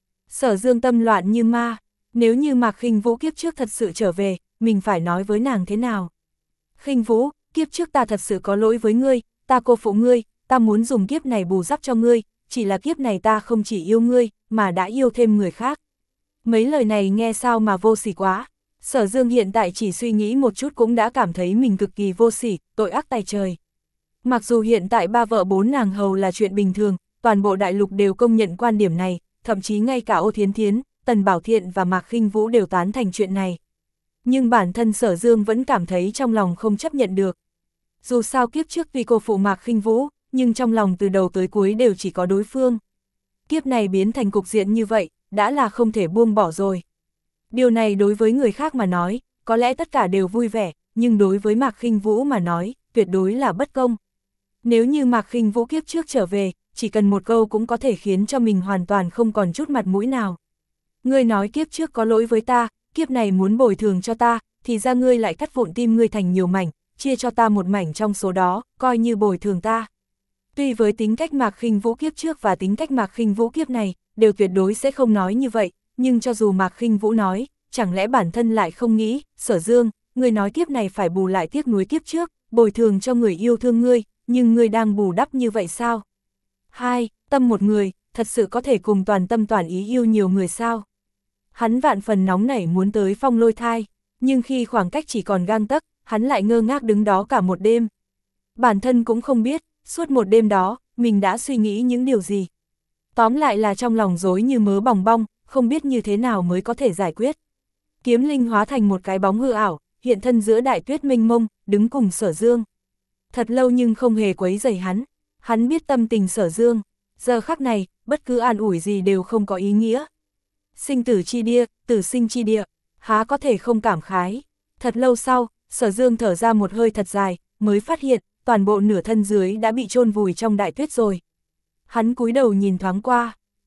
Sở Dương tâm loạn như ma, nếu như Mạc Khinh Vũ kiếp trước thật sự trở về, mình phải nói với nàng thế nào? Khinh Vũ, kiếp trước ta thật sự có lỗi với ngươi, ta cô phụ ngươi, ta muốn dùng kiếp này bù đắp cho ngươi, chỉ là kiếp này ta không chỉ yêu ngươi, mà đã yêu thêm người khác. Mấy lời này nghe sao mà vô sỉ quá. Sở Dương hiện tại chỉ suy nghĩ một chút cũng đã cảm thấy mình cực kỳ vô sỉ, tội ác tày trời. Mặc dù hiện tại ba vợ bốn nàng hầu là chuyện bình thường, toàn bộ đại lục đều công nhận quan điểm này, thậm chí ngay cả Ô Thiến Thiến, Tần Bảo Thiện và Mạc Khinh Vũ đều tán thành chuyện này. Nhưng bản thân Sở Dương vẫn cảm thấy trong lòng không chấp nhận được. Dù sao kiếp trước tuy cô phụ Mạc Khinh Vũ, nhưng trong lòng từ đầu tới cuối đều chỉ có đối phương. Kiếp này biến thành cục diện như vậy, đã là không thể buông bỏ rồi. Điều này đối với người khác mà nói, có lẽ tất cả đều vui vẻ, nhưng đối với Mạc Khinh Vũ mà nói, tuyệt đối là bất công. Nếu như Mạc Khinh Vũ kiếp trước trở về, chỉ cần một câu cũng có thể khiến cho mình hoàn toàn không còn chút mặt mũi nào. Ngươi nói kiếp trước có lỗi với ta, kiếp này muốn bồi thường cho ta, thì ra ngươi lại cắt vụn tim ngươi thành nhiều mảnh, chia cho ta một mảnh trong số đó, coi như bồi thường ta. Tuy với tính cách Mạc Khinh Vũ kiếp trước và tính cách Mạc Khinh Vũ kiếp này, đều tuyệt đối sẽ không nói như vậy, nhưng cho dù Mạc Khinh Vũ nói, chẳng lẽ bản thân lại không nghĩ, Sở Dương, ngươi nói kiếp này phải bù lại tiếc nuối kiếp trước, bồi thường cho người yêu thương ngươi, nhưng ngươi đang bù đắp như vậy sao? Hai, tâm một người, thật sự có thể cùng toàn tâm toàn ý yêu nhiều người sao? Hắn vạn phần nóng nảy muốn tới Phong Lôi Thai, nhưng khi khoảng cách chỉ còn gang tấc, hắn lại ngơ ngác đứng đó cả một đêm. Bản thân cũng không biết, suốt một đêm đó, mình đã suy nghĩ những điều gì. Tóm lại là trong lòng rối như mớ bòng bong, không biết như thế nào mới có thể giải quyết. Kiếm linh hóa thành một cái bóng hư ảo, hiện thân giữa đại tuyết mênh mông, đứng cùng Sở Dương. Thật lâu nhưng không hề quấy rầy hắn, hắn biết tâm tình Sở Dương. Giờ khắc này, bất cứ an ủi gì đều không có ý nghĩa, Sinh tử chi địa, tử sinh chi địa, há có thể không cảm khái. Thật lâu sau, Sở Dương thở ra một hơi thật dài, mới phát hiện, toàn bộ nửa thân dưới đã bị chôn vùi trong đại tuyết rồi. Hắn cúi đầu nhìn thoáng qua,